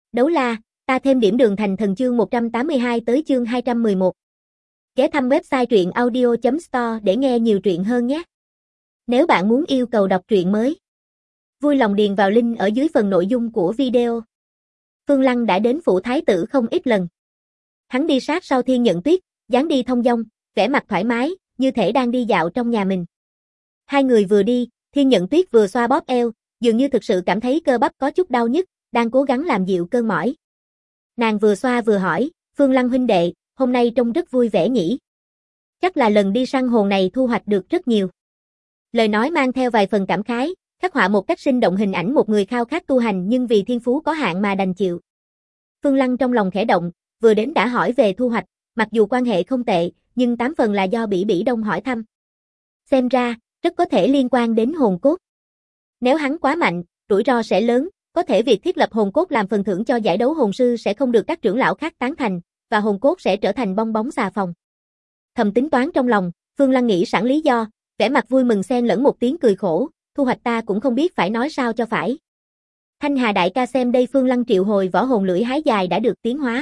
Đấu la, ta thêm điểm đường thành thần chương 182 tới chương 211. Ghé thăm website truyện audio.store để nghe nhiều truyện hơn nhé. Nếu bạn muốn yêu cầu đọc truyện mới, vui lòng điền vào link ở dưới phần nội dung của video. Phương Lăng đã đến phủ thái tử không ít lần. Hắn đi sát sau Thiên Nhận Tuyết, dáng đi thong dong, vẻ mặt thoải mái, như thể đang đi dạo trong nhà mình. Hai người vừa đi, Thiên Nhận Tuyết vừa xoa bóp eo, dường như thực sự cảm thấy cơ bắp có chút đau nhức, đang cố gắng làm dịu cơn mỏi. Nàng vừa xoa vừa hỏi, Phương Lăng huynh đệ, hôm nay trông rất vui vẻ nhỉ? Chắc là lần đi săn hồn này thu hoạch được rất nhiều. Lời nói mang theo vài phần cảm khái, khắc họa một cách sinh động hình ảnh một người khao khát tu hành nhưng vì thiên phú có hạn mà đành chịu. Phương Lăng trong lòng khẽ động, vừa đến đã hỏi về thu hoạch, mặc dù quan hệ không tệ, nhưng 8 phần là do Bỉ Bỉ Đông hỏi thăm. Xem ra, rất có thể liên quan đến hồn cốt. Nếu hắn quá mạnh, rủi ro sẽ lớn, có thể việc thiết lập hồn cốt làm phần thưởng cho giải đấu hồn sư sẽ không được các trưởng lão khác tán thành, và hồn cốt sẽ trở thành bong bóng xà phòng. Thầm tính toán trong lòng, Phương Lăng nghĩ sẵn lý do, vẻ mặt vui mừng xen lẫn một tiếng cười khổ, thu hoạch ta cũng không biết phải nói sao cho phải. Thanh Hà đại ca xem đây, Phương Lăng triệu hồi võ hồn lưỡi hái dài đã được tiến hóa.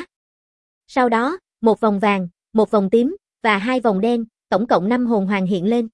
Sau đó, một vòng vàng, một vòng tím, và 2 vòng đen, tổng cộng 5 hồn hoàng hiện lên.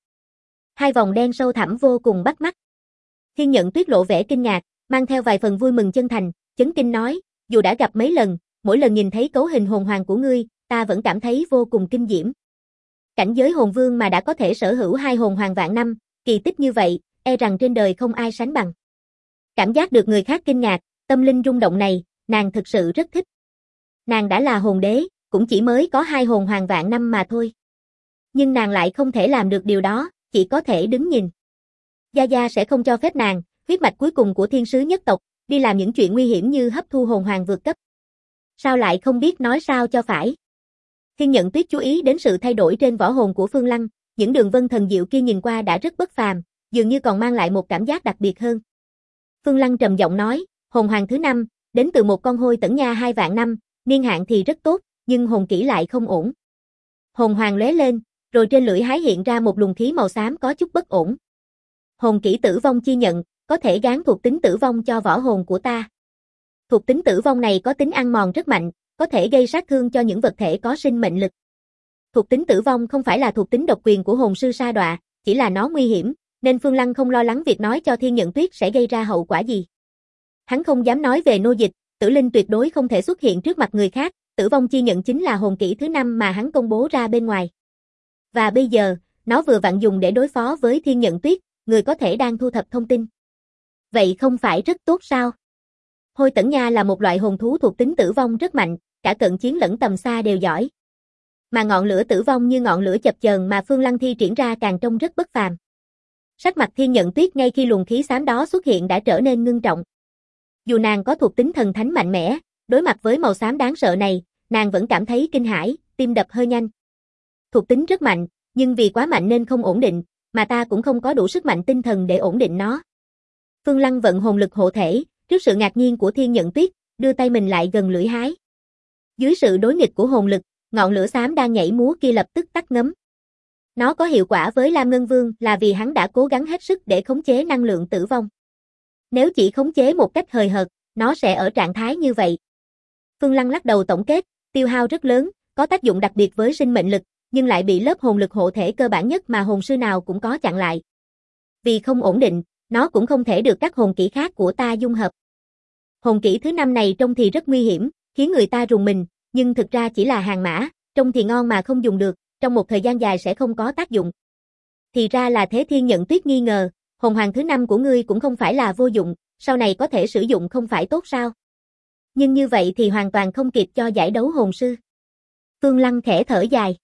2 vòng đen sâu thẳm vô cùng bắt mắt. Thiên Nhận Tuyết lộ vẻ kinh ngạc, mang theo vài phần vui mừng chân thành, chấn kinh nói, dù đã gặp mấy lần, mỗi lần nhìn thấy cấu hình hồn hoàng của ngươi, ta vẫn cảm thấy vô cùng kinh diễm. Cảnh giới hồn vương mà đã có thể sở hữu 2 hồn hoàng vạn năm, kỳ tích như vậy, e rằng trên đời không ai sánh bằng. Cảm giác được người khác kinh ngạc, tâm linh rung động này, nàng thực sự rất thích. Nàng đã là hồn đế, cũng chỉ mới có 2 hồn hoàng vạn năm mà thôi. Nhưng nàng lại không thể làm được điều đó, chỉ có thể đứng nhìn. Gia Gia sẽ không cho phép nàng, huyết mạch cuối cùng của thiên sứ nhất tộc, đi làm những chuyện nguy hiểm như hấp thu hồn hoàng vượt cấp. Sao lại không biết nói sao cho phải? Thiên Nhận Tuyết chú ý đến sự thay đổi trên võ hồn của Phương Lăng, những đường vân thần diệu kia nhìn qua đã rất bất phàm, dường như còn mang lại một cảm giác đặc biệt hơn. Phương Lăng trầm giọng nói, hồn hoàng thứ 5, đến từ một con hôi tẩn nha 2 vạn năm, niên hạn thì rất tốt, nhưng hồn kỹ lại không ổn. Hồn hoàng lóe lên, rồi trên lưỡi hái hiện ra một luồng khí màu xám có chút bất ổn. Hồn kỹ tử vong chi nhận, có thể gán thuộc tính tử vong cho võ hồn của ta. Thuộc tính tử vong này có tính ăn mòn rất mạnh, có thể gây sát thương cho những vật thể có sinh mệnh lực. Thuộc tính tử vong không phải là thuộc tính độc quyền của hồn sư sa đọa, chỉ là nó nguy hiểm, nên Phương Lăng không lo lắng việc nói cho Thiên Nhận Tuyết sẽ gây ra hậu quả gì. Hắn không dám nói về nô dịch, tử linh tuyệt đối không thể xuất hiện trước mặt người khác, tử vong chi nhận chính là hồn kỹ thứ 5 mà hắn công bố ra bên ngoài. Và bây giờ, nó vừa vặn dùng để đối phó với Thiên Nhận Tuyết, người có thể đang thu thập thông tin. Vậy không phải rất tốt sao? Hôi tẩn nha là một loại hồn thú thuộc tính tử vong rất mạnh, cả cận chiến lẫn tầm xa đều giỏi. Mà ngọn lửa tử vong như ngọn lửa chập chờn mà Phương Lăng thi triển ra càng trông rất bất phàm. Sắc mặt Thiên Nhận Tuyết ngay khi luồng khí xám đó xuất hiện đã trở nên ngưng trọng. Dù nàng có thuộc tính thần thánh mạnh mẽ, đối mặt với màu xám đáng sợ này, nàng vẫn cảm thấy kinh hãi, tim đập hơi nhanh. Thuộc tính rất mạnh, nhưng vì quá mạnh nên không ổn định, mà ta cũng không có đủ sức mạnh tinh thần để ổn định nó. Phương Lăng vận hồn lực hộ thể, trước sự ngạc nhiên của Thiên Nhận Tuyết, đưa tay mình lại gần lưỡi hái. Dưới sự đối nghịch của hồn lực, ngọn lửa xám đang nhảy múa kia lập tức tắt ngấm. Nó có hiệu quả với Lam Ngân Vương là vì hắn đã cố gắng hết sức để khống chế năng lượng tử vong. Nếu chỉ khống chế một cách hời hợt, nó sẽ ở trạng thái như vậy. Phương Lăng lắc đầu tổng kết, tiêu hao rất lớn, có tác dụng đặc biệt với sinh mệnh lực, nhưng lại bị lớp hồn lực hộ thể cơ bản nhất mà hồn sư nào cũng có chặn lại. Vì không ổn định, nó cũng không thể được các hồn kỹ khác của ta dung hợp. Hồn kỹ thứ 5 này trông thì rất nguy hiểm, khiến người ta rùng mình, nhưng thực ra chỉ là hàng mã, trông thì ngon mà không dùng được, trong một thời gian dài sẽ không có tác dụng. Thì ra là thế. Thiên Nhận Tuyết nghi ngờ, hồn hoàng thứ 5 của ngươi cũng không phải là vô dụng, sau này có thể sử dụng không phải tốt sao? Nhưng như vậy thì hoàn toàn không kịp cho giải đấu hồn sư. Phương Lăng khẽ thở dài.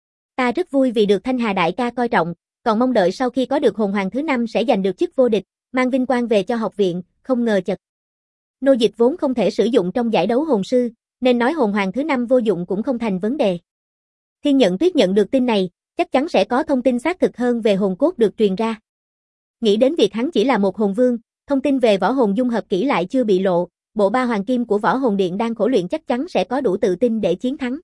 Ta rất vui vì được Thanh Hà đại ca coi trọng, còn mong đợi sau khi có được hồn hoàng thứ 5 sẽ giành được chức vô địch, mang vinh quang về cho học viện, không ngờ chật. Nô dịch vốn không thể sử dụng trong giải đấu hồn sư, nên nói hồn hoàng thứ 5 vô dụng cũng không thành vấn đề. Thiên Nhận Tuyết nhận được tin này, chắc chắn sẽ có thông tin xác thực hơn về hồn cốt được truyền ra. Nghĩ đến việc hắn chỉ là một hồn vương, thông tin về võ hồn dung hợp kỹ lại chưa bị lộ, bộ 3 hoàng kim của võ hồn điện đang khổ luyện chắc chắn sẽ có đủ tự tin để chiến thắng.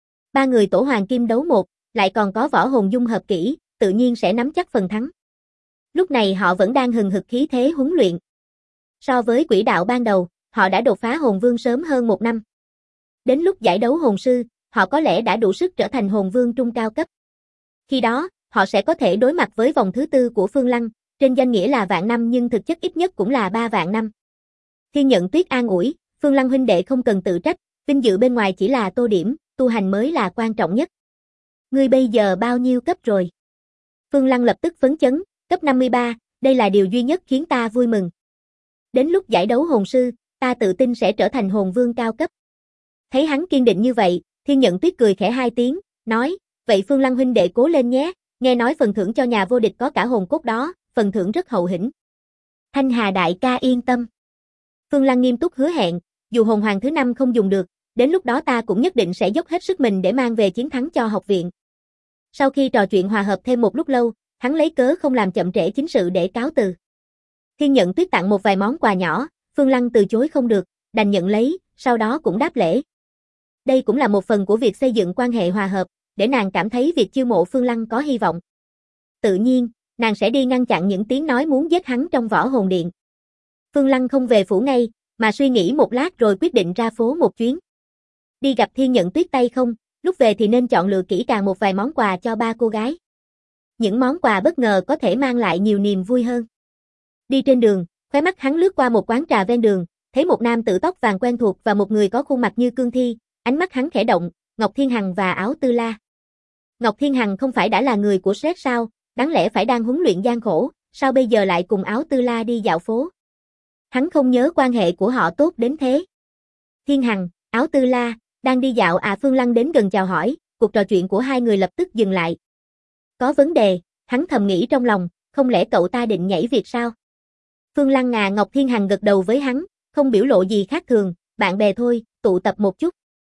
3 người tổ hoàng kim đấu một, lại còn có võ hồn dung hợp kỹ, tự nhiên sẽ nắm chắc phần thắng. Lúc này họ vẫn đang hừng hực khí thế huấn luyện. So với quỹ đạo ban đầu, họ đã đột phá hồn vương sớm hơn 1 năm. Đến lúc giải đấu hồn sư, họ có lẽ đã đủ sức trở thành hồn vương trung cao cấp. Khi đó, họ sẽ có thể đối mặt với vòng thứ 4 của Phương Lăng, trên danh nghĩa là vạn năm nhưng thực chất ít nhất cũng là 3 vạn năm. Thiên Nhận Tuyết an ủi, Phương Lăng huynh đệ không cần tự trách, vinh dự bên ngoài chỉ là tô điểm, tu hành mới là quan trọng nhất. Ngươi bây giờ bao nhiêu cấp rồi? Phương Lăng lập tức phấn chấn, cấp 53, đây là điều duy nhất khiến ta vui mừng. Đến lúc giải đấu hồn sư, ta tự tin sẽ trở thành hồn vương cao cấp. Thấy hắn kiên định như vậy, Thiên Nhận Tuyết cười khẽ 2 tiếng, nói, vậy Phương Lăng huynh đệ cố lên nhé, nghe nói phần thưởng cho nhà vô địch có cả hồn cốt đó, phần thưởng rất hậu hĩnh. Thanh Hà đại ca yên tâm. Phương Lăng nghiêm túc hứa hẹn, dù hồn hoàng thứ 5 không dùng được, đến lúc đó ta cũng nhất định sẽ dốc hết sức mình để mang về chiến thắng cho học viện. Sau khi trò chuyện hòa hợp thêm một lúc lâu, hắn lấy cớ không làm chậm trễ chính sự để cáo từ. Thiên Nhận Tuyết tặng một vài món quà nhỏ, Phương Lăng từ chối không được, đành nhận lấy, sau đó cũng đáp lễ. Đây cũng là một phần của việc xây dựng quan hệ hòa hợp, để nàng cảm thấy việc chiêu mộ Phương Lăng có hy vọng. Tự nhiên, nàng sẽ đi ngăn chặn những tiếng nói muốn giết hắn trong võ hồn điện. Phương Lăng không về phủ ngay, mà suy nghĩ một lát rồi quyết định ra phố một chuyến. Đi gặp Thiên Nhận Tuyết tay không, lúc về thì nên chọn lựa kỹ càng một vài món quà cho 3 cô gái. Những món quà bất ngờ có thể mang lại nhiều niềm vui hơn. Đi trên đường, khóe mắt hắn lướt qua một quán trà ven đường, thấy một nam tử tóc vàng quen thuộc và một người có khuôn mặt như cương thi, ánh mắt hắn khẽ động, Ngọc Thiên Hằng và Áo Tư La. Ngọc Thiên Hằng không phải đã là người của Shrek sao, đáng lẽ phải đang huấn luyện gian khổ, sao bây giờ lại cùng Áo Tư La đi dạo phố? Hắn không nhớ quan hệ của họ tốt đến thế. Thiên Hằng, Áo Tư La, đang đi dạo à? Phương Lăng đến gần chào hỏi, cuộc trò chuyện của hai người lập tức dừng lại. Có vấn đề, hắn thầm nghĩ trong lòng, không lẽ cậu ta định nhảy việc sao? Phương Lăng à? Ngọc Thiên Hằng gật đầu với hắn, không biểu lộ gì khác thường, bạn bè thôi, tụ tập một chút.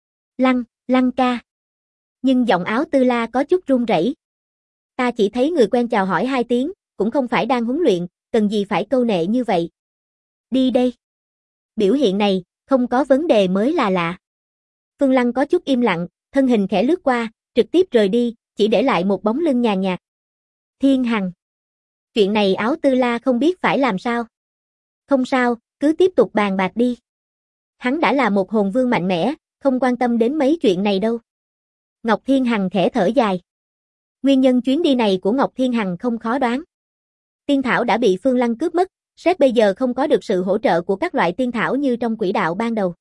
Lăng ca. Nhưng giọng Áo Tư La có chút run rẩy. Ta chỉ thấy người quen chào hỏi 2 tiếng, cũng không phải đang huấn luyện, cần gì phải câu nệ như vậy. Đi đây. Biểu hiện này, không có vấn đề mới là lạ. Phương Lăng có chút im lặng, thân hình khẽ lướt qua, trực tiếp rời đi, chỉ để lại một bóng lưng nhàn nhạt. Thiên Hằng. Chuyện này Áo Tư La không biết phải làm sao. Không sao, cứ tiếp tục bàn bạc đi. Hắn đã là một hồn vương mạnh mẽ, không quan tâm đến mấy chuyện này đâu. Ngọc Thiên Hằng khẽ thở dài. Nguyên nhân chuyến đi này của Ngọc Thiên Hằng không khó đoán. Tiên thảo đã bị Phương Lăng cướp mất, Shrek bây giờ không có được sự hỗ trợ của các loại tiên thảo như trong quỹ đạo ban đầu.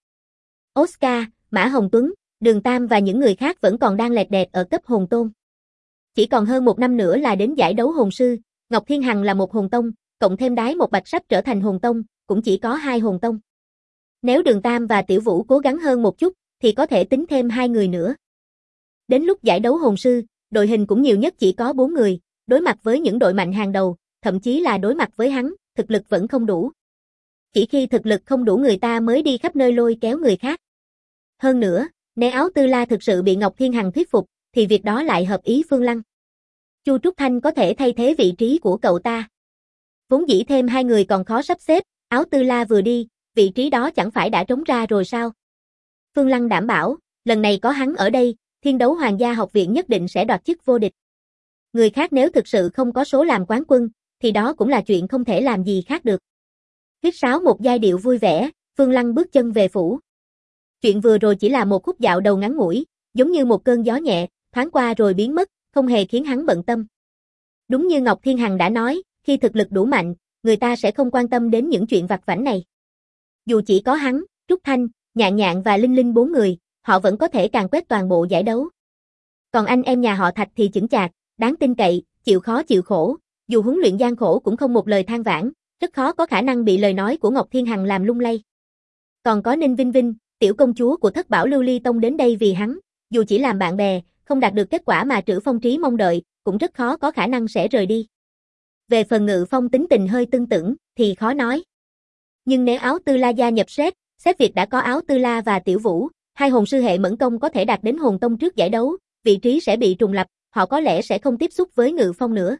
Oscar, Mã Hồng Tuấn, Đường Tam và những người khác vẫn còn đang lẹt đẹt ở cấp hồn tôn. Chỉ còn hơn 1 năm nữa là đến giải đấu hồn sư, Ngọc Thiên Hằng là một hồn tông, cộng thêm Đái một Bạch sắp trở thành hồn tông, cũng chỉ có 2 hồn tông. Nếu Đường Tam và Tiểu Vũ cố gắng hơn một chút, thì có thể tính thêm 2 người nữa. Đến lúc giải đấu hồn sư, đội hình cũng nhiều nhất chỉ có 4 người, đối mặt với những đội mạnh hàng đầu, thậm chí là đối mặt với hắn, thực lực vẫn không đủ. Chỉ khi thực lực không đủ người ta mới đi khắp nơi lôi kéo người khác. Hơn nữa, nếu Áo Tư La thực sự bị Ngọc Thiên Hằng thuyết phục, thì việc đó lại hợp ý Phương Lăng. Chu Trúc Thanh có thể thay thế vị trí của cậu ta. Vốn dĩ thêm 2 người còn khó sắp xếp, Áo Tư La vừa đi, vị trí đó chẳng phải đã trống ra rồi sao? Phương Lăng đảm bảo, lần này có hắn ở đây, Thiên Đấu Hoàng gia học viện nhất định sẽ đoạt chức vô địch. Người khác nếu thực sự không có số làm quán quân, thì đó cũng là chuyện không thể làm gì khác được. Huýt sáo một giai điệu vui vẻ, Phương Lăng bước chân về phủ. Chuyện vừa rồi chỉ là một khúc dạo đầu ngắn ngủi, giống như một cơn gió nhẹ, thoáng qua rồi biến mất, không hề khiến hắn bận tâm. Đúng như Ngọc Thiên Hằng đã nói, khi thực lực đủ mạnh, người ta sẽ không quan tâm đến những chuyện vặt vãnh này. Dù chỉ có hắn, Trúc Thanh, Nhạn Nhạn và Linh Linh 4 người, họ vẫn có thể càn quét toàn bộ giải đấu. Còn anh em nhà họ Thạch thì chững chạc, đáng tin cậy, chịu khó chịu khổ, dù huấn luyện gian khổ cũng không một lời than vãn, rất khó có khả năng bị lời nói của Ngọc Thiên Hằng làm lung lay. Còn có Ninh Vinh Vinh, tiểu công chúa của Thất Bảo Lưu Ly Tông đến đây vì hắn, dù chỉ làm bạn bè, không đạt được kết quả mà Trữ Phong Trí mong đợi, cũng rất khó có khả năng sẽ rời đi. Về phần Ngự Phong tính tình hơi tưng tửng, thì khó nói. Nhưng nếu Áo Tư La gia nhập Shrek, xét việc đã có Áo Tư La và Tiểu Vũ, 2 hồn sư hệ mẫn công có thể đạt đến hồn tông trước giải đấu, vị trí sẽ bị trùng lập, họ có lẽ sẽ không tiếp xúc với Ngự Phong nữa.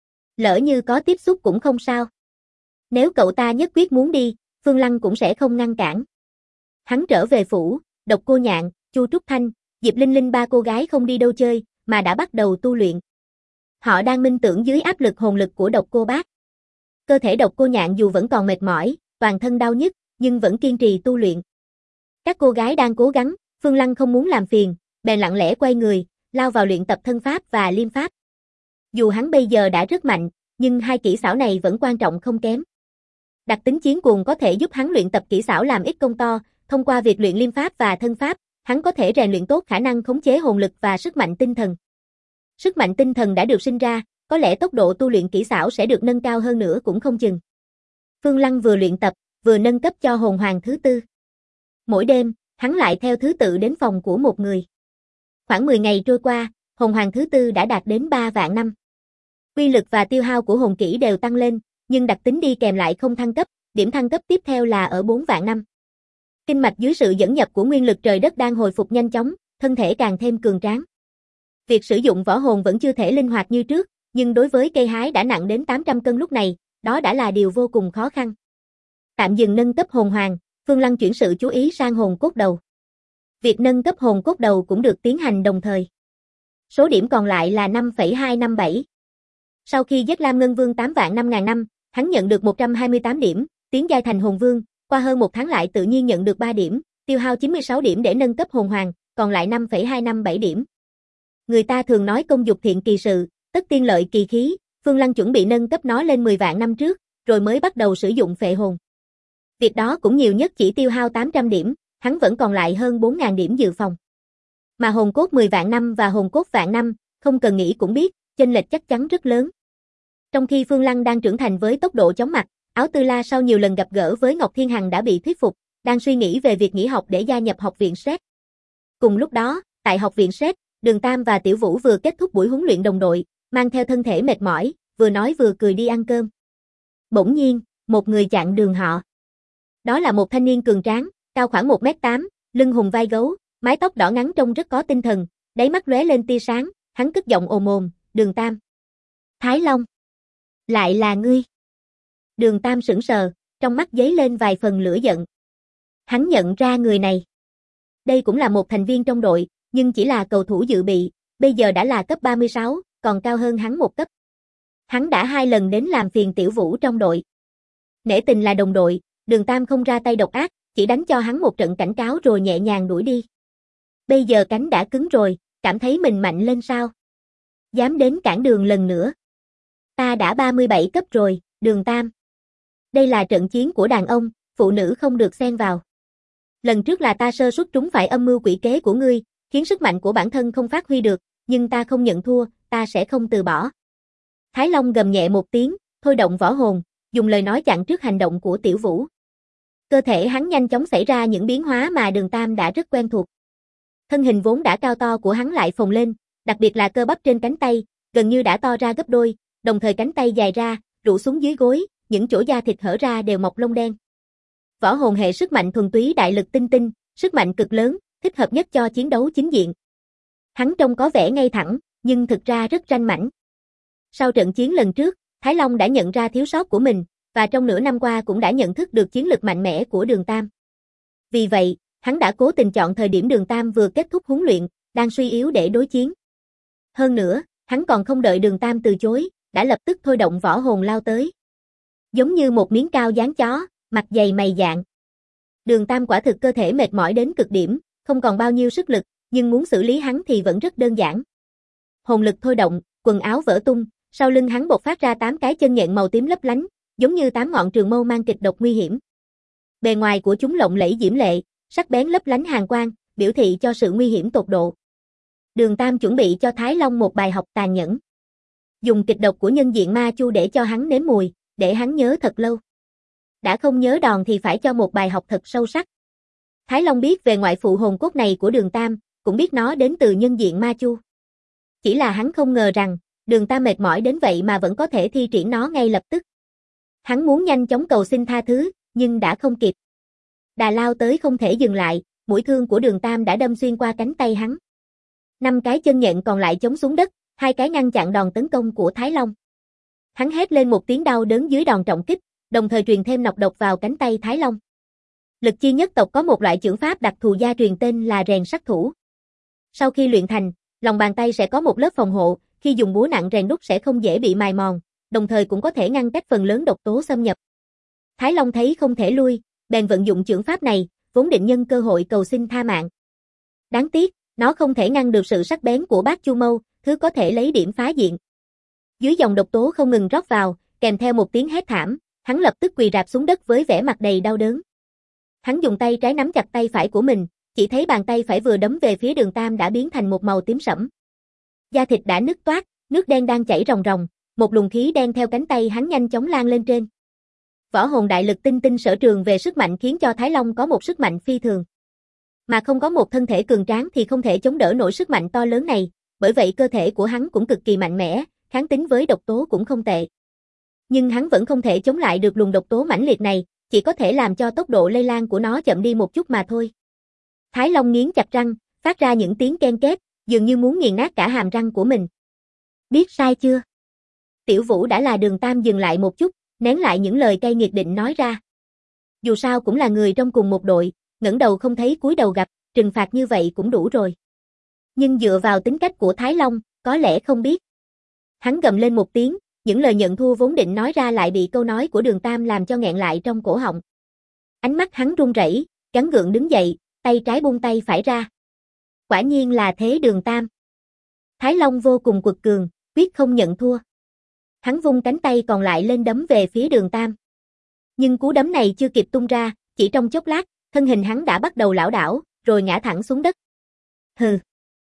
Lỡ như có tiếp xúc cũng không sao. Nếu cậu ta nhất quyết muốn đi, Phương Lăng cũng sẽ không ngăn cản. Hắn trở về phủ, Độc Cô Nhạn, Chu Trúc Thanh, Diệp Linh Linh 3 cô gái không đi đâu chơi, mà đã bắt đầu tu luyện. Họ đang minh tưởng dưới áp lực hồn lực của Độc Cô Bác. Cơ thể Độc Cô Nhạn dù vẫn còn mệt mỏi, toàn thân đau nhức, nhưng vẫn kiên trì tu luyện. Các cô gái đang cố gắng, Phương Lăng không muốn làm phiền, bèn lặng lẽ quay người, lao vào luyện tập thân pháp và liêm pháp. Dù hắn bây giờ đã rất mạnh, nhưng hai kỹ xảo này vẫn quan trọng không kém. Đặc tính chiến cuồng có thể giúp hắn luyện tập kỹ xảo làm ít công to, thông qua việc luyện liêm pháp và thân pháp, hắn có thể rèn luyện tốt khả năng khống chế hồn lực và sức mạnh tinh thần. Sức mạnh tinh thần đã được sinh ra, có lẽ tốc độ tu luyện kỹ xảo sẽ được nâng cao hơn nữa cũng không chừng. Phương Lăng vừa luyện tập, vừa nâng cấp cho hồn hoàng thứ tư. Mỗi đêm, hắn lại theo thứ tự đến phòng của một người. Khoảng 10 ngày trôi qua, hồn hoàng thứ tư đã đạt đến 3 vạn năm. Uy lực và tiêu hao của hồn kỹ đều tăng lên, nhưng đặc tính đi kèm lại không thăng cấp, điểm thăng cấp tiếp theo là ở 4 vạn năm. Kinh mạch dưới sự dẫn nhập của nguyên lực trời đất đang hồi phục nhanh chóng, thân thể càng thêm cường tráng. Việc sử dụng võ hồn vẫn chưa thể linh hoạt như trước, nhưng đối với cây hái đã nặng đến 800 cân lúc này, đó đã là điều vô cùng khó khăn. Tạm dừng nâng cấp hồn hoàng, Phương Lăng chuyển sự chú ý sang hồn cốt đầu. Việc nâng cấp hồn cốt đầu cũng được tiến hành đồng thời. Số điểm còn lại là 5,257. Sau khi giết Lam Ngân Vương 8 vạn 5.000 năm, hắn nhận được 128 điểm, tiến giai thành hồn vương, qua hơn một tháng lại tự nhiên nhận được 3 điểm, tiêu hao 96 điểm để nâng cấp hồn hoàng, còn lại 5,257 điểm. Người ta thường nói công dục thiện kỳ sự, tất tiên lợi kỳ khí, Phương Lăng chuẩn bị nâng cấp nó lên 10 vạn năm trước, rồi mới bắt đầu sử dụng phệ hồn. Việc đó cũng nhiều nhất chỉ tiêu hao 800 điểm, hắn vẫn còn lại hơn 4.000 điểm dự phòng. Mà hồn cốt 10 vạn năm và hồn cốt vạn năm, không cần nghĩ cũng biết, chênh lệch chắc chắn rất lớn. Trong khi Phương Lăng đang trưởng thành với tốc độ chóng mặt, Áo Tư La sau nhiều lần gặp gỡ với Ngọc Thiên Hằng đã bị thuyết phục, đang suy nghĩ về việc nghỉ học để gia nhập học viện SET. Cùng lúc đó, tại học viện SET, Đường Tam và Tiểu Vũ vừa kết thúc buổi huấn luyện đồng đội, mang theo thân thể mệt mỏi, vừa nói vừa cười đi ăn cơm. Bỗng nhiên, một người chặn đường họ. Đó là một thanh niên cường tráng, cao khoảng 1m8, lưng hùm vai gấu, mái tóc đỏ ngắn trông rất có tinh thần, đáy mắt lóe lên tia sáng, hắn cất giọng ồm ồm, "Đường Tam." "Thái Long, lại là ngươi." Đường Tam sững sờ, trong mắt dấy lên vài phần lửa giận. Hắn nhận ra người này. Đây cũng là một thành viên trong đội, nhưng chỉ là cầu thủ dự bị, bây giờ đã là cấp 36, còn cao hơn hắn một cấp. Hắn đã 2 lần đến làm phiền Tiểu Vũ trong đội. Nể tình là đồng đội, Đường Tam không ra tay độc ác, chỉ đánh cho hắn một trận cảnh cáo rồi nhẹ nhàng đuổi đi. Bây giờ cánh đã cứng rồi, cảm thấy mình mạnh lên sao? Dám đến cản đường lần nữa. Ta đã 37 cấp rồi, Đường Tam. Đây là trận chiến của đàn ông, phụ nữ không được xen vào. Lần trước là ta sơ suất trúng phải âm mưu quỷ kế của ngươi, khiến sức mạnh của bản thân không phát huy được, nhưng ta không nhận thua, ta sẽ không từ bỏ. Thái Long gầm nhẹ một tiếng, thôi động võ hồn, dùng lời nói chặn trước hành động của Tiểu Vũ. Cơ thể hắn nhanh chóng xảy ra những biến hóa mà Đường Tam đã rất quen thuộc. Thân hình vốn đã cao to của hắn lại phồng lên, đặc biệt là cơ bắp trên cánh tay, gần như đã to ra gấp đôi, đồng thời cánh tay dài ra, rũ xuống dưới gối, những chỗ da thịt hở ra đều mọc lông đen. Võ hồn hệ sức mạnh thuần túy đại lực tinh tinh, sức mạnh cực lớn, thích hợp nhất cho chiến đấu chính diện. Hắn trông có vẻ ngay thẳng, nhưng thực ra rất ranh mãnh. Sau trận chiến lần trước, Thái Long đã nhận ra thiếu sót của mình, và trong nửa năm qua cũng đã nhận thức được chiến lực mạnh mẽ của Đường Tam. Vì vậy, hắn đã cố tình chọn thời điểm Đường Tam vừa kết thúc huấn luyện, đang suy yếu để đối chiến. Hơn nữa, hắn còn không đợi Đường Tam từ chối, đã lập tức thôi động võ hồn lao tới. Giống như một miếng cao dán chó, mặt dày mày dạn. Đường Tam quả thực cơ thể mệt mỏi đến cực điểm, không còn bao nhiêu sức lực, nhưng muốn xử lý hắn thì vẫn rất đơn giản. Hồn lực thôi động, quần áo vỡ tung, sau lưng hắn bộc phát ra 8 cái chân nhện màu tím lấp lánh, giống như 8 ngọn trường mâu mang kịch độc nguy hiểm. Bề ngoài của chúng lộng lẫy diễm lệ, sắc bén lấp lánh hàn quang, biểu thị cho sự nguy hiểm tột độ. Đường Tam chuẩn bị cho Thái Long một bài học tàn nhẫn. Dùng kịch độc của nhân diện ma chu để cho hắn nếm mùi, để hắn nhớ thật lâu. Đã không nhớ đòn thì phải cho một bài học thật sâu sắc. Thái Long biết về ngoại phụ hồn cốt này của Đường Tam, cũng biết nó đến từ nhân diện ma chu. Chỉ là hắn không ngờ rằng, Đường Tam mệt mỏi đến vậy mà vẫn có thể thi triển nó ngay lập tức. Hắn muốn nhanh chóng cầu xin tha thứ, nhưng đã không kịp. Đà lao tới không thể dừng lại, mũi thương của Đường Tam đã đâm xuyên qua cánh tay hắn. 5 cái chân nhện còn lại chống xuống đất, 2 cái ngăn chặn đòn tấn công của Thái Long. Hắn hét lên một tiếng đau đớn dưới đòn trọng kích, đồng thời truyền thêm nọc độc vào cánh tay Thái Long. Lực chi nhất tộc có một loại chưởng pháp đặc thù gia truyền tên là rèn sát thủ. Sau khi luyện thành, lòng bàn tay sẽ có một lớp phòng hộ, khi dùng búa nặng rèn đúc sẽ không dễ bị mài mòn, đồng thời cũng có thể ngăn cách phần lớn độc tố xâm nhập. Thái Long thấy không thể lui, bèn vận dụng chưởng pháp này, vốn định nhân cơ hội cầu xin tha mạng. Đáng tiếc, nó không thể ngăn được sự sắc bén của bát chu mâu, thứ có thể lấy điểm phá diện. Dưới dòng độc tố không ngừng rót vào, kèm theo một tiếng hét thảm, hắn lập tức quỳ rạp xuống đất với vẻ mặt đầy đau đớn. Hắn dùng tay trái nắm chặt tay phải của mình, chỉ thấy bàn tay phải vừa đấm về phía Đường Tam đã biến thành một màu tím sẫm. Da thịt đã nứt toác, nước đen đang chảy ròng ròng, một luồng khí đen theo cánh tay hắn nhanh chóng lan lên trên. Võ hồn đại lực tinh tinh sở trường về sức mạnh khiến cho Thái Long có một sức mạnh phi thường. Mà không có một thân thể cường tráng thì không thể chống đỡ nổi sức mạnh to lớn này, bởi vậy cơ thể của hắn cũng cực kỳ mạnh mẽ, kháng tính với độc tố cũng không tệ. Nhưng hắn vẫn không thể chống lại được luồng độc tố mãnh liệt này, chỉ có thể làm cho tốc độ lây lan của nó chậm đi một chút mà thôi. Thái Long nghiến chặt răng, phát ra những tiếng ken két, dường như muốn nghiền nát cả hàm răng của mình. Biết sai chưa? Tiểu Vũ đã là Đường Tam dừng lại một chút, nén lại những lời cay nghiệt định nói ra. Dù sao cũng là người trong cùng một đội, ngẩng đầu không thấy cúi đầu gặp, trừng phạt như vậy cũng đủ rồi. Nhưng dựa vào tính cách của Thái Long, có lẽ không biết. Hắn gầm lên một tiếng, những lời nhận thua vốn định nói ra lại bị câu nói của Đường Tam làm cho nghẹn lại trong cổ họng. Ánh mắt hắn run rẩy, gắng gượng đứng dậy, tay trái buông tay phải ra. Quả nhiên là thế Đường Tam. Thái Long vô cùng quật cường, quyết không nhận thua. Hắn vung cánh tay còn lại lên đấm về phía Đường Tam. Nhưng cú đấm này chưa kịp tung ra, chỉ trong chốc lát, thân hình hắn đã bắt đầu lảo đảo, rồi ngã thẳng xuống đất. Hừ.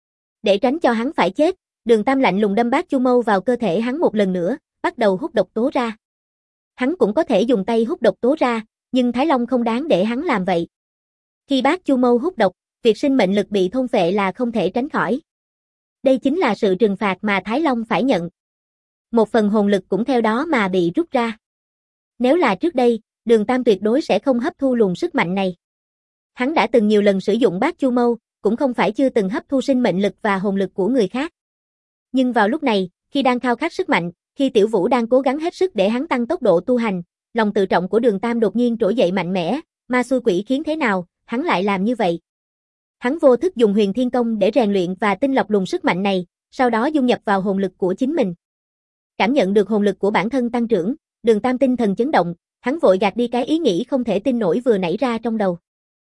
Để tránh cho hắn phải chết, Đường Tam lạnh lùng đâm bát chu mâu vào cơ thể hắn một lần nữa, bắt đầu hút độc tố ra. Hắn cũng có thể dùng tay hút độc tố ra, nhưng Thái Long không đáng để hắn làm vậy. Khi bát chu mâu hút độc, việc sinh mệnh lực bị thôn phệ là không thể tránh khỏi. Đây chính là sự trừng phạt mà Thái Long phải nhận. Một phần hồn lực cũng theo đó mà bị rút ra. Nếu là trước đây, Đường Tam tuyệt đối sẽ không hấp thu luồng sức mạnh này. Hắn đã từng nhiều lần sử dụng bát chu mâu, cũng không phải chưa từng hấp thu sinh mệnh lực và hồn lực của người khác. Nhưng vào lúc này, khi đang khao khát sức mạnh, khi Tiểu Vũ đang cố gắng hết sức để hắn tăng tốc độ tu hành, lòng tự trọng của Đường Tam đột nhiên trỗi dậy mạnh mẽ, ma xui quỷ khiến thế nào, hắn lại làm như vậy. Hắn vô thức dùng Huyền Thiên Công để rèn luyện và tinh lọc luồng sức mạnh này, sau đó dung nhập vào hồn lực của chính mình. Cảm nhận được hồn lực của bản thân tăng trưởng, Đường Tam tinh thần chấn động, hắn vội gạt đi cái ý nghĩ không thể tin nổi vừa nảy ra trong đầu.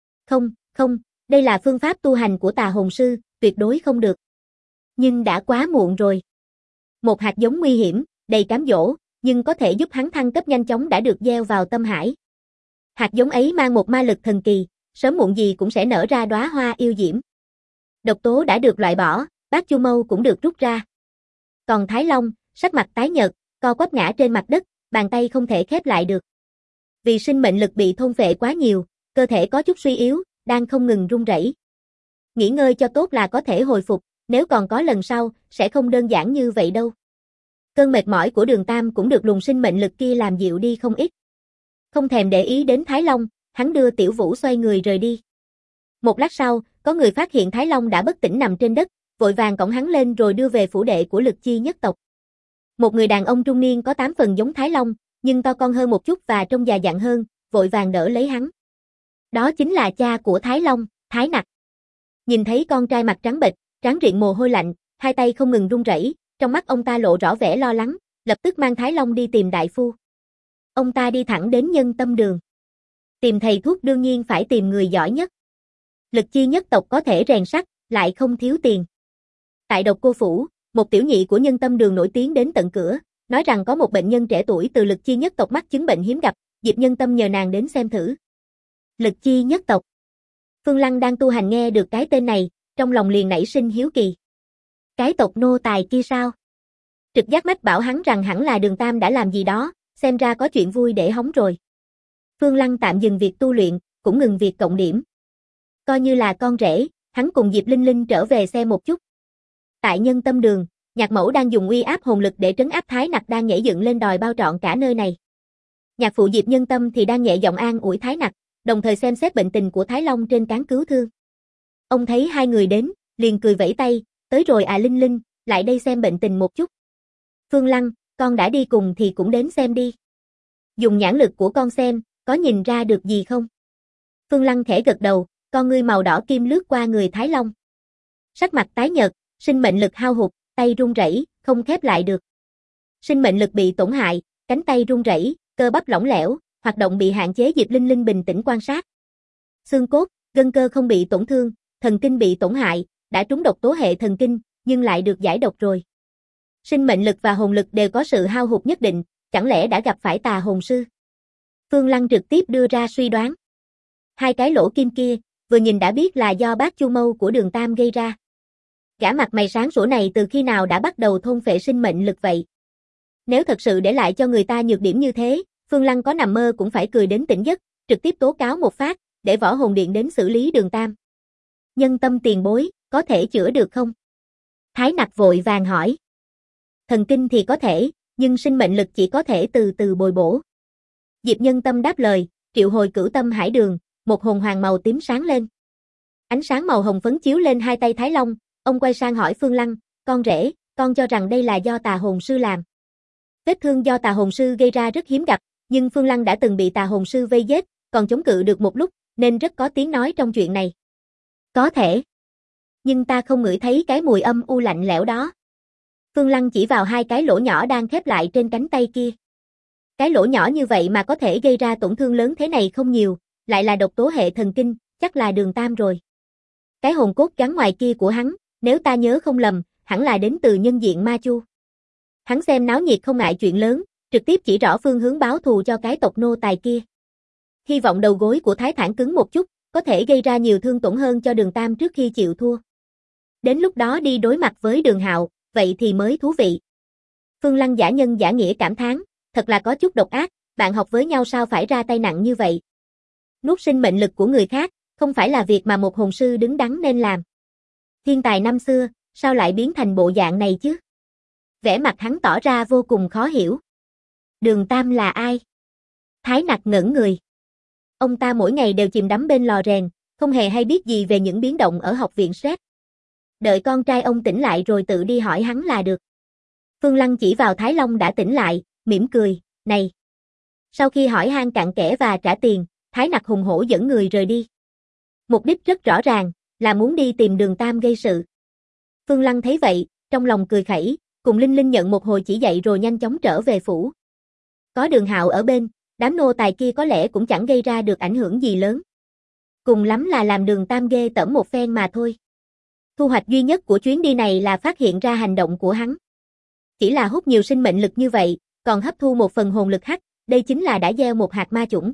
Không, đây là phương pháp tu hành của Tà Hồn Sư, tuyệt đối không được. Nhưng đã quá muộn rồi. Một hạt giống nguy hiểm, đầy cám dỗ, nhưng có thể giúp hắn thăng cấp nhanh chóng đã được gieo vào tâm hải. Hạt giống ấy mang một ma lực thần kỳ, sớm muộn gì cũng sẽ nở ra đóa hoa yêu diễm. Độc tố đã được loại bỏ, bát chu mâu cũng được rút ra. Còn Thái Long, sắc mặt tái nhợt, co quắp ngã trên mặt đất, bàn tay không thể khép lại được. Vì sinh mệnh lực bị thôn phệ quá nhiều, cơ thể có chút suy yếu, đang không ngừng run rẩy. Nghỉ ngơi cho tốt là có thể hồi phục, nếu còn có lần sau, sẽ không đơn giản như vậy đâu. Cơn mệt mỏi của Đường Tam cũng được luồng sinh mệnh lực kia làm dịu đi không ít. Không thèm để ý đến Thái Long, hắn đưa Tiểu Vũ xoay người rời đi. Một lát sau, có người phát hiện Thái Long đã bất tỉnh nằm trên đất, vội vàng cõng hắn lên rồi đưa về phủ đệ của Lực Chi nhất tộc. Một người đàn ông trung niên có 8 phần giống Thái Long, nhưng to con hơn một chút và trông già dặn hơn, vội vàng đỡ lấy hắn. Đó chính là cha của Thái Long, Thái Nặc. Nhìn thấy con trai mặt trắng bệch, trán riện mồ hôi lạnh, hai tay không ngừng run rẩy, trong mắt ông ta lộ rõ vẻ lo lắng, lập tức mang Thái Long đi tìm đại phu. Ông ta đi thẳng đến Nhân Tâm Đường. Tìm thầy thuốc đương nhiên phải tìm người giỏi nhất. Lực Chi nhất tộc có thể rèn sắt, lại không thiếu tiền. Tại Độc Cô Phủ, một tiểu nhị của Nhân Tâm Đường nổi tiếng đến tận cửa, nói rằng có một bệnh nhân trẻ tuổi từ Lực Chi nhất tộc mắc chứng bệnh hiếm gặp, Diệp Nhân Tâm nhờ nàng đến xem thử. Lực Chi nhất tộc. Phương Lăng đang tu hành nghe được cái tên này, trong lòng liền nảy sinh hiếu kỳ. Cái tộc nô tài kia sao? Trực giác mách bảo hắn rằng hẳn là Đường Tam đã làm gì đó, xem ra có chuyện vui để hóng rồi. Phương Lăng tạm dừng việc tu luyện, cũng ngừng việc cộng điểm. Coi như là con rể, hắn cùng Diệp Linh Linh trở về xe một chút. Tại Nhân Tâm Đường, Nhạc Mẫu đang dùng uy áp hồn lực để trấn áp Thái Nặc đang nhảy dựng lên đòi bao trọn cả nơi này. Nhạc phụ Diệp Nhân Tâm thì đang nhẹ giọng an ủi Thái Nặc, đồng thời xem xét bệnh tình của Thái Long trên cán cứu thương. Ông thấy hai người đến, liền cười vẫy tay, tới rồi à Linh Linh, lại đây xem bệnh tình một chút. Phương Lăng, con đã đi cùng thì cũng đến xem đi. Dùng nhãn lực của con xem, có nhìn ra được gì không? Phương Lăng khẽ gật đầu, con ngươi màu đỏ kim lướt qua người Thái Long. Sắc mặt tái nhợt, sinh mệnh lực hao hụt, tay run rẩy, không khép lại được. Sinh mệnh lực bị tổn hại, cánh tay run rẩy, cơ bắp lỏng lẻo, Hoạt động bị hạn chế. Diệp Linh Linh bình tĩnh quan sát. Xương cốt, gân cơ không bị tổn thương, thần kinh bị tổn hại, đã trúng độc tố hệ thần kinh, nhưng lại được giải độc rồi. Sinh mệnh lực và hồn lực đều có sự hao hụt nhất định, chẳng lẽ đã gặp phải tà hồn sư? Phương Lăng trực tiếp đưa ra suy đoán. Hai cái lỗ kim kia, vừa nhìn đã biết là do bát chu mâu của Đường Tam gây ra. Gã mặt mày sáng sủa này từ khi nào đã bắt đầu thôn phệ sinh mệnh lực vậy? Nếu thật sự để lại cho người ta nhược điểm như thế, Phương Lăng có nằm mơ cũng phải cười đến tỉnh giấc, trực tiếp tố cáo một phát, để Võ Hồn Điện đến xử lý Đường Tam. Nhân tâm tiền bối, có thể chữa được không? Thái Nặc vội vàng hỏi. Thần kinh thì có thể, nhưng sinh mệnh lực chỉ có thể từ từ bồi bổ. Diệp Nhân Tâm đáp lời, triệu hồi Cửu Tâm Hải Đường, một hồn hoàng màu tím sáng lên. Ánh sáng màu hồng phấn chiếu lên hai tay Thái Long, ông quay sang hỏi Phương Lăng, con rể, con cho rằng đây là do tà hồn sư làm. Vết thương do tà hồn sư gây ra rất hiếm gặp, nhưng Phương Lăng đã từng bị tà hồn sư vây giết, còn chống cự được một lúc, nên rất có tiếng nói trong chuyện này. Có thể. Nhưng ta không ngửi thấy cái mùi âm u lạnh lẽo đó. Phương Lăng chỉ vào hai cái lỗ nhỏ đang khép lại trên cánh tay kia. Cái lỗ nhỏ như vậy mà có thể gây ra tổn thương lớn thế này không nhiều, lại là độc tố hệ thần kinh, chắc là Đường Tam rồi. Cái hồn cốt gắn ngoài kia của hắn, nếu ta nhớ không lầm, hẳn là đến từ nhân diện Ma Chu. Hắn xem náo nhiệt không ngại chuyện lớn, trực tiếp chỉ rõ phương hướng báo thù cho cái tộc nô tài kia. Hy vọng đầu gối của Thái Thản cứng một chút, có thể gây ra nhiều thương tổn hơn cho Đường Tam trước khi chịu thua. Đến lúc đó đi đối mặt với Đường Hạo, vậy thì mới thú vị. Phương Lăng giả nhân giả nghĩa cảm thán, thật là có chút độc ác, bạn học với nhau sao phải ra tay nặng như vậy. Nuốt sinh mệnh lực của người khác, không phải là việc mà một hồn sư đứng đắn nên làm. Thiên tài năm xưa, sao lại biến thành bộ dạng này chứ? Vẻ mặt hắn tỏ ra vô cùng khó hiểu. Đường Tam là ai? Thái Nặc ngẩn người. Ông ta mỗi ngày đều chìm đắm bên lò rèn, không hề hay biết gì về những biến động ở học viện Sret. Đợi con trai ông tỉnh lại rồi tự đi hỏi hắn là được. Phương Lăng chỉ vào Thái Long đã tỉnh lại, mỉm cười, này. Sau khi hỏi han cặn kẽ và trả tiền, Thái Nặc hùng hổ dẫn người rời đi. Mục đích rất rõ ràng, là muốn đi tìm Đường Tam gây sự. Phương Lăng thấy vậy, trong lòng cười khẩy, cùng Linh Linh nhận một hồi chỉ dạy rồi nhanh chóng trở về phủ. Có Đường Hạo ở bên, đám nô tài kia có lẽ cũng chẳng gây ra được ảnh hưởng gì lớn. Cùng lắm là làm Đường Tam ghê tởm một phen mà thôi. Thu hoạch duy nhất của chuyến đi này là phát hiện ra hành động của hắn. Chỉ là hút nhiều sinh mệnh lực như vậy, còn hấp thu một phần hồn lực hắc, đây chính là đã gieo một hạt ma chủng.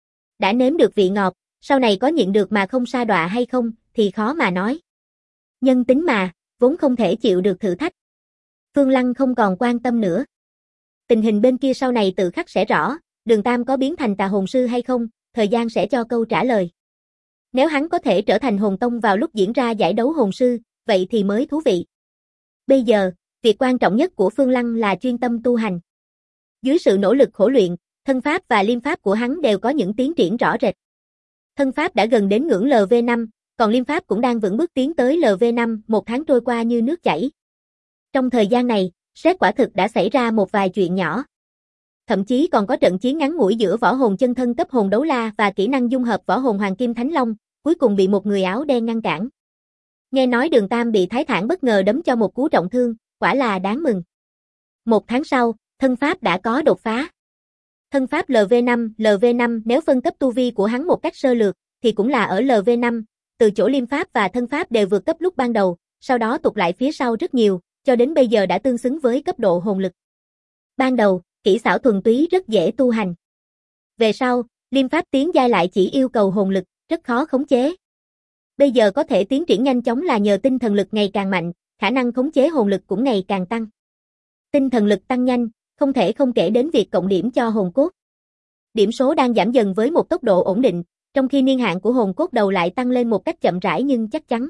Đã nếm được vị ngọt, sau này có nhịn được mà không sa đọa hay không, thì khó mà nói. Nhân tính mà, vốn không thể chịu được thử thách. Phương Lăng không còn quan tâm nữa. Tình hình bên kia sau này tự khắc sẽ rõ, Đường Tam có biến thành tà hồn sư hay không, thời gian sẽ cho câu trả lời. Nếu hắn có thể trở thành hồn tông vào lúc diễn ra giải đấu hồn sư, vậy thì mới thú vị. Bây giờ, việc quan trọng nhất của Phương Lăng là chuyên tâm tu hành. Dưới sự nỗ lực khổ luyện, thân pháp và liêm pháp của hắn đều có những tiến triển rõ rệt. Thân pháp đã gần đến ngưỡng LV5, còn liêm pháp cũng đang vững bước tiến tới LV5, một tháng trôi qua như nước chảy. Trong thời gian này, Sret quả thực đã xảy ra một vài chuyện nhỏ. Thậm chí còn có trận chiến ngắn ngủi giữa võ hồn chân thân cấp hồn đấu la và kỹ năng dung hợp võ hồn hoàng kim thánh long, cuối cùng bị một người áo đen ngăn cản. Nghe nói Đường Tam bị Thái Thản bất ngờ đấm cho một cú trọng thương, quả là đáng mừng. Một tháng sau, thân pháp đã có đột phá. Thân pháp LV5 nếu phân cấp tu vi của hắn một cách sơ lược, thì cũng là ở LV5, từ chỗ liêm pháp và thân pháp đều vượt cấp lúc ban đầu, sau đó tụt lại phía sau rất nhiều, cho đến bây giờ đã tương xứng với cấp độ hồn lực. Ban đầu, kỹ xảo thuần túy rất dễ tu hành. Về sau, liêm pháp tiến giai lại chỉ yêu cầu hồn lực, rất khó khống chế. Bây giờ có thể tiến triển nhanh chóng là nhờ tinh thần lực ngày càng mạnh, khả năng khống chế hồn lực cũng ngày càng tăng. Tinh thần lực tăng nhanh, không thể không kể đến việc cộng điểm cho hồn cốt. Điểm số đang giảm dần với một tốc độ ổn định, trong khi niên hạn của hồn cốt đầu lại tăng lên một cách chậm rãi nhưng chắc chắn.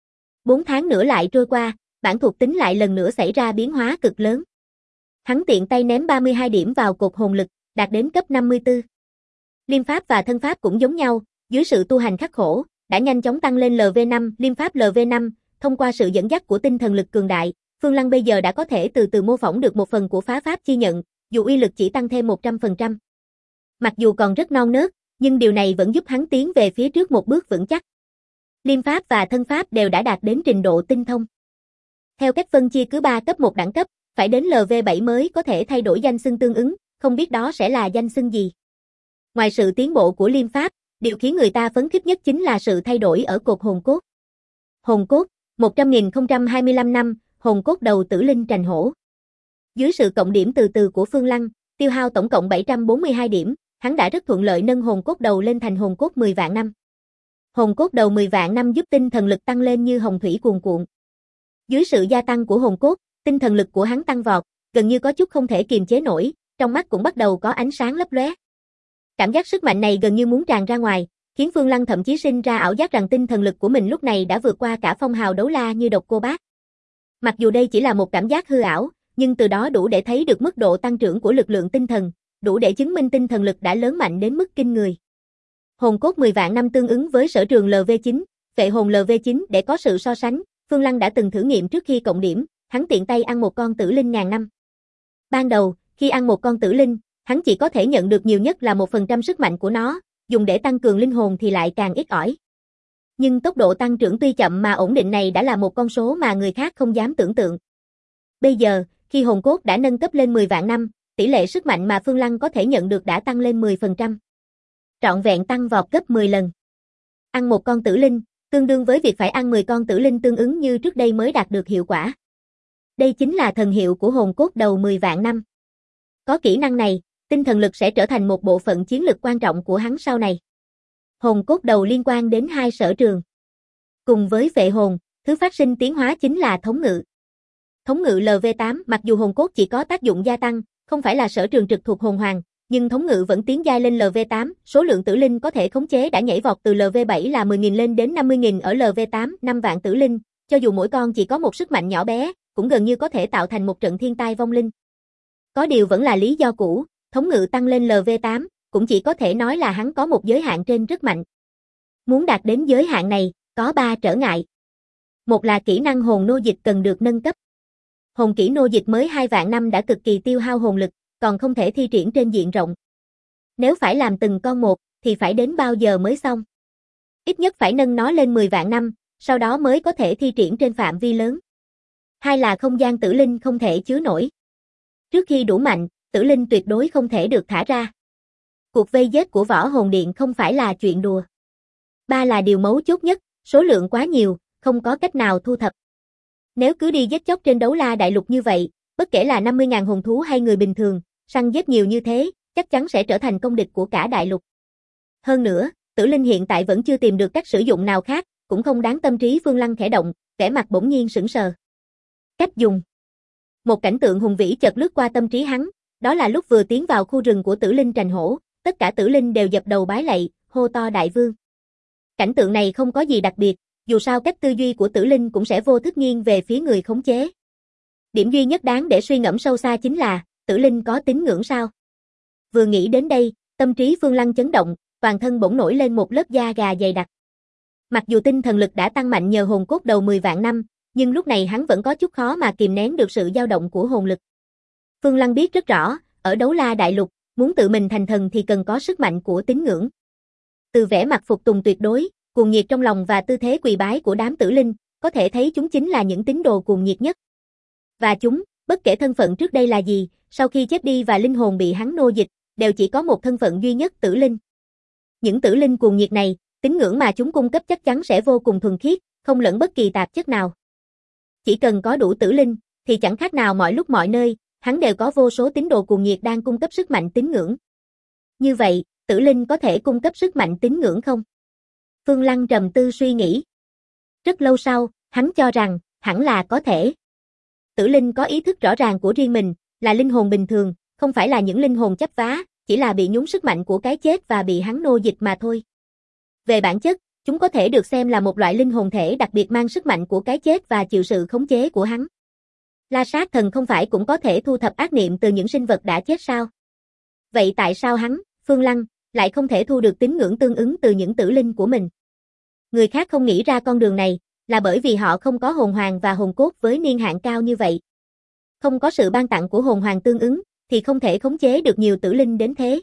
4 tháng nữa lại trôi qua, bản thuộc tính lại lần nữa xảy ra biến hóa cực lớn. Hắn tiện tay ném 32 điểm vào cột hồn lực, đạt đến cấp 54. Liêm pháp và thân pháp cũng giống nhau, dưới sự tu hành khắc khổ, đã nhanh chóng tăng lên LV5, liêm pháp LV5, thông qua sự dẫn dắt của tinh thần lực cường đại, Phương Lăng bây giờ đã có thể từ từ mô phỏng được một phần của phá pháp chi nhận, dù uy lực chỉ tăng thêm 100%. Mặc dù còn rất non nớt, nhưng điều này vẫn giúp hắn tiến về phía trước một bước vững chắc. Liêm pháp và thân pháp đều đã đạt đến trình độ tinh thông. Theo cách phân chia cứ 3 cấp một đẳng cấp, phải đến LV7 mới có thể thay đổi danh xưng tương ứng, không biết đó sẽ là danh xưng gì. Ngoài sự tiến bộ của Liêm Pháp, điều khiến người ta phấn khích nhất chính là sự thay đổi ở cột hồn cốt. Hồn cốt, 100.025 năm, hồn cốt đầu Tử Linh Trành Hổ. Dưới sự cộng điểm từ từ của Phương Lăng, tiêu hao tổng cộng 742 điểm, hắn đã rất thuận lợi nâng hồn cốt đầu lên thành hồn cốt 10 vạn năm. Hồn cốt đầu 10 vạn năm giúp tinh thần lực tăng lên như hồng thủy cuồn cuộn. Dưới sự gia tăng của hồn cốt, tinh thần lực của hắn tăng vọt, gần như có chút không thể kiềm chế nổi, trong mắt cũng bắt đầu có ánh sáng lấp lóe. Cảm giác sức mạnh này gần như muốn tràn ra ngoài, khiến Phương Lăng thậm chí sinh ra ảo giác rằng tinh thần lực của mình lúc này đã vượt qua cả phong hào đấu la như Độc Cô Bác. Mặc dù đây chỉ là một cảm giác hư ảo, nhưng từ đó đủ để thấy được mức độ tăng trưởng của lực lượng tinh thần, đủ để chứng minh tinh thần lực đã lớn mạnh đến mức kinh người. Hồn cốt 10 vạn năm tương ứng với sở trường LV9, vệ hồn LV9 để có sự so sánh, Phương Lăng đã từng thử nghiệm trước khi cộng điểm, hắn tiện tay ăn một con tử linh ngàn năm. Ban đầu, khi ăn một con tử linh, hắn chỉ có thể nhận được nhiều nhất là 1% sức mạnh của nó, dùng để tăng cường linh hồn thì lại càng ít ỏi. Nhưng tốc độ tăng trưởng tuy chậm mà ổn định này đã là một con số mà người khác không dám tưởng tượng. Bây giờ, khi hồn cốt đã nâng cấp lên 10 vạn năm, tỷ lệ sức mạnh mà Phương Lăng có thể nhận được đã tăng lên 10%. Trọn vẹn tăng vọt gấp 10 lần. Ăn một con tử linh, tương đương với việc phải ăn 10 con tử linh tương ứng như trước đây mới đạt được hiệu quả. Đây chính là thần hiệu của hồn cốt đầu 10 vạn năm. Có kỹ năng này, tinh thần lực sẽ trở thành một bộ phận chiến lực quan trọng của hắn sau này. Hồn cốt đầu liên quan đến hai sở trường. Cùng với vệ hồn, thứ phát sinh tiến hóa chính là thống ngự. Thống ngự LV8 mặc dù hồn cốt chỉ có tác dụng gia tăng, không phải là sở trường trực thuộc hồn hoàng, nhưng thống ngự vẫn tiến giai lên LV8, số lượng tử linh có thể khống chế đã nhảy vọt từ LV7 là 10.000 lên đến 50.000 ở LV8, 5 vạn tử linh, cho dù mỗi con chỉ có một sức mạnh nhỏ bé, cũng gần như có thể tạo thành một trận thiên tai vong linh. Có điều vẫn là lý do cũ, thống ngự tăng lên LV8, cũng chỉ có thể nói là hắn có một giới hạn trên rất mạnh. Muốn đạt đến giới hạn này, có 3 trở ngại. Một là kỹ năng hồn nô dịch cần được nâng cấp. Hồn kỹ nô dịch mới 2 vạn năm đã cực kỳ tiêu hao hồn lực, còn không thể thi triển trên diện rộng. Nếu phải làm từng con một, thì phải đến bao giờ mới xong? Ít nhất phải nâng nó lên 10 vạn năm, sau đó mới có thể thi triển trên phạm vi lớn. Hai là không gian tử linh không thể chứa nổi. Trước khi đủ mạnh, tử linh tuyệt đối không thể được thả ra. Cuộc vây giết của Võ Hồn Điện không phải là chuyện đùa. Ba là điều mấu chốt nhất, số lượng quá nhiều, không có cách nào thu thập. Nếu cứ đi giết chóc trên đấu la đại lục như vậy, bất kể là 50.000 hồn thú hay người bình thường, săn giết nhiều như thế, chắc chắn sẽ trở thành công địch của cả đại lục. Hơn nữa, tử linh hiện tại vẫn chưa tìm được cách sử dụng nào khác, cũng không đáng tâm trí Phương Lăng khẽ động, vẻ mặt bỗng nhiên sững sờ. Cách dùng. Một cảnh tượng hùng vĩ chợt lướt qua tâm trí hắn, đó là lúc vừa tiến vào khu rừng của tử linh Trành Hổ, tất cả tử linh đều dập đầu bái lạy, hô to đại vương. Cảnh tượng này không có gì đặc biệt, dù sao cách tư duy của tử linh cũng sẽ vô thức nghiêng về phía người khống chế. Điểm duy nhất đáng để suy ngẫm sâu xa chính là, tử linh có tín ngưỡng sao? Vừa nghĩ đến đây, tâm trí Phương Lăng chấn động, toàn thân bỗng nổi lên một lớp da gà dày đặc. Mặc dù tinh thần lực đã tăng mạnh nhờ hồn cốt đầu 10 vạn năm, nhưng lúc này hắn vẫn có chút khó mà kìm nén được sự dao động của hồn lực. Phương Lăng biết rất rõ, ở đấu la đại lục, muốn tự mình thành thần thì cần có sức mạnh của tín ngưỡng. Từ vẻ mặt phục tùng tuyệt đối, cuồng nhiệt trong lòng và tư thế quỳ bái của đám tử linh, có thể thấy chúng chính là những tín đồ cuồng nhiệt nhất. Và chúng, bất kể thân phận trước đây là gì, sau khi chết đi và linh hồn bị hắn nô dịch, đều chỉ có một thân phận duy nhất, tử linh. Những tử linh cuồng nhiệt này, tín ngưỡng mà chúng cung cấp chắc chắn sẽ vô cùng thuần khiết, không lẫn bất kỳ tạp chất nào. Chỉ cần có đủ tử linh, thì chẳng khác nào mọi lúc mọi nơi, hắn đều có vô số tín đồ cuồng nhiệt đang cung cấp sức mạnh tín ngưỡng. Như vậy, tử linh có thể cung cấp sức mạnh tín ngưỡng không? Phương Lăng trầm tư suy nghĩ. Rất lâu sau, hắn cho rằng, hẳn là có thể. Tử linh có ý thức rõ ràng của riêng mình, là linh hồn bình thường, không phải là những linh hồn chấp vá, chỉ là bị nhúng sức mạnh của cái chết và bị hắn nô dịch mà thôi. Về bản chất, chúng có thể được xem là một loại linh hồn thể đặc biệt mang sức mạnh của cái chết và chịu sự khống chế của hắn. La Sát Thần không phải cũng có thể thu thập ác niệm từ những sinh vật đã chết sao? Vậy tại sao hắn, Phương Lăng, lại không thể thu được tín ngưỡng tương ứng từ những tử linh của mình? Người khác không nghĩ ra con đường này, là bởi vì họ không có hồn hoàng và hồn cốt với niên hạn cao như vậy. Không có sự ban tặng của hồn hoàng tương ứng, thì không thể khống chế được nhiều tử linh đến thế.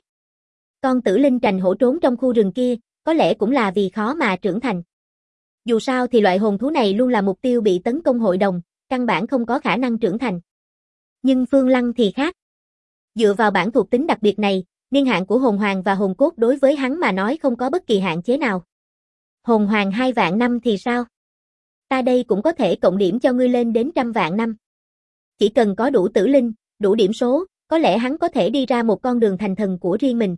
Con tử linh Trành Hổ trốn trong khu rừng kia, có lẽ cũng là vì khó mà trưởng thành. Dù sao thì loại hồn thú này luôn là mục tiêu bị tấn công hội đồng, căn bản không có khả năng trưởng thành. Nhưng Phương Lăng thì khác. Dựa vào bản thuộc tính đặc biệt này, Niên hạn của hồn hoàng và hồn cốt đối với hắn mà nói không có bất kỳ hạn chế nào. Hồn hoàng 2 vạn năm thì sao? Ta đây cũng có thể cộng điểm cho ngươi lên đến 100 vạn năm. Chỉ cần có đủ tử linh, đủ điểm số, có lẽ hắn có thể đi ra một con đường thành thần của riêng mình.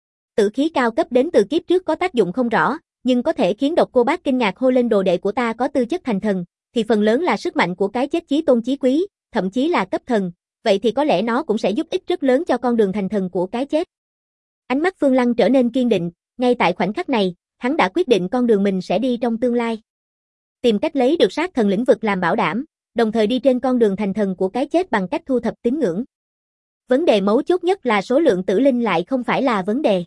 Tử khí cao cấp đến từ kiếp trước có tác dụng không rõ, nhưng có thể khiến Độc Cô Bác kinh ngạc hô lên đồ đệ của ta có tư chất thành thần, thì phần lớn là sức mạnh của cái chết chí tôn chí quý, thậm chí là cấp thần, vậy thì có lẽ nó cũng sẽ giúp ích rất lớn cho con đường thành thần của cái chết. Ánh mắt Phương Lăng trở nên kiên định, ngay tại khoảnh khắc này, hắn đã quyết định con đường mình sẽ đi trong tương lai. Tìm cách lấy được sát thần lĩnh vực làm bảo đảm, đồng thời đi trên con đường thành thần của cái chết bằng cách thu thập tín ngưỡng. Vấn đề mấu chốt nhất là số lượng tử linh lại không phải là vấn đề.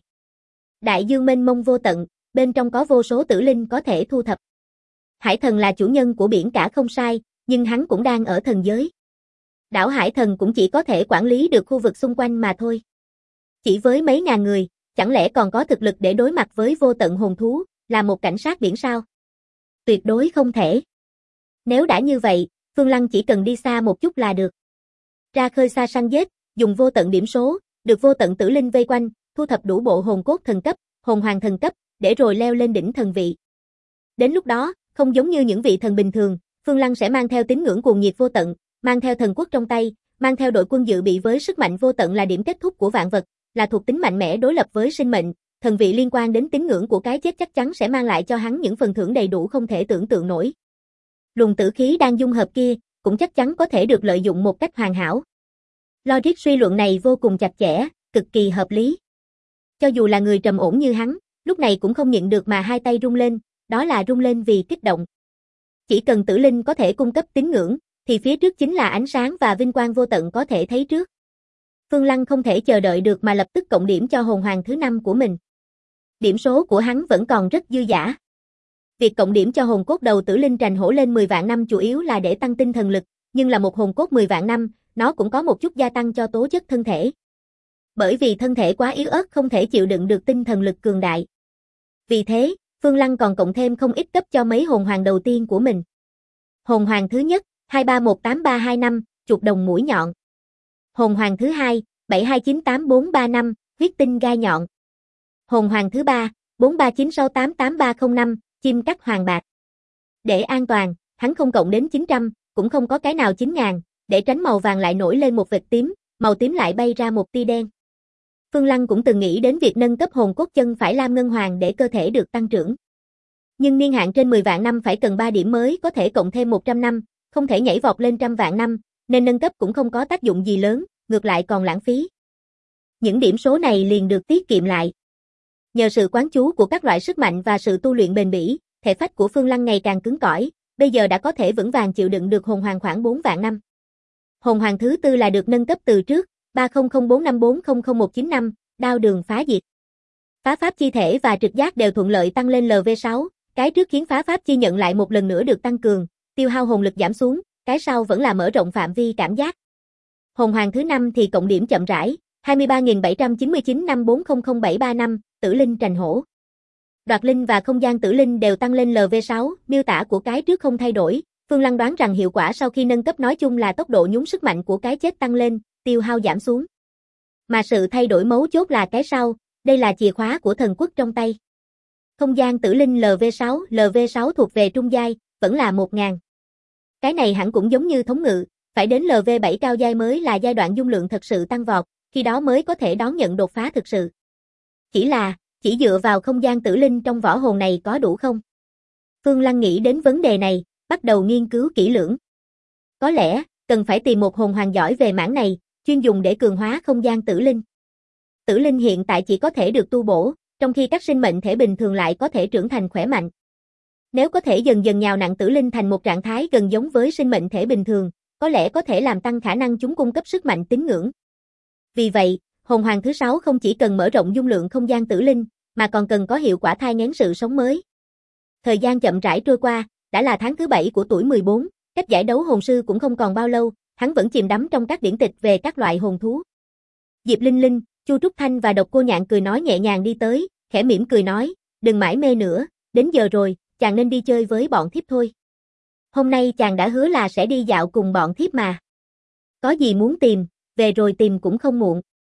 Đại dương mênh mông vô tận, bên trong có vô số tử linh có thể thu thập. Hải Thần là chủ nhân của biển cả không sai, nhưng hắn cũng đang ở thần giới. Đảo Hải Thần cũng chỉ có thể quản lý được khu vực xung quanh mà thôi. Chỉ với mấy ngàn người, chẳng lẽ còn có thực lực để đối mặt với vô tận hồn thú, là một cảnh sát biển sao? Tuyệt đối không thể. Nếu đã như vậy, Phương Lăng chỉ cần đi xa một chút là được. Ra khơi xa săn giết, dùng vô tận điểm số, được vô tận tử linh vây quanh, thu thập đủ bộ hồn cốt thần cấp, hồn hoàng thần cấp, để rồi leo lên đỉnh thần vị. Đến lúc đó, không giống như những vị thần bình thường, Phương Lăng sẽ mang theo tín ngưỡng cuồng nhiệt vô tận, mang theo thần quốc trong tay, mang theo đội quân dự bị với sức mạnh vô tận là điểm kết thúc của vạn vật, là thuộc tính mạnh mẽ đối lập với sinh mệnh, thần vị liên quan đến tín ngưỡng của cái chết chắc chắn sẽ mang lại cho hắn những phần thưởng đầy đủ không thể tưởng tượng nổi. Luồng tử khí đang dung hợp kia, cũng chắc chắn có thể được lợi dụng một cách hoàn hảo. Logic suy luận này vô cùng chặt chẽ, cực kỳ hợp lý. Cho dù là người trầm ổn như hắn, lúc này cũng không nhịn được mà hai tay rung lên, đó là rung lên vì kích động. Chỉ cần tử linh có thể cung cấp tín ngưỡng, thì phía trước chính là ánh sáng và vinh quang vô tận có thể thấy trước. Phương Lăng không thể chờ đợi được mà lập tức cộng điểm cho hồn hoàng thứ 5 của mình. Điểm số của hắn vẫn còn rất dư dả. Việc cộng điểm cho hồn cốt đầu tử linh trành hổ lên 10 vạn năm chủ yếu là để tăng tinh thần lực, nhưng là một hồn cốt 10 vạn năm, nó cũng có một chút gia tăng cho tố chất thân thể. Bởi vì thân thể quá yếu ớt không thể chịu đựng được tinh thần lực cường đại. Vì thế, Phương Lăng còn cộng thêm không ít cấp cho mấy hồn hoàng đầu tiên của mình. Hồn hoàng thứ nhất, 231835, chuột đồng mũi nhọn. Hồn hoàng thứ hai, 729845, huyết tinh gai nhọn. Hồn hoàng thứ ba, 43968835, chim cắt hoàng bạc. Để an toàn, hắn không cộng đến 900, cũng không có cái nào 9000, để tránh màu vàng lại nổi lên một vệt tím, màu tím lại bay ra một tia đen. Phương Lăng cũng từng nghĩ đến việc nâng cấp hồn cốt chân phải lam ngân hoàng để cơ thể được tăng trưởng. Nhưng niên hạn trên 10 vạn năm phải cần 3 điểm mới có thể cộng thêm 100 năm, không thể nhảy vọt lên 100 vạn năm, nên nâng cấp cũng không có tác dụng gì lớn, ngược lại còn lãng phí. Những điểm số này liền được tiết kiệm lại. Nhờ sự quán chú của các loại sức mạnh và sự tu luyện bền bỉ, thể phách của Phương Lăng ngày càng cứng cỏi, bây giờ đã có thể vững vàng chịu đựng được hồn hoàng khoảng 4 vạn năm. Hồn hoàng thứ tư là được nâng cấp từ trước, 300454000195, đao đường phá diệt. Phá pháp chi thể và trực giác đều thuận lợi tăng lên LV6, cái trước khiến phá pháp chi nhận lại một lần nữa được tăng cường, tiêu hao hồn lực giảm xuống, cái sau vẫn là mở rộng phạm vi cảm giác. Hồn hoàng thứ 5 thì cộng điểm chậm rãi, 23.799-5400735, tử linh trành hổ. Đoạt linh và không gian tử linh đều tăng lên LV6, miêu tả của cái trước không thay đổi, Phương Lăng đoán rằng hiệu quả sau khi nâng cấp nói chung là tốc độ nhúng sức mạnh của cái chết tăng lên, tiêu hao giảm xuống. Mà sự thay đổi mấu chốt là cái sau, đây là chìa khóa của thần quốc trong tay. Không gian tử linh LV6 thuộc về trung giai, vẫn là 1000. Cái này hẳn cũng giống như thống ngự, phải đến LV7 cao giai mới là giai đoạn dung lượng thật sự tăng vọt, khi đó mới có thể đón nhận đột phá thực sự. Chỉ dựa vào không gian tử linh trong võ hồn này có đủ không? Phương Lăng nghĩ đến vấn đề này, bắt đầu nghiên cứu kỹ lưỡng. Có lẽ, cần phải tìm một hồn hoàng giỏi về mảng này, chuyên dùng để cường hóa không gian tử linh. Tử linh hiện tại chỉ có thể được tu bổ, trong khi các sinh mệnh thể bình thường lại có thể trưởng thành khỏe mạnh. Nếu có thể dần dần nhào nặn tử linh thành một trạng thái gần giống với sinh mệnh thể bình thường, có lẽ có thể làm tăng khả năng chúng cung cấp sức mạnh tín ngưỡng. Vì vậy, hồn hoàng thứ 6 không chỉ cần mở rộng dung lượng không gian tử linh, mà còn cần có hiệu quả thai nghén sự sống mới. Thời gian chậm rãi trôi qua, đã là tháng thứ 7 của tuổi 14, cách giải đấu hồn sư cũng không còn bao lâu, hắn vẫn chìm đắm trong các điển tịch về các loại hồn thú. Diệp Linh Linh, Chu Trúc Thanh và Độc Cô Nhạn cười nói nhẹ nhàng đi tới, khẽ mỉm cười nói, đừng mãi mê nữa, đến giờ rồi, chàng nên đi chơi với bọn thiếp thôi. Hôm nay chàng đã hứa là sẽ đi dạo cùng bọn thiếp mà. Có gì muốn tìm, về rồi tìm cũng không muộn.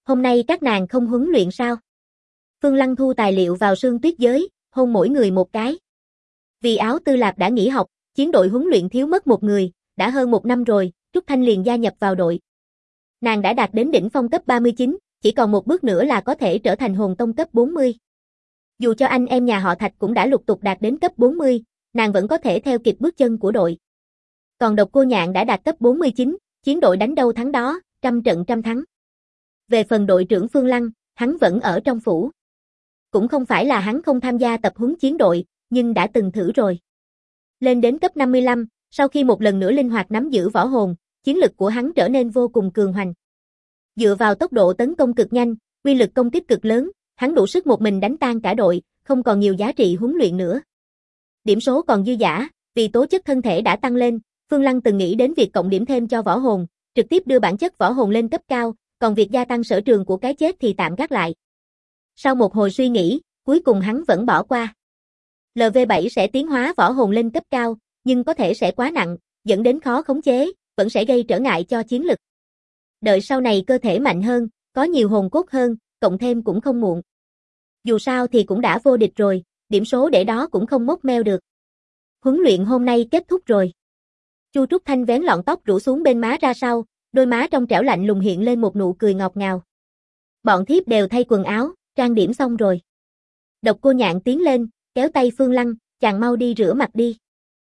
Hôm nay các nàng không huấn luyện sao? Phương Lăng thu tài liệu vào sương tuyết giới, hôn mỗi người một cái. Vì Áo Tư Lạp đã nghỉ học, chiến đội huấn luyện thiếu mất một người, đã hơn 1 năm rồi, Trúc Thanh liền gia nhập vào đội. Nàng đã đạt đến đỉnh phong cấp 39, chỉ còn một bước nữa là có thể trở thành hồn tông cấp 40. Dù cho anh em nhà họ Thạch cũng đã lục tục đạt đến cấp 40, nàng vẫn có thể theo kịp bước chân của đội. Còn Độc Cô Nhạn đã đạt cấp 49, chiến đội đánh đâu thắng đó, trăm trận trăm thắng. Về phần đội trưởng Phương Lăng, hắn vẫn ở trong phủ. Cũng không phải là hắn không tham gia tập huấn chiến đội, nhưng đã từng thử rồi. Lên đến cấp 55, sau khi một lần nữa linh hoạt nắm giữ võ hồn, chiến lực của hắn trở nên vô cùng cường hoành. Dựa vào tốc độ tấn công cực nhanh, uy lực công kích cực lớn, hắn đủ sức một mình đánh tan cả đội, không còn nhiều giá trị huấn luyện nữa. Điểm số còn dư dả, vì tố chất thân thể đã tăng lên, Phương Lăng từng nghĩ đến việc cộng điểm thêm cho võ hồn, trực tiếp đưa bản chất võ hồn lên cấp cao, còn việc gia tăng sở trường của cái chết thì tạm gác lại. Sau một hồi suy nghĩ, cuối cùng hắn vẫn bỏ qua. LV7 sẽ tiến hóa võ hồn lên cấp cao, nhưng có thể sẽ quá nặng, dẫn đến khó khống chế, vẫn sẽ gây trở ngại cho chiến lực. Đợi sau này cơ thể mạnh hơn, có nhiều hồn cốt hơn, cộng thêm cũng không muộn. Dù sao thì cũng đã vô địch rồi, điểm số để đó cũng không móc meo được. Huấn luyện hôm nay kết thúc rồi. Chu Trúc Thanh vén lọn tóc rủ xuống bên má ra sau, đôi má trong trẻo lạnh lùng hiện lên một nụ cười ngọt ngào. Bọn thiếp đều thay quần áo, trang điểm xong rồi. Độc Cô Nhạn tiến lên, kéo tay Phương Lăng, chàng mau đi rửa mặt đi.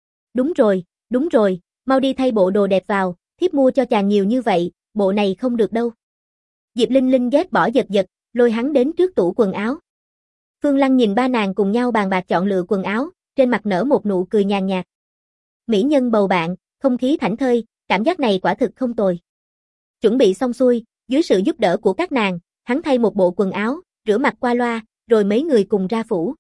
Đúng rồi, mau đi thay bộ đồ đẹp vào, thiếp mua cho chàng nhiều như vậy, bộ này không được đâu. Diệp Linh Linh ghét bỏ giật giật, lôi hắn đến trước tủ quần áo. Phương Lăng nhìn ba nàng cùng nhau bàn bạc chọn lựa quần áo, trên mặt nở một nụ cười nhàn nhạt. Mỹ nhân bầu bạn, không khí thảnh thơi, cảm giác này quả thực không tồi. Chuẩn bị xong xuôi, dưới sự giúp đỡ của các nàng, hắn thay một bộ quần áo, rửa mặt qua loa, rồi mấy người cùng ra phủ.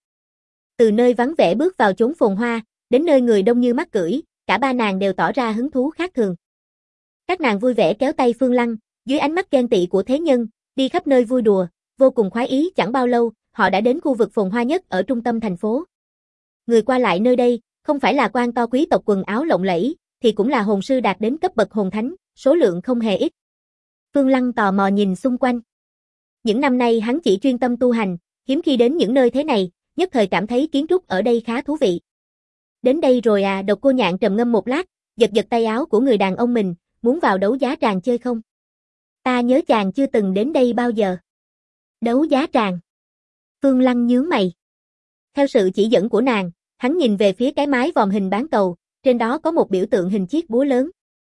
Từ nơi vắng vẻ bước vào chốn phồn hoa, đến nơi người đông như mắc cưỡi, cả ba nàng đều tỏ ra hứng thú khác thường. Các nàng vui vẻ kéo tay Phương Lăng, dưới ánh mắt ghen tị của thế nhân, đi khắp nơi vui đùa, vô cùng khoái ý. Chẳng bao lâu, họ đã đến khu vực phồn hoa nhất ở trung tâm thành phố. Người qua lại nơi đây, không phải là quan to quý tộc quần áo lộng lẫy, thì cũng là hồn sư đạt đến cấp bậc hồn thánh, số lượng không hề ít. Phương Lăng tò mò nhìn xung quanh. Những năm nay hắn chỉ chuyên tâm tu hành, hiếm khi đến những nơi thế này, nhất thời cảm thấy kiến trúc ở đây khá thú vị. Đến đây rồi à? Độc Cô Nhạn trầm ngâm một lát, giật giật tay áo của người đàn ông mình, muốn vào đấu giá tràng chơi không? Ta nhớ chàng chưa từng đến đây bao giờ. Đấu giá tràng. Phương Lăng nhướng mày. Theo sự chỉ dẫn của nàng, hắn nhìn về phía cái mái vòm hình bán cầu, trên đó có một biểu tượng hình chiếc búa lớn.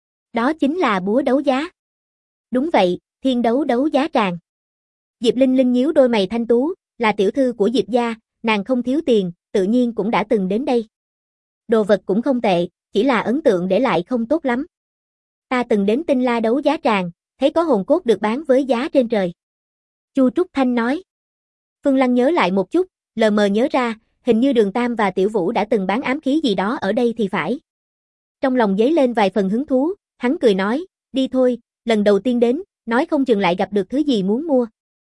Đó chính là búa đấu giá. Đúng vậy, thiên đấu đấu giá tràng. Diệp Linh Linh nhíu đôi mày thanh tú, là tiểu thư của Diệp gia, nàng không thiếu tiền, tự nhiên cũng đã từng đến đây. Đồ vật cũng không tệ, chỉ là ấn tượng để lại không tốt lắm. Ta từng đến Tinh La đấu giá tràng, thấy có hồn cốt được bán với giá trên trời. Chu Trúc Thanh nói. Phương Lăng nhớ lại một chút, lờ mờ nhớ ra, hình như Đường Tam và Tiểu Vũ đã từng bán ám khí gì đó ở đây thì phải. Trong lòng dấy lên vài phần hứng thú, hắn cười nói, đi thôi, lần đầu tiên đến, nói không chừng lại gặp được thứ gì muốn mua.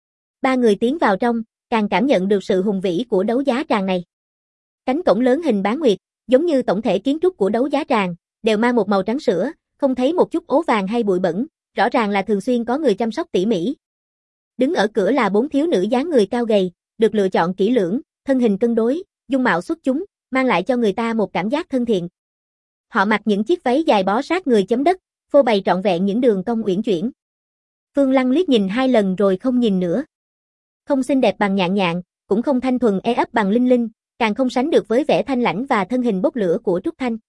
Ba người tiến vào trong, càng cảm nhận được sự hùng vĩ của đấu giá tràng này. Cánh cổng lớn hình bán nguyệt, giống như tổng thể kiến trúc của đấu giá tràng, đều mang một màu trắng sữa, không thấy một chút ố vàng hay bụi bẩn, rõ ràng là thường xuyên có người chăm sóc tỉ mỉ. Đứng ở cửa là 4 thiếu nữ dáng người cao gầy, được lựa chọn kỹ lưỡng, thân hình cân đối, dung mạo xuất chúng, mang lại cho người ta một cảm giác thân thiện. Họ mặc những chiếc váy dài bó sát người chấm đất, phô bày trọn vẹn những đường cong uyển chuyển. Phương Lăng liếc nhìn 2 lần rồi không nhìn nữa. Không xinh đẹp bằng Nhạn Nhạn, cũng không thanh thuần ấp bằng Linh Linh, càng không sánh được với vẻ thanh lãnh và thân hình bốc lửa của Trúc Thanh.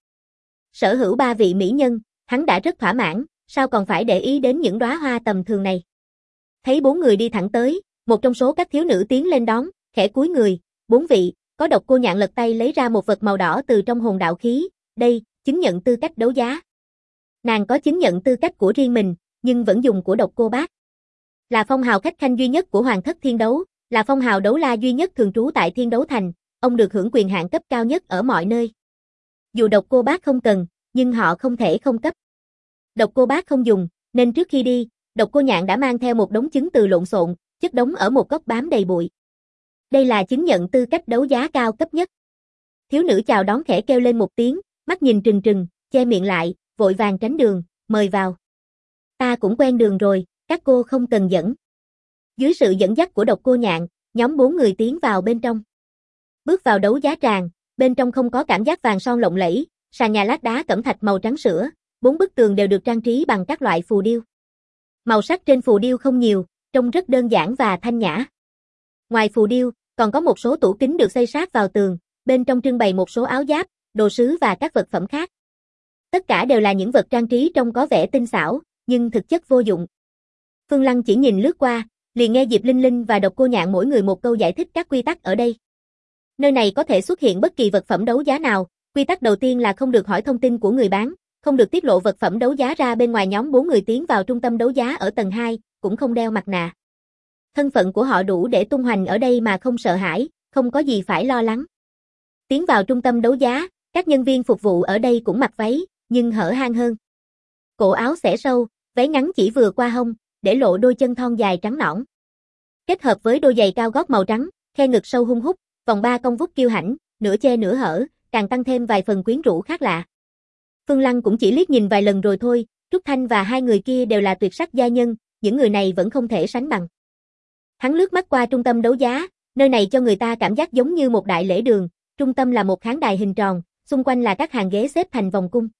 Sở hữu 3 vị mỹ nhân, hắn đã rất thỏa mãn, sao còn phải để ý đến những đóa hoa tầm thường này. Thấy 4 người đi thẳng tới, một trong số các thiếu nữ tiến lên đón, khẽ cúi người, 4 vị, có Độc Cô Nhạn lật tay lấy ra một vật màu đỏ từ trong hồn đạo khí, đây, chứng nhận tư cách đấu giá. Nàng có chứng nhận tư cách của riêng mình, nhưng vẫn dùng của Độc Cô Bác. Là phong hào khách khanh duy nhất của Hoàng thất Thiên Đấu, là phong hào đấu la duy nhất thường trú tại Thiên Đấu Thành, ông được hưởng quyền hạn cấp cao nhất ở mọi nơi. Dù Độc Cô Bác không cần, nhưng họ không thể không cấp. Độc Cô Bác không dùng, nên trước khi đi, Độc Cô Nhạn đã mang theo một đống chứng từ lộn xộn, chất đống ở một góc bám đầy bụi. Đây là chứng nhận tư cách đấu giá cao cấp nhất. Thiếu nữ chào đón khẽ kêu lên một tiếng, mắt nhìn trừng trừng, che miệng lại, vội vàng tránh đường, mời vào. Ta cũng quen đường rồi, các cô không cần dẫn. Dưới sự dẫn dắt của Độc Cô Nhạn, nhóm 4 người tiến vào bên trong. Bước vào đấu giá tràng, bên trong không có cảm giác vàng son lộng lẫy, sàn nhà lát đá cẩm thạch màu trắng sữa, 4 bức tường đều được trang trí bằng các loại phù điêu. Màu sắc trên phù điêu không nhiều, trông rất đơn giản và thanh nhã. Ngoài phù điêu, còn có một số tủ kính được xây sát vào tường, bên trong trưng bày một số áo giáp, đồ sứ và các vật phẩm khác. Tất cả đều là những vật trang trí trông có vẻ tinh xảo, nhưng thực chất vô dụng. Phương Lăng chỉ nhìn lướt qua, liền nghe Diệp Linh Linh và Độc Cô Nhạn mỗi người một câu giải thích các quy tắc ở đây. Nơi này có thể xuất hiện bất kỳ vật phẩm đấu giá nào, quy tắc đầu tiên là không được hỏi thông tin của người bán, không được tiết lộ vật phẩm đấu giá ra bên ngoài. Nhóm 4 người tiến vào trung tâm đấu giá ở tầng 2, cũng không đeo mặt nạ. Thân phận của họ đủ để tung hoành ở đây mà không sợ hãi, không có gì phải lo lắng. Tiến vào trung tâm đấu giá, các nhân viên phục vụ ở đây cũng mặc váy, nhưng hở hang hơn. Cổ áo xẻ sâu, váy ngắn chỉ vừa qua hông, để lộ đôi chân thon dài trắng nõn. Kết hợp với đôi giày cao gót màu trắng, khe ngực sâu hun hút, vòng ba cong vút kiêu hãnh, nửa che nửa hở, càng tăng thêm vài phần quyến rũ khác lạ. Phương Lăng cũng chỉ liếc nhìn vài lần rồi thôi, Trúc Thanh và hai người kia đều là tuyệt sắc gia nhân, những người này vẫn không thể sánh bằng. Hắn lướt mắt qua trung tâm đấu giá, nơi này cho người ta cảm giác giống như một đại lễ đường, trung tâm là một khán đài hình tròn, xung quanh là các hàng ghế xếp thành vòng cung.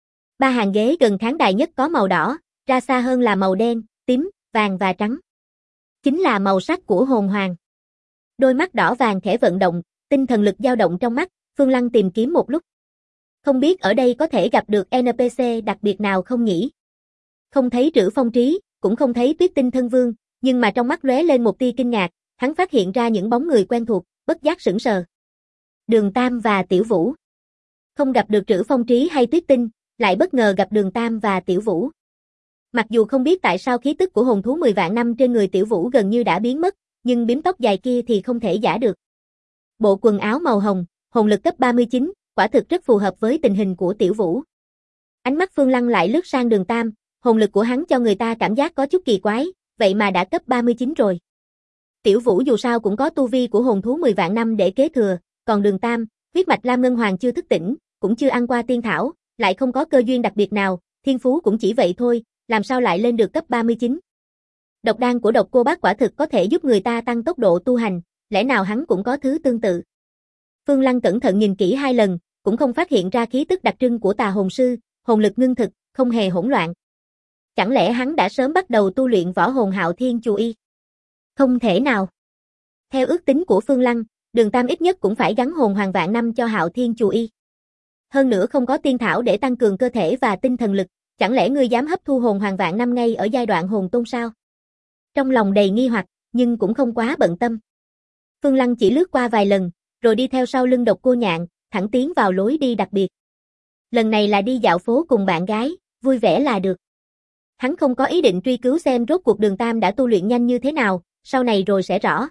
3 hàng ghế gần khán đài nhất có màu đỏ, ra xa hơn là màu đen, tím, vàng và trắng. Chính là màu sắc của hồn hoàng. Đôi mắt đỏ vàng khẽ vận động, tinh thần lực dao động trong mắt, Phương Lăng tìm kiếm một lúc. Không biết ở đây có thể gặp được NPC đặc biệt nào không nhỉ? Không thấy Trữ Phong Trí, cũng không thấy Tuyết Tinh Thân Vương, nhưng mà trong mắt lóe lên một tia kinh ngạc, hắn phát hiện ra những bóng người quen thuộc, bất giác sững sờ. Đường Tam và Tiểu Vũ. Không gặp được Trữ Phong Trí hay Tuyết Tinh, lại bất ngờ gặp Đường Tam và Tiểu Vũ. Mặc dù không biết tại sao khí tức của hồn thú 10 vạn năm trên người Tiểu Vũ gần như đã biến mất, nhưng bím tóc dài kia thì không thể giả được. Bộ quần áo màu hồng, hồn lực cấp 39, quả thực rất phù hợp với tình hình của Tiểu Vũ. Ánh mắt Phương Lăng lại lướt sang Đường Tam, hồn lực của hắn cho người ta cảm giác có chút kỳ quái, vậy mà đã cấp 39 rồi. Tiểu Vũ dù sao cũng có tu vi của hồn thú 10 vạn năm để kế thừa, còn Đường Tam, huyết mạch Lam Ngân Hoàng chưa thức tỉnh, cũng chưa ăn qua tiên thảo, lại không có cơ duyên đặc biệt nào, thiên phú cũng chỉ vậy thôi, làm sao lại lên được cấp 39. Độc đan của Độc Cô Bác quả thực có thể giúp người ta tăng tốc độ tu hành, lẽ nào hắn cũng có thứ tương tự. Phương Lăng cẩn thận nhìn kỹ 2 lần, cũng không phát hiện ra khí tức đặc trưng của Tà Hồn Sư, hồn lực ngưng thực, không hề hỗn loạn. Chẳng lẽ hắn đã sớm bắt đầu tu luyện võ hồn Hạo Thiên Chù Y? Không thể nào. Theo ước tính của Phương Lăng, Đường Tam ít nhất cũng phải gắn hồn hoàng vạn năm cho Hạo Thiên Chù Y. Hơn nữa không có tiên thảo để tăng cường cơ thể và tinh thần lực, chẳng lẽ ngươi dám hấp thu hồn hoàng vạn năm ngay ở giai đoạn hồn tôn sao? Trong lòng đầy nghi hoặc, nhưng cũng không quá bận tâm. Phương Lăng chỉ lướt qua vài lần, rồi đi theo sau lưng Độc Cô Nhạn, thẳng tiến vào lối đi đặc biệt. Lần này là đi dạo phố cùng bạn gái, vui vẻ là được. Hắn không có ý định truy cứu xem rốt cuộc Đường Tam đã tu luyện nhanh như thế nào, sau này rồi sẽ rõ.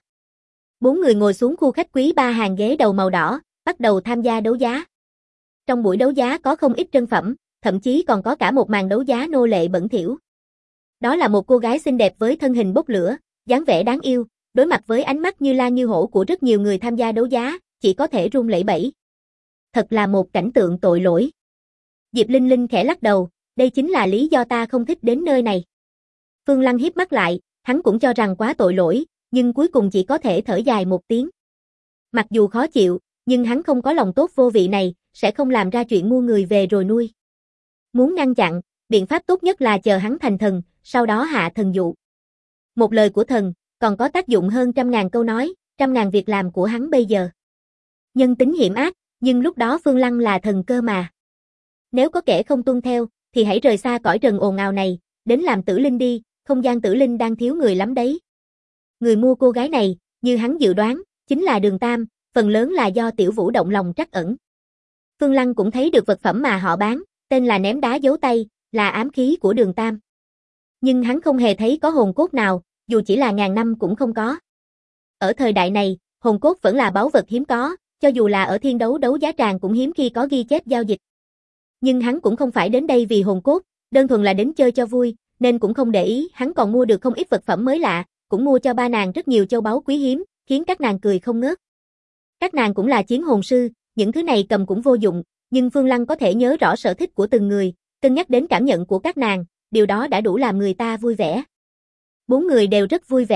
4 người ngồi xuống khu khách quý 3 hàng ghế đầu màu đỏ, bắt đầu tham gia đấu giá. Trong buổi đấu giá có không ít trân phẩm, thậm chí còn có cả một màn đấu giá nô lệ bẩn thỉu. Đó là một cô gái xinh đẹp với thân hình bốc lửa, dáng vẻ đáng yêu, đối mặt với ánh mắt như la như hổ của rất nhiều người tham gia đấu giá, chỉ có thể run lẩy bẩy. Thật là một cảnh tượng tội lỗi. Diệp Linh Linh khẽ lắc đầu, đây chính là lý do ta không thích đến nơi này. Phương Lăng híp mắt lại, hắn cũng cho rằng quá tội lỗi, nhưng cuối cùng chỉ có thể thở dài một tiếng. Mặc dù khó chịu, nhưng hắn không có lòng tốt vô vị này, sẽ không làm ra chuyện mua người về rồi nuôi. Muốn ngăn chặn, biện pháp tốt nhất là chờ hắn thành thần, sau đó hạ thần dụ. Một lời của thần, còn có tác dụng hơn 100.000 câu nói, 100.000 việc làm của hắn bây giờ. Nhân tính hiểm ác, nhưng lúc đó Phương Lăng là thần cơ mà. Nếu có kẻ không tuân theo, thì hãy rời xa cõi trần ồn ào này, đến làm tử linh đi, không gian tử linh đang thiếu người lắm đấy. Người mua cô gái này, như hắn dự đoán, chính là Đường Tam, phần lớn là do Tiểu Vũ động lòng trắc ẩn. Phương Lăng cũng thấy được vật phẩm mà họ bán, tên là ném đá giấu tay, là ám khí của Đường Tam. Nhưng hắn không hề thấy có hồn cốt nào, dù chỉ là ngàn năm cũng không có. Ở thời đại này, hồn cốt vẫn là báu vật hiếm có, cho dù là ở thiên đấu đấu giá tràng cũng hiếm khi có ghi chép giao dịch. Nhưng hắn cũng không phải đến đây vì hồn cốt, đơn thuần là đến chơi cho vui, nên cũng không để ý, hắn còn mua được không ít vật phẩm mới lạ, cũng mua cho ba nàng rất nhiều châu báu quý hiếm, khiến các nàng cười không ngớt. Các nàng cũng là chiến hồn sư, những thứ này cầm cũng vô dụng, nhưng Phương Lăng có thể nhớ rõ sở thích của từng người, cân nhắc đến cảm nhận của các nàng, điều đó đã đủ làm người ta vui vẻ. 4 người đều rất vui vẻ,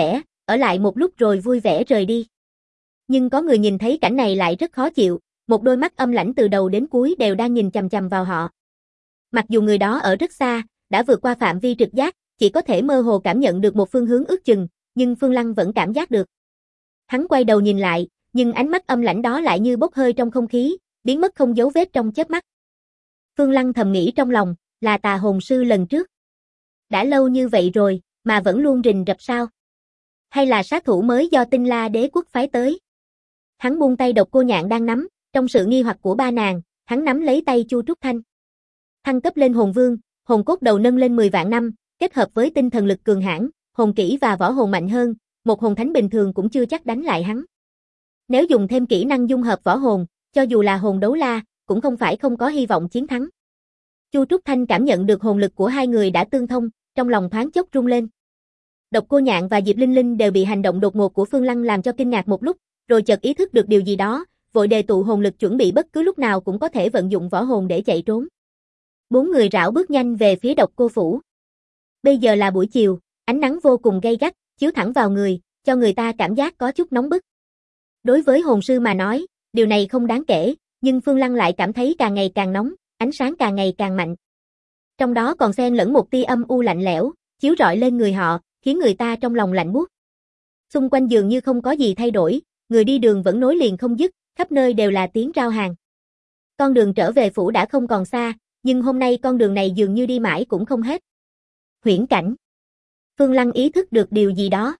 ở lại một lúc rồi vui vẻ rời đi. Nhưng có người nhìn thấy cảnh này lại rất khó chịu, một đôi mắt âm lãnh từ đầu đến cuối đều đang nhìn chằm chằm vào họ. Mặc dù người đó ở rất xa, đã vượt qua phạm vi trực giác, chỉ có thể mơ hồ cảm nhận được một phương hướng ước chừng, nhưng Phương Lăng vẫn cảm giác được. Hắn quay đầu nhìn lại, nhưng ánh mắt âm lãnh đó lại như bốc hơi trong không khí, biến mất không dấu vết trong chớp mắt. Phương Lăng thầm nghĩ trong lòng, là tà hồn sư lần trước. Đã lâu như vậy rồi, mà vẫn luôn rình rập sao? Hay là sát thủ mới do Tinh La Đế quốc phái tới? Hắn buông tay Độc Cô Nhạn đang nắm, trong sự nghi hoặc của ba nàng, hắn nắm lấy tay Chu Trúc Thanh. Thăng cấp lên hồn vương, hồn cốt đầu nâng lên 10 vạn năm, kết hợp với tinh thần lực cường hãn, hồn kỹ và võ hồn mạnh hơn, một hồn thánh bình thường cũng chưa chắc đánh lại hắn. Nếu dùng thêm kỹ năng dung hợp võ hồn, cho dù là hồn đấu la, cũng không phải không có hy vọng chiến thắng. Chu Trúc Thanh cảm nhận được hồn lực của hai người đã tương thông, trong lòng thoáng chốc rung lên. Độc Cô Nhạn và Diệp Linh Linh đều bị hành động đột ngột của Phương Lăng làm cho kinh ngạc một lúc, rồi chợt ý thức được điều gì đó, vội đề tụ hồn lực chuẩn bị bất cứ lúc nào cũng có thể vận dụng võ hồn để chạy trốn. Bốn người rảo bước nhanh về phía Độc Cô phủ. Bây giờ là buổi chiều, ánh nắng vô cùng gay gắt, chiếu thẳng vào người, cho người ta cảm giác có chút nóng bức. Đối với hồn sư mà nói, điều này không đáng kể, nhưng Phương Lăng lại cảm thấy càng ngày càng nóng, ánh sáng càng ngày càng mạnh. Trong đó còn xen lẫn một tia âm u lạnh lẽo, chiếu rọi lên người họ, khiến người ta trong lòng lạnh buốt. Xung quanh dường như không có gì thay đổi, người đi đường vẫn nối liền không dứt, khắp nơi đều là tiếng rao hàng. Con đường trở về phủ đã không còn xa, nhưng hôm nay con đường này dường như đi mãi cũng không hết. Huyễn cảnh. Phương Lăng ý thức được điều gì đó.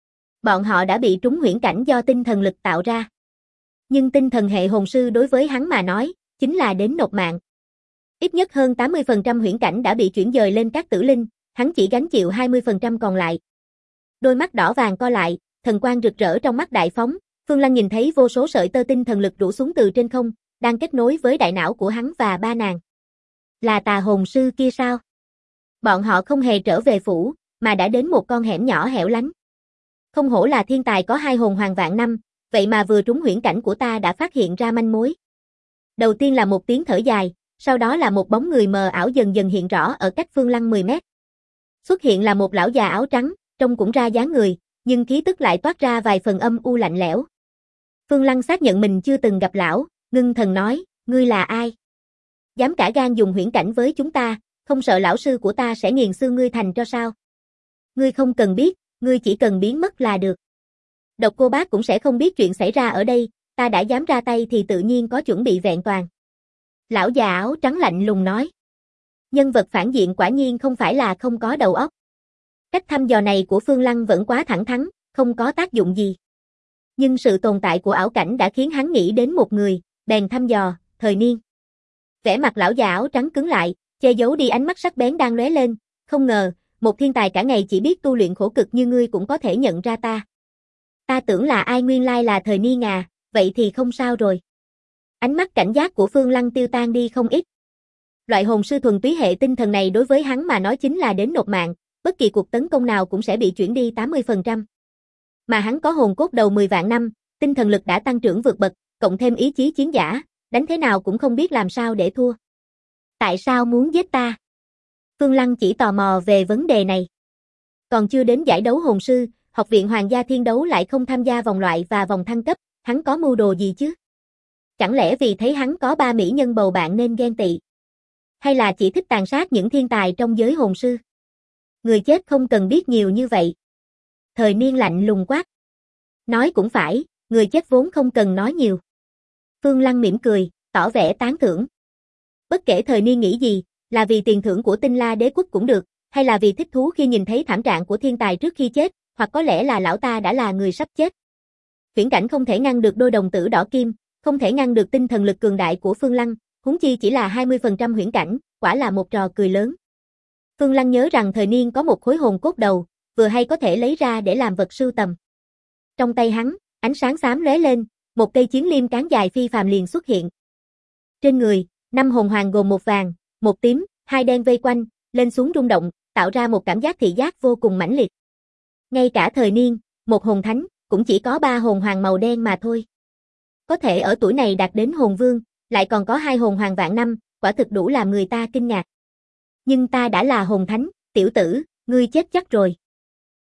Bọn họ đã bị trúng huyễn cảnh do tinh thần lực tạo ra. Nhưng tinh thần hệ hồn sư đối với hắn mà nói, chính là đến nộp mạng. Ít nhất hơn 80% huyễn cảnh đã bị chuyển dời lên các tử linh, hắn chỉ gánh chịu 20% còn lại. Đôi mắt đỏ vàng co lại, thần quang rực rỡ trong mắt đại phóng, Phương Lăng nhìn thấy vô số sợi tơ tinh thần lực rủ xuống từ trên không, đang kết nối với đại não của hắn và ba nàng. Là tà hồn sư kia sao? Bọn họ không hề trở về phủ, mà đã đến một con hẻm nhỏ hẻo lánh. Không hổ là thiên tài có hai hồn hoàng vạn năm, vậy mà vừa trúng huyễn cảnh của ta đã phát hiện ra manh mối. Đầu tiên là một tiếng thở dài, sau đó là một bóng người mờ ảo dần dần hiện rõ ở cách Phương Lăng 10 mét. Xuất hiện là một lão già áo trắng, trông cũng ra dáng người, nhưng khí tức lại toát ra vài phần âm u lạnh lẽo. Phương Lăng xác nhận mình chưa từng gặp lão, ngưng thần nói, ngươi là ai? Dám cả gan dùng huyễn cảnh với chúng ta, không sợ lão sư của ta sẽ nghiền xương ngươi thành cho sao? Ngươi không cần biết, ngươi chỉ cần biến mất là được. Độc Cô Bác cũng sẽ không biết chuyện xảy ra ở đây, ta đã dám ra tay thì tự nhiên có chuẩn bị vẹn toàn. Lão già áo trắng lạnh lùng nói. Nhân vật phản diện quả nhiên không phải là không có đầu óc. Cách thăm dò này của Phương Lăng vẫn quá thẳng thắn, không có tác dụng gì. Nhưng sự tồn tại của ảo cảnh đã khiến hắn nghĩ đến một người, bèn thăm dò, Thời Niên. Vẻ mặt lão già áo trắng cứng lại, che giấu đi ánh mắt sắc bén đang lóe lên, không ngờ, một thiên tài cả ngày chỉ biết tu luyện khổ cực như ngươi cũng có thể nhận ra ta. Ta tưởng là ai nguyên lai là Thời Niên à, vậy thì không sao rồi. Ánh mắt cảnh giác của Phương Lăng tiêu tan đi không ít. Loại hồn sư thuần túy hệ tinh thần này đối với hắn mà nói chính là đến nộp mạng, bất kỳ cuộc tấn công nào cũng sẽ bị chuyển đi 80%. Mà hắn có hồn cốt đầu 10 vạn năm, tinh thần lực đã tăng trưởng vượt bậc, cộng thêm ý chí chiến giả, đánh thế nào cũng không biết làm sao để thua. Tại sao muốn giết ta? Phương Lăng chỉ tò mò về vấn đề này. Còn chưa đến giải đấu hồn sư, Học viện Hoàng gia Thiên đấu lại không tham gia vòng loại và vòng thăng cấp, hắn có mưu đồ gì chứ? Chẳng lẽ vì thấy hắn có 3 mỹ nhân bầu bạn nên ghen tị? Hay là chỉ thích tàn sát những thiên tài trong giới hồn sư? Người chết không cần biết nhiều như vậy. Thời Niên lạnh lùng quát. Nói cũng phải, người chết vốn không cần nói nhiều. Phương Lăng mỉm cười, tỏ vẻ tán thưởng. Bất kể Thời Niên nghĩ gì, là vì tiền thưởng của Tinh La Đế quốc cũng được, hay là vì thích thú khi nhìn thấy thảm trạng của thiên tài trước khi chết, hoặc có lẽ là lão ta đã là người sắp chết. Huyễn cảnh không thể ngăn được đôi đồng tử đỏ kim, không thể ngăn được tinh thần lực cường đại của Phương Lăng, huống chi chỉ là 20% huyễn cảnh, quả là một trò cười lớn. Phương Lăng nhớ rằng Thời Niên có một khối hồn cốt đầu, vừa hay có thể lấy ra để làm vật sưu tầm. Trong tay hắn, ánh sáng xám lóe lên, một cây chiến liêm cán dài phi phàm liền xuất hiện. Trên người, 5 hồn hoàng gồm một vàng, một tím, 2 đen vây quanh, lên xuống rung động, tạo ra một cảm giác thị giác vô cùng mãnh liệt. Ngay cả Thời Niên, một hồn thánh, cũng chỉ có 3 hồn hoàng màu đen mà thôi. Có thể ở tuổi này đạt đến hồn vương, lại còn có 2 hồn hoàng vạn năm, quả thực đủ làm người ta kinh ngạc. Nhưng ta đã là hồn thánh, tiểu tử, ngươi chết chắc rồi.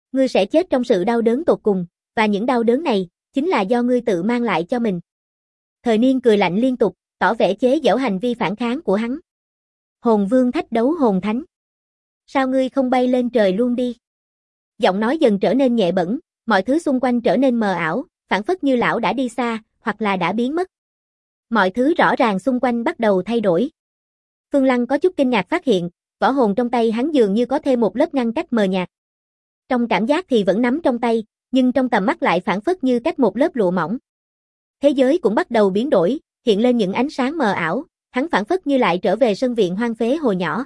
Ngươi sẽ chết trong sự đau đớn tột cùng, và những đau đớn này, chính là do ngươi tự mang lại cho mình. Thời niên cười lạnh liên tục, tỏ vẻ chế giễu hành vi phản kháng của hắn. Hồn vương thách đấu hồn thánh. Sao ngươi không bay lên trời luôn đi? Giọng nói dần trở nên nhẹ bẫng, mọi thứ xung quanh trở nên mờ ảo, phảng phất như lão đã đi xa, hoặc là đã biến mất. Mọi thứ rõ ràng xung quanh bắt đầu thay đổi. Phương Lăng có chút kinh ngạc phát hiện, võ hồn trong tay hắn dường như có thêm một lớp ngăn cách mờ nhạt. Trong cảm giác thì vẫn nắm trong tay, nhưng trong tầm mắt lại phảng phất như cách một lớp lụa mỏng. Thế giới cũng bắt đầu biến đổi, hiện lên những ánh sáng mờ ảo, hắn phảng phất như lại trở về sân viện hoang phế hồi nhỏ.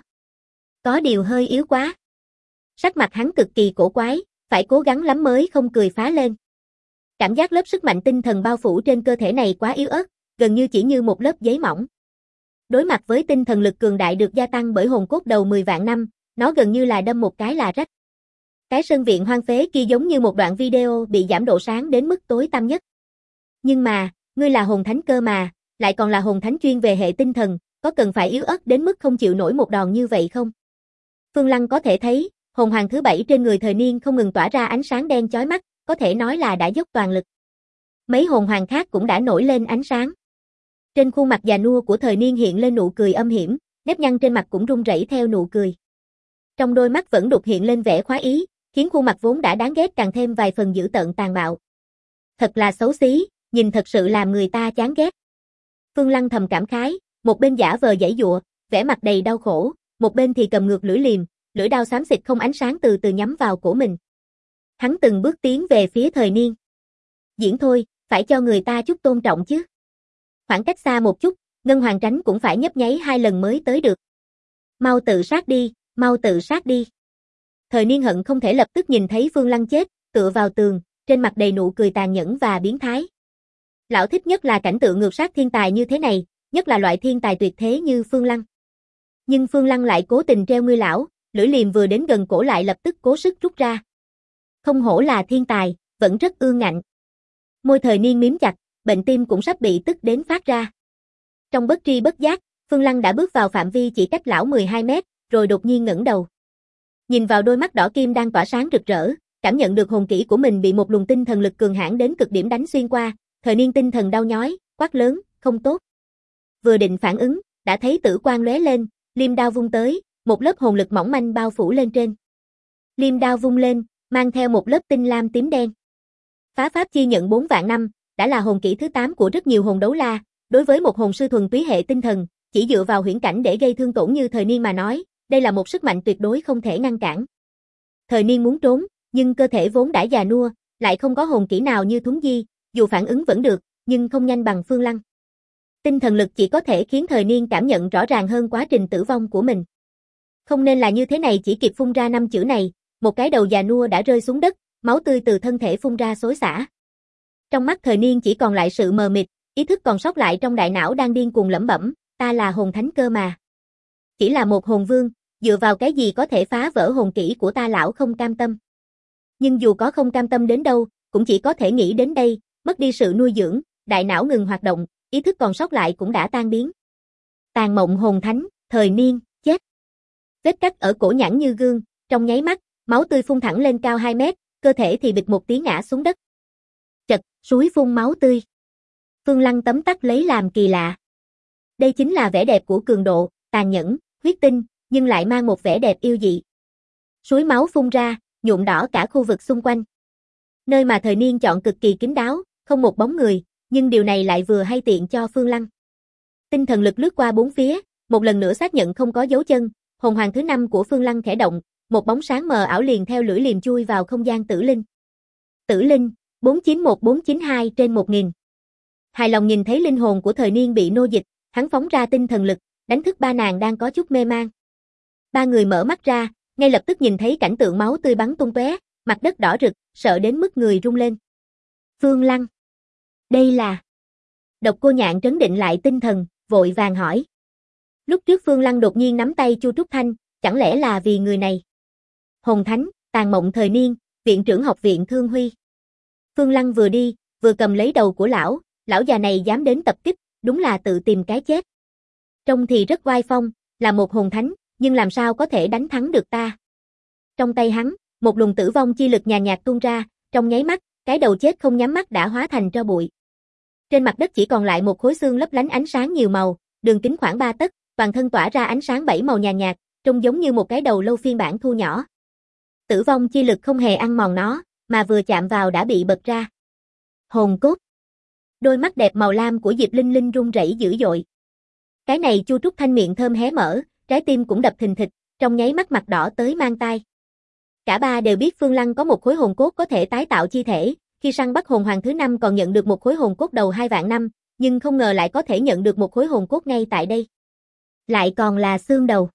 Có điều hơi yếu quá. Sắc mặt hắn cực kỳ cổ quái, phải cố gắng lắm mới không cười phá lên. Cảm giác lớp sức mạnh tinh thần bao phủ trên cơ thể này quá yếu ớt, gần như chỉ như một lớp giấy mỏng. Đối mặt với tinh thần lực cường đại được gia tăng bởi hồn cốt đầu 10 vạn năm, nó gần như là đâm một cái là rách. Cái sân viện hoang phế kia giống như một đoạn video bị giảm độ sáng đến mức tối tăm nhất. Nhưng mà, ngươi là hồn thánh cơ mà, lại còn là hồn thánh chuyên về hệ tinh thần, có cần phải yếu ớt đến mức không chịu nổi một đòn như vậy không? Phương Lăng có thể thấy, hồn hoàng thứ 7 trên người thời niên không ngừng tỏa ra ánh sáng đen chói mắt, có thể nói là đã dốc toàn lực. Mấy hồn hoàng khác cũng đã nổi lên ánh sáng. Trên khuôn mặt già nua của thời niên hiện lên nụ cười âm hiểm, nếp nhăn trên mặt cũng run rẩy theo nụ cười. Trong đôi mắt vẫn đục hiện lên vẻ khoái ý, khiến khuôn mặt vốn đã đáng ghét càng thêm vài phần dữ tợn tàn bạo. Thật là xấu xí, nhìn thật sự làm người ta chán ghét. Phương Lăng thầm cảm khái, một bên giả vờ giãy giụa, vẻ mặt đầy đau khổ, một bên thì cầm ngược lưỡi liềm, lưỡi đao xám xịt không ánh sáng từ từ nhắm vào cổ mình. Hắn từng bước tiến về phía thời niên. Diễn thôi, phải cho người ta chút tôn trọng chứ. Khoảng cách xa một chút, Ngân Hoàng Tránh cũng phải nhấp nháy 2 lần mới tới được. Mau tự sát đi, mau tự sát đi. Thời niên hận không thể lập tức nhìn thấy Phương Lăng chết, tựa vào tường, trên mặt đầy nụ cười tàn nhẫn và biến thái. Lão thích nhất là cảnh tượng ngược sát thiên tài như thế này, nhất là loại thiên tài tuyệt thế như Phương Lăng. Nhưng Phương Lăng lại cố tình treo ngươi lão, lưỡi liềm vừa đến gần cổ lại lập tức cố sức rút ra. Không hổ là thiên tài, vẫn rất ương ngạnh. Môi thời niên miếm chặt, bệnh tim cũng sắp bị tức đến phát ra. Trong bất tri bất giác, Phương Lăng đã bước vào phạm vi chỉ cách lão 12 mét, rồi đột nhiên ngẩng đầu. Nhìn vào đôi mắt đỏ kim đang tỏa sáng rực rỡ, cảm nhận được hồn kỹ của mình bị một luồng tinh thần lực cường hãn đến cực điểm đánh xuyên qua, thời niên tinh thần đau nhói, quát lớn, không tốt. Vừa định phản ứng, đã thấy tử quang lóe lên, liêm đao vung tới, một lớp hồn lực mỏng manh bao phủ lên trên. Liêm đao vung lên, mang theo một lớp tinh lam tím đen. Phá pháp chi nhận 4 vạn năm, đã là hồn kỹ thứ 8 của rất nhiều hồn đấu la, đối với một hồn sư thuần túy hệ tinh thần, chỉ dựa vào huyễn cảnh để gây thương tổn như thời niên mà nói, đây là một sức mạnh tuyệt đối không thể ngăn cản. Thời niên muốn trốn, nhưng cơ thể vốn đã già nua, lại không có hồn kỹ nào như Thuấn Di, dù phản ứng vẫn được, nhưng không nhanh bằng Phương Lăng. Tinh thần lực chỉ có thể khiến thời niên cảm nhận rõ ràng hơn quá trình tử vong của mình. Không nên là như thế này, chỉ kịp phun ra 5 chữ này, một cái đầu già nua đã rơi xuống đất, máu tươi từ thân thể phun ra xối xả. Trong mắt thời niên chỉ còn lại sự mờ mịt, ý thức còn sót lại trong đại não đang điên cuồng lẩm bẩm, ta là hồn thánh cơ mà. Chỉ là một hồn vương, dựa vào cái gì có thể phá vỡ hồn kỹ của ta, lão không cam tâm. Nhưng dù có không cam tâm đến đâu, cũng chỉ có thể nghĩ đến đây, mất đi sự nuôi dưỡng, đại não ngừng hoạt động, ý thức còn sót lại cũng đã tan biến. Tàn mộng hồn thánh, thời niên, chết. Vết cắt ở cổ nhẵn như gương, trong nháy mắt, máu tươi phun thẳng lên cao 2 mét, cơ thể thì bịch một tiếng ngã xuống đất. Chật, suối phun máu tươi. Phương Lăng tấm tắc lấy làm kỳ lạ. Đây chính là vẻ đẹp của cường độ, tàn nhẫn, huyết tinh, nhưng lại mang một vẻ đẹp yêu dị. Suối máu phun ra, nhuộm đỏ cả khu vực xung quanh. Nơi mà thời niên chọn cực kỳ kín đáo, không một bóng người, nhưng điều này lại vừa hay tiện cho Phương Lăng. Tinh thần lực lướt qua bốn phía, một lần nữa xác nhận không có dấu chân, hồn hoàng thứ 5 của Phương Lăng khẽ động, một bóng sáng mờ ảo liền theo lưỡi liềm chui vào không gian tử linh. Tử linh, 491492 trên 1000. Hài lòng nhìn thấy linh hồn của thời niên bị nô dịch, hắn phóng ra tinh thần lực, đánh thức ba nàng đang có chút mê man. Ba người mở mắt ra, ngay lập tức nhìn thấy cảnh tượng máu tươi bắn tung tóe, mặt đất đỏ rực, sợ đến mức người rung lên. Phương Lăng. Đây là... Độc Cô Nhạn trấn định lại tinh thần, vội vàng hỏi. Lúc trước Phương Lăng đột nhiên nắm tay Chu Trúc Thanh, chẳng lẽ là vì người này? Hồn Thánh, Tàn Mộng thời niên, viện trưởng học viện Thương Huy. Phương Lăng vừa đi, vừa cầm lấy đầu của lão già này dám đến tập kích, đúng là tự tìm cái chết. Trông thì rất oai phong, là một hồn thánh, nhưng làm sao có thể đánh thắng được ta? Trong tay hắn, Một luồng tử vong chi lực nhàn nhạt tuôn ra, trong nháy mắt, cái đầu chết không nhắm mắt đã hóa thành tro bụi. Trên mặt đất chỉ còn lại một khối xương lấp lánh ánh sáng nhiều màu, đường kính khoảng 3 tấc, toàn thân tỏa ra ánh sáng 7 màu nhàn nhạt, trông giống như một cái đầu lâu phiên bản thu nhỏ. Tử vong chi lực không hề ăn mòn nó, mà vừa chạm vào đã bị bật ra. Hồn cốt. Đôi mắt đẹp màu lam của Diệp Linh Linh run rẩy dữ dội. Cái này Chu Trúc Thanh miệng thơm hé mở, trái tim cũng đập thình thịch, trong nháy mắt mặt đỏ tới mang tai. Cả ba đều biết Phương Lăng có một khối hồn cốt có thể tái tạo chi thể, khi săn bắt hồn hoàng thứ 5 còn nhận được một khối hồn cốt đầu 2 vạn năm, nhưng không ngờ lại có thể nhận được một khối hồn cốt ngay tại đây. Lại còn là xương đầu.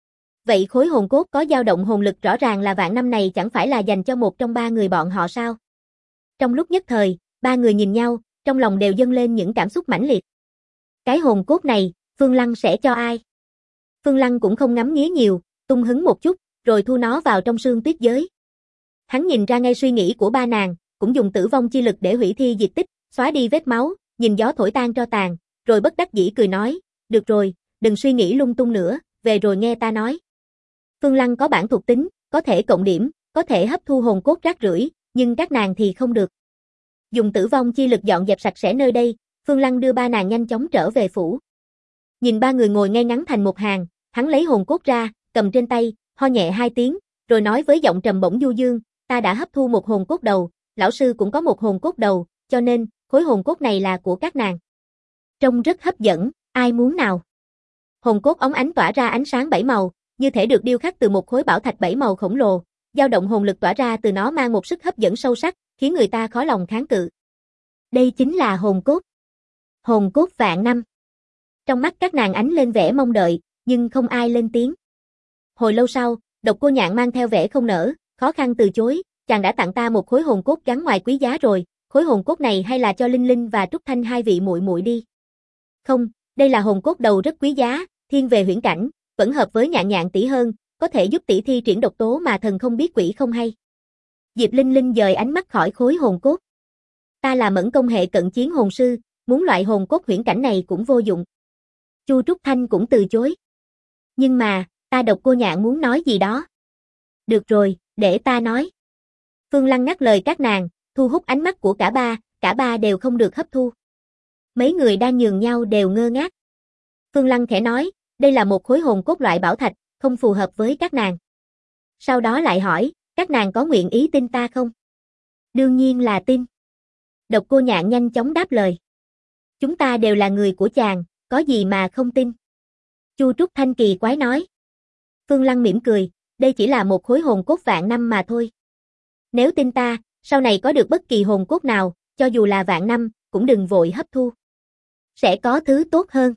Vậy khối hồn cốt có dao động hồn lực rõ ràng là vạn năm này chẳng phải là dành cho một trong ba người bọn họ sao? Trong lúc nhất thời, ba người nhìn nhau, trong lòng đều dâng lên những cảm xúc mãnh liệt. Cái hồn cốt này, Phương Lăng sẽ cho ai? Phương Lăng cũng không ngắm nghía nhiều, tung hứng một chút, rồi thu nó vào trong sương tuyết giới. Hắn nhìn ra ngay suy nghĩ của ba nàng, cũng dùng tử vong chi lực để hủy thi diệt tích, xóa đi vết máu, nhìn gió thổi tan tro tàn, rồi bất đắc dĩ cười nói, được rồi, đừng suy nghĩ lung tung nữa, về rồi nghe ta nói. Phương Lăng có bản thuộc tính, có thể cộng điểm, có thể hấp thu hồn cốt rác rưởi, nhưng các nàng thì không được. Dùng tử vong chi lực dọn dẹp sạch sẽ nơi đây, Phương Lăng đưa ba nàng nhanh chóng trở về phủ. Nhìn ba người ngồi ngay ngắn thành một hàng, hắn lấy hồn cốt ra, cầm trên tay, ho nhẹ 2 tiếng, rồi nói với giọng trầm bổng du dương, ta đã hấp thu một hồn cốt đầu, lão sư cũng có một hồn cốt đầu, cho nên, khối hồn cốt này là của các nàng. Trông rất hấp dẫn, ai muốn nào? Hồn cốt óng ánh tỏa ra ánh sáng 7 màu, như thể được điêu khắc từ một khối bảo thạch 7 màu khổng lồ, dao động hồn lực tỏa ra từ nó mang một sức hấp dẫn sâu sắc, khiến người ta khó lòng kháng cự. Đây chính là hồn cốt. Hồn cốt vạn năm. Trong mắt các nàng ánh lên vẻ mong đợi, nhưng không ai lên tiếng. Hồi lâu sau, Độc Cô Nhạn mang theo vẻ không nỡ, khó khăn từ chối, chàng đã tặng ta một khối hồn cốt gắn ngoài quý giá rồi, khối hồn cốt này hay là cho Linh Linh và Trúc Thanh hai vị muội muội đi. Không, đây là hồn cốt đầu rất quý giá, thiên về huyễn cảnh, vẫn hợp với Nhạn Nhạn tỷ hơn, có thể giúp tỷ thi triển độc tố mà thần không biết quỷ không hay. Diệp Linh Linh dời ánh mắt khỏi khối hồn cốt. Ta là Mẫn Công hệ cận chiến hồn sư, muốn loại hồn cốt huyễn cảnh này cũng vô dụng. Chu Trúc Thanh cũng từ chối. Nhưng mà, ta Độc Cô Nhạn muốn nói gì đó. Được rồi, để ta nói. Phương Lăng ngắt lời các nàng, thu hút ánh mắt của cả ba đều không được hấp thu. Mấy người đang nhường nhau đều ngơ ngác. Phương Lăng khẽ nói, đây là một khối hồn cốt loại bảo thạch, không phù hợp với các nàng. Sau đó lại hỏi, các nàng có nguyện ý tin ta không? Đương nhiên là tin. Độc Cô Nhạn nhanh chóng đáp lời. Chúng ta đều là người của chàng, có gì mà không tin? Chu Trúc Thanh kỳ quái nói. Phương Lăng mỉm cười, đây chỉ là một khối hồn cốt vạn năm mà thôi. Nếu tin ta, sau này có được bất kỳ hồn cốt nào, cho dù là vạn năm, cũng đừng vội hấp thu. Sẽ có thứ tốt hơn.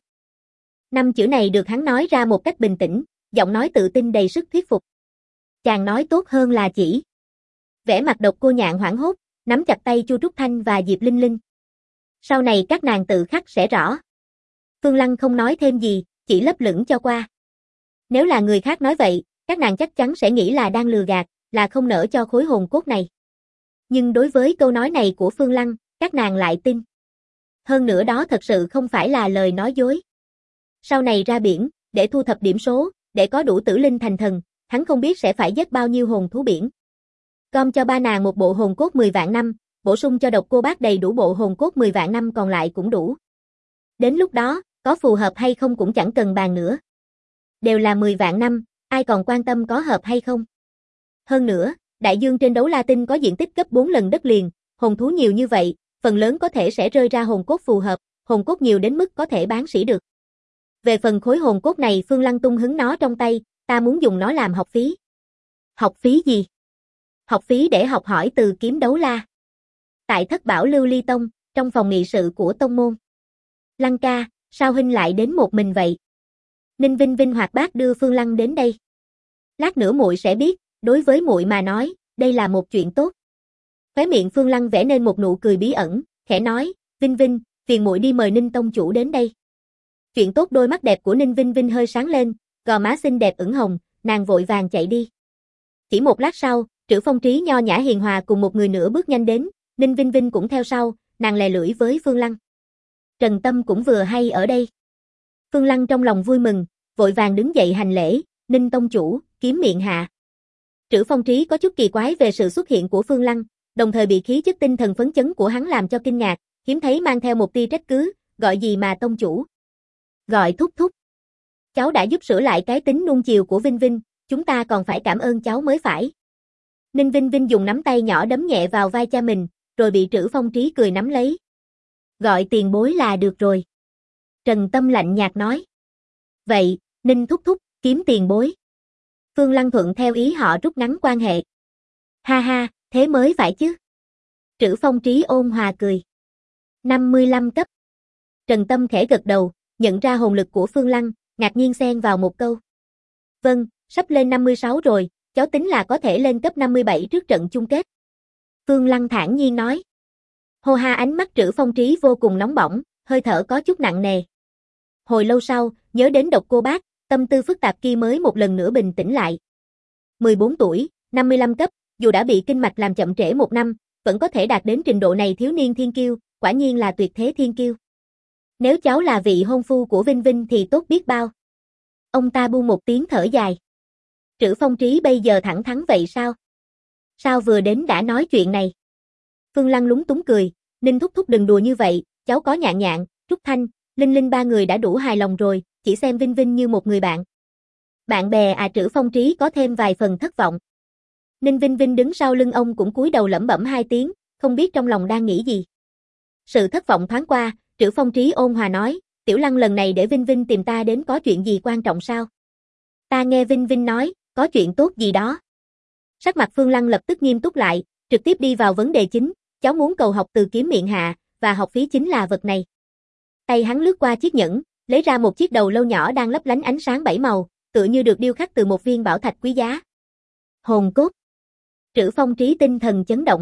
5 chữ này được hắn nói ra một cách bình tĩnh, giọng nói tự tin đầy sức thuyết phục. Chàng nói tốt hơn là chỉ. Vẻ mặt Độc Cô Nhạn hoảng hốt, nắm chặt tay Chu Trúc Thanh và Diệp Linh Linh. Sau này các nàng tự khắc sẽ rõ. Phương Lăng không nói thêm gì, chỉ lấp lửng cho qua. Nếu là người khác nói vậy, các nàng chắc chắn sẽ nghĩ là đang lừa gạt, là không nỡ cho khối hồn cốt này. Nhưng đối với câu nói này của Phương Lăng, các nàng lại tin. Hơn nữa đó thật sự không phải là lời nói dối. Sau này ra biển, để thu thập điểm số, để có đủ tử linh thành thần, hắn không biết sẽ phải giết bao nhiêu hồn thú biển. Gom cho ba nàng một bộ hồn cốt 10 vạn năm, bổ sung cho Độc Cô Bác đầy đủ bộ hồn cốt 10 vạn năm còn lại cũng đủ. Đến lúc đó, có phù hợp hay không cũng chẳng cần bàn nữa. Đều là 10 vạn năm, ai còn quan tâm có hợp hay không. Hơn nữa, đại dương trên đấu La Tinh có diện tích gấp 4 lần đất liền, hồn thú nhiều như vậy, phần lớn có thể sẽ rơi ra hồn cốt phù hợp, hồn cốt nhiều đến mức có thể bán sỉ được. Về phần khối hồn cốt này Phương Lăng tung hứng nó trong tay, ta muốn dùng nó làm học phí. Học phí gì? Học phí để học hỏi từ kiếm đấu la. Tại Thất Bảo Lưu Ly Tông, trong phòng nghị sự của tông môn. Lăng ca, sao huynh lại đến một mình vậy? Ninh Vinh Vinh hoạt bát đưa Phương Lăng đến đây. Lát nữa muội sẽ biết, đối với muội mà nói, đây là một chuyện tốt. Khóe miệng Phương Lăng vẽ nên một nụ cười bí ẩn, khẽ nói, Vinh Vinh, phiền muội đi mời Ninh tông chủ đến đây. Chuyện tốt. Đôi mắt đẹp của Ninh Vinh Vinh hơi sáng lên, gò má xinh đẹp ửng hồng, nàng vội vàng chạy đi. Chỉ một lát sau, Trữ Phong Trí nho nhã hiền hòa cùng một người nữa bước nhanh đến, Ninh Vinh Vinh cũng theo sau, nàng lè lưỡi với Phương Lăng. Trần Tâm cũng vừa hay ở đây. Phương Lăng trong lòng vui mừng, vội vàng đứng dậy hành lễ, Ninh tông chủ, kiếm miệng hạ. Trữ Phong Trí có chút kỳ quái về sự xuất hiện của Phương Lăng, đồng thời bị khí chất tinh thần phấn chấn của hắn làm cho kinh ngạc, hiếm thấy mang theo một tia trách cứ, gọi gì mà tông chủ. Gọi thúc thúc. Cháu đã giúp sửa lại cái tính nuông chiều của Vinh Vinh, chúng ta còn phải cảm ơn cháu mới phải. Ninh Vinh Vinh dùng nắm tay nhỏ đấm nhẹ vào vai cha mình, rồi bị Trữ Phong Trí cười nắm lấy. Gọi tiền bối là được rồi. Trần Tâm lạnh nhạt nói. Vậy, Ninh thúc thúc, kiếm tiền bối. Phương Lăng thuận theo ý họ rút ngắn quan hệ. Ha ha, thế mới phải chứ. Trữ Phong Trí ôn hòa cười. 55 cấp. Trần Tâm khẽ gật đầu, nhận ra hồn lực của Phương Lăng, ngạc nhiên xen vào một câu. Vâng, sắp lên 56 rồi, cháu tính là có thể lên cấp 57 trước trận chung kết. Phương Lăng thản nhiên nói. Hô ha, ánh mắt Trữ Phong Trí vô cùng nóng bỏng, hơi thở có chút nặng nề. Hồi lâu sau, nhớ đến Độc Cô Bác, tâm tư phức tạp kia mới một lần nữa bình tĩnh lại. 14 tuổi, 55 cấp, dù đã bị kinh mạch làm chậm trễ một năm, vẫn có thể đạt đến trình độ này thiếu niên thiên kiêu, quả nhiên là tuyệt thế thiên kiêu. Nếu cháu là vị hôn phu của Vinh Vinh thì tốt biết bao. Ông ta buông một tiếng thở dài. Trữ Phong Trí bây giờ thẳng thắn vậy sao? Sao vừa đến đã nói chuyện này? Phương Lăng lúng túng cười, Ninh thúc thúc đừng đùa như vậy, cháu có Nhạn Nhạn, Trúc Thanh, Linh Linh ba người đã đủ hài lòng rồi, chỉ xem Vinh Vinh như một người bạn. Bạn bè à? Trữ Phong Trí có thêm vài phần thất vọng. Ninh Vinh Vinh đứng sau lưng ông cũng cúi đầu lẩm bẩm hai tiếng, không biết trong lòng đang nghĩ gì. Sự thất vọng thoáng qua, Trữ Phong Trí ôn hòa nói, Tiểu Lăng lần này để Vinh Vinh tìm ta đến có chuyện gì quan trọng sao? Ta nghe Vinh Vinh nói, có chuyện tốt gì đó. Sắc mặt Phương Lăng lập tức nghiêm túc lại, trực tiếp đi vào vấn đề chính, cháu muốn cầu học từ Kiếm Miện Hạ, và học phí chính là vật này. Tay hắn lướt qua chiếc nhẫn, lấy ra một chiếc đầu lâu nhỏ đang lấp lánh ánh sáng 7 màu, tựa như được điêu khắc từ một viên bảo thạch quý giá. Hồn cốt. Trữ Phong Trí tinh thần chấn động.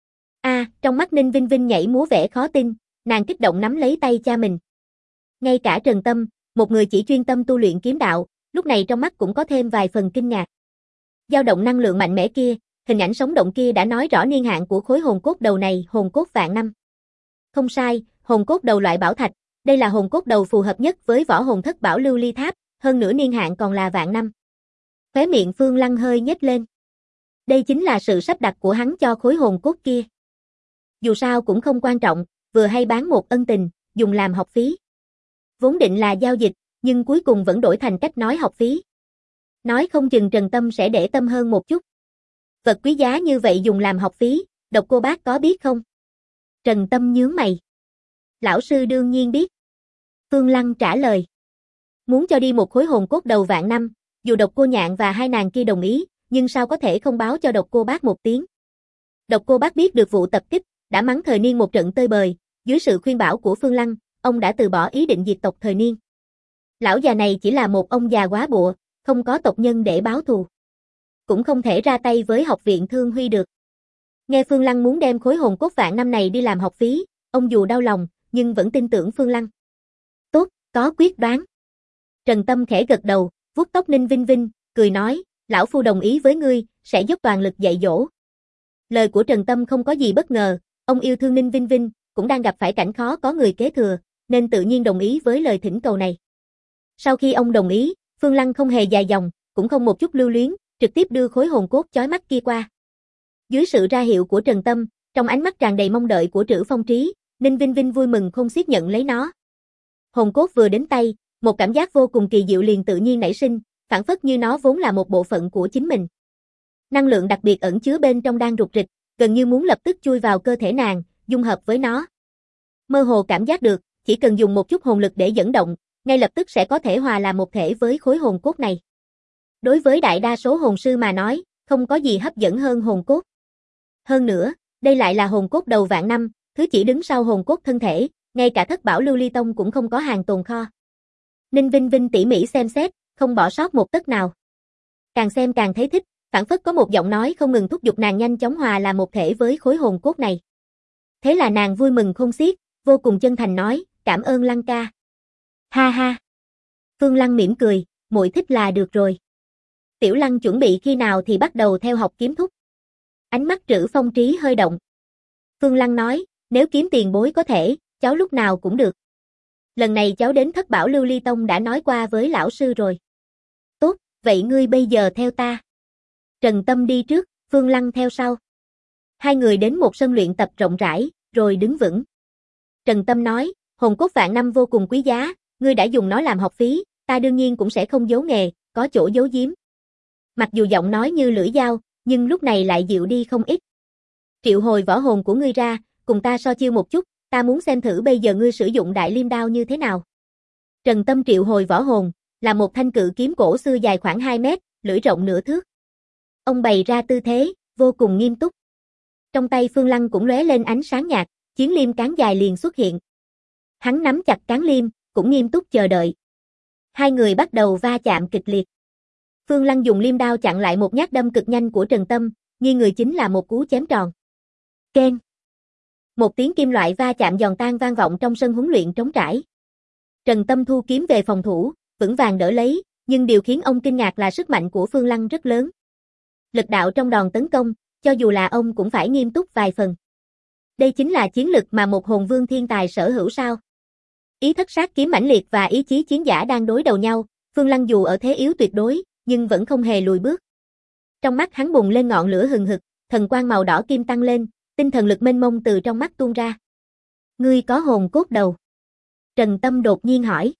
Trong mắt Ninh Vinh Vinh nhảy múa vẻ khó tin, nàng kích động nắm lấy tay cha mình. Ngay cả Trần Tâm, một người chỉ chuyên tâm tu luyện kiếm đạo, lúc này trong mắt cũng có thêm vài phần kinh ngạc. Dao động năng lượng mạnh mẽ kia, hình ảnh sống động kia đã nói rõ niên hạn của khối hồn cốt đầu này, hồn cốt vạn năm. Không sai, hồn cốt đầu loại bảo thạch, đây là hồn cốt đầu phù hợp nhất với võ hồn thất bảo lưu ly tháp, hơn nữa niên hạn còn là vạn năm. Khóe miệng Phương Lăng hơi nhếch lên. Đây chính là sự sắp đặt của hắn cho khối hồn cốt kia. Dù sao cũng không quan trọng, vừa hay bán một ân tình, dùng làm học phí. Vốn định là giao dịch, nhưng cuối cùng vẫn đổi thành cách nói học phí. Nói không chừng Trần Tâm sẽ để tâm hơn một chút. Vật quý giá như vậy dùng làm học phí, Độc Cô Bác có biết không? Trần Tâm nhướng mày. Lão sư đương nhiên biết. Phương Lăng trả lời. Muốn cho đi một khối hồn cốt đầu vạn năm, dù Độc Cô Nhạn và hai nàng kia đồng ý, nhưng sao có thể không báo cho Độc Cô Bác một tiếng. Độc Cô Bác biết được vụ tập kích, đã mắng Thời Niên một trận tơi bời, dưới sự khuyên bảo của Phương Lăng, ông đã từ bỏ ý định diệt tộc Thời Niên. Lão già này chỉ là một ông già quá bụa, không có tộc nhân để báo thù. Cũng không thể ra tay với học viện Thương Huy được. Nghe Phương Lăng muốn đem khối hồn cốt vạn năm này đi làm học phí, ông dù đau lòng, nhưng vẫn tin tưởng Phương Lăng. Tốt, có quyết đoán. Trần Tâm khẽ gật đầu, vuốt tóc Ninh Vinh Vinh, cười nói, lão phu đồng ý với ngươi, sẽ dốc toàn lực dạy dỗ. Lời của Trần Tâm không có gì bất ngờ, ông yêu thương Ninh Vinh Vinh, cũng đang gặp phải cảnh khó có người kế thừa, nên tự nhiên đồng ý với lời thỉnh cầu này. Sau khi ông đồng ý, Phương Lăng không hề dài dòng, cũng không một chút lưu luyến, trực tiếp đưa khối hồn cốt chói mắt kia qua. Dưới sự ra hiệu của Trần Tâm, trong ánh mắt tràn đầy mong đợi của Trữ Phong Trí, Ninh Vinh Vinh vui mừng không xiết nhận lấy nó. Hồn cốt vừa đến tay, một cảm giác vô cùng kỳ diệu liền tự nhiên nảy sinh, phảng phất như nó vốn là một bộ phận của chính mình. Năng lượng đặc biệt ẩn chứa bên trong đang rục rịch, gần như muốn lập tức chui vào cơ thể nàng, dung hợp với nó. Mơ hồ cảm giác được, chỉ cần dùng một chút hồn lực để dẫn động, ngay lập tức sẽ có thể hòa làm một thể với khối hồn cốt này. Đối với đại đa số hồn sư mà nói, không có gì hấp dẫn hơn hồn cốt. Hơn nữa, đây lại là hồn cốt đầu vạn năm, thứ chỉ đứng sau hồn cốt thân thể, ngay cả thất bảo lưu ly tông cũng không có hàng tồn kho. Ninh Vinh Vinh tỉ mỉ xem xét, không bỏ sót một tấc nào. Càng xem càng thấy thích, phảng phất có một giọng nói không ngừng thúc giục nàng nhanh chóng hòa làm một thể với khối hồn cốt này. Thế là nàng vui mừng không xiết, vô cùng chân thành nói, cảm ơn Lăng ca. Ha ha. Phương Lăng mỉm cười, muội thích là được rồi. Tiểu Lăng chuẩn bị khi nào thì bắt đầu theo học kiếm thúc. Ánh mắt Trữ Phong Trí hơi động. Phương Lăng nói, nếu kiếm tiền bối có thể, cháu lúc nào cũng được. Lần này cháu đến thất bảo lưu ly tông đã nói qua với lão sư rồi. Tốt, vậy ngươi bây giờ theo ta. Trần Tâm đi trước, Phương Lăng theo sau. Hai người đến một sân luyện tập rộng rãi, rồi đứng vững. Trần Tâm nói, hồn cốt vạn năm vô cùng quý giá, ngươi đã dùng nó làm học phí, ta đương nhiên cũng sẽ không giấu nghề, có chỗ giấu giếm. Mặc dù giọng nói như lưỡi dao, nhưng lúc này lại dịu đi không ít. Triệu hồi võ hồn của ngươi ra, cùng ta so chiêu một chút, ta muốn xem thử bây giờ ngươi sử dụng đại liêm đao như thế nào. Trần Tâm triệu hồi võ hồn, là một thanh cự kiếm cổ xưa dài khoảng 2 mét, lưỡi rộng nửa thước. Ông bày ra tư thế, vô cùng nghiêm túc. Trong tay Phương Lăng cũng lóe lên ánh sáng nhạt, chiến liêm cán dài liền xuất hiện. Hắn nắm chặt cán liêm, cũng nghiêm túc chờ đợi. Hai người bắt đầu va chạm kịch liệt. Phương Lăng dùng liêm đao chặn lại một nhát đâm cực nhanh của Trần Tâm, nghi người chính là một cú chém tròn. Keng. Một tiếng kim loại va chạm giòn tan vang vọng trong sân huấn luyện trống trải. Trần Tâm thu kiếm về phòng thủ, vững vàng đỡ lấy, nhưng điều khiến ông kinh ngạc là sức mạnh của Phương Lăng rất lớn. Lực đạo trong đòn tấn công, cho dù là ông cũng phải nghiêm túc vài phần. Đây chính là chiến lực mà một hồn vương thiên tài sở hữu sao? Ý thất sát kiếm mãnh liệt và ý chí chiến giả đang đối đầu nhau, Phương Lăng dù ở thế yếu tuyệt đối, nhưng vẫn không hề lùi bước. Trong mắt hắn bùng lên ngọn lửa hừng hực, thần quang màu đỏ kim tăng lên, tinh thần lực mênh mông từ trong mắt tuôn ra. Ngươi có hồn cốt đầu? Trần Tâm đột nhiên hỏi.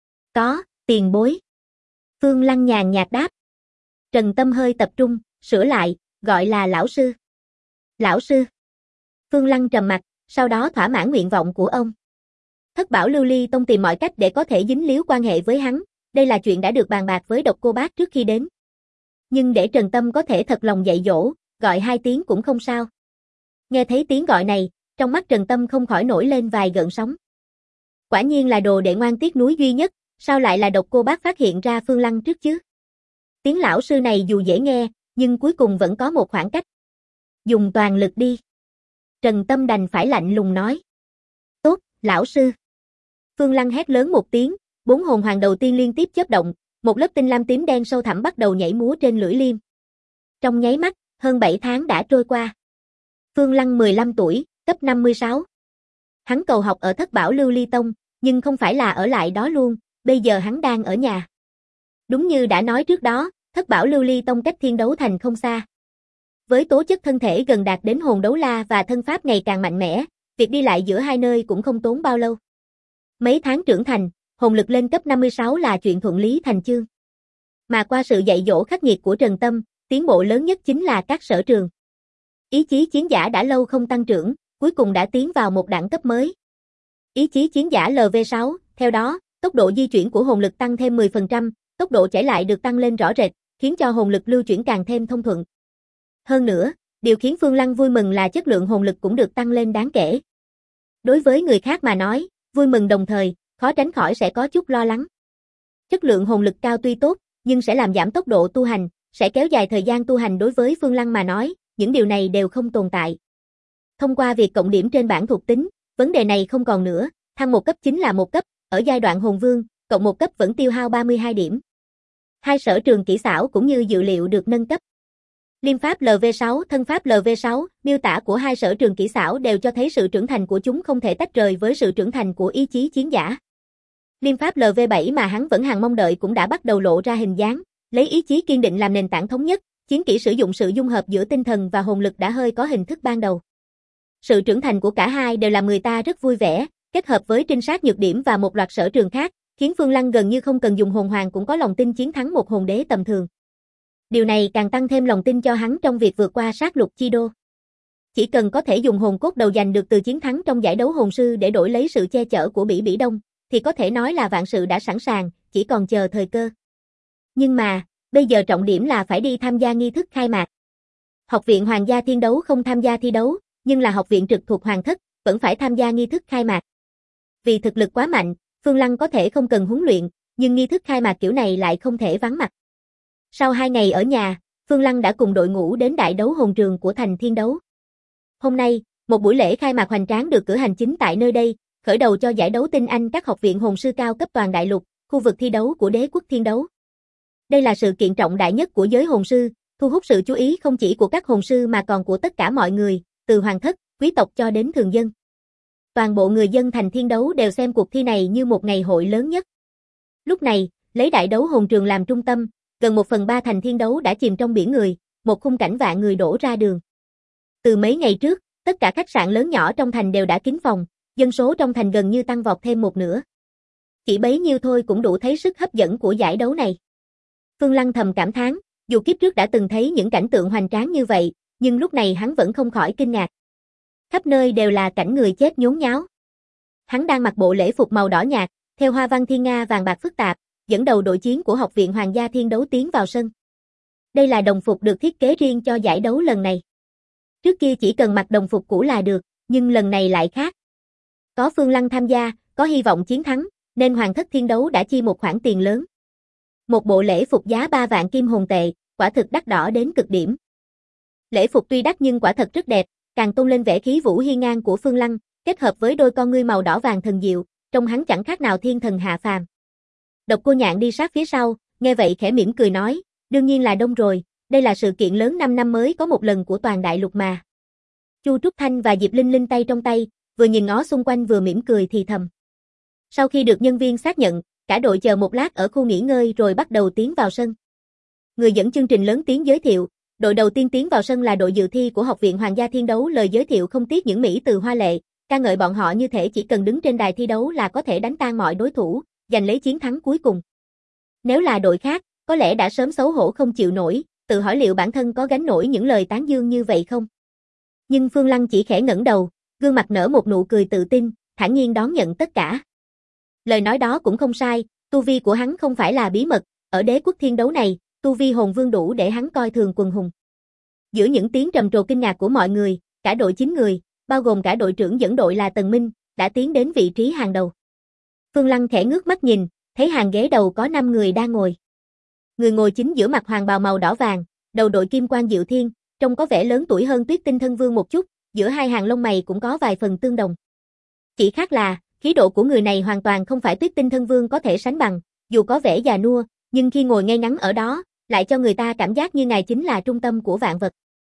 Có, tiền bối. Phương Lăng nhàn nhạt đáp. Trần Tâm hơi tập trung, sửa lại, gọi là lão sư. Lão sư. Phương Lăng trầm mặt, sau đó thỏa mãn nguyện vọng của ông. Thất bảo Lưu Ly Tông tìm mọi cách để có thể dính líu quan hệ với hắn, đây là chuyện đã được bàn bạc với Độc Cô Bác trước khi đến. Nhưng để Trần Tâm có thể thật lòng dạy dỗ, gọi 2 tiếng cũng không sao. Nghe thấy tiếng gọi này, trong mắt Trần Tâm không khỏi nổi lên vài gợn sóng. Quả nhiên là đồ đệ ngoan tiếc núi duy nhất, sao lại là Độc Cô Bác phát hiện ra Phương Lăng trước chứ? Tiếng lão sư này dù dễ nghe, nhưng cuối cùng vẫn có một khoảng cách. Dùng toàn lực đi. Trần Tâm đành phải lạnh lùng nói. Tốt, lão sư. Phương Lăng hét lớn một tiếng, 4 hồn hoàng đầu tiên liên tiếp chớp động, một lớp tinh lam tím đen sâu thẳm bắt đầu nhảy múa trên lưỡi liêm. Trong nháy mắt, hơn 7 tháng đã trôi qua. Phương Lăng 15 tuổi, cấp 56. Hắn cầu học ở Thất Bảo Lưu Ly Tông, nhưng không phải là ở lại đó luôn, bây giờ hắn đang ở nhà. Đúng như đã nói trước đó, Thất Bảo Lưu Ly Tông cách Thiên Đấu Thành không xa. Với tố chất thân thể gần đạt đến hồn đấu la và thân pháp ngày càng mạnh mẽ, việc đi lại giữa hai nơi cũng không tốn bao lâu. Mấy tháng trưởng thành, hồn lực lên cấp 56 là chuyện thuận lý thành chương. Mà qua sự dạy dỗ khắc nghiệt của Trần Tâm, tiến bộ lớn nhất chính là các sở trường. Ý chí chiến giả đã lâu không tăng trưởng, cuối cùng đã tiến vào một đẳng cấp mới. Ý chí chiến giả LV6, theo đó, tốc độ di chuyển của hồn lực tăng thêm 10%, tốc độ chảy lại được tăng lên rõ rệt, khiến cho hồn lực lưu chuyển càng thêm thông thuận. Hơn nữa, điều khiến Phương Lăng vui mừng là chất lượng hồn lực cũng được tăng lên đáng kể. Đối với người khác mà nói, vui mừng đồng thời, khó tránh khỏi sẽ có chút lo lắng. Chất lượng hồn lực cao tuy tốt, nhưng sẽ làm giảm tốc độ tu hành, sẽ kéo dài thời gian tu hành đối với Phương Lăng mà nói, những điều này đều không tồn tại. Thông qua việc cộng điểm trên bảng thuộc tính, vấn đề này không còn nữa, thăng một cấp chính là một cấp, ở giai đoạn hồn vương, cộng một cấp vẫn tiêu hao 32 điểm. Hai sở trường kỹ xảo cũng như dự liệu được nâng cấp. Liêm pháp LV6, thân pháp LV6, miêu tả của hai sở trường kỹ xảo đều cho thấy sự trưởng thành của chúng không thể tách rời với sự trưởng thành của ý chí chiến giả. Liêm pháp LV7 mà hắn vẫn hằng mong đợi cũng đã bắt đầu lộ ra hình dáng, lấy ý chí kiên định làm nền tảng thống nhất, chiến kỹ sử dụng sự dung hợp giữa tinh thần và hồn lực đã hơi có hình thức ban đầu. Sự trưởng thành của cả hai đều làm người ta rất vui vẻ, kết hợp với trinh sát nhược điểm và một loạt sở trường khác, khiến Phương Lăng gần như không cần dùng hồn hoàng cũng có lòng tin chiến thắng một hồn đế tầm thường. Điều này càng tăng thêm lòng tin cho hắn trong việc vượt qua sát lục chi đô. Chỉ cần có thể dùng hồn cốt đầu giành được từ chiến thắng trong giải đấu hồn sư để đổi lấy sự che chở của Bỉ Bỉ Đông, thì có thể nói là vạn sự đã sẵn sàng, chỉ còn chờ thời cơ. Nhưng mà, bây giờ trọng điểm là phải đi tham gia nghi thức khai mạc. Học viện Hoàng gia Thiên Đấu không tham gia thi đấu, nhưng là học viện trực thuộc Hoàng thất, vẫn phải tham gia nghi thức khai mạc. Vì thực lực quá mạnh, Phương Lăng có thể không cần huấn luyện, nhưng nghi thức khai mạc kiểu này lại không thể vắng mặt. Sau 2 ngày ở nhà, Phương Lăng đã cùng đội ngũ đến đại đấu hồn trường của thành Thiên Đấu. Hôm nay, một buổi lễ khai mạc hoành tráng được cử hành chính tại nơi đây, khởi đầu cho giải đấu tinh anh các học viện hồn sư cao cấp toàn đại lục, khu vực thi đấu của đế quốc Thiên Đấu. Đây là sự kiện trọng đại nhất của giới hồn sư, thu hút sự chú ý không chỉ của các hồn sư mà còn của tất cả mọi người, từ hoàng thất, quý tộc cho đến thường dân. Toàn bộ người dân thành Thiên Đấu đều xem cuộc thi này như một ngày hội lớn nhất. Lúc này, lấy đại đấu hồn trường làm trung tâm, gần 1/3 thành Thiên Đấu đã chìm trong biển người, một khung cảnh vạn người đổ ra đường. Từ mấy ngày trước, tất cả khách sạn lớn nhỏ trong thành đều đã kín phòng, dân số trong thành gần như tăng vọt thêm một nửa. Chỉ bấy nhiêu thôi cũng đủ thấy sức hấp dẫn của giải đấu này. Phương Lăng thầm cảm thán, dù kiếp trước đã từng thấy những cảnh tượng hoành tráng như vậy, nhưng lúc này hắn vẫn không khỏi kinh ngạc. Khắp nơi đều là cảnh người chết nhốn nháo. Hắn đang mặc bộ lễ phục màu đỏ nhạt, theo hoa văn thiên nga vàng bạc phức tạp, dẫn đầu đội chiến của Học viện Hoàng gia Thiên Đấu tiến vào sân. Đây là đồng phục được thiết kế riêng cho giải đấu lần này. Trước kia chỉ cần mặc đồng phục cũ là được, nhưng lần này lại khác. Có Phương Lăng tham gia, có hy vọng chiến thắng, nên Hoàng thất Thiên Đấu đã chi một khoản tiền lớn. Một bộ lễ phục giá 3 vạn kim hồn tệ, quả thực đắt đỏ đến cực điểm. Lễ phục tuy đắt nhưng quả thật rất đẹp, càng tôn lên vẻ khí vũ hiên ngang của Phương Lăng, kết hợp với đôi con ngươi màu đỏ vàng thần diệu, trông hắn chẳng khác nào thiên thần hạ phàm. Độc Cô Nhạn đi sát phía sau, nghe vậy khẽ mỉm cười nói, đương nhiên là đông rồi, đây là sự kiện lớn 5 năm mới có một lần của toàn đại lục mà. Chu Trúc Thanh và Diệp Linh Linh tay trong tay, vừa nhìn ngó xung quanh vừa mỉm cười thì thầm. Sau khi được nhân viên xác nhận, cả đội chờ một lát ở khu nghỉ ngơi rồi bắt đầu tiến vào sân. Người dẫn chương trình lớn tiếng giới thiệu, đội đầu tiên tiến vào sân là đội dự thi của Học viện Hoàng gia Thiên Đấu. Lời giới thiệu không tiếc những mỹ từ hoa lệ, ca ngợi bọn họ như thể chỉ cần đứng trên đài thi đấu là có thể đánh tan mọi đối thủ, giành lấy chiến thắng cuối cùng. Nếu là đội khác, có lẽ đã sớm xấu hổ không chịu nổi, tự hỏi liệu bản thân có gánh nổi những lời tán dương như vậy không. Nhưng Phương Lăng chỉ khẽ ngẩng đầu, gương mặt nở một nụ cười tự tin, thản nhiên đón nhận tất cả. Lời nói đó cũng không sai, tu vi của hắn không phải là bí mật, ở đế quốc thiên đấu này, tu vi hồn vương đủ để hắn coi thường quần hùng. Giữa những tiếng trầm trồ kinh ngạc của mọi người, cả đội 9 người, bao gồm cả đội trưởng dẫn đội là Tần Minh, đã tiến đến vị trí hàng đầu. Phương Lăng khẽ ngước mắt nhìn, thấy hàng ghế đầu có 5 người đang ngồi. Người ngồi chính giữa mặc hoàng bào màu đỏ vàng, đầu đội kim quan Diệu Thiên, trông có vẻ lớn tuổi hơn Tuyết Tinh Thân Vương một chút, giữa hai hàng lông mày cũng có vài phần tương đồng. Chỉ khác là, khí độ của người này hoàn toàn không phải Tuyết Tinh Thân Vương có thể sánh bằng, dù có vẻ già nua, nhưng khi ngồi ngay ngắn ở đó, lại cho người ta cảm giác như ngài chính là trung tâm của vạn vật.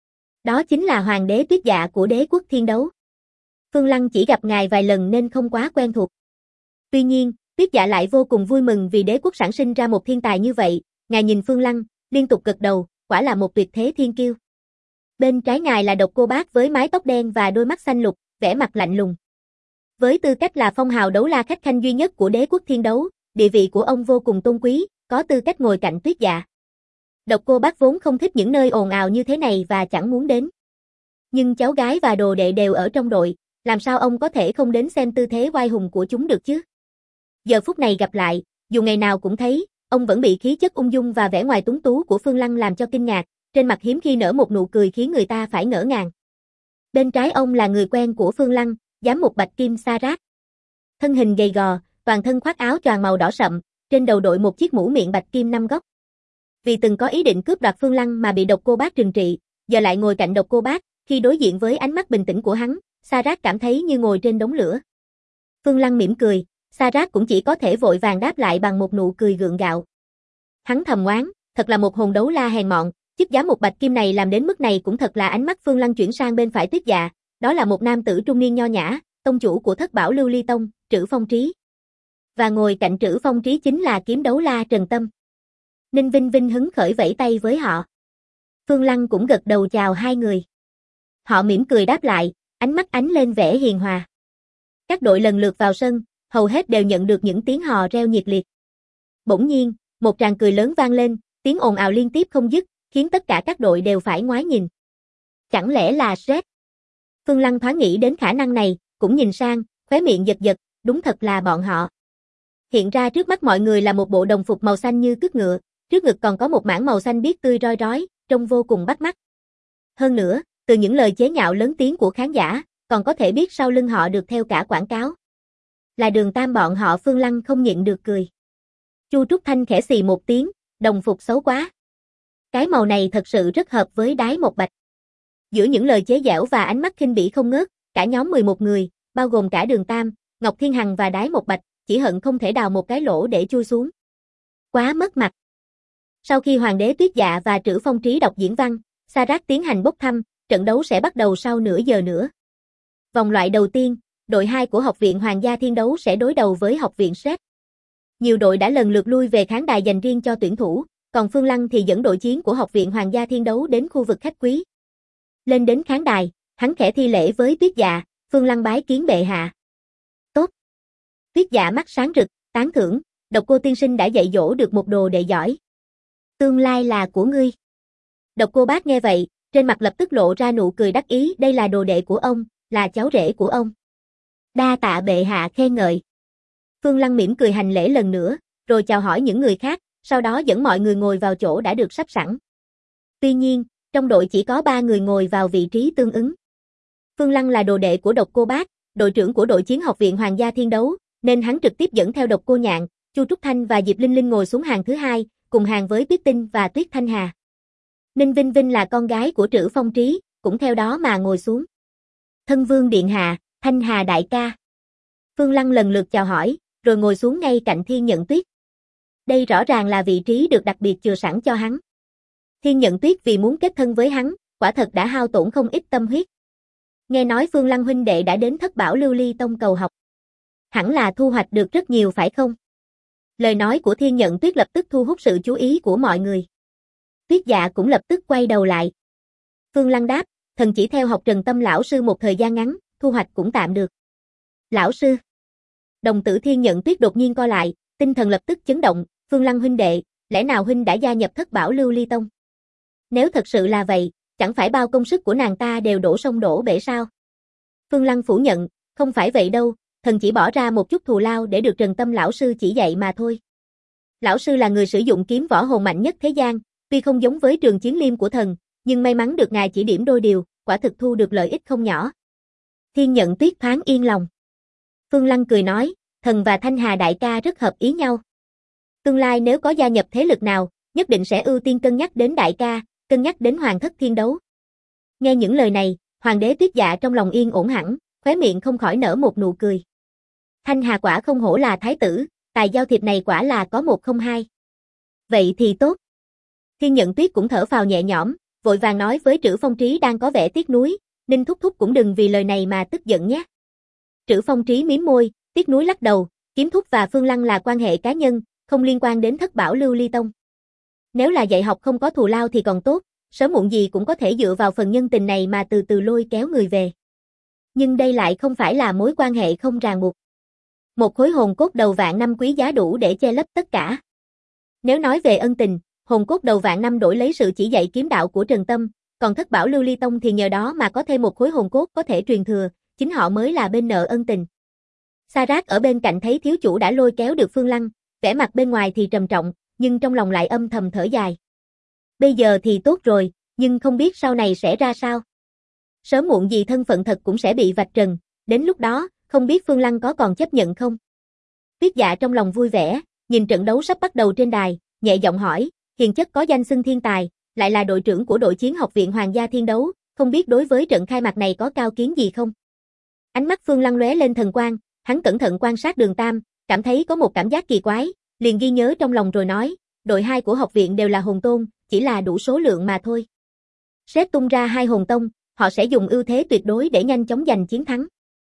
Đó chính là Hoàng đế Tuyết Dạ của đế quốc thiên đấu. Phương Lăng chỉ gặp ngài vài lần nên không quá quen thuộc. Tuy nhiên, Tuyết Dạ lại vô cùng vui mừng vì đế quốc sản sinh ra một thiên tài như vậy, ngài nhìn Phương Lăng, liên tục gật đầu, quả là một tuyệt thế thiên kiêu. Bên trái ngài là Độc Cô Bác với mái tóc đen và đôi mắt xanh lục, vẻ mặt lạnh lùng. Với tư cách là phong hào đấu la khách khanh duy nhất của đế quốc thiên đấu, địa vị của ông vô cùng tôn quý, có tư cách ngồi cạnh Tuyết Dạ. Độc Cô Bác vốn không thích những nơi ồn ào như thế này và chẳng muốn đến. Nhưng cháu gái và đồ đệ đều ở trong đội, làm sao ông có thể không đến xem tư thế oai hùng của chúng được chứ? Giờ phút này gặp lại, dù ngày nào cũng thấy, ông vẫn bị khí chất ung dung và vẻ ngoài tuấn tú của Phương Lăng làm cho kinh ngạc, trên mặt hiếm khi nở một nụ cười khiến người ta phải ngỡ ngàng. Bên trái ông là người quen của Phương Lăng, giám mục Bạch Kim Sa Rát. Thân hình gầy gò, toàn thân khoác áo choàng màu đỏ sậm, trên đầu đội một chiếc mũ miệng bạch kim 5 góc. Vì từng có ý định cướp đoạt Phương Lăng mà bị Độc Cô Bác trừng trị, giờ lại ngồi cạnh Độc Cô Bác, khi đối diện với ánh mắt bình tĩnh của hắn, Sa Rát cảm thấy như ngồi trên đống lửa. Phương Lăng mỉm cười, Sa Rát cũng chỉ có thể vội vàng đáp lại bằng một nụ cười gượng gạo. Hắn thầm oán, thật là một hồn đấu la hèn mọn, chức giám mục Bạch Kim này làm đến mức này cũng thật là. Ánh mắt Phương Lăng chuyển sang bên phải Tuyết Dạ, đó là một nam tử trung niên nho nhã, tông chủ của Thất Bảo Lưu Ly Tông, Trữ Phong Trí. Và ngồi cạnh Trữ Phong Trí chính là kiếm đấu la Trần Tâm. Ninh Vinh Vinh hứng khởi vẫy tay với họ. Phương Lăng cũng gật đầu chào hai người. Họ mỉm cười đáp lại, ánh mắt ánh lên vẻ hiền hòa. Các đội lần lượt vào sân, hầu hết đều nhận được những tiếng hò reo nhiệt liệt. Bỗng nhiên, một tràng cười lớn vang lên, tiếng ồn ào liên tiếp không dứt, khiến tất cả các đội đều phải ngoái nhìn. Chẳng lẽ là Shrek? Phương Lăng thoáng nghĩ đến khả năng này, cũng nhìn sang, khóe miệng giật giật, đúng thật là bọn họ. Hiện ra trước mắt mọi người là một bộ đồng phục màu xanh như cứt ngựa, trước ngực còn có một mảng màu xanh biếc tươi roi rói, trông vô cùng bắt mắt. Hơn nữa, từ những lời chế nhạo lớn tiếng của khán giả, còn có thể biết sau lưng họ được theo cả quảng cáo. Là Đường Tam bọn họ. Phương Lăng không nhịn được cười. Chu Trúc Thanh khẽ xì một tiếng, đồng phục xấu quá. Cái màu này thật sự rất hợp với Đái Một Bạch. Giữa những lời chế giễu và ánh mắt khinh bỉ không ngớt, cả nhóm 11 người, bao gồm cả Đường Tam, Ngọc Thiên Hằng và Đái Một Bạch, chỉ hận không thể đào một cái lỗ để chui xuống. Quá mất mặt. Sau khi Hoàng đế Tuyết Dạ và Trữ Phong Trí đọc diễn văn, Sa Rát tiến hành bốc thăm, trận đấu sẽ bắt đầu sau nửa giờ nữa. Vòng loại đầu tiên, đội 2 của Học viện Hoàng gia Thiên Đấu sẽ đối đầu với Học viện Shrek. Nhiều đội đã lần lượt lui về khán đài dành riêng cho tuyển thủ, còn Phương Lăng thì dẫn đội chiến của Học viện Hoàng gia Thiên Đấu đến khu vực khách quý. Lên đến khán đài, hắn khẽ thi lễ với Tuyết Dạ, Phương Lăng bái kiến bệ hạ. Tốt. Tuyết Dạ mắt sáng rực, tán thưởng, Độc Cô tiên sinh đã dạy dỗ được một đồ đệ giỏi. Tương lai là của ngươi. Độc Cô Bác nghe vậy, trên mặt lập tức lộ ra nụ cười đắc ý, đây là đồ đệ của ông, là cháu rể của ông. Đa tạ bệ hạ khen ngợi. Phương Lăng mỉm cười hành lễ lần nữa, rồi chào hỏi những người khác, sau đó dẫn mọi người ngồi vào chỗ đã được sắp sẵn. Tuy nhiên, trong đội chỉ có 3 người ngồi vào vị trí tương ứng. Phương Lăng là đồ đệ của Độc Cô Bác, đội trưởng của đội chiến Học viện Hoàng gia Thiên Đấu, nên hắn trực tiếp dẫn theo Độc Cô Nhạn, Chu Trúc Thanh và Diệp Linh Linh ngồi xuống hàng thứ 2, cùng hàng với Tuyết Tinh và Tuyết Thanh Hà. Ninh Vinh Vinh là con gái của Trữ Phong Trí, cũng theo đó mà ngồi xuống. Thân vương điện hạ, Thanh Hà đại ca. Phương Lăng lần lượt chào hỏi, rồi ngồi xuống ngay cạnh Thiên Nhận Tuyết. Đây rõ ràng là vị trí được đặc biệt chừa sẵn cho hắn. Thiên Nhận Tuyết vì muốn kết thân với hắn, quả thật đã hao tổn không ít tâm huyết. Nghe nói Phương Lăng huynh đệ đã đến Thất Bảo Lưu Ly Tông cầu học. Hẳn là thu hoạch được rất nhiều phải không? Lời nói của Thiên Nhận Tuyết lập tức thu hút sự chú ý của mọi người. Tuyết Dạ cũng lập tức quay đầu lại. Phương Lăng đáp, thần chỉ theo học Trần Tâm lão sư một thời gian ngắn, thu hoạch cũng tạm được. Lão sư. Đồng tử Thiên Nhận Tuyết đột nhiên co lại, tinh thần lập tức chấn động, Phương Lăng huynh đệ, lẽ nào huynh đã gia nhập Thất Bảo Lưu Ly Tông? Nếu thật sự là vậy, chẳng phải bao công sức của nàng ta đều đổ sông đổ bể sao? Phương Lăng phủ nhận, không phải vậy đâu, thần chỉ bỏ ra một chút thù lao để được Trần Tâm lão sư chỉ dạy mà thôi. Lão sư là người sử dụng kiếm võ hồn mạnh nhất thế gian, tuy không giống với Trường Chiến Liêm của thần, nhưng may mắn được ngài chỉ điểm đôi điều, quả thực thu được lợi ích không nhỏ. Thiên Nhận Tuyết thoáng yên lòng. Phương Lăng cười nói, thần và Thanh Hà đại ca rất hợp ý nhau. Tương lai nếu có gia nhập thế lực nào, nhất định sẽ ưu tiên cân nhắc đến đại ca, cân nhắc đến Hoàng thất Thiên Đấu. Nghe những lời này, Hoàng đế Tuyết Dạ trong lòng yên ổn hẳn, khóe miệng không khỏi nở một nụ cười. Thanh Hà quả không hổ là thái tử, tài giao thiệp này quả là có một không hai. Vậy thì tốt. Thiên Nhận Tuyết cũng thở phào nhẹ nhõm, vội vàng nói với Trữ Phong Trí đang có vẻ tiếc nuối, Ninh thúc thúc cũng đừng vì lời này mà tức giận nhé. Trữ Phong Trí mím môi, tiếc nuối lắc đầu, Kiếm thúc và Phương Lăng là quan hệ cá nhân, không liên quan đến Thất Bảo Lưu Ly Tông. Nếu là dạy học không có thù lao thì còn tốt, sớm muộn gì cũng có thể dựa vào phần nhân tình này mà từ từ lôi kéo người về. Nhưng đây lại không phải là mối quan hệ không ràng buộc. Một khối hồn cốt đầu vạn năm quý giá đủ để che lấp tất cả. Nếu nói về ân tình, hồn cốt đầu vạn năm đổi lấy sự chỉ dạy kiếm đạo của Trần Tâm, còn Thất Bảo Lưu Ly Tông thì nhờ đó mà có thêm một khối hồn cốt có thể truyền thừa, chính họ mới là bên nợ ân tình. Sa Rác ở bên cạnh thấy thiếu chủ đã lôi kéo được Phương Lăng, vẻ mặt bên ngoài thì trầm trọng, nhưng trong lòng lại âm thầm thở dài. Bây giờ thì tốt rồi, nhưng không biết sau này sẽ ra sao. Sớm muộn gì thân phận thật cũng sẽ bị vạch trần, đến lúc đó, không biết Phương Lăng có còn chấp nhận không? Tuyết Dạ trong lòng vui vẻ, nhìn trận đấu sắp bắt đầu trên đài, nhẹ giọng hỏi, hiền chất có danh xưng thiên tài, lại là đội trưởng của đội chiến Học viện Hoàng gia Thiên Đấu, không biết đối với trận khai mạc này có cao kiến gì không? Ánh mắt Phương Lăng lóe lên thần quang, hắn cẩn thận quan sát Đường Tam, cảm thấy có một cảm giác kỳ quái, liền ghi nhớ trong lòng rồi nói, đội 2 của học viện đều là hồn tôn, chỉ là đủ số lượng mà thôi. Sét tung ra 2 hồn tông, họ sẽ dùng ưu thế tuyệt đối để nhanh chóng giành chiến thắng.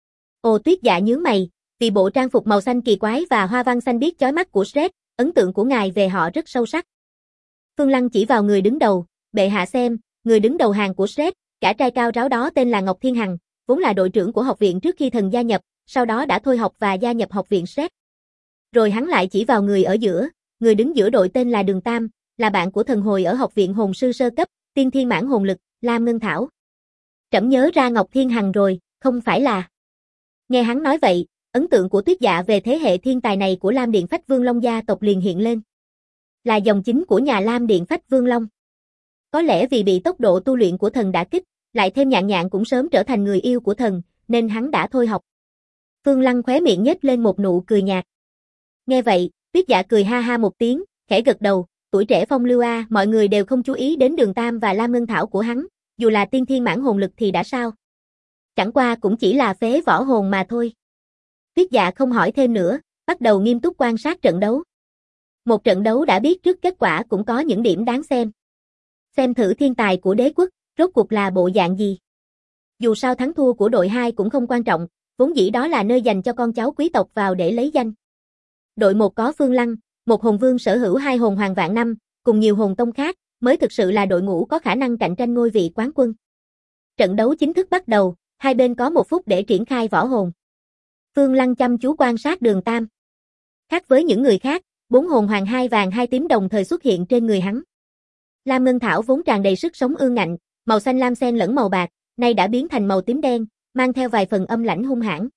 Ồ, Tuyết Dạ nhướng mày, vì bộ trang phục màu xanh kỳ quái và hoa văn xanh biếc chói mắt của Sét, ấn tượng của ngài về họ rất sâu sắc. Phương Lăng chỉ vào người đứng đầu, bệ hạ xem, người đứng đầu hàng của Sét, cả trai cao ráo đó tên là Ngọc Thiên Hằng, vốn là đội trưởng của học viện trước khi thần gia nhập, sau đó đã thôi học và gia nhập học viện Sét. Rồi hắn lại chỉ vào người ở giữa, người đứng giữa đội tên là Đường Tam, là bạn của thần hồi ở học viện hồn sư sơ cấp, tiên thiên mãn hồn lực, Lam Ngân Thảo. Trẫm nhớ ra Ngọc Thiên Hằng rồi, không phải là. Nghe hắn nói vậy, ấn tượng của Tuyết Dạ về thế hệ thiên tài này của Lam Điện Phách Vương Long gia tộc liền hiện lên. Là dòng chính của nhà Lam Điện Phách Vương Long. Có lẽ vì bị tốc độ tu luyện của thần đả kích, lại thêm Nhạn Nhạn cũng sớm trở thành người yêu của thần, nên hắn đã thôi học. Phương Lăng khóe miệng nhếch lên một nụ cười nhạt. Nghe vậy, Tuyết Dạ cười ha ha một tiếng, khẽ gật đầu, tuổi trẻ phong lưu a, mọi người đều không chú ý đến Đường Tam và Lam Ngân Thảo của hắn, dù là tiên thiên mãn hồn lực thì đã sao? Chẳng qua cũng chỉ là phế võ hồn mà thôi. Tuyết Dạ không hỏi thêm nữa, bắt đầu nghiêm túc quan sát trận đấu. Một trận đấu đã biết trước kết quả cũng có những điểm đáng xem. Xem thử thiên tài của đế quốc, rốt cuộc là bộ dạng gì. Dù sao thắng thua của đội 2 cũng không quan trọng, vốn dĩ đó là nơi dành cho con cháu quý tộc vào để lấy danh. Đội 1 có Phương Lăng, một hồn vương sở hữu 2 hồn hoàng vạn năm, cùng nhiều hồn tông khác, mới thực sự là đội ngũ có khả năng cạnh tranh ngôi vị quán quân. Trận đấu chính thức bắt đầu, hai bên có 1 phút để triển khai võ hồn. Phương Lăng chăm chú quan sát Đường Tam. Khác với những người khác, 4 hồn hoàng 2 vàng 2 tím đồng thời xuất hiện trên người hắn. Lam Ngân Thảo vốn tràn đầy sức sống ương ngạnh, màu xanh lam xen lẫn màu bạc, nay đã biến thành màu tím đen, mang theo vài phần âm lãnh hung hãn.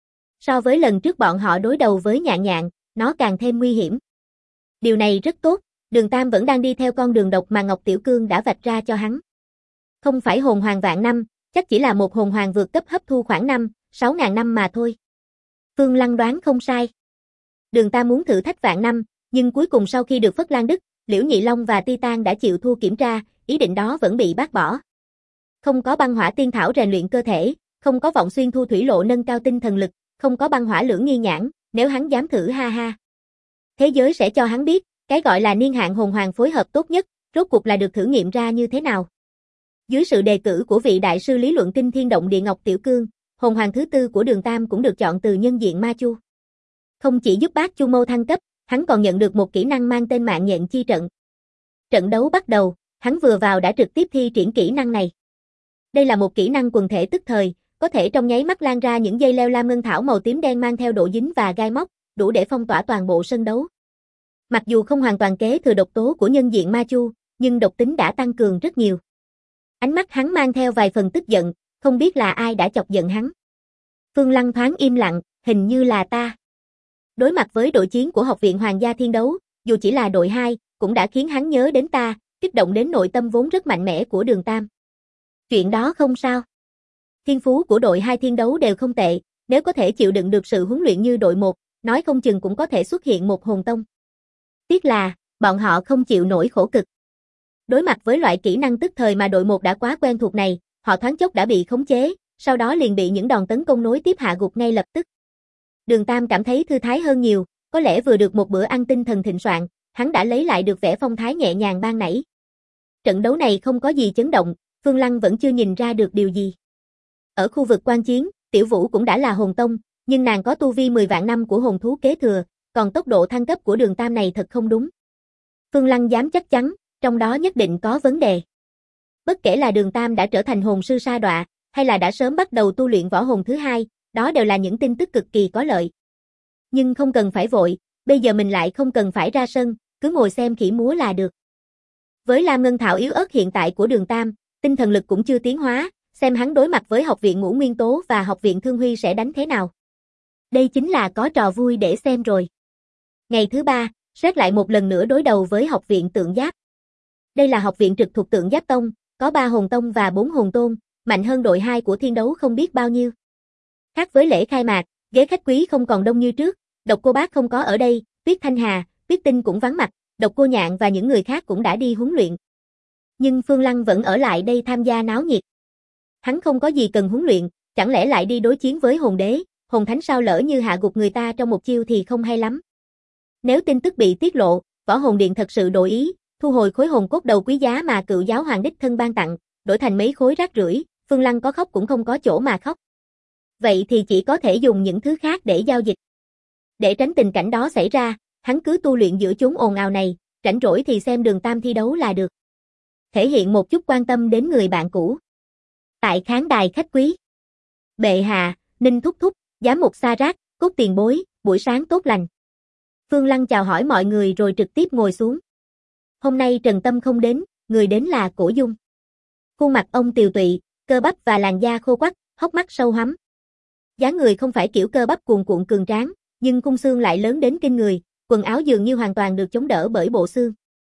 So với lần trước bọn họ đối đầu với Nhạn Nhạn, nó càng thêm nguy hiểm. Điều này rất tốt, Đường Tam vẫn đang đi theo con đường độc mà Ngọc Tiểu Cương đã vạch ra cho hắn. Không phải hồn hoàng vạn năm, chắc chỉ là một hồn hoàng vượt cấp hấp thu khoảng 6.000 năm mà thôi. Phương Lăng đoán không sai. Đường Tam muốn thử thách vạn năm, nhưng cuối cùng sau khi được Phất Lan Đức, Liễu Nhị Long và Titan đã chịu thua kiểm tra, ý định đó vẫn bị bác bỏ. Không có băng hỏa tiên thảo rèn luyện cơ thể, không có vọng xuyên thu thủy lộ nâng cao tinh thần lực, không có băng hỏa lưỡng nghi nhãn, nếu hắn dám thử ha ha. Thế giới sẽ cho hắn biết, cái gọi là niên hạn hồn hoàng phối hợp tốt nhất, rốt cuộc là được thử nghiệm ra như thế nào. Dưới sự đề cử của vị đại sư lý luận kinh thiên động địa Ngọc Tiểu Cương, hồn hoàng thứ 4 của Đường Tam cũng được chọn từ nhân diện Ma Chu. Không chỉ giúp bác Chu Mâu thăng cấp, hắn còn nhận được một kỹ năng mang tên Mạng Nhện Chi Trận. Trận đấu bắt đầu, hắn vừa vào đã trực tiếp thi triển kỹ năng này. Đây là một kỹ năng quần thể tức thời, có thể trong nháy mắt lan ra những dây leo lam ngân thảo màu tím đen mang theo độ dính và gai móc, đủ để phong tỏa toàn bộ sân đấu. Mặc dù không hoàn toàn kế thừa độc tố của nhân diện Ma Chu, nhưng độc tính đã tăng cường rất nhiều. Ánh mắt hắn mang theo vài phần tức giận, không biết là ai đã chọc giận hắn. Phương Lăng thoáng im lặng, hình như là ta. Đối mặt với đội chiến của Học viện Hoàng gia Thiên Đấu, dù chỉ là đội 2, cũng đã khiến hắn nhớ đến ta, kích động đến nội tâm vốn rất mạnh mẽ của Đường Tam. Chuyện đó không sao. Thiên phú của đội 2 Thiên Đấu đều không tệ, nếu có thể chịu đựng được sự huấn luyện như đội 1, nói không chừng cũng có thể xuất hiện một hồn tông. Tiếc là, bọn họ không chịu nổi khổ cực. Đối mặt với loại kỹ năng tức thời mà đội 1 đã quá quen thuộc này, họ thoáng chốc đã bị khống chế, sau đó liền bị những đòn tấn công nối tiếp hạ gục ngay lập tức. Đường Tam cảm thấy thư thái hơn nhiều, có lẽ vừa được một bữa ăn tinh thần thịnh soạn, hắn đã lấy lại được vẻ phong thái nhẹ nhàng ban nãy. Trận đấu này không có gì chấn động, Phương Lăng vẫn chưa nhìn ra được điều gì. Ở khu vực quan chiến, Tiểu Vũ cũng đã là hồn tông, nhưng nàng có tu vi 10 vạn năm của hồn thú kế thừa, còn tốc độ thăng cấp của Đường Tam này thật không đúng. Phương Lăng dám chắc chắn, trong đó nhất định có vấn đề. Bất kể là Đường Tam đã trở thành hồn sư sa đọa, hay là đã sớm bắt đầu tu luyện võ hồn thứ 2, đó đều là những tin tức cực kỳ có lợi. Nhưng không cần phải vội, bây giờ mình lại không cần phải ra sân, cứ ngồi xem khỉ múa là được. Với Lam Ngân Thảo yếu ớt hiện tại của Đường Tam, tinh thần lực cũng chưa tiến hóa, xem hắn đối mặt với Học viện Ngũ Nguyên Tố và Học viện Thương Huy sẽ đánh thế nào. Đây chính là có trò vui để xem rồi. Ngày thứ 3, Sét lại một lần nữa đối đầu với Học viện Tượng Giáp. Đây là học viện trực thuộc Tượng Giáp Tông, có 3 hồn tông và 4 hồn tôn, mạnh hơn đội 2 của Thiên Đấu không biết bao nhiêu. Khác với lễ khai mạc, ghế khách quý không còn đông như trước, Độc Cô Bác không có ở đây, Tuyết Thanh Hà, Tuyết Tinh cũng vắng mặt, Độc Cô Nhạn và những người khác cũng đã đi huấn luyện. Nhưng Phương Lăng vẫn ở lại đây tham gia náo nhiệt. Hắn không có gì cần huấn luyện, chẳng lẽ lại đi đối chiến với hồn đế, hồn thánh sao lỡ như hạ gục người ta trong một chiêu thì không hay lắm. Nếu tin tức bị tiết lộ, Võ Hồn Điện thật sự đổi ý, thu hồi khối hồn cốt đầu quý giá mà Cựu Giáo Hoàng đích thân ban tặng, đổi thành mấy khối rác rưởi, Phương Lăng có khóc cũng không có chỗ mà khóc. Vậy thì chỉ có thể dùng những thứ khác để giao dịch. Để tránh tình cảnh đó xảy ra, hắn cứ tu luyện giữa chốn ồn ào này, rảnh rỗi thì xem Đường Tam thi đấu là được. Thể hiện một chút quan tâm đến người bạn cũ. Tại khán đài khách quý. Bệ hạ, Ninh thúc thúc, giám mục Sa Rác, Cốt tiền bối, buổi sáng tốt lành. Phương Lăng chào hỏi mọi người rồi trực tiếp ngồi xuống. Hôm nay Trần Tâm không đến, người đến là Cổ Dung. Khuôn mặt ông tiều tụy, cơ bắp và làn da khô quắt, hốc mắt sâu hoắm. Dáng người không phải kiểu cơ bắp cuồn cuộn cường tráng, nhưng khung xương lại lớn đến kinh người, quần áo dường như hoàn toàn được chống đỡ bởi bộ xương.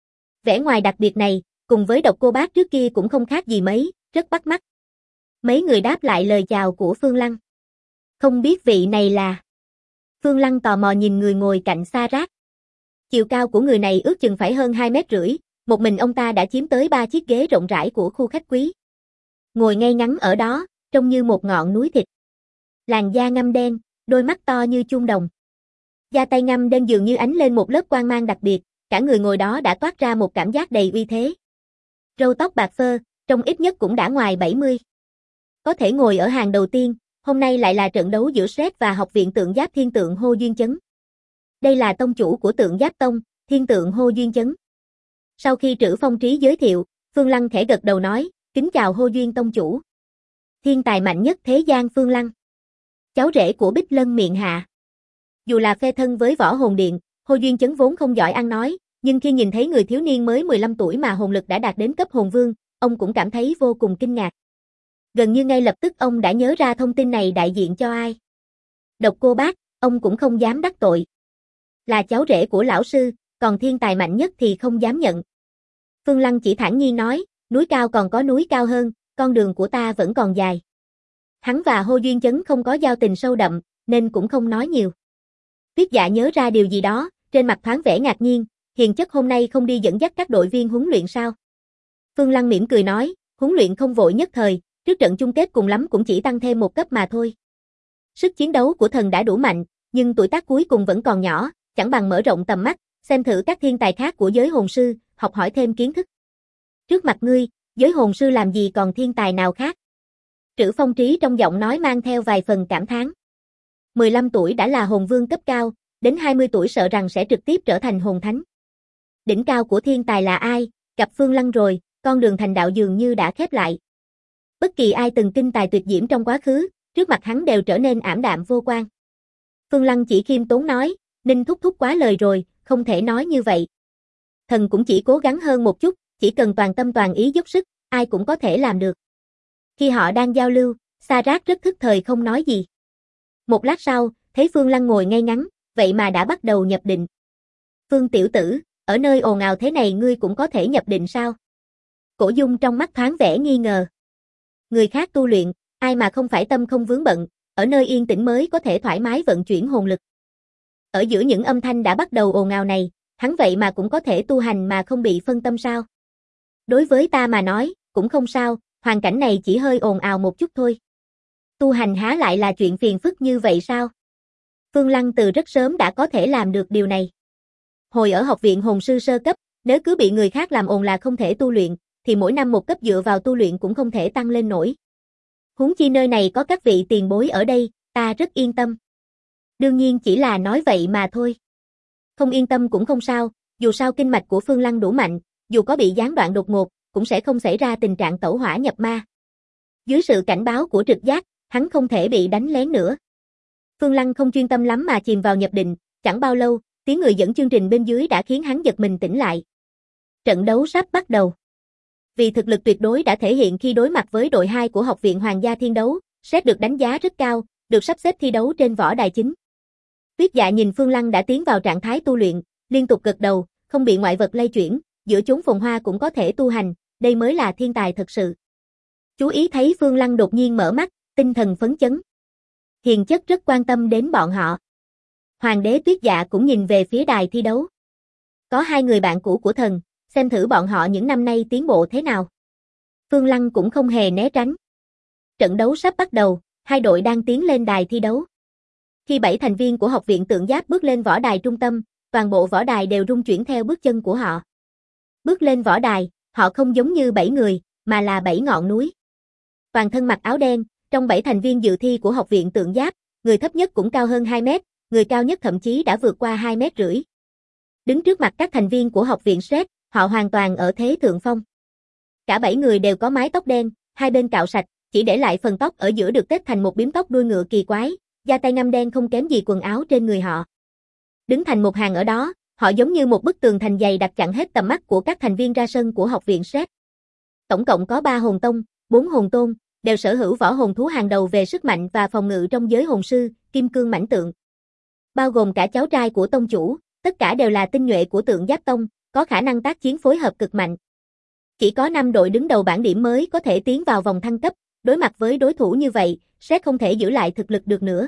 Vẻ ngoài đặc biệt này, cùng với Độc Cô Bác trước kia cũng không khác gì mấy, rất bắt mắt. Mấy người đáp lại lời chào của Phương Lăng. Không biết vị này là... Phương Lăng tò mò nhìn người ngồi cạnh Sa Rác. Chiều cao của người này ước chừng phải hơn 2,5 mét, một mình ông ta đã chiếm tới 3 chiếc ghế rộng rãi của khu khách quý. Ngồi ngay ngắn ở đó, trông như một ngọn núi thịt. Làn da ngăm đen, đôi mắt to như chuông đồng. Da tay ngăm đen dường như ánh lên một lớp quang mang đặc biệt, cả người ngồi đó đã toát ra một cảm giác đầy uy thế. Râu tóc bạc phơ, trông ít nhất cũng đã ngoài 70. Có thể ngồi ở hàng đầu tiên, hôm nay lại là trận đấu giữa Sét và Học viện Tượng Giáp Thiên Tượng Hô Duyên Chấn. Đây là tông chủ của Tượng Giáp Tông, Thiên Tượng Hô Duyên Chấn. Sau khi Trữ Phong Trí giới thiệu, Phương Lăng khẽ gật đầu nói, kính chào Hô Duyên tông chủ. Thiên tài mạnh nhất thế gian Phương Lăng. Cháu rể của Bích Lân miệng hạ. Dù là phe thân với Võ Hồn Điện, Hô Duyên Chấn vốn không giỏi ăn nói, nhưng khi nhìn thấy người thiếu niên mới 15 tuổi mà hồn lực đã đạt đến cấp hồn vương, ông cũng cảm thấy vô cùng kinh ngạc. Gần như ngay lập tức ông đã nhớ ra thông tin này đại diện cho ai. Độc Cô Bác, ông cũng không dám đắc tội. Là cháu rể của lão sư, còn thiên tài mạnh nhất thì không dám nhận. Phương Lăng chỉ thản nhiên nói, núi cao còn có núi cao hơn, con đường của ta vẫn còn dài. Hắn và Hô Duyên Chấn không có giao tình sâu đậm, nên cũng không nói nhiều. Tuyết Dạ nhớ ra điều gì đó, trên mặt thoáng vẻ ngạc nhiên, hiền chất hôm nay không đi dẫn dắt các đội viên huấn luyện sao? Phương Lăng mỉm cười nói, huấn luyện không vội nhất thời, trước trận chung kết cùng lắm cũng chỉ tăng thêm một cấp mà thôi. Sức chiến đấu của thần đã đủ mạnh, nhưng tuổi tác cuối cùng vẫn còn nhỏ, chẳng bằng mở rộng tầm mắt, xem thử các thiên tài khác của giới hồn sư, học hỏi thêm kiến thức. Trước mặt ngươi, giới hồn sư làm gì còn thiên tài nào khác? Trữ Phong Trí trong giọng nói mang theo vài phần cảm thán. 15 tuổi đã là hồn vương cấp cao, đến 20 tuổi sợ rằng sẽ trực tiếp trở thành hồn thánh. Đỉnh cao của thiên tài là ai? Gặp Phương Lăng rồi, con đường thành đạo dường như đã khép lại. Bất kỳ ai từng kinh tài tuyệt diễm trong quá khứ, trước mặt hắn đều trở nên ảm đạm vô quan. Phương Lăng chỉ khiêm tốn nói, Ninh thúc thúc quá lời rồi, không thể nói như vậy. Thần cũng chỉ cố gắng hơn một chút, chỉ cần toàn tâm toàn ý dốc sức, ai cũng có thể làm được. Khi họ đang giao lưu, Sa Rát rất thức thời không nói gì. Một lát sau, thấy Phương Lăng ngồi ngay ngắn, vậy mà đã bắt đầu nhập định. Phương tiểu tử, ở nơi ồn ào thế này ngươi cũng có thể nhập định sao? Cổ Dung trong mắt thoáng vẻ nghi ngờ. Người khác tu luyện, ai mà không phải tâm không vướng bận, ở nơi yên tĩnh mới có thể thoải mái vận chuyển hồn lực. Ở giữa những âm thanh đã bắt đầu ồn ào này, hắn vậy mà cũng có thể tu hành mà không bị phân tâm sao? Đối với ta mà nói, cũng không sao, hoàn cảnh này chỉ hơi ồn ào một chút thôi. Tu hành há lại là chuyện phiền phức như vậy sao? Phương Lăng từ rất sớm đã có thể làm được điều này. Hồi ở học viện hồn sư sơ cấp, nếu cứ bị người khác làm ồn là không thể tu luyện, thì mỗi năm một cấp dựa vào tu luyện cũng không thể tăng lên nổi. Huống chi nơi này có các vị tiền bối ở đây, ta rất yên tâm. Đương nhiên chỉ là nói vậy mà thôi. Không yên tâm cũng không sao, dù sao kinh mạch của Phương Lăng đủ mạnh, dù có bị gián đoạn đột ngột, cũng sẽ không xảy ra tình trạng tẩu hỏa nhập ma. Dưới sự cảnh báo của trực giác, hắn không thể bị đánh lén nữa. Phương Lăng không chuyên tâm lắm mà chìm vào nhập định, chẳng bao lâu, tiếng người dẫn chương trình bên dưới đã khiến hắn giật mình tỉnh lại. Trận đấu sắp bắt đầu. Vì thực lực tuyệt đối đã thể hiện khi đối mặt với đội 2 của Học viện Hoàng gia Thiên Đấu, Sét được đánh giá rất cao, được sắp xếp thi đấu trên võ đài chính. Tuyết Dạ nhìn Phương Lăng đã tiến vào trạng thái tu luyện, liên tục gật đầu, không bị ngoại vật lay chuyển, giữa chốn phồn hoa cũng có thể tu hành, đây mới là thiên tài thật sự. Chú ý thấy Phương Lăng đột nhiên mở mắt, tinh thần phấn chấn. Hiền chất rất quan tâm đến bọn họ. Hoàng đế Tuyết Dạ cũng nhìn về phía đài thi đấu. Có hai người bạn cũ của thần, xem thử bọn họ những năm nay tiến bộ thế nào. Phương Lăng cũng không hề né tránh. Trận đấu sắp bắt đầu, hai đội đang tiến lên đài thi đấu. Khi 7 thành viên của học viện Tượng Giáp bước lên võ đài trung tâm, toàn bộ võ đài đều rung chuyển theo bước chân của họ. Bước lên võ đài, họ không giống như 7 người, mà là 7 ngọn núi. Toàn thân mặc áo đen, trong 7 thành viên dự thi của học viện Tượng Giáp, người thấp nhất cũng cao hơn 2 mét, người cao nhất thậm chí đã vượt qua 2,5 mét. Đứng trước mặt các thành viên của học viện Sét, họ hoàn toàn ở thế thượng phong. Cả 7 người đều có mái tóc đen, hai bên cạo sạch, chỉ để lại phần tóc ở giữa được tết thành một bím tóc đuôi ngựa kỳ quái, da tay ngăm đen không kém gì quần áo trên người họ. Đứng thành một hàng ở đó, họ giống như một bức tường thành dày đặc chặn hết tầm mắt của các thành viên ra sân của học viện Sét. Tổng cộng có 3 hồn tông, 4 hồn tôn, đều sở hữu võ hồn thú hàng đầu về sức mạnh và phòng ngự trong giới hồn sư, Kim Cương Mãnh Tượng. Bao gồm cả cháu trai của tông chủ, tất cả đều là tinh nhuệ của Tượng Giáp Tông, có khả năng tác chiến phối hợp cực mạnh. Chỉ có 5 đội đứng đầu bảng điểm mới có thể tiến vào vòng thăng cấp, đối mặt với đối thủ như vậy, Sét không thể giữ lại thực lực được nữa.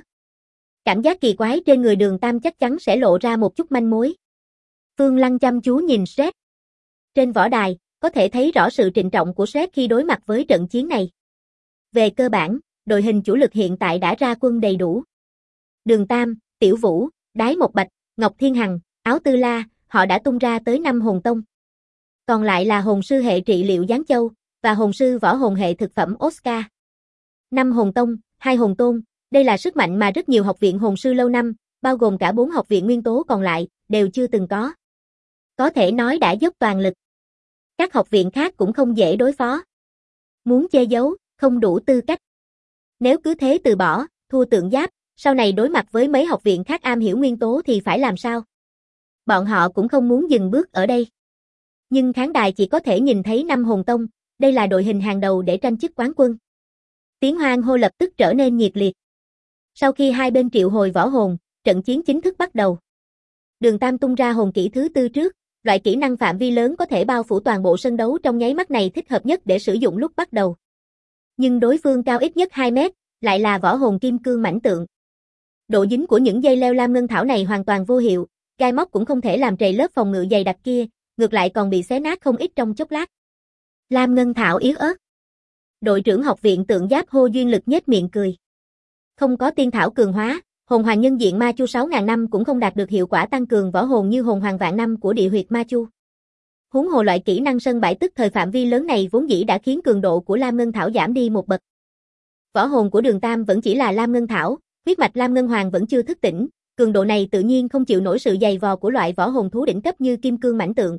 Cảm giác kỳ quái trên người Đường Tam chắc chắn sẽ lộ ra một chút manh mối. Phương Lăng chăm chú nhìn Sét. Trên võ đài, có thể thấy rõ sự trịnh trọng của Sét khi đối mặt với trận chiến này. Về cơ bản, đội hình chủ lực hiện tại đã ra quân đầy đủ. Đường Tam, Tiểu Vũ, Đái Mộc Bạch, Ngọc Thiên Hằng, Áo Tư La, họ đã tung ra tới 5 hồn tông. Còn lại là hồn sư hệ trị liệu Giáng Châu, và hồn sư võ hồn hệ thực phẩm Oscar. 5 hồn tông, 2 hồn tôn, đây là sức mạnh mà rất nhiều học viện hồn sư lâu năm, bao gồm cả 4 học viện nguyên tố còn lại, đều chưa từng có. Có thể nói đã dốc toàn lực. Các học viện khác cũng không dễ đối phó. Muốn che giấu, không đủ tư cách. Nếu cứ thế từ bỏ, thua Tượng Giáp, sau này đối mặt với mấy học viện khác am hiểu nguyên tố thì phải làm sao? Bọn họ cũng không muốn dừng bước ở đây. Nhưng khán đài chỉ có thể nhìn thấy 5 hồn tông, đây là đội hình hàng đầu để tranh chức quán quân. Tiếng hoan hô lập tức trở nên nhiệt liệt. Sau khi hai bên triệu hồi võ hồn, trận chiến chính thức bắt đầu. Đường Tam tung ra hồn kỹ thứ 4 trước, loại kỹ năng phạm vi lớn có thể bao phủ toàn bộ sân đấu trong nháy mắt này thích hợp nhất để sử dụng lúc bắt đầu. Nhưng đối phương cao ít nhất 2 mét, lại là võ hồn kim cương mãnh tượng. Độ dính của những dây leo lam ngân thảo này hoàn toàn vô hiệu, gai móc cũng không thể làm trầy lớp phòng ngự dày đặc kia, ngược lại còn bị xé nát không ít trong chốc lát. Lam ngân thảo yếu ớt. Đội trưởng học viện Tượng Giáp Hô Duyên Lực nhếch miệng cười. Không có tiên thảo cường hóa, hồn hoàng nhân diện ma chu 6.000 năm cũng không đạt được hiệu quả tăng cường võ hồn như hồn hoàng vạn năm của địa huyệt ma chu. Huống hồ loại kỹ năng sân bãi tức thời phạm vi lớn này vốn dĩ đã khiến cường độ của Lam Ngân Thảo giảm đi một bậc. Võ hồn của Đường Tam vẫn chỉ là Lam Ngân Thảo, huyết mạch Lam Ngân Hoàng vẫn chưa thức tỉnh, cường độ này tự nhiên không chịu nổi sự dày vò của loại võ hồn thú đỉnh cấp như kim cương mãnh tượng.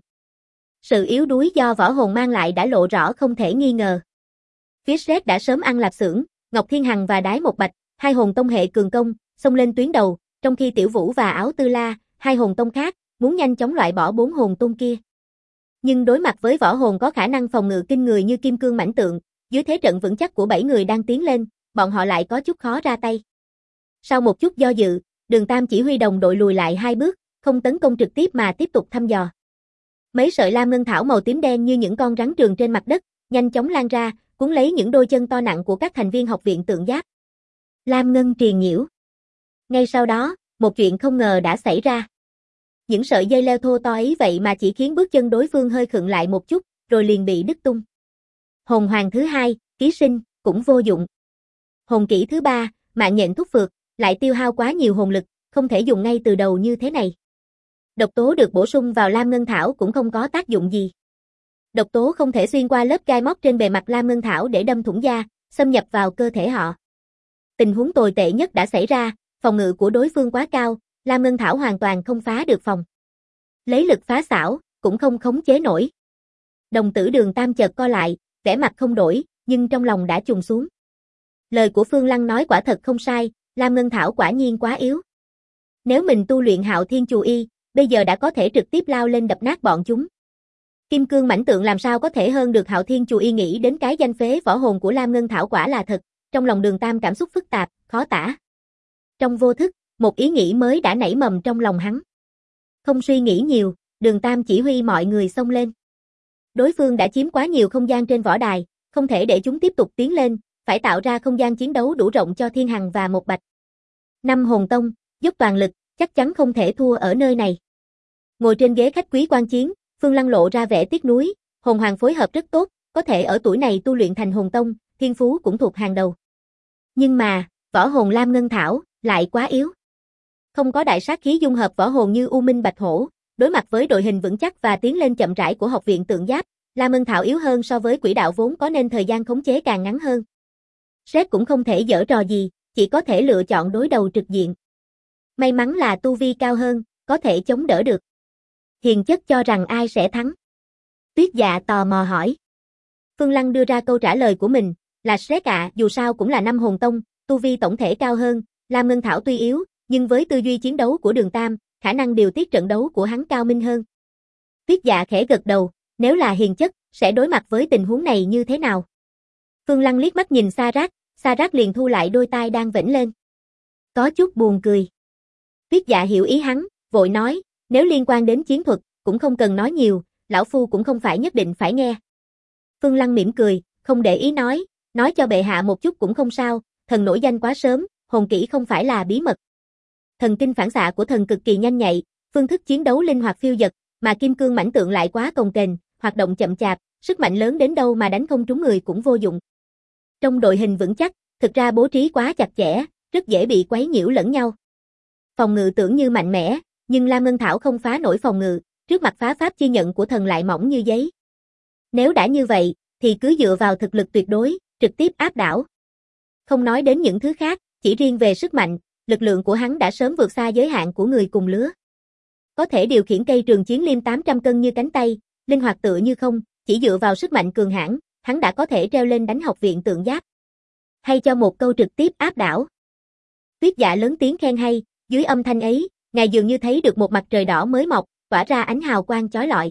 Sự yếu đuối do võ hồn mang lại đã lộ rõ không thể nghi ngờ. Phía Red đã sớm ăn lạp xưởng, Ngọc Thiên Hằng và Đái Một Bạch, hai hồn tông hệ cường công, xông lên tuyến đầu, trong khi Tiểu Vũ và Áo Tư La, hai hồn tông khác, muốn nhanh chóng loại bỏ 4 hồn tôn kia. Nhưng đối mặt với võ hồn có khả năng phòng ngự kinh người như kim cương mãnh tượng, dưới thế trận vững chắc của 7 người đang tiến lên, bọn họ lại có chút khó ra tay. Sau một chút do dự, Đường Tam chỉ huy đồng đội lùi lại 2 bước, không tấn công trực tiếp mà tiếp tục thăm dò. Mấy sợi lam ngân thảo màu tím đen như những con rắn trường trên mặt đất, nhanh chóng lan ra, cuốn lấy những đôi chân to nặng của các thành viên học viện Tượng Giáp. Lam ngân triền nhiễu. Ngay sau đó, một chuyện không ngờ đã xảy ra. Những sợi dây leo thô to ấy vậy mà chỉ khiến bước chân đối phương hơi khựng lại một chút, rồi liền bị đứt tung. Hồn hoàng thứ 2, ký sinh, cũng vô dụng. Hồn kỹ thứ 3, mạng nhện thúc phược, lại tiêu hao quá nhiều hồn lực, không thể dùng ngay từ đầu như thế này. Độc tố được bổ sung vào lam ngân thảo cũng không có tác dụng gì. Độc tố không thể xuyên qua lớp gai móc trên bề mặt lam ngân thảo để đâm thủng da, xâm nhập vào cơ thể họ. Tình huống tồi tệ nhất đã xảy ra, phòng ngự của đối phương quá cao, lam ngân thảo hoàn toàn không phá được phòng. Lấy lực phá xảo, cũng không khống chế nổi. Đồng tử Đường Tam chợt co lại, vẻ mặt không đổi, nhưng trong lòng đã trùng xuống. Lời của Phương Lăng nói quả thật không sai, lam ngân thảo quả nhiên quá yếu. Nếu mình tu luyện Hạo Thiên Chù Y, bây giờ đã có thể trực tiếp lao lên đập nát bọn chúng. Kim cương mãnh tượng làm sao có thể hơn được Hạo Thiên Chù Y, nghĩ đến cái danh phế võ hồn của lam ngân thảo quả là thật, trong lòng Đường Tam cảm xúc phức tạp, khó tả. Trong vô thức, một ý nghĩ mới đã nảy mầm trong lòng hắn. Không suy nghĩ nhiều, Đường Tam chỉ huy mọi người xông lên. Đối phương đã chiếm quá nhiều không gian trên võ đài, không thể để chúng tiếp tục tiến lên, phải tạo ra không gian chiến đấu đủ rộng cho Thiên Hằng và Một Bạch. 5 hồn tông, dốc toàn lực, chắc chắn không thể thua ở nơi này. Ngồi trên ghế khách quý quan chiến, Phương Lăng lộ ra vẻ tiếc nuối, hồn hoàng phối hợp rất tốt, có thể ở tuổi này tu luyện thành hồn tông, thiên phú cũng thuộc hàng đầu. Nhưng mà, võ hồn lam ngân thảo lại quá yếu. Không có đại sát khí dung hợp võ hồn như U Minh Bạch Hổ, đối mặt với đội hình vững chắc và tiến lên chậm rãi của học viện Tượng Giáp, lam ngân thảo yếu hơn so với quỹ đạo vốn có nên thời gian khống chế càng ngắn hơn. Sếp cũng không thể giở trò gì, chỉ có thể lựa chọn đối đầu trực diện. May mắn là tu vi cao hơn, có thể chống đỡ được. Hiền chất cho rằng ai sẽ thắng? Tuyết Dạ tò mò hỏi. Phương Lăng đưa ra câu trả lời của mình, là Sét ạ, dù sao cũng là 5 hồn tông, tu vi tổng thể cao hơn, lam ngân thảo tuy yếu, nhưng với tư duy chiến đấu của Đường Tam, khả năng điều tiết trận đấu của hắn cao minh hơn. Tuyết Dạ khẽ gật đầu, nếu là hiền chất, sẽ đối mặt với tình huống này như thế nào? Phương Lăng liếc mắt nhìn Sa Rác liền thu lại đôi tai đang vểnh lên. Có chút buồn cười. Tuyết Dạ hiểu ý hắn, vội nói, nếu liên quan đến chiến thuật, cũng không cần nói nhiều, lão phu cũng không phải nhất định phải nghe. Phương Lăng mỉm cười, không để ý nói cho bệ hạ một chút cũng không sao, thần nổi danh quá sớm, hồn kỹ không phải là bí mật. Thần kinh phản xạ của thần cực kỳ nhanh nhạy, phương thức chiến đấu linh hoạt phiêu dật, mà kim cương mãnh tượng lại quá cồng kềnh, hoạt động chậm chạp, sức mạnh lớn đến đâu mà đánh không trúng người cũng vô dụng. Trong đội hình vững chắc, thực ra bố trí quá chặt chẽ, rất dễ bị quấy nhiễu lẫn nhau. Phòng ngự tưởng như mạnh mẽ, nhưng lam ngân thảo không phá nổi phòng ngự, trước mặt phá pháp chi nhận của thần lại mỏng như giấy. Nếu đã như vậy, thì cứ dựa vào thực lực tuyệt đối, trực tiếp áp đảo. Không nói đến những thứ khác, chỉ riêng về sức mạnh, lực lượng của hắn đã sớm vượt xa giới hạn của người cùng lứa. Có thể điều khiển cây trường chiến liêm 800 cân như cánh tay, linh hoạt tựa như không, Chỉ dựa vào sức mạnh cường hãn, hắn đã có thể treo lên đánh Học viện Tượng Giáp. Hay cho một câu trực tiếp áp đảo. Tuyết Dạ lớn tiếng khen hay, dưới âm thanh ấy, ngài dường như thấy được một mặt trời đỏ mới mọc, tỏa ra ánh hào quang chói lọi.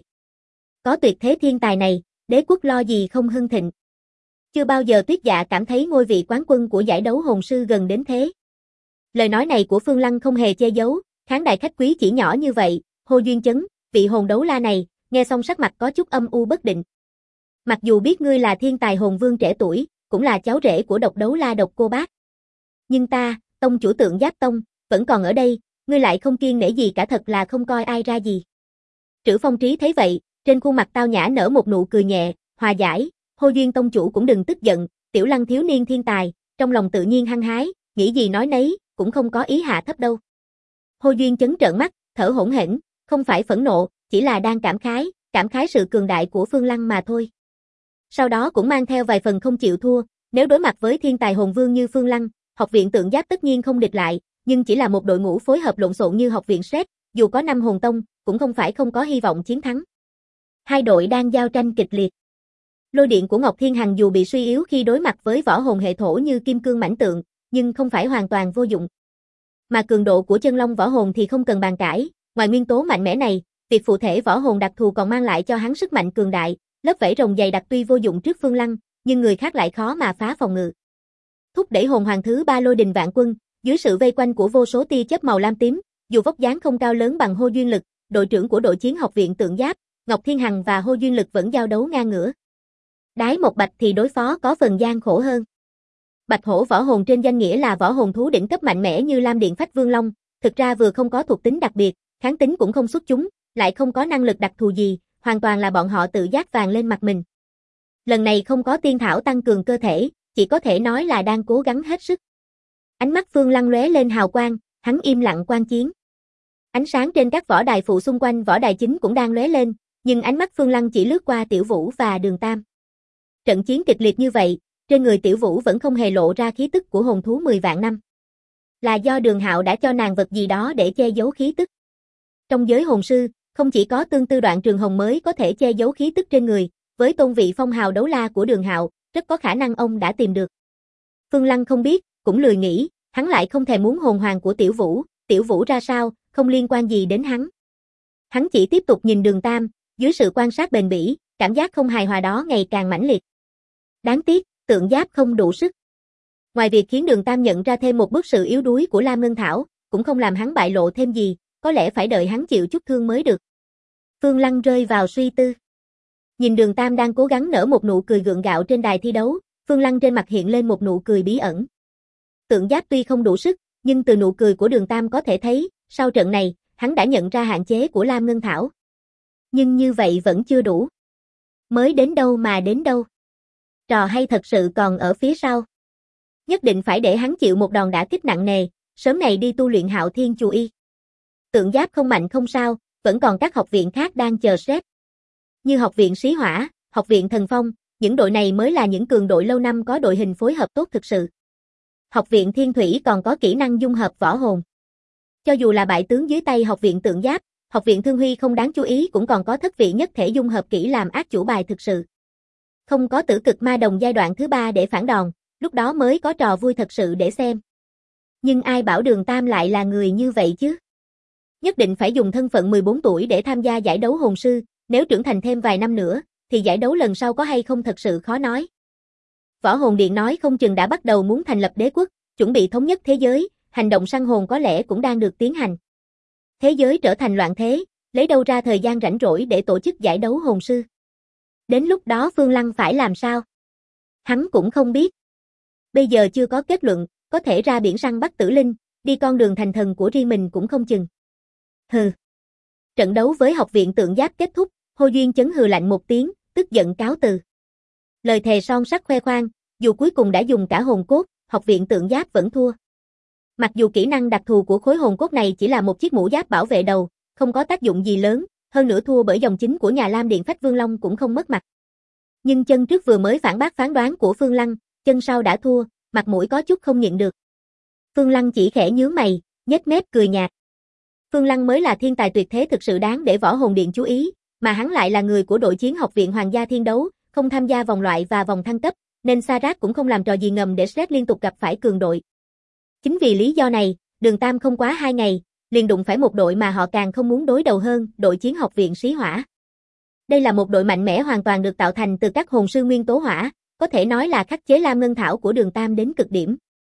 Có tuyệt thế thiên tài này, đế quốc lo gì không hưng thịnh. Chưa bao giờ Tuyết Dạ cảm thấy ngôi vị quán quân của giải đấu hồn sư gần đến thế. Lời nói này của Phương Lăng không hề che giấu, khán đài khách quý chỉ nhỏ như vậy, Hồ Duyên Chấn, vị hồn đấu la này, nghe xong sắc mặt có chút âm u bất định. Mặc dù biết ngươi là thiên tài hồn vương trẻ tuổi, cũng là cháu rể của độc đấu la Độc Cô Bác. Nhưng ta, tông chủ Tượng Giáp Tông, vẫn còn ở đây, ngươi lại không kiêng nể gì cả, thật là không coi ai ra gì. Trữ Phong Trí thấy vậy, trên khuôn mặt tao nhã nở một nụ cười nhẹ, hòa giải, Hồ Duyên tông chủ cũng đừng tức giận, Tiểu Lăng thiếu niên thiên tài, trong lòng tự nhiên hăng hái, nghĩ gì nói nấy, cũng không có ý hạ thấp đâu. Hồ Duyên chấn trợn mắt, thở hổn hển, không phải phẫn nộ, chỉ là đang cảm khái sự cường đại của Phương Lăng mà thôi. Sau đó cũng mang theo vài phần không chịu thua, nếu đối mặt với thiên tài hồn vương như Phương Lăng, Học viện Tượng Giáp tất nhiên không địch lại, nhưng chỉ là một đội ngũ phối hợp lộn xộn như Học viện Sét, dù có 5 hồn tông, cũng không phải không có hy vọng chiến thắng. Hai đội đang giao tranh kịch liệt. Lôi điện của Ngọc Thiên Hằng dù bị suy yếu khi đối mặt với võ hồn hệ thổ như Kim Cương Mãnh Tượng, nhưng không phải hoàn toàn vô dụng. Mà cường độ của chân long võ hồn thì không cần bàn cãi, ngoài nguyên tố mạnh mẽ này, việc phụ thể võ hồn đặc thù còn mang lại cho hắn sức mạnh cường đại, lớp vảy rồng dày đặc tuy vô dụng trước Phương Lăng, nhưng người khác lại khó mà phá phòng ngự. Thúc đẩy hồn hoàng thứ 3 Lôi Đình Vạn Quân, dưới sự vây quanh của vô số tia chớp màu lam tím, dù vóc dáng không cao lớn bằng Hồ Duyên Lực, đội trưởng của đội chiến Học viện Tượng Giáp, Ngọc Thiên Hằng và Hồ Duyên Lực vẫn giao đấu ngang ngửa. Đái Một Bạch thì đối phó có phần gian khổ hơn. Bạch hổ võ hồn trên danh nghĩa là võ hồn thú đỉnh cấp mạnh mẽ như Lam Điện Phách Vương Long, thực ra vừa không có thuộc tính đặc biệt, kháng tính cũng không xuất chúng, lại không có năng lực đặc thù gì, hoàn toàn là bọn họ tự giác vàng lên mặt mình. Lần này không có tiên thảo tăng cường cơ thể, chỉ có thể nói là đang cố gắng hết sức. Ánh mắt Phương Lăng lóe lên hào quang, hắn im lặng quan chiến. Ánh sáng trên các võ đài phụ xung quanh võ đài chính cũng đang lóe lên, nhưng ánh mắt Phương Lăng chỉ lướt qua Tiểu Vũ và Đường Tam. Trận chiến kịch liệt như vậy, trên người Tiểu Vũ vẫn không hề lộ ra khí tức của hồn thú 10 vạn năm. Là do Đường Hạo đã cho nàng vật gì đó để che giấu khí tức. Trong giới hồn sư, không chỉ có Tương Tư Đoạn Trường Hồng mới có thể che giấu khí tức trên người, với tôn vị phong hào đấu la của Đường Hạo, rất có khả năng ông đã tìm được. Phương Lăng không biết, cũng lười nghĩ, hắn lại không thèm muốn hồn hoàng của Tiểu Vũ ra sao, không liên quan gì đến hắn. Hắn chỉ tiếp tục nhìn Đường Tam, dưới sự quan sát bền bỉ, cảm giác không hài hòa đó ngày càng mãnh liệt. Đáng tiếc, Tượng Giáp không đủ sức. Ngoài việc khiến Đường Tam nhận ra thêm một bước sự yếu đuối của Lam Ngân Thảo, cũng không làm hắn bại lộ thêm gì, có lẽ phải đợi hắn chịu chút thương mới được. Phương Lăng rơi vào suy tư. Nhìn Đường Tam đang cố gắng nở một nụ cười gượng gạo trên đài thi đấu, Phương Lăng trên mặt hiện lên một nụ cười bí ẩn. Tượng Giáp tuy không đủ sức, nhưng từ nụ cười của Đường Tam có thể thấy, sau trận này, hắn đã nhận ra hạn chế của Lam Ngân Thảo. Nhưng như vậy vẫn chưa đủ. Mới đến đâu mà đến đâu. Trò hay thật sự còn ở phía sau. Nhất định phải để hắn chịu một đòn đả kích nặng nề, sớm này đi tu luyện Hạo Thiên Chu Y. Tượng Giáp không mạnh không sao, vẫn còn các học viện khác đang chờ xét. Như Học viện Xí Hỏa, Học viện Thần Phong, những đội này mới là những cường đội lâu năm có đội hình phối hợp tốt thực sự. Học viện Thiên Thủy còn có kỹ năng dung hợp võ hồn. Cho dù là bại tướng dưới tay Học viện Tượng Giáp, Học viện Thương Huy không đáng chú ý cũng còn có Thất Vị Nhất Thể dung hợp kỹ làm ác chủ bài thực sự. Không có Tử Cực Ma Đồng giai đoạn thứ 3 để phản đòn, lúc đó mới có trò vui thật sự để xem. Nhưng ai bảo Đường Tam lại là người như vậy chứ? Nhất định phải dùng thân phận 14 tuổi để tham gia giải đấu hồn sư, nếu trưởng thành thêm vài năm nữa, thì giải đấu lần sau có hay không thật sự khó nói. Võ Hồn Điện nói không chừng đã bắt đầu muốn thành lập đế quốc, chuẩn bị thống nhất thế giới, hành động săn hồn có lẽ cũng đang được tiến hành. Thế giới trở thành loạn thế, lấy đâu ra thời gian rảnh rỗi để tổ chức giải đấu hồn sư. Đến lúc đó Phương Lăng phải làm sao? Hắn cũng không biết. Bây giờ chưa có kết luận, có thể ra biển săn bắt tử linh, đi con đường thành thần của riêng mình cũng không chừng. Hừ. Trận đấu với Học viện Tượng Giáp kết thúc, Hồ Duyên Chấn hừ lạnh một tiếng, tức giận cáo từ. Lời thề son sắt khoe khoang, dù cuối cùng đã dùng cả hồn cốt, Học viện Tượng Giáp vẫn thua. Mặc dù kỹ năng đặc thù của khối hồn cốt này chỉ là một chiếc mũ giáp bảo vệ đầu, không có tác dụng gì lớn, hơn nữa thua bởi dòng chính của nhà Lam Điện Phách Vương Long cũng không mất mặt. Nhưng chân trước vừa mới phản bác phán đoán của Phương Lăng, chân sau đã thua, mặt mũi có chút không nhịn được. Phương Lăng chỉ khẽ nhướng mày, nhếch mép cười nhạt. Phương Lăng mới là thiên tài tuyệt thế thực sự đáng để Võ Hồn Điện chú ý, Mà hắn lại là người của đội chiến học viện Hoàng gia Thiên Đấu, không tham gia vòng loại và vòng thăng cấp, nên Sarat cũng không làm trò gì ngầm để Shred liên tục gặp phải cường đội. Chính vì lý do này, Đường Tam không quá 2 ngày, liền đụng phải một đội mà họ càng không muốn đối đầu hơn, đội chiến học viện Sĩ Hỏa. Đây là một đội mạnh mẽ hoàn toàn được tạo thành từ các hồn sư nguyên tố hỏa, có thể nói là khắc chế Lam Ngân Thảo của Đường Tam đến cực điểm.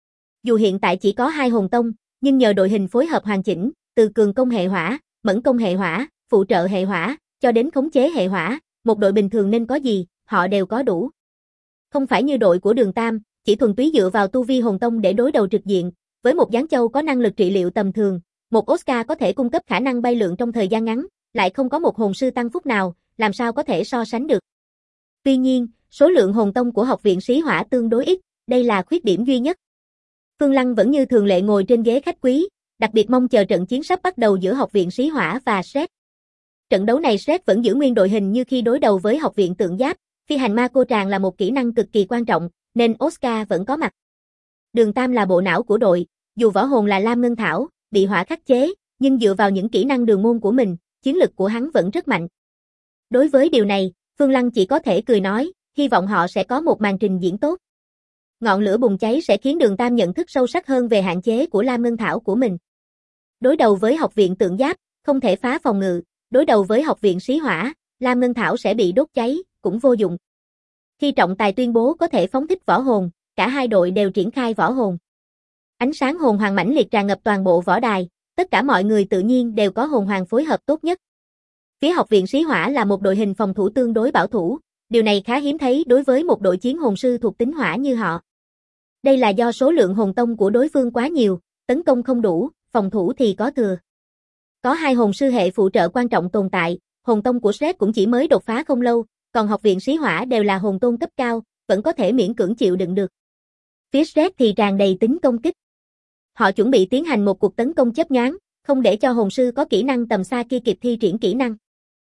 Dù hiện tại chỉ có 2 hồn tông, nhưng nhờ đội hình phối hợp hoàn chỉnh, từ cường công hệ hỏa, mẫn công hệ hỏa, phụ trợ hệ hỏa, cho đến khống chế hệ hỏa, một đội bình thường nên có gì, họ đều có đủ. Không phải như đội của Đường Tam, chỉ thuần túy dựa vào tu vi hồn tông để đối đầu trực diện, với một giáng châu có năng lực trị liệu tầm thường, một Oscar có thể cung cấp khả năng bay lượn trong thời gian ngắn, lại không có một hồn sư tăng phúc nào, làm sao có thể so sánh được. Tuy nhiên, số lượng hồn tông của học viện Sĩ Hỏa tương đối ít, đây là khuyết điểm duy nhất. Phương Lăng vẫn như thường lệ ngồi trên ghế khách quý, đặc biệt mong chờ trận chiến sắp bắt đầu giữa học viện Sĩ Hỏa và Shred. Trận đấu này Shred vẫn giữ nguyên đội hình như khi đối đầu với học viện Tượng Giáp, phi hành ma cô tràng là một kỹ năng cực kỳ quan trọng, nên Oscar vẫn có mặt. Đường Tam là bộ não của đội, dù võ hồn là Lam Ngân Thảo, bị hỏa khắc chế, nhưng dựa vào những kỹ năng đường môn của mình, chiến lực của hắn vẫn rất mạnh. Đối với điều này, Phương Lăng chỉ có thể cười nói, hy vọng họ sẽ có một màn trình diễn tốt. Ngọn lửa bùng cháy sẽ khiến Đường Tam nhận thức sâu sắc hơn về hạn chế của Lam Ngân Thảo của mình. Đối đầu với học viện Tượng Giáp, không thể phá phòng ngự, đối đầu với học viện Sĩ Hỏa, Lam Ngân Thảo sẽ bị đốt cháy, cũng vô dụng. Khi trọng tài tuyên bố có thể phóng thích võ hồn, cả hai đội đều triển khai võ hồn. Ánh sáng hồn hoàng mãnh liệt tràn ngập toàn bộ võ đài, tất cả mọi người tự nhiên đều có hồn hoàng phối hợp tốt nhất. Phía học viện Sĩ Hỏa là một đội hình phòng thủ tương đối bảo thủ, điều này khá hiếm thấy đối với một đội chiến hồn sư thuộc tính hỏa như họ. Đây là do số lượng hồn tông của đối phương quá nhiều, tấn công không đủ, phòng thủ thì có thừa. Có 2 hồn sư hệ phụ trợ quan trọng tồn tại, hồn tông của Shred cũng chỉ mới đột phá không lâu, còn học viện Sĩ Hỏa đều là hồn tôn cấp cao, vẫn có thể miễn cưỡng chịu đựng được. Phía Shred thì tràn đầy tính công kích. Họ chuẩn bị tiến hành một cuộc tấn công chớp nhoáng, không để cho hồn sư có kỹ năng tầm xa kia kịp thi triển kỹ năng.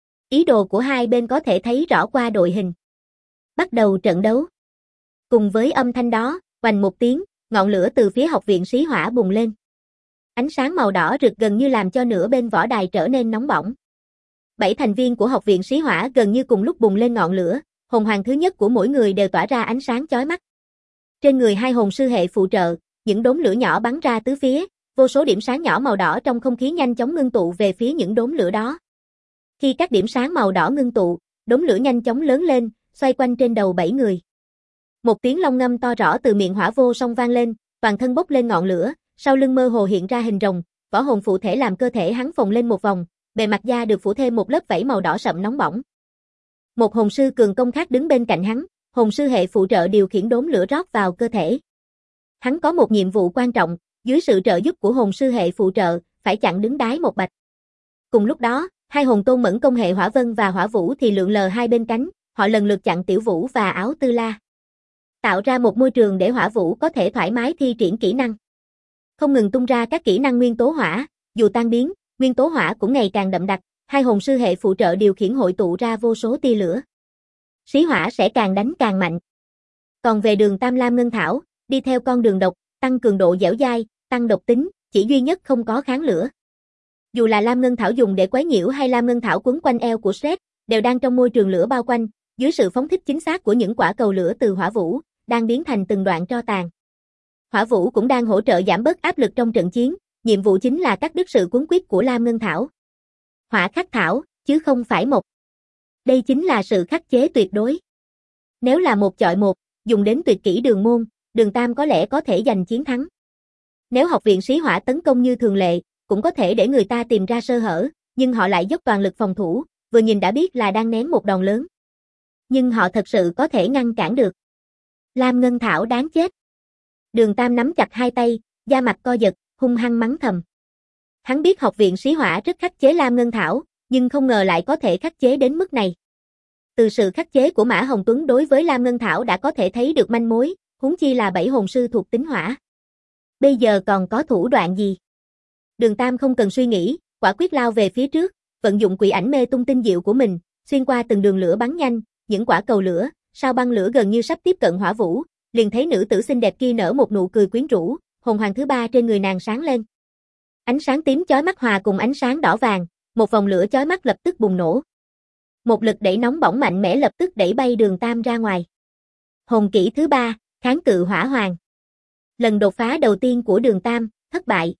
Ý đồ của hai bên có thể thấy rõ qua đội hình. Bắt đầu trận đấu. Cùng với âm thanh đó, oành một tiếng, ngọn lửa từ phía học viện Sĩ Hỏa bùng lên. Ánh sáng màu đỏ rực gần như làm cho nửa bên võ đài trở nên nóng bỏng. 7 thành viên của học viện Sĩ Hỏa gần như cùng lúc bùng lên ngọn lửa, hồn hoàng thứ nhất của mỗi người đều tỏa ra ánh sáng chói mắt. Trên người 2 hồn sư hệ phụ trợ, những đốm lửa nhỏ bắn ra tứ phía, vô số điểm sáng nhỏ màu đỏ trong không khí nhanh chóng ngưng tụ về phía những đốm lửa đó. Khi các điểm sáng màu đỏ ngưng tụ, đốm lửa nhanh chóng lớn lên, xoay quanh trên đầu 7 người. Một tiếng long ngâm to rõ từ miệng hỏa vô song vang lên, toàn thân bốc lên ngọn lửa, sau lưng mơ hồ hiện ra hình rồng, võ hồn phụ thể làm cơ thể hắn phồng lên một vòng, bề mặt da được phủ thêm một lớp vảy màu đỏ sậm nóng bỏng. Một hồn sư cường công khác đứng bên cạnh hắn, hồn sư hệ phụ trợ điều khiển đốm lửa rót vào cơ thể. Hắn có một nhiệm vụ quan trọng, dưới sự trợ giúp của hồn sư hệ phụ trợ, phải chặn đứng đái một bạch. Cùng lúc đó, 2 hồn tôn mẫn công hệ hỏa vân và hỏa vũ thì lượn lờ hai bên cánh, họ lần lượt chặn tiểu vũ và áo tư la. Tạo ra một môi trường để hỏa vũ có thể thoải mái thi triển kỹ năng. Không ngừng tung ra các kỹ năng nguyên tố hỏa, dù tan biến, nguyên tố hỏa cũng ngày càng đậm đặc, 2 hồn sư hệ phụ trợ điều khiển hội tụ ra vô số tia lửa. Sĩ hỏa sẽ càng đánh càng mạnh. Còn về Đường Tam Lam Ngân Thảo, đi theo con đường độc, tăng cường độ dẻo dai, tăng độc tính, chỉ duy nhất không có kháng lửa. Dù là Lam Ngân Thảo dùng để quấy nhiễu hay Lam Ngân Thảo quấn quanh eo của Shred, đều đang trong môi trường lửa bao quanh, dưới sự phóng thích chính xác của những quả cầu lửa từ hỏa vũ, đang biến thành từng đoạn tro tàn. Hỏa vũ cũng đang hỗ trợ giảm bớt áp lực trong trận chiến, nhiệm vụ chính là cắt đứt sự cuốn quýt của Lam Ngân Thảo. Hỏa khắc thảo, chứ không phải một. Đây chính là sự khắc chế tuyệt đối. Nếu là một chọi một, dùng đến tuyệt kỹ đường môn, Đường Tam có lẽ có thể giành chiến thắng. Nếu học viện Sĩ Hỏa tấn công như thường lệ, cũng có thể để người ta tìm ra sơ hở, nhưng họ lại dốc toàn lực phòng thủ, vừa nhìn đã biết là đang ném một đòn lớn. Nhưng họ thật sự có thể ngăn cản được. Lam Ngân Thảo đáng chết. Đường Tam nắm chặt hai tay, da mặt co giật, hung hăng mắng thầm. Hắn biết học viện Sĩ Hỏa rất khắc chế Lam Ngân Thảo, nhưng không ngờ lại có thể khắc chế đến mức này. Từ sự khắc chế của Mã Hồng Tuấn đối với Lam Ngân Thảo đã có thể thấy được manh mối, huống chi là 7 hồn sư thuộc tính hỏa. Bây giờ còn có thủ đoạn gì? Đường Tam không cần suy nghĩ, quả quyết lao về phía trước, vận dụng quỷ ảnh mê tung tinh diệu của mình, xuyên qua từng đường lửa bắn nhanh, những quả cầu lửa, sao băng lửa gần như sắp tiếp cận hỏa vũ, liền thấy nữ tử xinh đẹp kia nở một nụ cười quyến rũ, hồn hoàng thứ 3 trên người nàng sáng lên. Ánh sáng tím chói mắt hòa cùng ánh sáng đỏ vàng, một vòng lửa chói mắt lập tức bùng nổ. Một lực đẩy nóng bỏng mạnh mẽ lập tức đẩy bay Đường Tam ra ngoài. Hồn kỹ thứ 3, kháng cự hỏa hoàng. Lần đột phá đầu tiên của Đường Tam, thất bại.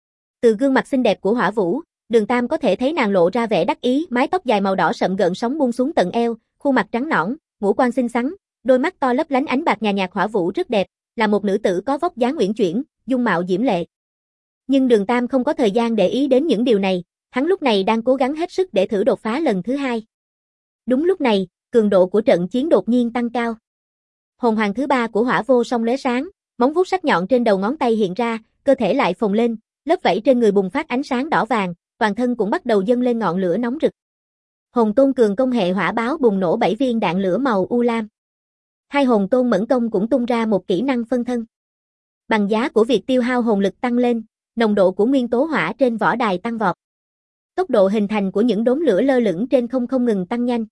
Từ gương mặt xinh đẹp của Hỏa Vũ, Đường Tam có thể thấy nàng lộ ra vẻ đắc ý, mái tóc dài màu đỏ sậm gợn sóng buông xuống tận eo, khuôn mặt trắng nõn, ngũ quan xinh xắn, đôi mắt to lấp lánh ánh bạc nhàn nhạt. Hỏa Vũ rất đẹp, là một nữ tử có vóc dáng uyển chuyển, dung mạo diễm lệ. Nhưng Đường Tam không có thời gian để ý đến những điều này, hắn lúc này đang cố gắng hết sức để thử đột phá lần thứ 2. Đúng lúc này, cường độ của trận chiến đột nhiên tăng cao. Hồn hoàng thứ 3 của Hỏa Vô Song lóe sáng, móng vuốt sắc nhọn trên đầu ngón tay hiện ra, cơ thể lại phồng lên, lớp vảy trên người bùng phát ánh sáng đỏ vàng, toàn thân cũng bắt đầu dâng lên ngọn lửa nóng rực. Hồn Tôn cường công hệ hỏa báo bùng nổ 7 viên đạn lửa màu u lam. Hai Hồn Tôn mẫn công cũng tung ra một kỹ năng phân thân. Bằng giá của việc tiêu hao hồn lực tăng lên, nồng độ của nguyên tố hỏa trên võ đài tăng vọt. Tốc độ hình thành của những đốm lửa lơ lửng trên không ngừng tăng nhanh.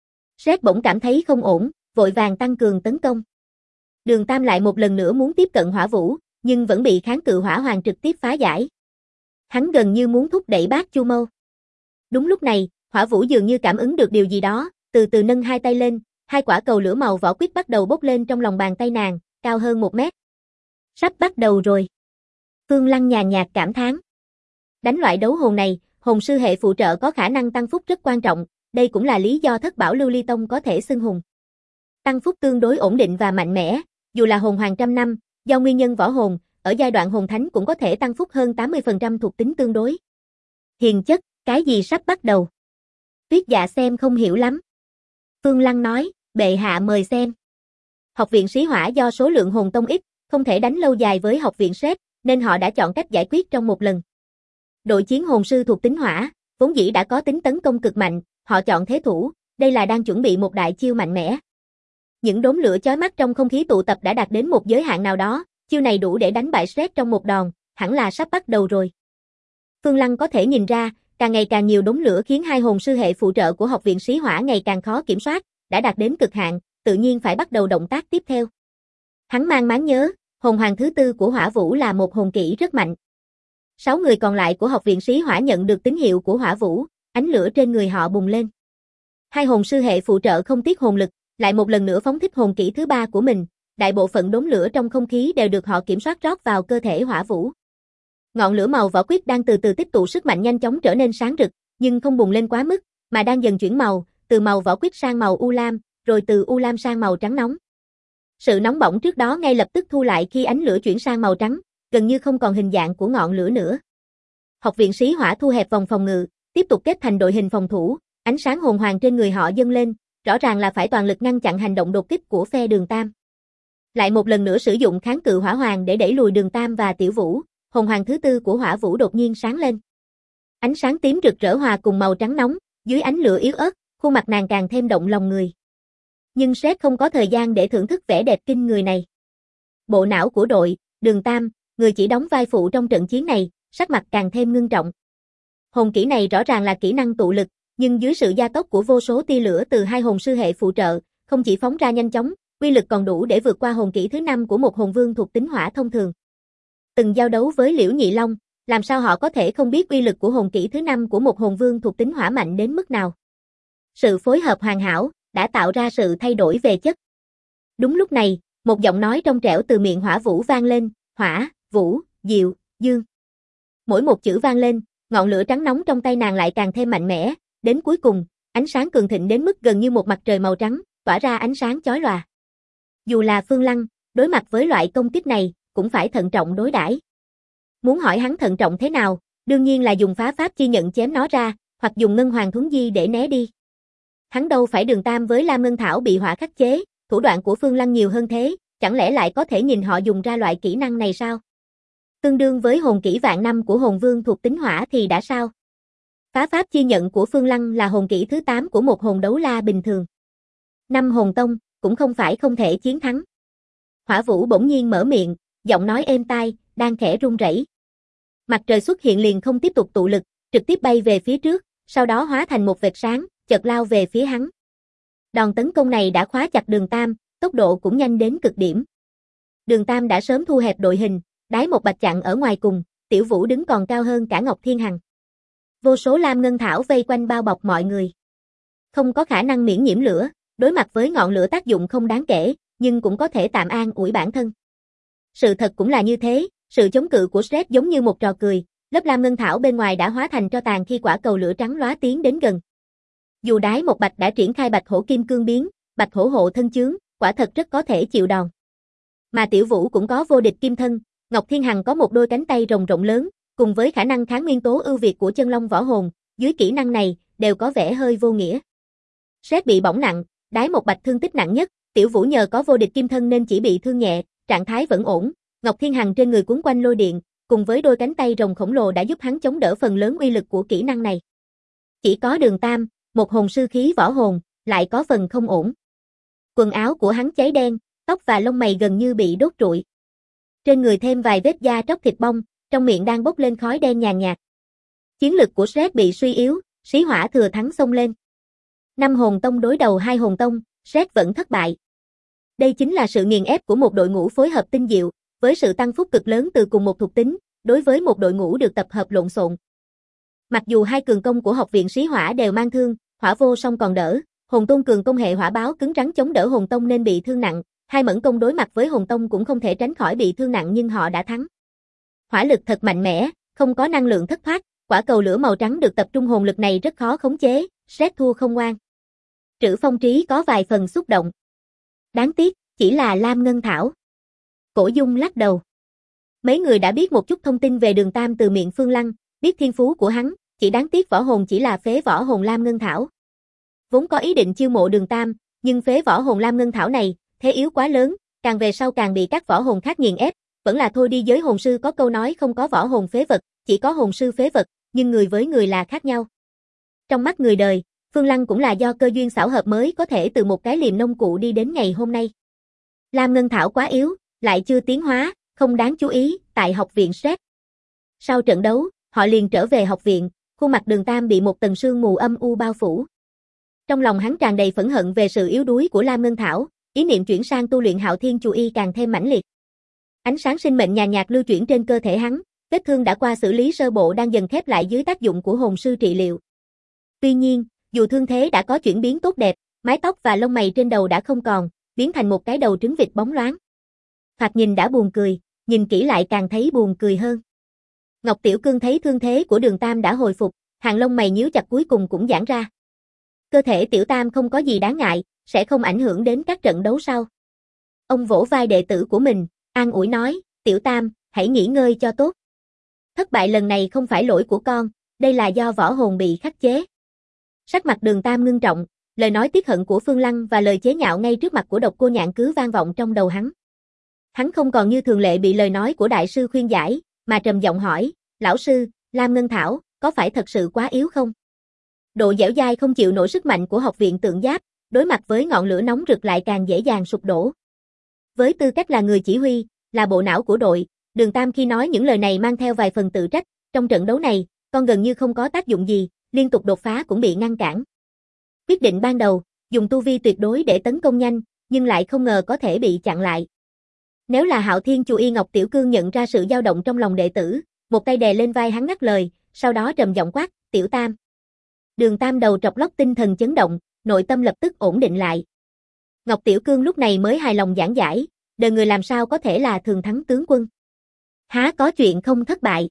Sét bỗng cảm thấy không ổn, vội vàng tăng cường tấn công. Đường Tam lại một lần nữa muốn tiếp cận Hỏa Vũ, nhưng vẫn bị kháng cự hỏa hoàng trực tiếp phá giải. Hắn gần như muốn thúc đẩy Bát Chu Mâu. Đúng lúc này, Hỏa Vũ dường như cảm ứng được điều gì đó, từ từ nâng hai tay lên, hai quả cầu lửa màu vỏ quýt bắt đầu bốc lên trong lòng bàn tay nàng, cao hơn 1 mét. Sắp bắt đầu rồi. Phương Lăng nhàn nhạt cảm thán. Đánh loại đấu hồn này, hồn sư hệ phụ trợ có khả năng tăng phúc rất quan trọng, đây cũng là lý do Thất Bảo Lưu Ly Tông có thể xưng hùng. Tăng phúc tương đối ổn định và mạnh mẽ, dù là hồn hoàng trăm năm, do nguyên nhân võ hồn, ở giai đoạn hồn thánh cũng có thể tăng phúc hơn 80% thuộc tính tương đối. Hiền chất, cái gì sắp bắt đầu? Tuyết Dạ xem không hiểu lắm. Phương Lăng nói, bệ hạ mời xem. Học viện Sĩ Hỏa do số lượng hồn tông ít, không thể đánh lâu dài với học viện Sét, nên họ đã chọn cách giải quyết trong một lần. Đội chiến hồn sư thuộc tính hỏa, vốn dĩ đã có tính tấn công cực mạnh, họ chọn thế thủ, đây là đang chuẩn bị một đại chiêu mạnh mẽ. Những đốm lửa chói mắt trong không khí tụ tập đã đạt đến một giới hạn nào đó, chiêu này đủ để đánh bại Sét trong một đòn, hẳn là sắp bắt đầu rồi. Phương Lăng có thể nhìn ra, càng ngày càng nhiều đốm lửa khiến hai hồn sư hệ phụ trợ của học viện Sĩ Hỏa ngày càng khó kiểm soát, đã đạt đến cực hạn, tự nhiên phải bắt đầu động tác tiếp theo. Hắn mang máng nhớ, hồn hoàng thứ 4 của Hỏa Vũ là một hồn kỹ rất mạnh. 6 người còn lại của học viện Sĩ Hỏa nhận được tín hiệu của Hỏa Vũ, ánh lửa trên người họ bùng lên. Hai hồn sư hệ phụ trợ không tiếc hồn lực, lại một lần nữa phóng thích hồn kỹ thứ 3 của mình, đại bộ phận đốm lửa trong không khí đều được họ kiểm soát rót vào cơ thể Hỏa Vũ. Ngọn lửa màu vỏ quýt đang từ từ tích tụ sức mạnh nhanh chóng trở nên sáng rực, nhưng không bùng lên quá mức, mà đang dần chuyển màu, từ màu vỏ quýt sang màu u lam, rồi từ u lam sang màu trắng nóng. Sự nóng bỏng trước đó ngay lập tức thu lại khi ánh lửa chuyển sang màu trắng, gần như không còn hình dạng của ngọn lửa nữa. Học viện Sĩ Hỏa thu hẹp vòng phòng ngự, tiếp tục kết thành đội hình phòng thủ, ánh sáng hồn hoàng trên người họ dâng lên, rõ ràng là phải toàn lực ngăn chặn hành động đột kích của phe Đường Tam. Lại một lần nữa sử dụng kháng cự hỏa hoàng để đẩy lùi Đường Tam và Tiểu Vũ, hồn hoàng thứ 4 của Hỏa Vũ đột nhiên sáng lên. Ánh sáng tím rực rỡ hòa cùng màu trắng nóng, dưới ánh lửa yếu ớt, khuôn mặt nàng càng thêm động lòng người. Nhưng Sét không có thời gian để thưởng thức vẻ đẹp kinh người này. Bộ não của đội, Đường Tam, người chỉ đóng vai phụ trong trận chiến này, sắc mặt càng thêm ngưng trọng. Hồn kỹ này rõ ràng là kỹ năng tụ lực, nhưng dưới sự gia tốc của vô số tia lửa từ hai hồn sư hệ phụ trợ, không chỉ phóng ra nhanh chóng, uy lực còn đủ để vượt qua hồn kỹ thứ 5 của một hồn vương thuộc tính hỏa thông thường. Từng giao đấu với Liễu Nhị Long, làm sao họ có thể không biết uy lực của hồn kỹ thứ 5 của một hồn vương thuộc tính hỏa mạnh đến mức nào. Sự phối hợp hoàn hảo đã tạo ra sự thay đổi về chất. Đúng lúc này, một giọng nói trong trẻo từ miệng Hỏa Vũ vang lên, hỏa, vũ, diệu, dương. Mỗi một chữ vang lên, ngọn lửa trắng nóng trong tay nàng lại càng thêm mạnh mẽ, đến cuối cùng, ánh sáng cường thịnh đến mức gần như một mặt trời màu trắng, tỏa ra ánh sáng chói lòa. Dù là Phương Lăng, đối mặt với loại công kích này, cũng phải thận trọng đối đãi. Muốn hỏi hắn thận trọng thế nào, đương nhiên là dùng phá pháp chi nhận chém nó ra, hoặc dùng ngân hoàng thuấn di để né đi. Hắn đâu phải Đường Tam với Lam Ngân Thảo bị hỏa khắc chế, thủ đoạn của Phương Lăng nhiều hơn thế, chẳng lẽ lại có thể nhìn họ dùng ra loại kỹ năng này sao? Tương đương với hồn kỹ vạn năm của hồn vương thuộc tính hỏa thì đã sao? Phá pháp chi nhận của Phương Lăng là hồn kỹ thứ 8 của một hồn đấu la bình thường. 5 hồn tông, cũng không phải không thể chiến thắng. Hỏa Vũ bỗng nhiên mở miệng, giọng nói êm tai, đang khẽ run rẩy. Mặt trời xuất hiện liền không tiếp tục tụ lực, trực tiếp bay về phía trước, sau đó hóa thành một vệt sáng, chợt lao về phía hắn. Đòn tấn công này đã khóa chặt Đường Tam, tốc độ cũng nhanh đến cực điểm. Đường Tam đã sớm thu hẹp đội hình, đái một bạch chặn ở ngoài cùng, Tiểu Vũ đứng còn cao hơn cả Ngọc Thiên Hằng. Vô số lam ngân thảo vây quanh bao bọc mọi người. Không có khả năng miễn nhiễm lửa, đối mặt với ngọn lửa tác dụng không đáng kể, nhưng cũng có thể tạm an ủi bản thân. Sự thật cũng là như thế, sự chống cự của Shred giống như một trò cười, lớp lam ngân thảo bên ngoài đã hóa thành tro tàn khi quả cầu lửa trắng lóa tiến đến gần. Dù đái một bạch đã triển khai bạch hổ kim cương biến, bạch hổ hộ thân chướng, quả thật rất có thể chịu đòn. Mà Tiểu Vũ cũng có vô địch kim thân, Ngọc Thiên Hằng có một đôi cánh tay rồng rộng lớn, cùng với khả năng kháng nguyên tố ưu việt của chân long võ hồn, dưới kỹ năng này, đều có vẻ hơi vô nghĩa. Shred bị bỏng nặng, đái một bạch thương tích nặng nhất, Tiểu Vũ nhờ có vô địch kim thân nên chỉ bị thương nhẹ, trạng thái vẫn ổn. Ngọc Thiên Hằng trên người cuốn quanh lôi điện, cùng với đôi cánh tay rồng khổng lồ đã giúp hắn chống đỡ phần lớn uy lực của kỹ năng này. Chỉ có Đường Tam, một hồn sư khí võ hồn, lại có phần không ổn. Quần áo của hắn cháy đen, tóc và lông mày gần như bị đốt trụi. Trên người thêm vài vết da tróc thịt bong, trong miệng đang bốc lên khói đen nhàn nhạt. Chiến lực của Shred bị suy yếu, Xí Hỏa thừa thắng xông lên. 5 hồn tông đối đầu 2 hồn tông, Shred vẫn thất bại. Đây chính là sự nghiền ép của một đội ngũ phối hợp tinh diệu, với sự tăng phúc cực lớn từ cùng một thuộc tính, đối với một đội ngũ được tập hợp lộn xộn. Mặc dù hai cường công của học viện Xí Hỏa đều mang thương, Hỏa Vô Song còn đỡ, Hồn Tôn cường công hệ hỏa báo cứng rắn chống đỡ Hồn Tông nên bị thương nặng, hai Mẫn Công đối mặt với Hồn Tông cũng không thể tránh khỏi bị thương nặng nhưng họ đã thắng. Hỏa lực thật mạnh mẽ, không có năng lượng thất thoát, quả cầu lửa màu trắng được tập trung hồn lực này rất khó khống chế, Shred thua không ngoan. Trữ Phong Trí có vài phần xúc động. Đáng tiếc, chỉ là lam ngân thảo. Cổ Dung lắc đầu. Mấy người đã biết một chút thông tin về Đường Tam từ miệng Phương Lăng, biết thiên phú của hắn, chỉ đáng tiếc võ hồn chỉ là phế võ hồn lam ngân thảo. Vốn có ý định chiêu mộ Đường Tam, nhưng phế võ hồn lam ngân thảo này, thế yếu quá lớn, càng về sau càng bị các võ hồn khác nghiền ép, vẫn là thôi đi. Giới hồn sư có câu nói không có võ hồn phế vật, chỉ có hồn sư phế vật, nhưng người với người là khác nhau. Trong mắt người đời, Phương Lăng cũng là do cơ duyên xảo hợp mới có thể từ một cái liềm nông cụ đi đến ngày hôm nay. Lam ngân thảo quá yếu, lại chưa tiến hóa, không đáng chú ý, tại học viện Shred. Sau trận đấu, họ liền trở về học viện, khuôn mặt Đường Tam bị một tầng sương mù âm u bao phủ. Trong lòng hắn tràn đầy phẫn hận về sự yếu đuối của Lam ngân thảo, ý niệm chuyển sang tu luyện Hạo Thiên Chủ Y càng thêm mãnh liệt. Ánh sáng sinh mệnh nhàn nhạt lưu chuyển trên cơ thể hắn, vết thương đã qua xử lý sơ bộ đang dần khép lại dưới tác dụng của hồn sư trị liệu. Tuy nhiên, dù thương thế đã có chuyển biến tốt đẹp, mái tóc và lông mày trên đầu đã không còn, biến thành một cái đầu trứng vịt bóng loáng. Thoạt nhìn đã buồn cười, nhìn kỹ lại càng thấy buồn cười hơn. Ngọc Tiểu Cương thấy thương thế của Đường Tam đã hồi phục, hàng lông mày nhíu chặt cuối cùng cũng giãn ra. Cơ thể Tiểu Tam không có gì đáng ngại, sẽ không ảnh hưởng đến các trận đấu sau. Ông vỗ vai đệ tử của mình, an ủi nói, Tiểu Tam, hãy nghỉ ngơi cho tốt. Thất bại lần này không phải lỗi của con, đây là do võ hồn bị khắc chế. Sắc mặt Đường Tam ngưng trọng, lời nói tiếc hận của Phương Lăng và lời chế nhạo ngay trước mặt của Độc Cô Nhạn cứ vang vọng trong đầu hắn. Hắn không còn như thường lệ bị lời nói của đại sư khuyên giải, mà trầm giọng hỏi, lão sư, Lam Ngân Thảo, có phải thật sự quá yếu không? Độ dẻo dai không chịu nổi sức mạnh của học viện Tượng Giáp, đối mặt với ngọn lửa nóng rực lại càng dễ dàng sụp đổ. Với tư cách là người chỉ huy, là bộ não của đội, Đường Tam khi nói những lời này mang theo vài phần tự trách, trong trận đấu này, con gần như không có tác dụng gì, liên tục đột phá cũng bị ngăn cản. Quyết định ban đầu, dùng tu vi tuyệt đối để tấn công nhanh, nhưng lại không ngờ có thể bị chặn lại. Nếu là Hạo Thiên Chủ Y Ngọc Tiểu Cương nhận ra sự dao động trong lòng đệ tử, một tay đè lên vai hắn ngắt lời, sau đó trầm giọng quát, Tiểu Tam. Đường Tam đầu trọc lóc tinh thần chấn động, nội tâm lập tức ổn định lại. Ngọc Tiểu Cương lúc này mới hài lòng giảng giải, đời người làm sao có thể là thường thắng tướng quân. Há có chuyện không thất bại.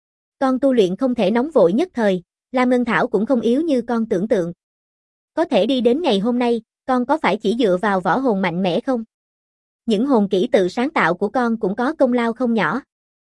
Con tu luyện không thể nóng vội nhất thời, Lam Ngân Thảo cũng không yếu như con tưởng tượng. Có thể đi đến ngày hôm nay, con có phải chỉ dựa vào võ hồn mạnh mẽ không? Những hồn kỹ tự sáng tạo của con cũng có công lao không nhỏ.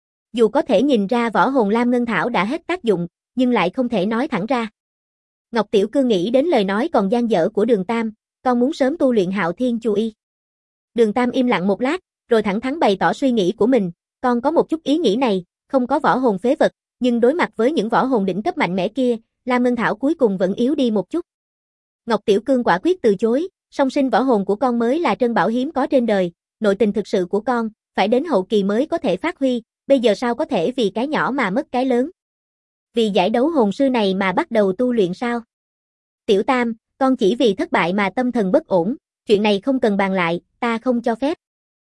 Dù có thể nhìn ra võ hồn Lam Ngân Thảo đã hết tác dụng, nhưng lại không thể nói thẳng ra. Ngọc Tiểu Cương nghĩ đến lời nói còn dang dở của Đường Tam, con muốn sớm tu luyện Hạo Thiên Chủ Y. Đường Tam im lặng một lát, rồi thẳng thắn bày tỏ suy nghĩ của mình, con có một chút ý nghĩ này, không có võ hồn phế vật, nhưng đối mặt với những võ hồn đỉnh cấp mạnh mẽ kia, Lam Ngân Thảo cuối cùng vẫn yếu đi một chút. Ngọc Tiểu Cương quả quyết từ chối, song sinh võ hồn của con mới là trân bảo hiếm có trên đời, nội tình thực sự của con, phải đến hậu kỳ mới có thể phát huy, bây giờ sao có thể vì cái nhỏ mà mất cái lớn. Vì giải đấu hồn sư này mà bắt đầu tu luyện sao? Tiểu Tam, con chỉ vì thất bại mà tâm thần bất ổn, chuyện này không cần bàn lại, ta không cho phép.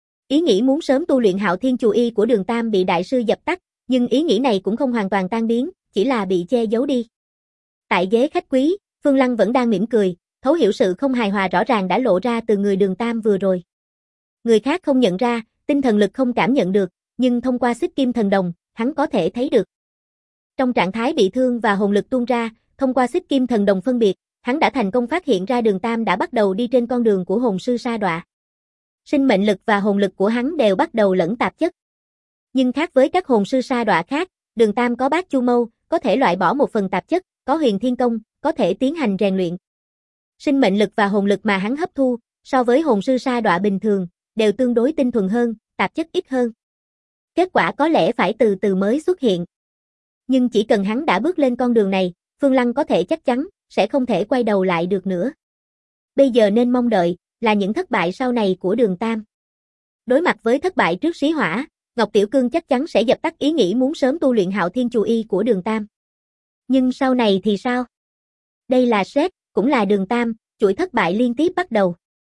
Ý nghĩ muốn sớm tu luyện Hạo Thiên Chủ Y của Đường Tam bị đại sư dập tắt, nhưng ý nghĩ này cũng không hoàn toàn tan biến, chỉ là bị che giấu đi. Tại ghế khách quý, Phương Lăng vẫn đang mỉm cười, thấu hiểu sự không hài hòa rõ ràng đã lộ ra từ người Đường Tam vừa rồi. Người khác không nhận ra, tinh thần lực không cảm nhận được, nhưng thông qua xích kim thần đồng, hắn có thể thấy được. Trong trạng thái bị thương và hồn lực tuôn ra, thông qua xích kim thần đồng phân biệt, hắn đã thành công phát hiện ra Đường Tam đã bắt đầu đi trên con đường của hồn sư sa đọa. Sinh mệnh lực và hồn lực của hắn đều bắt đầu lẫn tạp chất. Nhưng khác với các hồn sư sa đọa khác, Đường Tam có bát chu mâu, có thể loại bỏ một phần tạp chất, có huyền thiên công, có thể tiến hành rèn luyện. Sinh mệnh lực và hồn lực mà hắn hấp thu, so với hồn sư sa đọa bình thường, đều tương đối tinh thuần hơn, tạp chất ít hơn. Kết quả có lẽ phải từ từ mới xuất hiện. Nhưng chỉ cần hắn đã bước lên con đường này, Phương Lăng có thể chắc chắn, sẽ không thể quay đầu lại được nữa. Bây giờ nên mong đợi, là những thất bại sau này của Đường Tam. Đối mặt với thất bại trước Xí Hỏa, Ngọc Tiểu Cương chắc chắn sẽ dập tắt ý nghĩ muốn sớm tu luyện Hạo Thiên Chù Y của Đường Tam. Nhưng sau này thì sao? Đây là Sét, cũng là Đường Tam, chuỗi thất bại liên tiếp bắt đầu.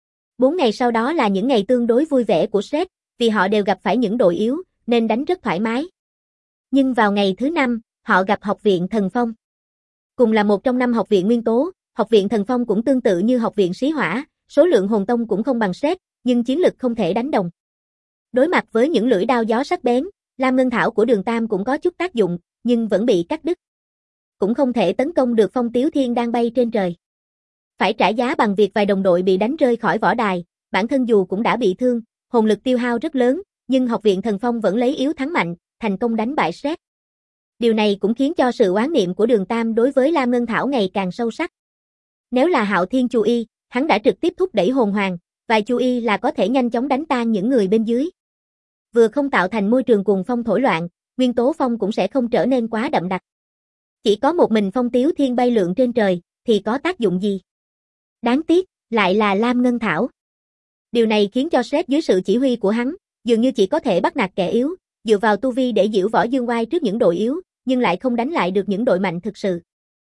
4 ngày sau đó là những ngày tương đối vui vẻ của Sét, vì họ đều gặp phải những đội yếu, nên đánh rất thoải mái. Nhưng vào ngày thứ 5, họ gặp Học viện Thần Phong. Cùng là một trong 5 học viện nguyên tố, Học viện Thần Phong cũng tương tự như Học viện Xí Hỏa, số lượng hồn tông cũng không bằng Sét, nhưng chiến lực không thể đánh đồng. Đối mặt với những lưỡi đao gió sắc bén, Lam Ngân Thảo của Đường Tam cũng có chút tác dụng, nhưng vẫn bị cắt đứt. Cũng không thể tấn công được Phong Tiếu Thiên đang bay trên trời. Phải trả giá bằng việc vài đồng đội bị đánh rơi khỏi võ đài, bản thân dù cũng đã bị thương, hồn lực tiêu hao rất lớn, nhưng Học viện Thần Phong vẫn lấy yếu thắng mạnh, thành công đánh bại Sét. Điều này cũng khiến cho sự oán niệm của Đường Tam đối với Lam Ngân Thảo ngày càng sâu sắc. Nếu là Hạo Thiên Chù Y, hắn đã trực tiếp thúc đẩy hồn hoàng, vài Chù Y là có thể nhanh chóng đánh tan những người bên dưới. Vừa không tạo thành môi trường cuồng phong thổi loạn, nguyên tố phong cũng sẽ không trở nên quá đậm đặc. Chỉ có một mình Phong Tiếu Thiên bay lượn trên trời, thì có tác dụng gì? Đáng tiếc, lại là Lam Ngân Thảo. Điều này khiến cho Sét dưới sự chỉ huy của hắn, dường như chỉ có thể bắt nạt kẻ yếu, dựa vào tu vi để giễu võ dương oai trước những đội yếu, nhưng lại không đánh lại được những đội mạnh thực sự.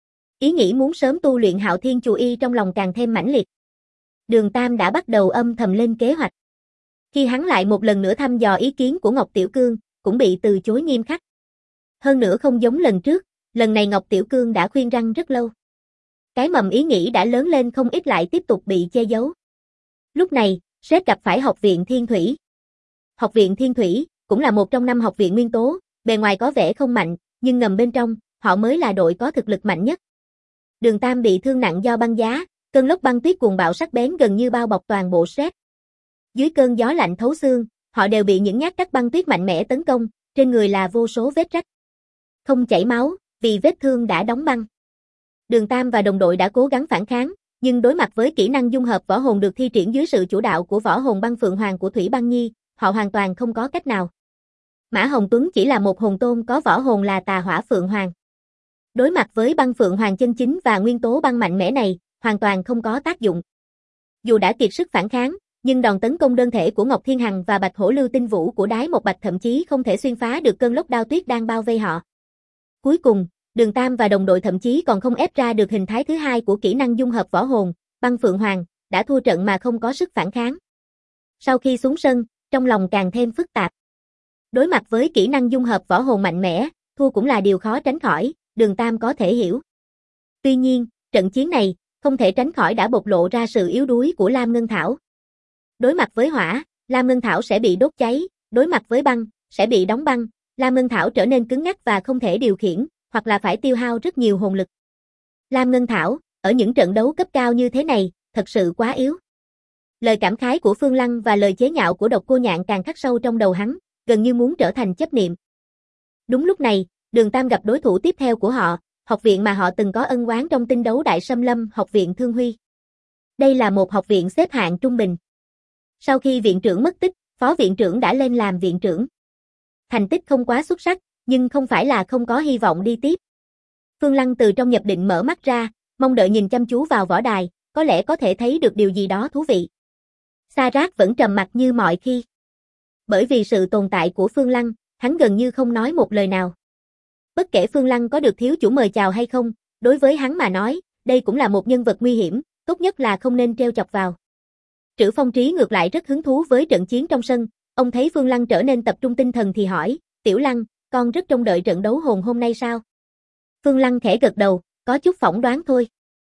Ý nghĩ muốn sớm tu luyện Hạo Thiên Chù Y trong lòng càng thêm mãnh liệt. Đường Tam đã bắt đầu âm thầm lên kế hoạch. Khi hắn lại một lần nữa thăm dò ý kiến của Ngọc Tiểu Cương, cũng bị từ chối nghiêm khắc. Hơn nữa không giống lần trước, lần này Ngọc Tiểu Cương đã khuyên răn rất lâu. Cái mầm ý nghĩ đã lớn lên không ít lại tiếp tục bị che giấu. Lúc này, Sét gặp phải Học viện Thiên Thủy. Học viện Thiên Thủy cũng là một trong 5 học viện nguyên tố, bề ngoài có vẻ không mạnh, nhưng ngầm bên trong, họ mới là đội có thực lực mạnh nhất. Đường Tam bị thương nặng do băng giá, cơn lốc băng tuyết cuồng bạo sắc bén gần như bao bọc toàn bộ Sét. Dưới cơn gió lạnh thấu xương, họ đều bị những nhát cắt băng tuyết mạnh mẽ tấn công, trên người là vô số vết rách. Không chảy máu, vì vết thương đã đóng băng. Đường Tam và đồng đội đã cố gắng phản kháng, nhưng đối mặt với kỹ năng dung hợp võ hồn được thi triển dưới sự chủ đạo của võ hồn băng phượng hoàng của Thủy Băng Nhi, họ hoàn toàn không có cách nào. Mã Hồng Tuấn chỉ là một hồn tôn có võ hồn là Tà Hỏa Phượng Hoàng. Đối mặt với băng phượng hoàng chân chính và nguyên tố băng mạnh mẽ này, hoàn toàn không có tác dụng. Dù đã kiệt sức phản kháng, nhưng đòn tấn công đơn thể của Ngọc Thiên Hằng và Bạch Hổ Lưu Tinh Vũ của Đái Một Bạch thậm chí không thể xuyên phá được cơn lốc đao tuyết đang bao vây họ. Cuối cùng, Đường Tam và đồng đội thậm chí còn không ép ra được hình thái thứ hai của kỹ năng dung hợp võ hồn, băng phượng hoàng, đã thua trận mà không có sức phản kháng. Sau khi xuống sân, trong lòng càng thêm phức tạp. Đối mặt với kỹ năng dung hợp võ hồn mạnh mẽ, thua cũng là điều khó tránh khỏi, Đường Tam có thể hiểu. Tuy nhiên, trận chiến này, không thể tránh khỏi đã bộc lộ ra sự yếu đuối của Lam Ngân Thảo. Đối mặt với hỏa, Lam Ngân Thảo sẽ bị đốt cháy, đối mặt với băng, sẽ bị đóng băng, Lam Ngân Thảo trở nên cứng ngắc và không thể điều khiển, hoặc là phải tiêu hao rất nhiều hồn lực. Lam Ngân Thảo, ở những trận đấu cấp cao như thế này, thật sự quá yếu. Lời cảm khái của Phương Lăng và lời chế nhạo của Độc Cô Nhạn càng khắc sâu trong đầu hắn, gần như muốn trở thành chấp niệm. Đúng lúc này, Đường Tam gặp đối thủ tiếp theo của họ, học viện mà họ từng có ân oán trong tinh đấu Đại Sâm Lâm, Học viện Thương Huy. Đây là một học viện xếp hạng trung bình. Sau khi viện trưởng mất tích, phó viện trưởng đã lên làm viện trưởng. Thành tích không quá xuất sắc, nhưng không phải là không có hy vọng đi tiếp. Phương Lăng từ trong nhập định mở mắt ra, mong đợi nhìn chăm chú vào võ đài, có lẽ có thể thấy được điều gì đó thú vị. Sa Rác vẫn trầm mặc như mọi khi. Bởi vì sự tồn tại của Phương Lăng, hắn gần như không nói một lời nào. Bất kể Phương Lăng có được thiếu chủ mời chào hay không, đối với hắn mà nói, đây cũng là một nhân vật nguy hiểm, tốt nhất là không nên treo chọc vào. Trữ Phong Trí ngược lại rất hứng thú với trận chiến trong sân, ông thấy Phương Lăng trở nên tập trung tinh thần thì hỏi, Tiểu Lăng, con rất trông đợi trận đấu hồn hôm nay sao? Phương Lăng khẽ gật đầu, có chút phỏng đoán thôi.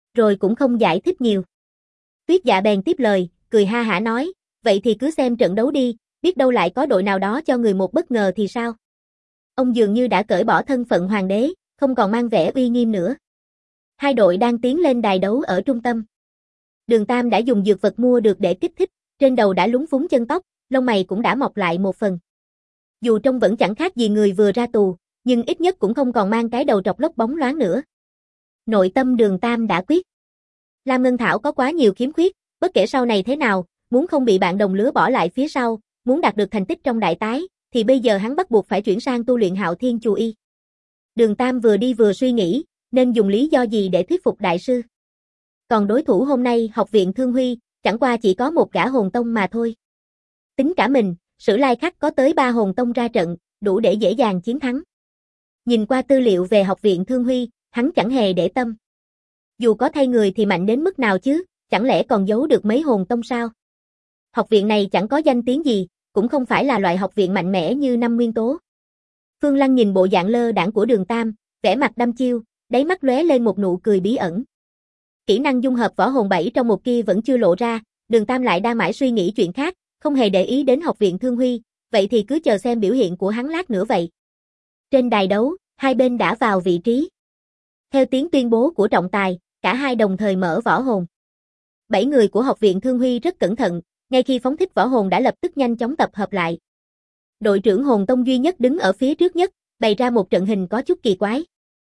Rồi cũng không giải thích nhiều. Tuyết Dạ bèn tiếp lời, cười ha hả nói, vậy thì cứ xem trận đấu đi, biết đâu lại có đội nào đó cho người một bất ngờ thì sao? Ông dường như đã cởi bỏ thân phận hoàng đế, không còn mang vẻ uy nghiêm nữa. Hai đội đang tiến lên đài đấu ở trung tâm. Đường Tam đã dùng dược vật mua được để kích thích, trên đầu đã lúng phúng chân tóc, lông mày cũng đã mọc lại một phần. Dù trông vẫn chẳng khác gì người vừa ra tù, nhưng ít nhất cũng không còn mang cái đầu trọc lốc bóng loáng nữa. Nội tâm Đường Tam đã quyết. Lam Ngân Thảo có quá nhiều khiếm khuyết, bất kể sau này thế nào, muốn không bị bạn đồng lứa bỏ lại phía sau, muốn đạt được thành tích trong đại tái, thì bây giờ hắn bắt buộc phải chuyển sang tu luyện Hạo Thiên Chù Y. Đường Tam vừa đi vừa suy nghĩ, nên dùng lý do gì để thuyết phục đại sư. Còn đối thủ hôm nay Học viện Thương Huy, chẳng qua chỉ có một gã hồn tông mà thôi. Tính cả mình, Sử Lai Khắc có tới 3 hồn tông ra trận, đủ để dễ dàng chiến thắng. Nhìn qua tư liệu về Học viện Thương Huy, hắn chẳng hề để tâm. Dù có thay người thì mạnh đến mức nào chứ, chẳng lẽ còn giấu được mấy hồn tông sao? Học viện này chẳng có danh tiếng gì, cũng không phải là loại học viện mạnh mẽ như Năm Nguyên Tố. Phương Lăng nhìn bộ dạng lơ đãng của Đường Tam, vẻ mặt đăm chiêu, đáy mắt lóe lên một nụ cười bí ẩn. Kỹ năng dung hợp võ hồn 7 trong một kia vẫn chưa lộ ra, Đường Tam lại đang mãi suy nghĩ chuyện khác, không hề để ý đến Học viện Thương Huy, vậy thì cứ chờ xem biểu hiện của hắn lát nữa vậy. Trên đài đấu, hai bên đã vào vị trí. Theo tiếng tuyên bố của trọng tài, cả hai đồng thời mở võ hồn. 7 người của Học viện Thương Huy rất cẩn thận, ngay khi phóng thích võ hồn đã lập tức nhanh chóng tập hợp lại. Đội trưởng hồn tông duy nhất đứng ở phía trước nhất, bày ra một trận hình có chút kỳ quái.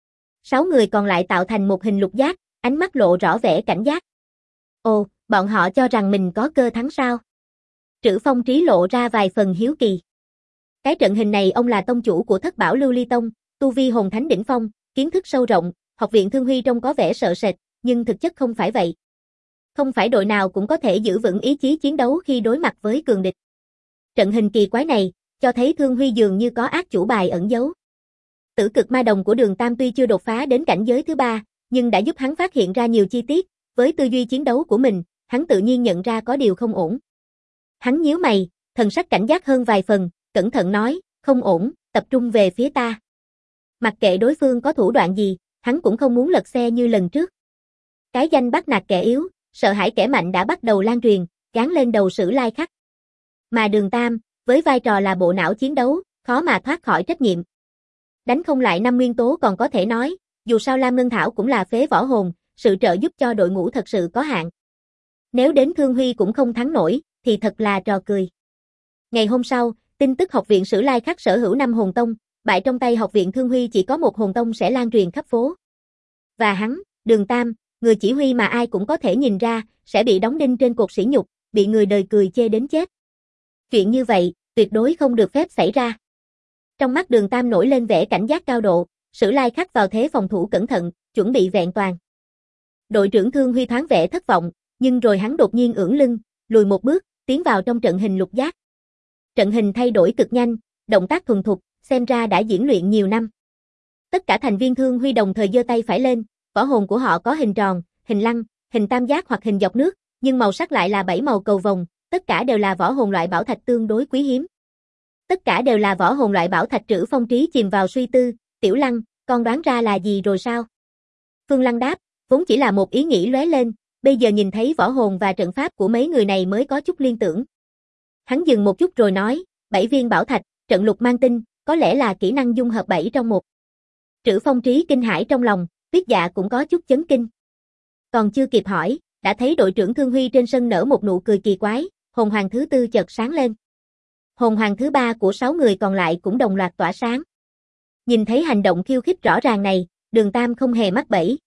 6 người còn lại tạo thành một hình lục giác, ánh mắt lộ rõ vẻ cảnh giác. Ồ, bọn họ cho rằng mình có cơ thắng sao? Trữ Phong Trí lộ ra vài phần hiếu kỳ. Cái trận hình này ông là tông chủ của Thất Bảo Lưu Ly Tông, tu vi hồn thánh đỉnh phong, kiến thức sâu rộng, Học viện Thương Huy trông có vẻ sợ sệt, nhưng thực chất không phải vậy. Không phải đội nào cũng có thể giữ vững ý chí chiến đấu khi đối mặt với cường địch. Trận hình kỳ quái này, cho thấy Thương Huy dường như có ác chủ bài ẩn giấu. Tử cực ma đồng của Đường Tam tuy chưa đột phá đến cảnh giới thứ 3, nhưng đã giúp hắn phát hiện ra nhiều chi tiết, với tư duy chiến đấu của mình, hắn tự nhiên nhận ra có điều không ổn. Hắn nhíu mày, thần sắc cảnh giác hơn vài phần, cẩn thận nói, không ổn, tập trung về phía ta. Mặc kệ đối phương có thủ đoạn gì, hắn cũng không muốn lật xe như lần trước. Cái danh bắt nạt kẻ yếu, sợ hãi kẻ mạnh đã bắt đầu lan truyền, gán lên đầu Sử Lai Khắc. Mà Đường Tam, với vai trò là bộ não chiến đấu, khó mà thoát khỏi trách nhiệm. Đánh không lại Năm Nguyên Tố còn có thể nói, dù sao Lam Ngân Thảo cũng là phế võ hồn, sự trợ giúp cho đội ngũ thật sự có hạn. Nếu đến Thương Huy cũng không thắng nổi, thì thật là trò cười. Ngày hôm sau, tin tức Học viện Sử Lai Khắc sở hữu 5 hồn tông, bại trong tay Học viện Thương Huy chỉ có một hồn tông sẽ lan truyền khắp phố. Và hắn, Đường Tam, người chỉ huy mà ai cũng có thể nhìn ra, sẽ bị đóng đinh trên cột sỉ nhục, bị người đời cười chê đến chết. Chuyện như vậy, tuyệt đối không được phép xảy ra. Trong mắt Đường Tam nổi lên vẻ cảnh giác cao độ, Sử Lai Khắc vào thế phòng thủ cẩn thận, chuẩn bị vẹn toàn. Đội trưởng Thương Huy thoáng vẻ thất vọng, nhưng rồi hắn đột nhiên ưỡn lưng, lùi một bước, tiến vào trong trận hình lục giác. Trận hình thay đổi cực nhanh, động tác thuần thục, xem ra đã diễn luyện nhiều năm. Tất cả thành viên Thương Huy đồng thời giơ tay phải lên, võ hồn của họ có hình tròn, hình lăng, hình tam giác hoặc hình dọc nước, nhưng màu sắc lại là 7 màu cầu vồng, tất cả đều là võ hồn loại bảo thạch tương đối quý hiếm. Tất cả đều là võ hồn loại bảo thạch. Trữ Phong Trí chìm vào suy tư, Tiểu Lăng, con đoán ra là gì rồi sao? Phương Lăng đáp, vốn chỉ là một ý nghĩ lóe lên, bây giờ nhìn thấy võ hồn và trận pháp của mấy người này mới có chút liên tưởng. Hắn dừng một chút rồi nói, 7 viên bảo thạch, trận lục mang tinh, có lẽ là kỹ năng dung hợp 7 trong 1. Trữ Phong Trí kinh hãi trong lòng, Tuyết Dạ cũng có chút chấn kinh. Còn chưa kịp hỏi, đã thấy đội trưởng Thương Huy trên sân nở một nụ cười kỳ quái, hồn hoàng thứ 4 chợt sáng lên. Hồn hoàng thứ 3 của 6 người còn lại cũng đồng loạt tỏa sáng. Nhìn thấy hành động khiêu khích rõ ràng này, Đường Tam không hề mắc bẫy.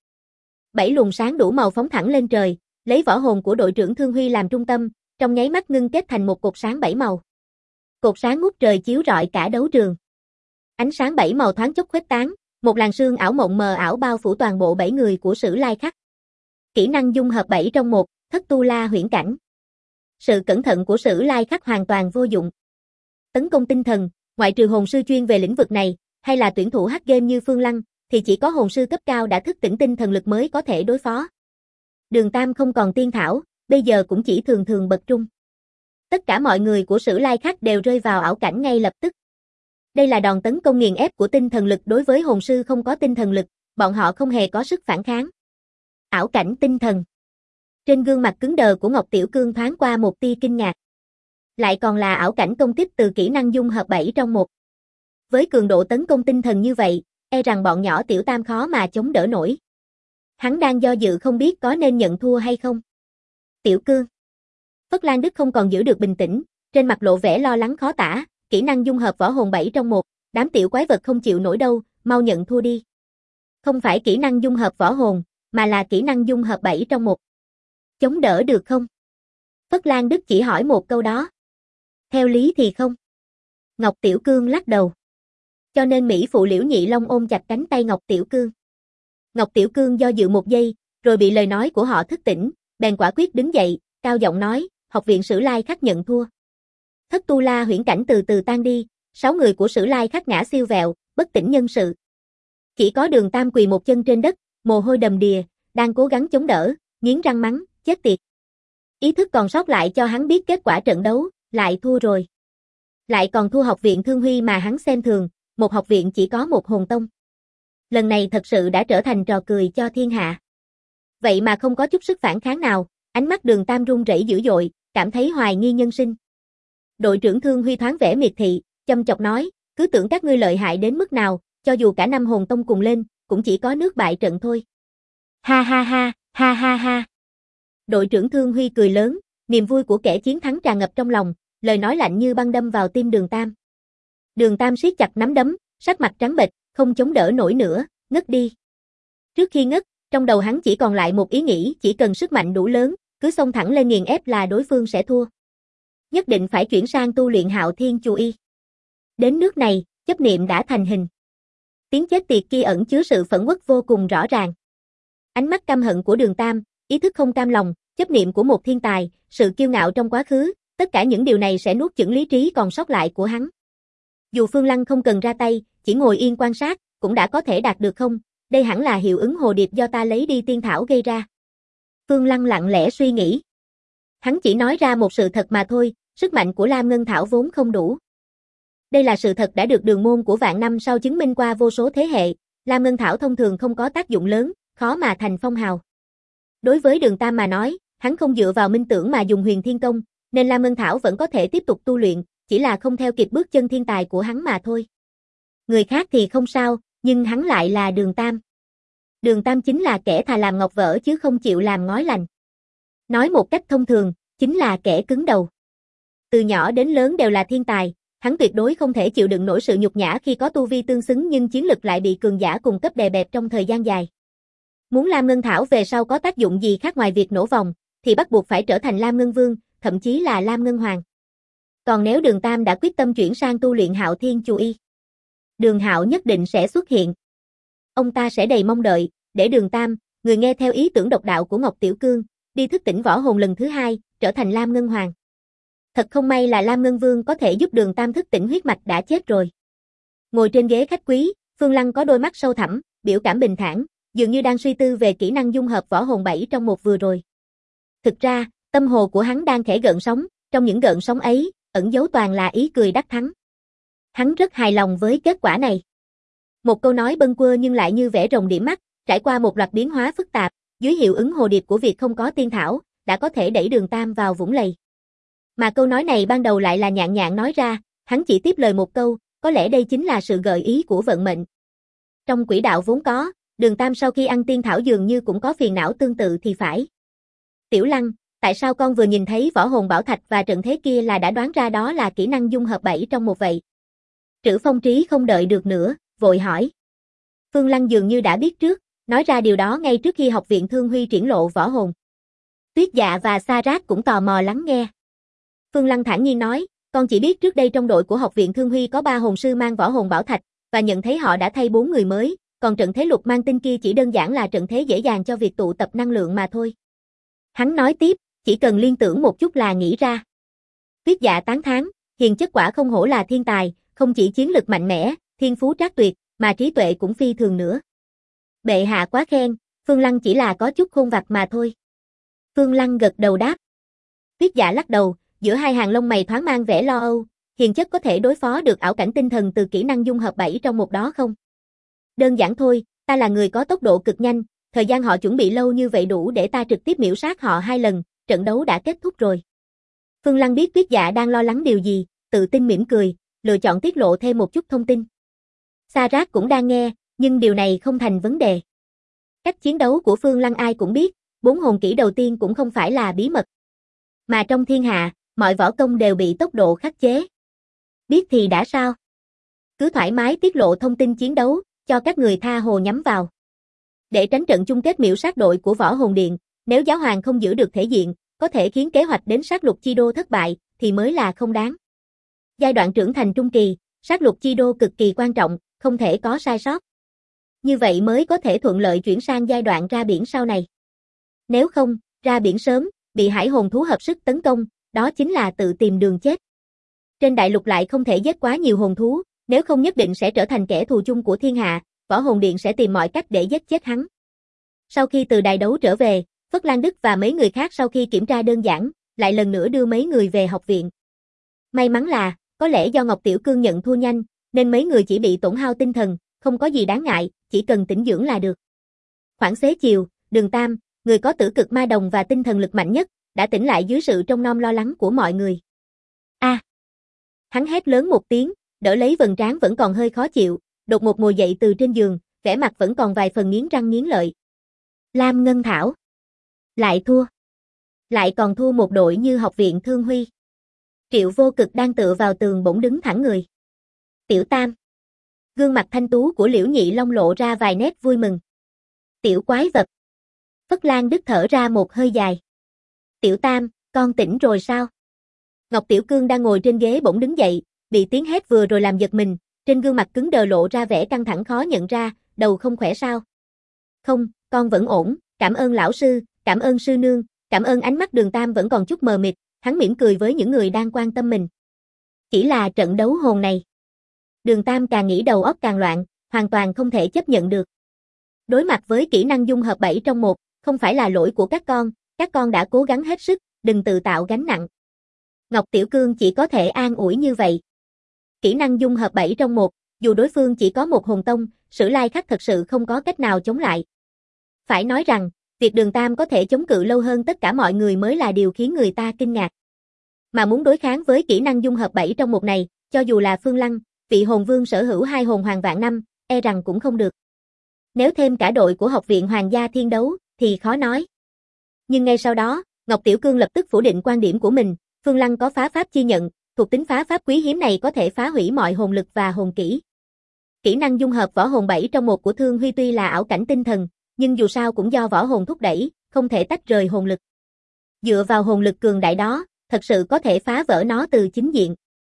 7 luồng sáng đủ màu phóng thẳng lên trời, lấy võ hồn của đội trưởng Thương Huy làm trung tâm, trong nháy mắt ngưng kết thành một cột sáng 7 màu. Cột sáng ngút trời chiếu rọi cả đấu trường. Ánh sáng 7 màu thoáng chốc khuếch tán, một làn sương ảo mộng mờ ảo bao phủ toàn bộ 7 người của Sử Lai Khắc. Kỹ năng dung hợp 7 trong 1, Thất Tu La Huyễn Cảnh. Sự cẩn thận của Sử Lai Khắc hoàn toàn vô dụng. Tấn công tinh thần, ngoại trừ hồn sư chuyên về lĩnh vực này, hay là tuyển thủ hack game như Phương Lăng, thì chỉ có hồn sư cấp cao đã thức tỉnh tinh thần lực mới có thể đối phó. Đường Tam không còn tiên thảo, bây giờ cũng chỉ thường thường bậc trung. Tất cả mọi người của Sử Lai Khắc đều rơi vào ảo cảnh ngay lập tức. Đây là đòn tấn công nghiền ép của tinh thần lực đối với hồn sư không có tinh thần lực, bọn họ không hề có sức phản kháng. Ảo cảnh tinh thần. Trên gương mặt cứng đờ của Ngọc Tiểu Cương thoáng qua một tia kinh ngạc. Lại còn là ảo cảnh công kích từ kỹ năng dung hợp 7 trong 1. Với cường độ tấn công tinh thần như vậy, e rằng bọn nhỏ Tiểu Tam khó mà chống đỡ nổi. Hắn đang do dự không biết có nên nhận thua hay không. Tiểu Cương. Phất Lan Đức không còn giữ được bình tĩnh, trên mặt lộ vẻ lo lắng khó tả, kỹ năng dung hợp võ hồn 7 trong 1, đám tiểu quái vật không chịu nổi đâu, mau nhận thua đi. Không phải kỹ năng dung hợp võ hồn, mà là kỹ năng dung hợp 7 trong 1. Chống đỡ được không? Phất Lan Đức chỉ hỏi một câu đó. Theo lý thì không. Ngọc Tiểu Cương lắc đầu. Cho nên Mỹ phụ Liễu Nhị Long ôm chặt cánh tay Ngọc Tiểu Cương. Ngọc Tiểu Cương do dự một giây, rồi bị lời nói của họ thức tỉnh, bèn quả quyết đứng dậy, cao giọng nói, học viện Sử Lai Khắc nhận thua. Thất tu la huyễn cảnh từ từ tan đi, 6 người của Sử Lai Khắc ngã siêu vẹo, bất tỉnh nhân sự. Chỉ có Đường Tam quỳ một chân trên đất, mồ hôi đầm đìa, đang cố gắng chống đỡ, nghiến răng mắng, chết tiệt. Ý thức còn sót lại cho hắn biết kết quả trận đấu, lại thua rồi. Lại còn thua học viện Thương Huy mà hắn xem thường, một học viện chỉ có một hồn tông. Lần này thật sự đã trở thành trò cười cho thiên hạ. Vậy mà không có chút sức phản kháng nào, ánh mắt Đường Tam run rẩy dữ dội, cảm thấy hoài nghi nhân sinh. Đội trưởng Thương Huy thoáng vẻ miệt thị, châm chọc nói, cứ tưởng các ngươi lợi hại đến mức nào, cho dù cả 5 hồn tông cùng lên, cũng chỉ có nước bại trận thôi. Ha ha ha, ha ha ha. Đội trưởng Thương Huy cười lớn, niềm vui của kẻ chiến thắng tràn ngập trong lòng, lời nói lạnh như băng đâm vào tim Đường Tam. Đường Tam siết chặt nắm đấm, sắc mặt trắng bệch, không chống đỡ nổi nữa, ngất đi. Trước khi ngất, trong đầu hắn chỉ còn lại một ý nghĩ, chỉ cần sức mạnh đủ lớn, cứ xông thẳng lên nghiền ép là đối phương sẽ thua. Nhất định phải chuyển sang tu luyện Hạo Thiên Chu Y. Đến nước này, chấp niệm đã thành hình. Tiếng chết tiệt kia ẩn chứa sự phẫn uất vô cùng rõ ràng. Ánh mắt căm hận của Đường Tam, ý thức không cam lòng, chấp niệm của một thiên tài, sự kiêu ngạo trong quá khứ, tất cả những điều này sẽ nuốt chửng lý trí còn sót lại của hắn. Dù Phương Lăng không cần ra tay, chỉ ngồi yên quan sát, cũng đã có thể đạt được không? Đây hẳn là hiệu ứng hồ điệp do ta lấy đi tiên thảo gây ra. Phương Lăng lặng lẽ suy nghĩ. Hắn chỉ nói ra một sự thật mà thôi, sức mạnh của Lam Ngân Thảo vốn không đủ. Đây là sự thật đã được đường môn của vạn năm sau chứng minh qua vô số thế hệ, Lam Ngân Thảo thông thường không có tác dụng lớn, khó mà thành phong hào. Đối với Đường Tam mà nói, hắn không dựa vào minh tưởng mà dùng Huyền Thiên Công, nên Lam Ngân Thảo vẫn có thể tiếp tục tu luyện, chỉ là không theo kịp bước chân thiên tài của hắn mà thôi. Người khác thì không sao, nhưng hắn lại là Đường Tam. Đường Tam chính là kẻ thà làm ngọc vỡ chứ không chịu làm ngói lành. Nói một cách thông thường, chính là kẻ cứng đầu. Từ nhỏ đến lớn đều là thiên tài, hắn tuyệt đối không thể chịu đựng nổi sự nhục nhã khi có tu vi tương xứng nhưng chiến lực lại bị cường giả cùng cấp đè bẹp trong thời gian dài. Muốn Lam Ngân Thảo về sau có tác dụng gì khác ngoài việc nổ vòng, thì bắt buộc phải trở thành Lam Ngân Vương, thậm chí là Lam Ngân Hoàng. Còn nếu Đường Tam đã quyết tâm chuyển sang tu luyện Hạo Thiên Chu Y, Đường Hạo nhất định sẽ xuất hiện. Ông ta sẽ đầy mong đợi, để Đường Tam, người nghe theo ý tưởng độc đạo của Ngọc Tiểu Cương, đi thức tỉnh võ hồn lần thứ 2, trở thành Lam Ngân Hoàng. Thật không may là Lam Ngân Vương có thể giúp Đường Tam thức tỉnh huyết mạch đã chết rồi. Ngồi trên ghế khách quý, Phương Lăng có đôi mắt sâu thẳm, biểu cảm bình thản, dường như đang suy tư về kỹ năng dung hợp võ hồn 7 trong 1 vừa rồi. Thực ra, tâm hồ của hắn đang khẽ gợn sóng, trong những gợn sóng ấy, ẩn giấu toàn là ý cười đắc thắng. Hắn rất hài lòng với kết quả này. Một câu nói bâng quơ nhưng lại như vẽ rồng điểm mắt, trải qua một loạt biến hóa phức tạp, dưới hiệu ứng hồ điệp của việc không có tiên thảo, đã có thể đẩy Đường Tam vào vũng lầy. Mà câu nói này ban đầu lại là nhạn nhạn nói ra, hắn chỉ tiếp lời một câu, có lẽ đây chính là sự gợi ý của vận mệnh. Trong quỹ đạo vốn có, Đường Tam sau khi ăn tiên thảo dường như cũng có phiền não tương tự thì phải. Tiểu Lăng, tại sao con vừa nhìn thấy võ hồn bảo thạch và trận thế kia là đã đoán ra đó là kỹ năng dung hợp 7 trong 1 vậy? Trữ Phong Trí không đợi được nữa, vội hỏi. Phương Lăng dường như đã biết trước, nói ra điều đó ngay trước khi học viện Thương Huy triển lộ võ hồn. Tuyết Dạ và Sa Rát cũng tò mò lắng nghe. Phương Lăng thản nhiên nói, con chỉ biết trước đây trong đội của học viện Thương Huy có 3 hồn sư mang võ hồn bảo thạch, và nhận thấy họ đã thay 4 người mới, còn trận thế lục mang tinh kia chỉ đơn giản là trận thế dễ dàng cho việc tụ tập năng lượng mà thôi. Hắn nói tiếp, chỉ cần liên tưởng một chút là nghĩ ra. Tuyết Dạ tán thán, hiền chất quả không hổ là thiên tài, không chỉ chiến lực mạnh mẽ, thiên phú trác tuyệt, mà trí tuệ cũng phi thường nữa. Bệ hạ quá khen, Phương Lăng chỉ là có chút khôn vặt mà thôi. Phương Lăng gật đầu đáp. Tuyết Dạ lắc đầu, giữa hai hàng lông mày thoáng mang vẻ lo âu, hiền chất có thể đối phó được ảo cảnh tinh thần từ kỹ năng dung hợp 7 trong 1 đó không? Đơn giản thôi, ta là người có tốc độ cực nhanh, thời gian họ chuẩn bị lâu như vậy đủ để ta trực tiếp miểu sát họ 2 lần, trận đấu đã kết thúc rồi. Phương Lăng biết Tuyết Dạ đang lo lắng điều gì, tự tin mỉm cười, lựa chọn tiết lộ thêm một chút thông tin. Sa Rác cũng đang nghe, nhưng điều này không thành vấn đề. Cách chiến đấu của Phương Lăng ai cũng biết, 4 hồn kỹ đầu tiên cũng không phải là bí mật. Mà trong thiên hạ, mọi võ công đều bị tốc độ khắc chế. Biết thì đã sao? Cứ thoải mái tiết lộ thông tin chiến đấu, cho các người tha hồ nhắm vào. Để tránh trận chung kết miểu sát đội của Võ Hồn Điện, nếu giáo hoàng không giữ được thể diện, có thể khiến kế hoạch đến sát lục chi đô thất bại, thì mới là không đáng. Giai đoạn trưởng thành trung kỳ, sát lục chi đô cực kỳ quan trọng, không thể có sai sót. Như vậy mới có thể thuận lợi chuyển sang giai đoạn ra biển sau này. Nếu không, ra biển sớm, bị hải hồn thú hợp sức tấn công, đó chính là tự tìm đường chết. Trên đại lục lại không thể giết quá nhiều hồn thú, nếu không nhất định sẽ trở thành kẻ thù chung của thiên hạ, Võ Hồn Điện sẽ tìm mọi cách để giết chết hắn. Sau khi từ đài đấu trở về, Phất Lan Đức và mấy người khác sau khi kiểm tra đơn giản, lại lần nữa đưa mấy người về học viện. May mắn là, có lẽ do Ngọc Tiểu Cương nhận thua nhanh, nên mấy người chỉ bị tổn hao tinh thần, không có gì đáng ngại, chỉ cần tĩnh dưỡng là được. Khoảng xế chiều, Đường Tam, người có tử cực ma đồng và tinh thần lực mạnh nhất, đã tỉnh lại dưới sự trông nom lo lắng của mọi người. A! Hắn hét lớn một tiếng, đỡ lấy vầng trán vẫn còn hơi khó chịu, đột ngột ngồi dậy từ trên giường, vẻ mặt vẫn còn vài phần nghiến răng nghiến lợi. Lam Ngân Thảo. Lại thua. Lại còn thua một đội như học viện Thương Huy. Triệu Vô Cực đang tựa vào tường bỗng đứng thẳng người. Tiểu Tam. Gương mặt thanh tú của Liễu Nhị Long lộ ra vài nét vui mừng. Tiểu quái vật. Phất Lan Đức thở ra một hơi dài. Tiểu Tam, con tỉnh rồi sao? Ngọc Tiểu Cương đang ngồi trên ghế bỗng đứng dậy, bị tiếng hét vừa rồi làm giật mình, trên gương mặt cứng đờ lộ ra vẻ căng thẳng khó nhận ra, đầu không khỏe sao? Không, con vẫn ổn, cảm ơn lão sư, cảm ơn sư nương, cảm ơn. Ánh mắt Đường Tam vẫn còn chút mờ mịt, hắn mỉm cười với những người đang quan tâm mình. Chỉ là trận đấu hồn này. Đường Tam càng nghĩ đầu óc càng loạn, hoàn toàn không thể chấp nhận được. Đối mặt với kỹ năng dung hợp 7 trong 1, không phải là lỗi của các con đã cố gắng hết sức, đừng tự tạo gánh nặng. Ngọc Tiểu Cương chỉ có thể an ủi như vậy. Kỹ năng dung hợp 7 trong 1, dù đối phương chỉ có một hồn tông, Sử Lai Khắc thật sự không có cách nào chống lại. Phải nói rằng, việc Đường Tam có thể chống cự lâu hơn tất cả mọi người mới là điều khiến người ta kinh ngạc. Mà muốn đối kháng với kỹ năng dung hợp 7 trong 1 này, cho dù là Phương Lăng, vị hồn vương sở hữu 2 hồn hoàng vạn năm, e rằng cũng không được. Nếu thêm cả đội của học viện Hoàng gia Thiên đấu, thì khó nói. Nhưng ngay sau đó, Ngọc Tiểu Cương lập tức phủ định quan điểm của mình, Phương Lăng có phá pháp chi nhận, thuộc tính phá pháp quý hiếm này có thể phá hủy mọi hồn lực và hồn kỹ. Kỹ năng dung hợp võ hồn 7 trong 1 của Thương Huy tuy là ảo cảnh tinh thần, nhưng dù sao cũng do võ hồn thúc đẩy, không thể tách rời hồn lực. Dựa vào hồn lực cường đại đó, thật sự có thể phá vỡ nó từ chính diện.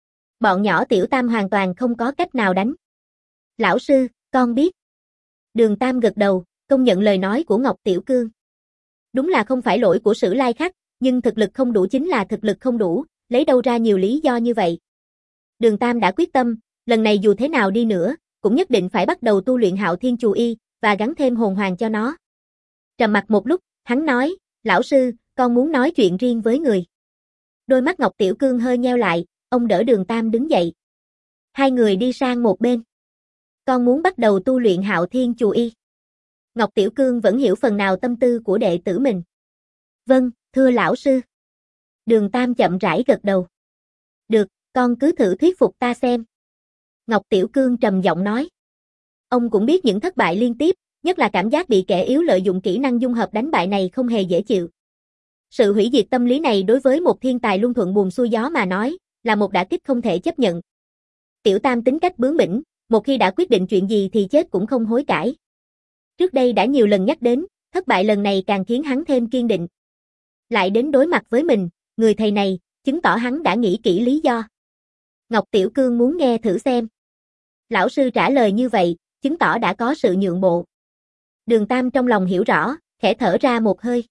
Bọn nhỏ Tiểu Tam hoàn toàn không có cách nào đánh. Lão sư, con biết. Đường Tam gật đầu, công nhận lời nói của Ngọc Tiểu Cương. Đúng là không phải lỗi của Sử Lai Khắc, nhưng thực lực không đủ chính là thực lực không đủ, lấy đâu ra nhiều lý do như vậy. Đường Tam đã quyết tâm, lần này dù thế nào đi nữa, cũng nhất định phải bắt đầu tu luyện Hạo Thiên Chù Y, và gắn thêm hồn hoàng cho nó. Trầm mặc một lúc, hắn nói, lão sư, con muốn nói chuyện riêng với người. Đôi mắt Ngọc Tiểu Cương hơi nheo lại, ông đỡ Đường Tam đứng dậy. Hai người đi sang một bên. Con muốn bắt đầu tu luyện Hạo Thiên Chù Y. Ngọc Tiểu Cương vẫn hiểu phần nào tâm tư của đệ tử mình. Vâng, thưa lão sư. Đường Tam chậm rãi gật đầu. Được, con cứ thử thuyết phục ta xem. Ngọc Tiểu Cương trầm giọng nói. Ông cũng biết những thất bại liên tiếp, nhất là cảm giác bị kẻ yếu lợi dụng kỹ năng dung hợp đánh bại này không hề dễ chịu. Sự hủy diệt tâm lý này đối với một thiên tài luân thuận buồm xuôi gió mà nói, là một đả kích không thể chấp nhận. Tiểu Tam tính cách bướng bỉnh, một khi đã quyết định chuyện gì thì chết cũng không hối cải. Trước đây đã nhiều lần nhắc đến, thất bại lần này càng khiến hắn thêm kiên định. Lại đến đối mặt với mình, người thầy này, chứng tỏ hắn đã nghĩ kỹ lý do. Ngọc Tiểu Cương muốn nghe thử xem. Lão sư trả lời như vậy, chứng tỏ đã có sự nhượng bộ. Đường Tam trong lòng hiểu rõ, khẽ thở ra một hơi.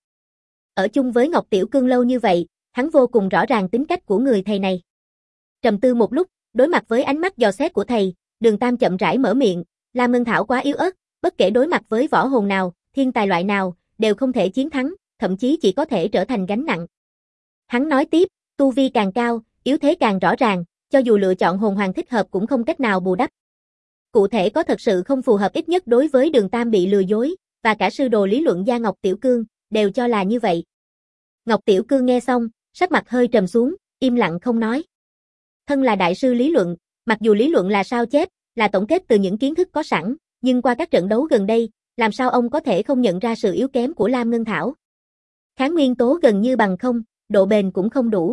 Ở chung với Ngọc Tiểu Cương lâu như vậy, hắn vô cùng rõ ràng tính cách của người thầy này. Trầm tư một lúc, đối mặt với ánh mắt dò xét của thầy, Đường Tam chậm rãi mở miệng, Lam Ngân Thảo quá yếu ớt, bất kể đối mặt với võ hồn nào, thiên tài loại nào, đều không thể chiến thắng, thậm chí chỉ có thể trở thành gánh nặng. Hắn nói tiếp, tu vi càng cao, yếu thế càng rõ ràng, cho dù lựa chọn hồn hoàng thích hợp cũng không cách nào bù đắp. Cụ thể có thật sự không phù hợp ít nhất đối với Đường Tam bị lừa dối, và cả sư đồ lý luận gia Ngọc Tiểu Cương, đều cho là như vậy. Ngọc Tiểu Cương nghe xong, sắc mặt hơi trầm xuống, im lặng không nói. Thân là đại sư lý luận, mặc dù lý luận là sao chép, là tổng kết từ những kiến thức có sẵn, nhưng qua các trận đấu gần đây, làm sao ông có thể không nhận ra sự yếu kém của Lam Ngân Thảo. Kháng nguyên tố gần như bằng không, độ bền cũng không đủ.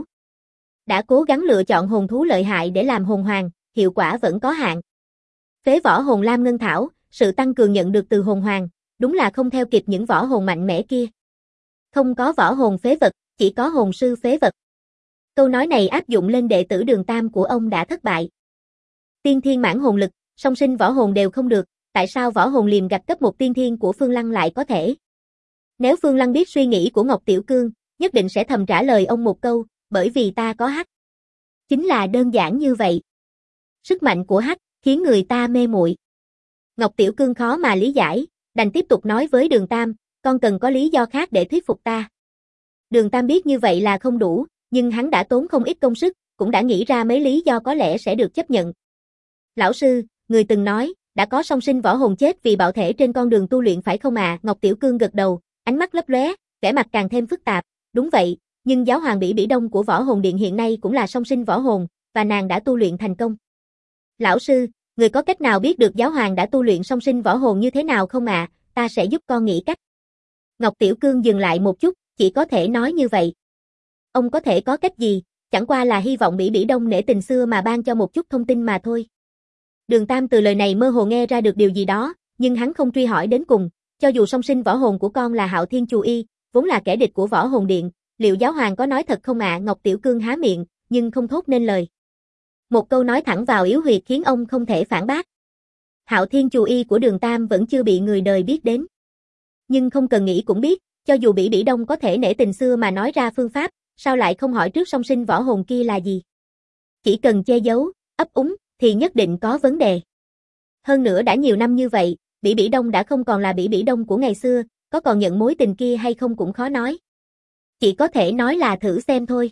Đã cố gắng lựa chọn hồn thú lợi hại để làm hồn hoàng, hiệu quả vẫn có hạn. Phế võ hồn Lam Ngân Thảo, sự tăng cường nhận được từ hồn hoàng, đúng là không theo kịp những võ hồn mạnh mẽ kia. Không có võ hồn phế vật, chỉ có hồn sư phế vật. Câu nói này áp dụng lên đệ tử Đường Tam của ông đã thất bại. Tiên thiên mãn hồn lực, song sinh võ hồn đều không được, tại sao võ hồn liềm gạch cấp 1 tiên thiên của Phương Lăng lại có thể? Nếu Phương Lăng biết suy nghĩ của Ngọc Tiểu Cương, nhất định sẽ thầm trả lời ông một câu, bởi vì ta có hắc. Chính là đơn giản như vậy. Sức mạnh của hắc khiến người ta mê muội. Ngọc Tiểu Cương khó mà lý giải, đành tiếp tục nói với Đường Tam, con cần có lý do khác để thuyết phục ta. Đường Tam biết như vậy là không đủ, nhưng hắn đã tốn không ít công sức, cũng đã nghĩ ra mấy lý do có lẽ sẽ được chấp nhận. Lão sư, người từng nói, đã có song sinh võ hồn chết vì bạo thể trên con đường tu luyện phải không à? Ngọc Tiểu Cương gật đầu, ánh mắt lấp lóe, vẻ mặt càng thêm phức tạp. Đúng vậy, nhưng giáo hoàng Bỉ Bỉ Đông của Võ Hồn Điện hiện nay cũng là song sinh võ hồn, và nàng đã tu luyện thành công. Lão sư, người có cách nào biết được giáo hoàng đã tu luyện song sinh võ hồn như thế nào không ạ? Ta sẽ giúp con nghĩ cách. Ngọc Tiểu Cương dừng lại một chút, chỉ có thể nói như vậy. Ông có thể có cách gì, chẳng qua là hy vọng Bỉ Bỉ Đông nể tình xưa mà ban cho một chút thông tin mà thôi. Đường Tam từ lời này mơ hồ nghe ra được điều gì đó, nhưng hắn không truy hỏi đến cùng, cho dù song sinh võ hồn của con là Hạo Thiên Chù Y, vốn là kẻ địch của Võ Hồn Điện, liệu giáo hoàng có nói thật không ạ? Ngọc Tiểu Cương há miệng, nhưng không thốt nên lời. Một câu nói thẳng vào yếu huyệt khiến ông không thể phản bác. Hạo Thiên Chù Y của Đường Tam vẫn chưa bị người đời biết đến. Nhưng không cần nghĩ cũng biết, cho dù Bỉ Bỉ Đông có thể nể tình xưa mà nói ra phương pháp, sao lại không hỏi trước song sinh võ hồn kia là gì? Chỉ cần che giấu, ấp úng, thì nhất định có vấn đề. Hơn nữa đã nhiều năm như vậy, Bỉ Bỉ Đông đã không còn là Bỉ Bỉ Đông của ngày xưa, có còn nhận mối tình kia hay không cũng khó nói. Chỉ có thể nói là thử xem thôi.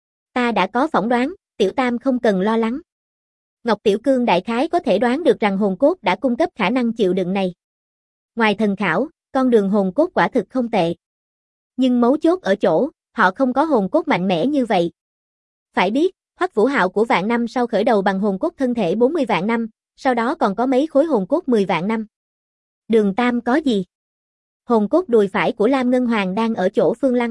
Ta đã có phỏng đoán, Tiểu Tam không cần lo lắng. Ngọc Tiểu Cương đại khái có thể đoán được rằng hồn cốt đã cung cấp khả năng chịu đựng này. Ngoài thần khảo, con đường hồn cốt quả thực không tệ. Nhưng mấu chốt ở chỗ, họ không có hồn cốt mạnh mẽ như vậy. Phải biết, Hoắc Vũ Hạo của vạn năm sau khởi đầu bằng hồn cốt thân thể 40 vạn năm, sau đó còn có mấy khối hồn cốt 10 vạn năm. Đường Tam có gì? Hồn cốt đùi phải của Lam Ngân Hoàng đang ở chỗ Phương Lăng.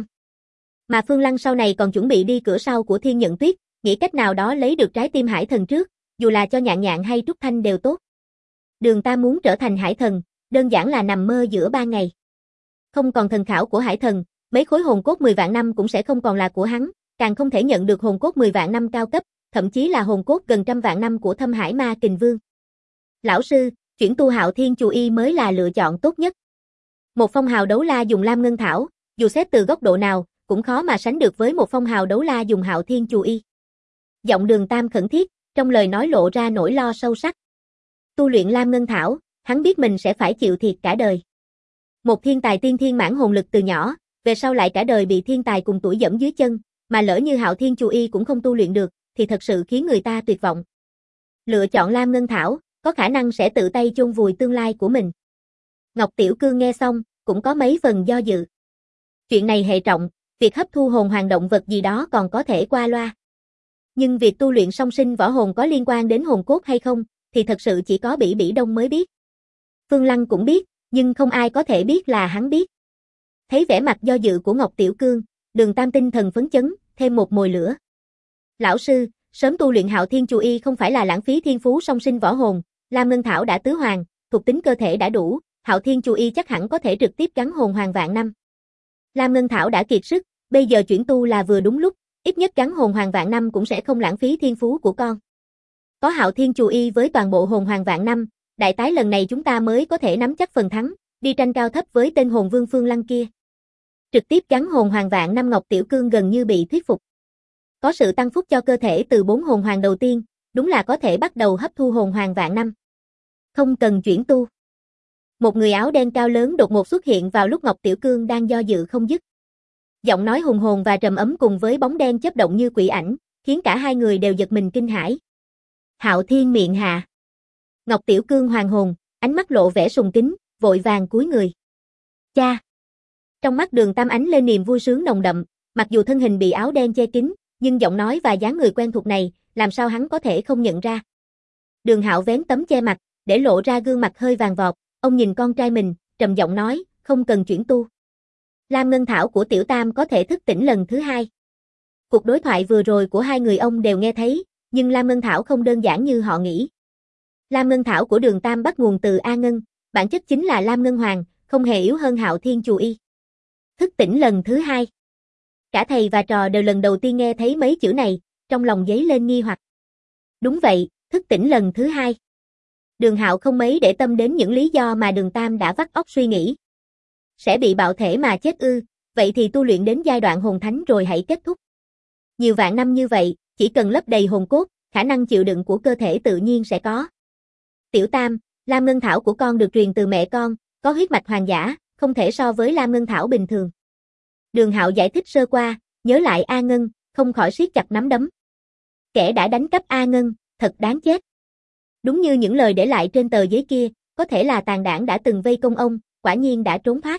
Mà Phương Lăng sau này còn chuẩn bị đi cửa sau của Thiên Nhận Tuyết, nghĩ cách nào đó lấy được trái tim Hải Thần trước, dù là cho Nhạn Nhạn hay Trúc Thanh đều tốt. Đường Tam muốn trở thành Hải Thần, đơn giản là nằm mơ giữa ban ngày. Không còn thần khảo của Hải Thần, mấy khối hồn cốt 10 vạn năm cũng sẽ không còn là của hắn, càng không thể nhận được hồn cốt 10 vạn năm cao cấp, thậm chí là hồn cốt gần trăm vạn năm của Thâm Hải Ma Kình Vương. Lão sư, chuyển tu Hạo Thiên Chù Y mới là lựa chọn tốt nhất. Một phong hào đấu la dùng Lam Ngân Thảo, dù xét từ góc độ nào, cũng khó mà sánh được với một phong hào đấu la dùng Hạo Thiên Chù Y. Giọng Đường Tam khẩn thiết, trong lời nói lộ ra nỗi lo sâu sắc. Tu luyện Lam Ngân Thảo, hắn biết mình sẽ phải chịu thiệt cả đời. Một thiên tài tiên thiên mãn hồn lực từ nhỏ, về sau lại cả đời bị thiên tài cùng tuổi dẫm dưới chân, mà lỡ như Hạo Thiên Chù Y cũng không tu luyện được, thì thật sự khiến người ta tuyệt vọng. Lựa chọn Lam Ngân Thảo, có khả năng sẽ tự tay chôn vùi tương lai của mình. Ngọc Tiểu Cương nghe xong, cũng có mấy phần do dự. Chuyện này hệ trọng, việc hấp thu hồn hoàng động vật gì đó còn có thể qua loa. Nhưng việc tu luyện song sinh võ hồn có liên quan đến hồn cốt hay không, thì thật sự chỉ có Bỉ Bỉ Đông mới biết. Phương Lăng cũng biết, nhưng không ai có thể biết là hắn biết. Thấy vẻ mặt do dự của Ngọc Tiểu Cương, Đường Tam tinh thần phấn chấn, thêm một mồi lửa. Lão sư, sớm tu luyện Hạo Thiên Chù Y không phải là lãng phí thiên phú song sinh võ hồn, Lam Ngân Thảo đã tứ hoàng, thuộc tính cơ thể đã đủ, Hạo Thiên Chù Y chắc hẳn có thể trực tiếp gắn hồn hoàng vạn năm. Lam Ngân Thảo đã kiệt sức, bây giờ chuyển tu là vừa đúng lúc, ít nhất gắn hồn hoàng vạn năm cũng sẽ không lãng phí thiên phú của con. Có Hạo Thiên Chù Y với toàn bộ hồn hoàng vạn năm, đại tái lần này chúng ta mới có thể nắm chắc phần thắng, đi tranh cao thấp với tên hồn vương Phương Lăng kia. Trực tiếp gắn hồn hoàng vạn năm. Ngọc Tiểu Cương gần như bị thuyết phục. Có sự tăng phúc cho cơ thể từ 4 hồn hoàng đầu tiên, đúng là có thể bắt đầu hấp thu hồn hoàng vạn năm. Không cần chuyển tu. Một người áo đen cao lớn đột ngột xuất hiện vào lúc Ngọc Tiểu Cương đang do dự không dứt. Giọng nói hùng hồn và trầm ấm cùng với bóng đen chớp động như quỷ ảnh, khiến cả hai người đều giật mình kinh hãi. Hạo Thiên miệng hạ. Ngọc Tiểu Cương hoàng hồn, ánh mắt lộ vẻ sùng kính, vội vàng cúi người. Cha! Trong mắt Đường Tam ánh lên niềm vui sướng nồng đậm, mặc dù thân hình bị áo đen che kín, nhưng giọng nói và dáng người quen thuộc này, làm sao hắn có thể không nhận ra. Đường Hạo vén tấm che mặt, để lộ ra gương mặt hơi vàng vọt, ông nhìn con trai mình, trầm giọng nói, không cần chuyển tu. Lam Ngân Thảo của Tiểu Tam có thể thức tỉnh lần thứ 2. Cuộc đối thoại vừa rồi của hai người ông đều nghe thấy, nhưng Lam Ngân Thảo không đơn giản như họ nghĩ. Lam Ngân Thảo của Đường Tam bắt nguồn từ A Ngân, bản chất chính là Lam Ngân Hoàng, không hề yếu hơn Hạo Thiên Chù Y. Thức tỉnh lần thứ 2. Cả thầy và trò đều lần đầu tiên nghe thấy mấy chữ này, trong lòng dấy lên nghi hoặc. Đúng vậy, thức tỉnh lần thứ 2. Đường Hạo không mấy để tâm đến những lý do mà Đường Tam đã vắt óc suy nghĩ. Sẽ bị bạo thể mà chết ư, vậy thì tu luyện đến giai đoạn hồn thánh rồi hãy kết thúc. Nhiều vạn năm như vậy, chỉ cần lấp đầy hồn cốt, khả năng chịu đựng của cơ thể tự nhiên sẽ có. Tiểu Tam, Lam Ngân Thảo của con được truyền từ mẹ con, có huyết mạch hoàng giả, không thể so với Lam Ngân Thảo bình thường. Đường Hạo giải thích sơ qua, nhớ lại A Ngân, không khỏi siết chặt nắm đấm. Kẻ đã đánh cắp A Ngân, thật đáng chết. Đúng như những lời để lại trên tờ giấy kia, có thể là tàn đảng đã từng vây công ông, quả nhiên đã trốn thoát.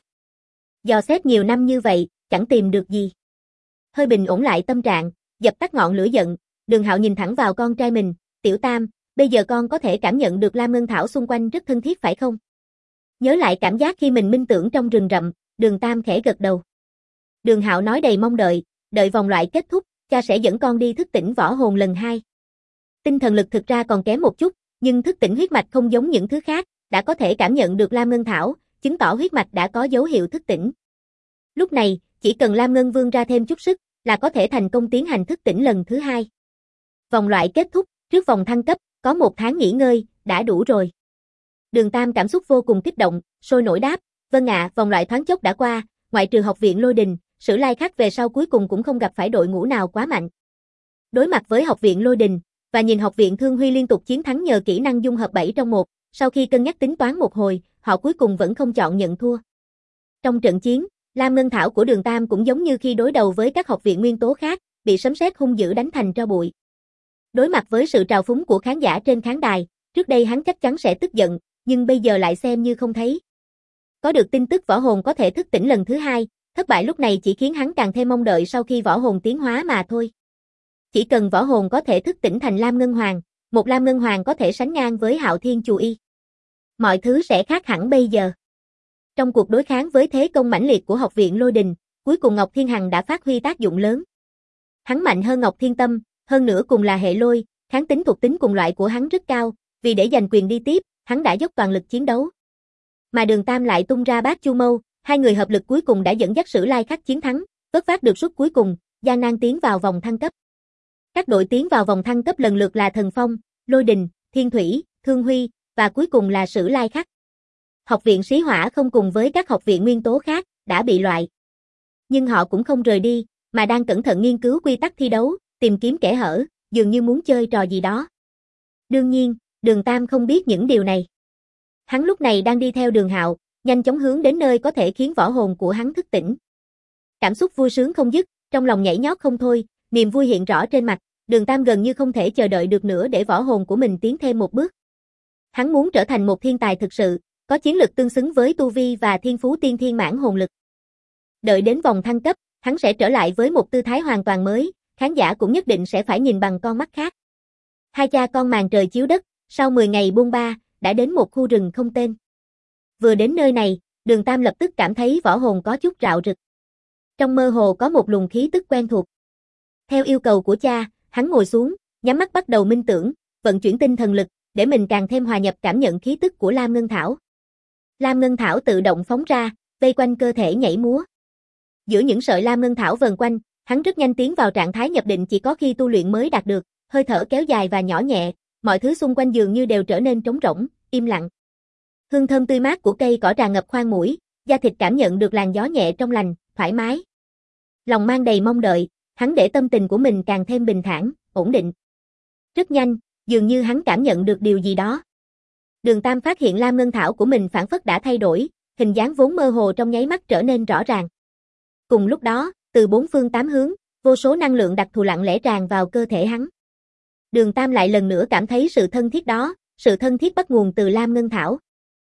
Dò xét nhiều năm như vậy, chẳng tìm được gì. Hơi bình ổn lại tâm trạng, dập tắt ngọn lửa giận, Đường Hạo nhìn thẳng vào con trai mình, Tiểu Tam, bây giờ con có thể cảm nhận được Lam Ngân Thảo xung quanh rất thân thiết phải không? Nhớ lại cảm giác khi mình minh tưởng trong rừng rậm, Đường Tam khẽ gật đầu. Đường Hạo nói đầy mong đợi, đợi vòng loại kết thúc, cha sẽ dẫn con đi thức tỉnh võ hồn lần 2. Tinh thần lực thực ra còn kém một chút, nhưng thức tỉnh huyết mạch không giống những thứ khác, đã có thể cảm nhận được Lam Ngân Thảo, chứng tỏ huyết mạch đã có dấu hiệu thức tỉnh. Lúc này, chỉ cần Lam Ngân Vương ra thêm chút sức, là có thể thành công tiến hành thức tỉnh lần thứ 2. Vòng loại kết thúc, trước vòng thăng cấp, có 1 tháng nghỉ ngơi, đã đủ rồi. Đường Tam cảm xúc vô cùng kích động, sôi nổi đáp, vâng ạ, vòng loại thoáng chốc đã qua, ngoại trừ học viện Lôi Đình, Sử Lai Khắc về sau cuối cùng cũng không gặp phải đội ngũ nào quá mạnh. Đối mặt với học viện Lôi Đình, và nhìn học viện Thương Huy liên tục chiến thắng nhờ kỹ năng dung hợp 7 trong 1, sau khi cân nhắc tính toán một hồi, họ cuối cùng vẫn không chọn nhận thua. Trong trận chiến, Lam Ngân Thảo của Đường Tam cũng giống như khi đối đầu với các học viện nguyên tố khác, bị sấm sét hung dữ đánh thành tro bụi. Đối mặt với sự trào phúng của khán giả trên khán đài, trước đây hắn chắc chắn sẽ tức giận, nhưng bây giờ lại xem như không thấy. Có được tin tức võ hồn có thể thức tỉnh lần thứ 2, thất bại lúc này chỉ khiến hắn càng thêm mong đợi sau khi võ hồn tiến hóa mà thôi. Chỉ cần võ hồn có thể thức tỉnh thành Lam Ngân Hoàng, một Lam Ngân Hoàng có thể sánh ngang với Hạo Thiên Chù Y. Mọi thứ sẽ khác hẳn bây giờ. Trong cuộc đối kháng với thế công mãnh liệt của học viện Lôi Đình, cuối cùng Ngọc Thiên Hằng đã phát huy tác dụng lớn. Hắn mạnh hơn Ngọc Thiên Tâm, hơn nữa cùng là hệ lôi, kháng tính thuộc tính cùng loại của hắn rất cao, vì để giành quyền đi tiếp, hắn đã dốc toàn lực chiến đấu. Mà Đường Tam lại tung ra Bát Chu Mâu, hai người hợp lực cuối cùng đã dẫn dắt Sử Lai Khắc chiến thắng, vất vát được suất cuối cùng, gian nan tiến vào vòng thăng cấp. Các đội tiến vào vòng thăng cấp lần lượt là Thần Phong, Lôi Đình, Thiên Thủy, Thương Huy, và cuối cùng là Sử Lai Khắc. Học viện Xí Hỏa không cùng với các học viện nguyên tố khác, đã bị loại. Nhưng họ cũng không rời đi, mà đang cẩn thận nghiên cứu quy tắc thi đấu, tìm kiếm kẽ hở, dường như muốn chơi trò gì đó. Đương nhiên, Đường Tam không biết những điều này. Hắn lúc này đang đi theo Đường Hạo, nhanh chóng hướng đến nơi có thể khiến võ hồn của hắn thức tỉnh. Cảm xúc vui sướng không dứt, trong lòng nhảy nhót không thôi, niềm vui hiện rõ trên mặt, Đường Tam gần như không thể chờ đợi được nữa để võ hồn của mình tiến thêm một bước. Hắn muốn trở thành một thiên tài thực sự, có chiến lực tương xứng với tu vi và thiên phú tiên thiên mãn hồn lực. Đợi đến vòng thăng cấp, hắn sẽ trở lại với một tư thái hoàn toàn mới, khán giả cũng nhất định sẽ phải nhìn bằng con mắt khác. Hai cha con màn trời chiếu đất, sau 10 ngày buôn ba, đã đến một khu rừng không tên. Vừa đến nơi này, Đường Tam lập tức cảm thấy võ hồn có chút rạo rực. Trong mơ hồ có một luồng khí tức quen thuộc. Theo yêu cầu của cha, hắn ngồi xuống, nhắm mắt bắt đầu minh tưởng, vận chuyển tinh thần lực, để mình càng thêm hòa nhập cảm nhận khí tức của Lam Ngân Thảo. Lam Ngân Thảo tự động phóng ra, vây quanh cơ thể nhảy múa. Giữa những sợi Lam Ngân Thảo vần quanh, hắn rất nhanh tiến vào trạng thái nhập định chỉ có khi tu luyện mới đạt được, hơi thở kéo dài và nhỏ nhẹ, mọi thứ xung quanh dường như đều trở nên trống rỗng, im lặng. Hương thơm tươi mát của cây cỏ tràn ngập khoang mũi, da thịt cảm nhận được làn gió nhẹ trong lành, thoải mái. Lòng mang đầy mong đợi, hắn để tâm tình của mình càng thêm bình thản, ổn định. Rất nhanh, dường như hắn cảm nhận được điều gì đó. Đường Tam phát hiện Lam Ngân Thảo của mình phảng phất đã thay đổi, hình dáng vốn mơ hồ trong nháy mắt trở nên rõ ràng. Cùng lúc đó, từ bốn phương tám hướng, vô số năng lượng đặc thù lặng lẽ tràn vào cơ thể hắn. Đường Tam lại lần nữa cảm thấy sự thân thiết đó, sự thân thiết bắt nguồn từ Lam Ngân Thảo.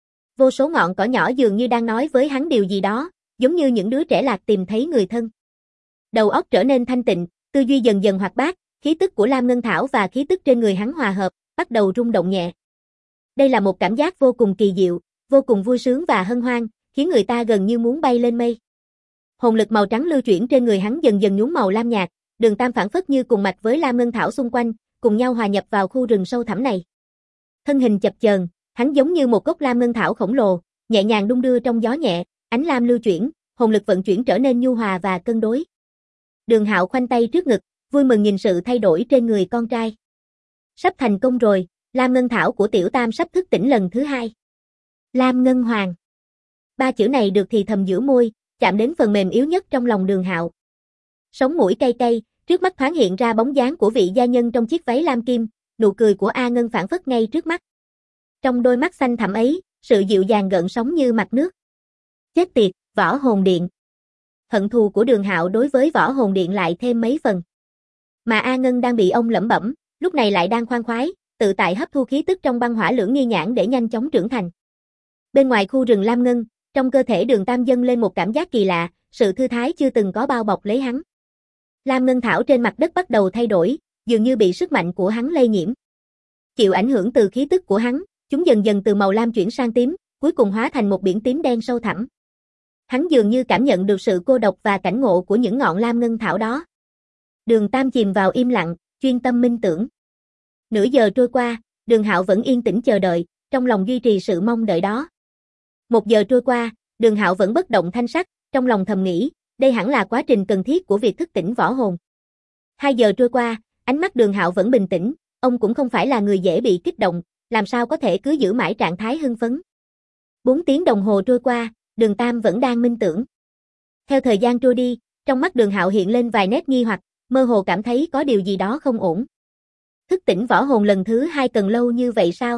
Vô số ngọn cỏ nhỏ dường như đang nói với hắn điều gì đó, giống như những đứa trẻ lạc tìm thấy người thân. Đầu óc trở nên thanh tịnh, tư duy dần dần hoạt bát, khí tức của Lam Ngân Thảo và khí tức trên người hắn hòa hợp, bắt đầu rung động nhẹ. Đây là một cảm giác vô cùng kỳ diệu, vô cùng vui sướng và hân hoan, khiến người ta gần như muốn bay lên mây. Hồn lực màu trắng lưu chuyển trên người hắn dần dần nhuốm màu lam nhạt, Đường Tam phảng phất như cùng mạch với Lam Ngân Thảo xung quanh, cùng nhau hòa nhập vào khu rừng sâu thẳm này. Thân hình chập chờn, hắn giống như một gốc Lam Ngân Thảo khổng lồ, nhẹ nhàng đung đưa trong gió nhẹ, ánh lam lưu chuyển, hồn lực vận chuyển trở nên nhu hòa và cân đối. Đường Hạo khoanh tay trước ngực, vui mừng nhìn sự thay đổi trên người con trai. Sắp thành công rồi, Lam Ngân Thảo của Tiểu Tam sắp thức tỉnh lần thứ 2. Lam Ngân Hoàng. 3 chữ này được thì thầm giữa môi, chạm đến phần mềm yếu nhất trong lòng Đường Hạo. Sống mũi cay cay, trước mắt thoáng hiện ra bóng dáng của vị gia nhân trong chiếc váy lam kim, nụ cười của A Ngân phảng phất ngay trước mắt. Trong đôi mắt xanh thẳm ấy, sự dịu dàng gợn sóng như mặt nước. Chết tiệt, Võ Hồn Điện. Hận thù của Đường Hạo đối với Võ Hồn Điện lại thêm mấy phần. Mà A Ngân đang bị ông lẩm bẩm, lúc này lại đang khoan khoái, tự tại hấp thu khí tức trong băng hỏa lưỡng nghi nhãn để nhanh chóng trưởng thành. Bên ngoài khu rừng lam ngân, trong cơ thể Đường Tam dâng lên một cảm giác kỳ lạ, sự thư thái chưa từng có bao bọc lấy hắn. Lam Ngân Thảo trên mặt đất bắt đầu thay đổi, dường như bị sức mạnh của hắn lây nhiễm. Chịu ảnh hưởng từ khí tức của hắn, chúng dần dần từ màu lam chuyển sang tím, cuối cùng hóa thành một biển tím đen sâu thẳm. Hắn dường như cảm nhận được sự cô độc và cảnh ngộ của những ngọn Lam Ngân Thảo đó. Đường Tam chìm vào im lặng, chuyên tâm minh tưởng. Nửa giờ trôi qua, Đường Hạo vẫn yên tĩnh chờ đợi, trong lòng duy trì sự mong đợi đó. 1 giờ trôi qua, Đường Hạo vẫn bất động thanh sắc, trong lòng thầm nghĩ, đây hẳn là quá trình cần thiết của việc thức tỉnh võ hồn. 2 giờ trôi qua, ánh mắt Đường Hạo vẫn bình tĩnh, ông cũng không phải là người dễ bị kích động, làm sao có thể cứ giữ mãi trạng thái hưng phấn. 4 tiếng đồng hồ trôi qua, Đường Tam vẫn đang minh tưởng. Theo thời gian trôi đi, trong mắt Đường Hạo hiện lên vài nét nghi hoặc, mơ hồ cảm thấy có điều gì đó không ổn. Thức tỉnh võ hồn lần thứ 2 cần lâu như vậy sao?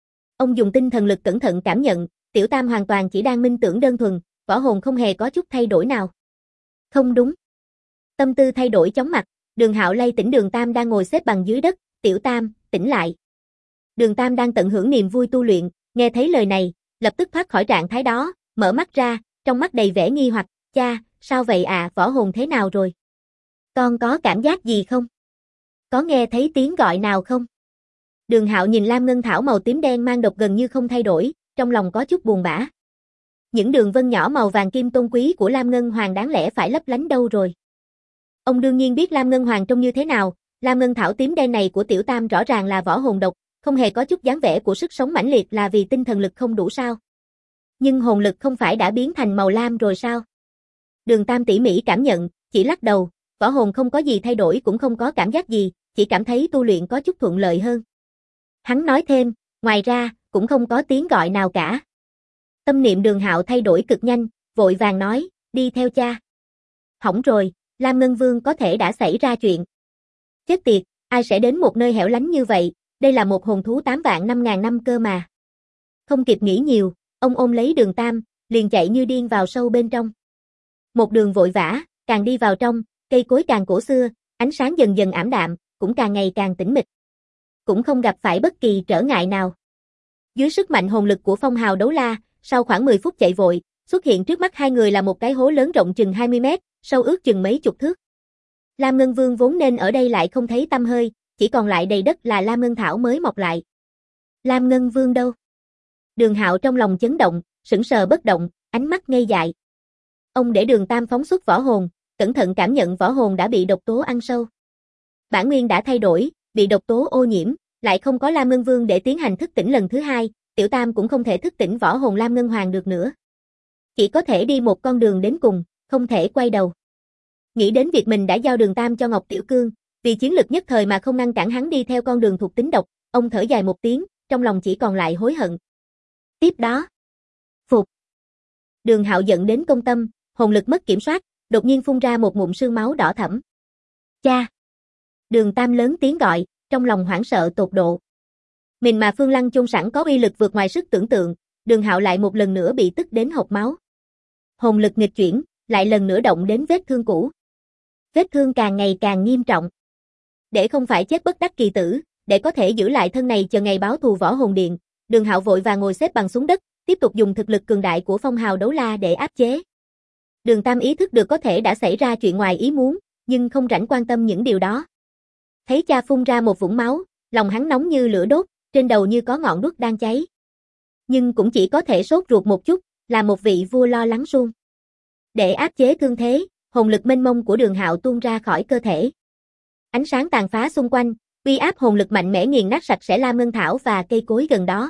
Ông dùng tinh thần lực cẩn thận cảm nhận, Tiểu Tam hoàn toàn chỉ đang minh tưởng đơn thuần, võ hồn không hề có chút thay đổi nào. Không đúng. Tâm tư thay đổi chóng mặt, Đường Hạo lay tỉnh Đường Tam đang ngồi xếp bằng dưới đất, Tiểu Tam, tỉnh lại. Đường Tam đang tận hưởng niềm vui tu luyện, nghe thấy lời này, lập tức thoát khỏi trạng thái đó, mở mắt ra, trong mắt đầy vẻ nghi hoặc, cha, sao vậy ạ, võ hồn thế nào rồi? Con có cảm giác gì không? Có nghe thấy tiếng gọi nào không? Đường Hạo nhìn Lam Ngân Thảo màu tím đen mang độc gần như không thay đổi, trong lòng có chút buồn bã. Những đường vân nhỏ màu vàng kim tôn quý của Lam Ngân Hoàng đáng lẽ phải lấp lánh đâu rồi? Ông đương nhiên biết Lam Ngân Hoàng trông như thế nào, Lam Ngân Thảo tím đen này của Tiểu Tam rõ ràng là võ hồn độc, không hề có chút dáng vẻ của sức sống mãnh liệt là vì tinh thần lực không đủ sao? Nhưng hồn lực không phải đã biến thành màu lam rồi sao? Đường Tam tỉ mỉ cảm nhận, chỉ lắc đầu, võ hồn không có gì thay đổi cũng không có cảm giác gì, chỉ cảm thấy tu luyện có chút thuận lợi hơn. Hắn nói thêm, ngoài ra, cũng không có tiếng gọi nào cả. Tâm niệm Đường Hạo thay đổi cực nhanh, vội vàng nói, đi theo cha. Hỏng rồi, Lam Ngân Vương có thể đã xảy ra chuyện. Chết tiệt, ai sẽ đến một nơi hẻo lánh như vậy, đây là một hồn thú 8 vạn 5.000 năm cơ mà. Không kịp nghĩ nhiều, ông ôm lấy Đường Tam, liền chạy như điên vào sâu bên trong. Một đường vội vã, càng đi vào trong, cây cối càng cổ xưa, ánh sáng dần dần ảm đạm, cũng càng ngày càng tĩnh mịch. Cũng không gặp phải bất kỳ trở ngại nào. Dưới sức mạnh hồn lực của Phong Hào Đấu La, sau khoảng 10 phút chạy vội, xuất hiện trước mắt hai người là một cái hố lớn rộng chừng 20 mét, sâu ước chừng mấy chục thước. Lam Ngân Vương vốn nên ở đây lại không thấy tăm hơi, chỉ còn lại đầy đất là Lam Ngân Thảo mới mọc lại. Lam Ngân Vương đâu? Đường Hạo trong lòng chấn động, sững sờ bất động, ánh mắt ngây dại. Ông để Đường Tam phóng xuất võ hồn, cẩn thận cảm nhận võ hồn đã bị độc tố ăn sâu. Bản nguyên đã thay đổi, bị độc tố ô nhiễm, lại không có Lam Ngân Vương để tiến hành thức tỉnh lần thứ 2, Tiểu Tam cũng không thể thức tỉnh võ hồn Lam Ngân Hoàng được nữa. Chỉ có thể đi một con đường đến cùng, không thể quay đầu. Nghĩ đến việc mình đã giao Đường Tam cho Ngọc Tiểu Cương, vì chiến lực nhất thời mà không ngăn cản hắn đi theo con đường thuộc tính độc, ông thở dài một tiếng, trong lòng chỉ còn lại hối hận. Tiếp đó, phục. Đường Hạo giận đến công tâm, hồn lực mất kiểm soát, đột nhiên phun ra một ngụm sương máu đỏ thẫm. Cha! Đường Tam lớn tiếng gọi, trong lòng hoảng sợ tột độ. Mình mà Phương Lăng chôn sẵn có uy lực vượt ngoài sức tưởng tượng, Đường Hạo lại một lần nữa bị tức đến hộc máu. Hồn lực nghịch chuyển, lại lần nữa động đến vết thương cũ. Vết thương càng ngày càng nghiêm trọng. Để không phải chết bất đắc kỳ tử, để có thể giữ lại thân này chờ ngày báo thù Võ Hồn Điện, Đường Hạo vội vàng ngồi xếp bằng xuống đất, tiếp tục dùng thực lực cường đại của phong hào đấu la để áp chế. Đường Tam ý thức được có thể đã xảy ra chuyện ngoài ý muốn, nhưng không rảnh quan tâm những điều đó. Thấy cha phun ra một vũng máu, lòng hắn nóng như lửa đốt, trên đầu như có ngọn đuốc đang cháy. Nhưng cũng chỉ có thể sốt ruột một chút, là một vị vua lo lắng suông. Để áp chế thương thế, hồn lực mênh mông của Đường Hạo tuôn ra khỏi cơ thể. Ánh sáng tàn phá xung quanh, uy áp hồn lực mạnh mẽ nghiền nát sạch sẽ Lam Ngân Thảo và cây cối gần đó.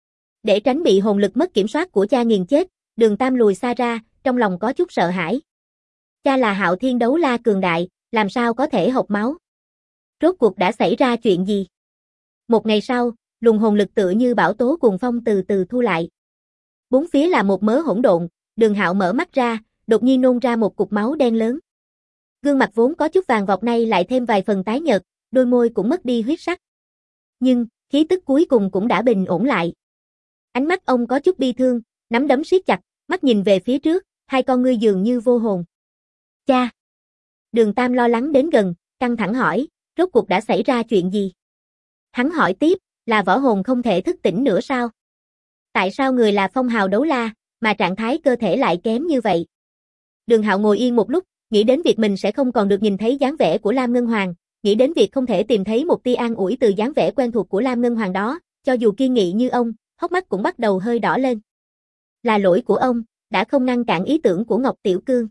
Để tránh bị hồn lực mất kiểm soát của cha nghiền chết, Đường Tam lùi xa ra, trong lòng có chút sợ hãi. Cha là Hạo Thiên đấu la cường đại, làm sao có thể hộc máu? Rốt cuộc đã xảy ra chuyện gì? Một ngày sau, luồng hồn lực tựa như bão tố cuồng phong từ từ thu lại. Bốn phía là một mớ hỗn độn, Đường Hạo mở mắt ra, đột nhiên nôn ra một cục máu đen lớn. Gương mặt vốn có chút vàng vọt nay lại thêm vài phần tái nhợt, đôi môi cũng mất đi huyết sắc. Nhưng, khí tức cuối cùng cũng đã bình ổn lại. Ánh mắt ông có chút bi thương, nắm đấm siết chặt, mắt nhìn về phía trước, hai con ngươi dường như vô hồn. Cha! Đường Tam lo lắng đến gần, căng thẳng hỏi, rốt cuộc đã xảy ra chuyện gì? Hắn hỏi tiếp, là võ hồn không thể thức tỉnh nữa sao? Tại sao người là phong hào đấu la, mà trạng thái cơ thể lại kém như vậy? Đường Hạo ngồi yên một lúc, nghĩ đến việc mình sẽ không còn được nhìn thấy dáng vẻ của Lam Ngân Hoàng, nghĩ đến việc không thể tìm thấy một tia an ủi từ dáng vẻ quen thuộc của Lam Ngân Hoàng đó, cho dù kiên nghị như ông, hốc mắt cũng bắt đầu hơi đỏ lên. Là lỗi của ông, đã không ngăn cản ý tưởng của Ngọc Tiểu Cương.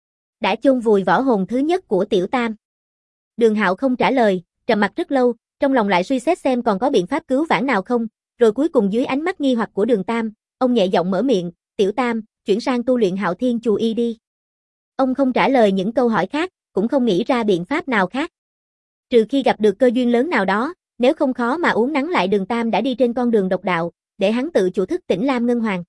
Đã chôn vùi võ hồn thứ nhất của Tiểu Tam. Đường Hạo không trả lời, trầm mặc rất lâu, trong lòng lại suy xét xem còn có biện pháp cứu vãn nào không, rồi cuối cùng dưới ánh mắt nghi hoặc của Đường Tam, ông nhẹ giọng mở miệng, Tiểu Tam, chuyển sang tu luyện Hạo Thiên Chù Y đi. Ông không trả lời những câu hỏi khác, cũng không nghĩ ra biện pháp nào khác. Trừ khi gặp được cơ duyên lớn nào đó, nếu không khó mà uốn nắn lại Đường Tam đã đi trên con đường độc đạo, để hắn tự chủ thức tỉnh Lam Ngân Hoàng.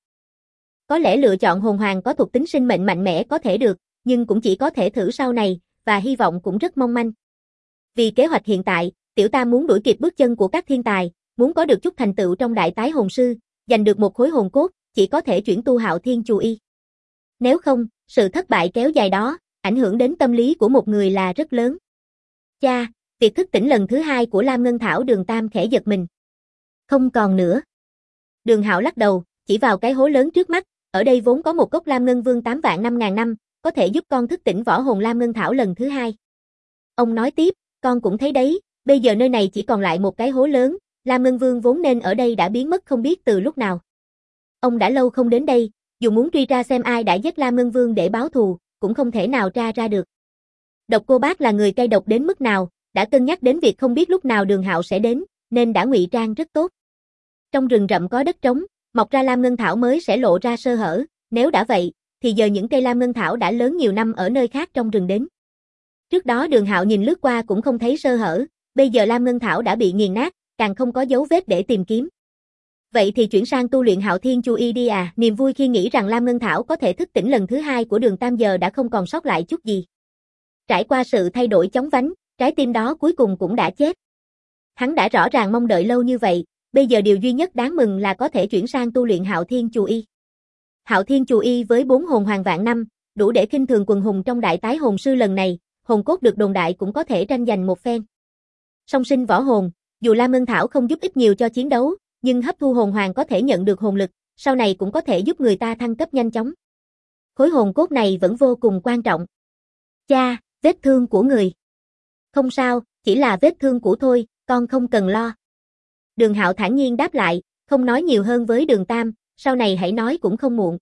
Có lẽ lựa chọn hồn hoàng có thuộc tính sinh mệnh mạnh mẽ có thể được, nhưng cũng chỉ có thể thử sau này, và hy vọng cũng rất mong manh. Vì kế hoạch hiện tại, Tiểu Tam muốn đuổi kịp bước chân của các thiên tài, muốn có được chút thành tựu trong đại tái hồn sư, giành được một khối hồn cốt, chỉ có thể chuyển tu Hạo Thiên Chù Y. Nếu không, sự thất bại kéo dài đó, ảnh hưởng đến tâm lý của một người là rất lớn. Cha, việc thức tỉnh lần thứ hai của Lam Ngân Thảo. Đường Tam khẽ giật mình. Không còn nữa. Đường Hạo lắc đầu, chỉ vào cái hố lớn trước mắt, ở đây vốn có một cốc Lam Ngân Vương 8.000.000 năm, có thể giúp con thức tỉnh võ hồn Lam Ngân Thảo lần thứ hai. Ông nói tiếp, con cũng thấy đấy, bây giờ nơi này chỉ còn lại một cái hố lớn, Lam Ngân Vương vốn nên ở đây đã biến mất không biết từ lúc nào. Ông đã lâu không đến đây, dù muốn truy ra xem ai đã giết Lam Ngân Vương để báo thù, cũng không thể nào tra ra được. Độc Cô Bác là người cay độc đến mức nào, đã cân nhắc đến việc không biết lúc nào Đường Hạo sẽ đến, nên đã ngụy trang rất tốt. Trong rừng rậm có đất trống, mọc ra Lam Ngân Thảo mới sẽ lộ ra sơ hở, nếu đã vậy, thì giờ những cây Lam Ngân Thảo đã lớn nhiều năm ở nơi khác trong rừng đến. Trước đó Đường Hạo nhìn lướt qua cũng không thấy sơ hở, bây giờ Lam Ngân Thảo đã bị nghiền nát, càng không có dấu vết để tìm kiếm. Vậy thì chuyển sang tu luyện Hạo Thiên Chù Y đi à, niềm vui khi nghĩ rằng Lam Ngân Thảo có thể thức tỉnh lần thứ hai của Đường Tam giờ đã không còn sót lại chút gì. Trải qua sự thay đổi chóng vánh, trái tim đó cuối cùng cũng đã chết. Hắn đã rõ ràng mong đợi lâu như vậy, bây giờ điều duy nhất đáng mừng là có thể chuyển sang tu luyện Hạo Thiên Chù Y. Hạo Thiên Chù Y với 4 hồn hoàng vạn năm, đủ để khinh thường quần hùng trong đại tái hồn sư lần này, hồn cốt được đồn đại cũng có thể tranh giành một phen. Song sinh võ hồn, dù Lam Ngân Thảo không giúp ích nhiều cho chiến đấu, nhưng hấp thu hồn hoàng có thể nhận được hồn lực, sau này cũng có thể giúp người ta thăng cấp nhanh chóng. Khối hồn cốt này vẫn vô cùng quan trọng. Cha, vết thương của người. Không sao, chỉ là vết thương cũ thôi, con không cần lo. Đường Hạo thản nhiên đáp lại, không nói nhiều hơn với Đường Tam, sau này hãy nói cũng không muộn.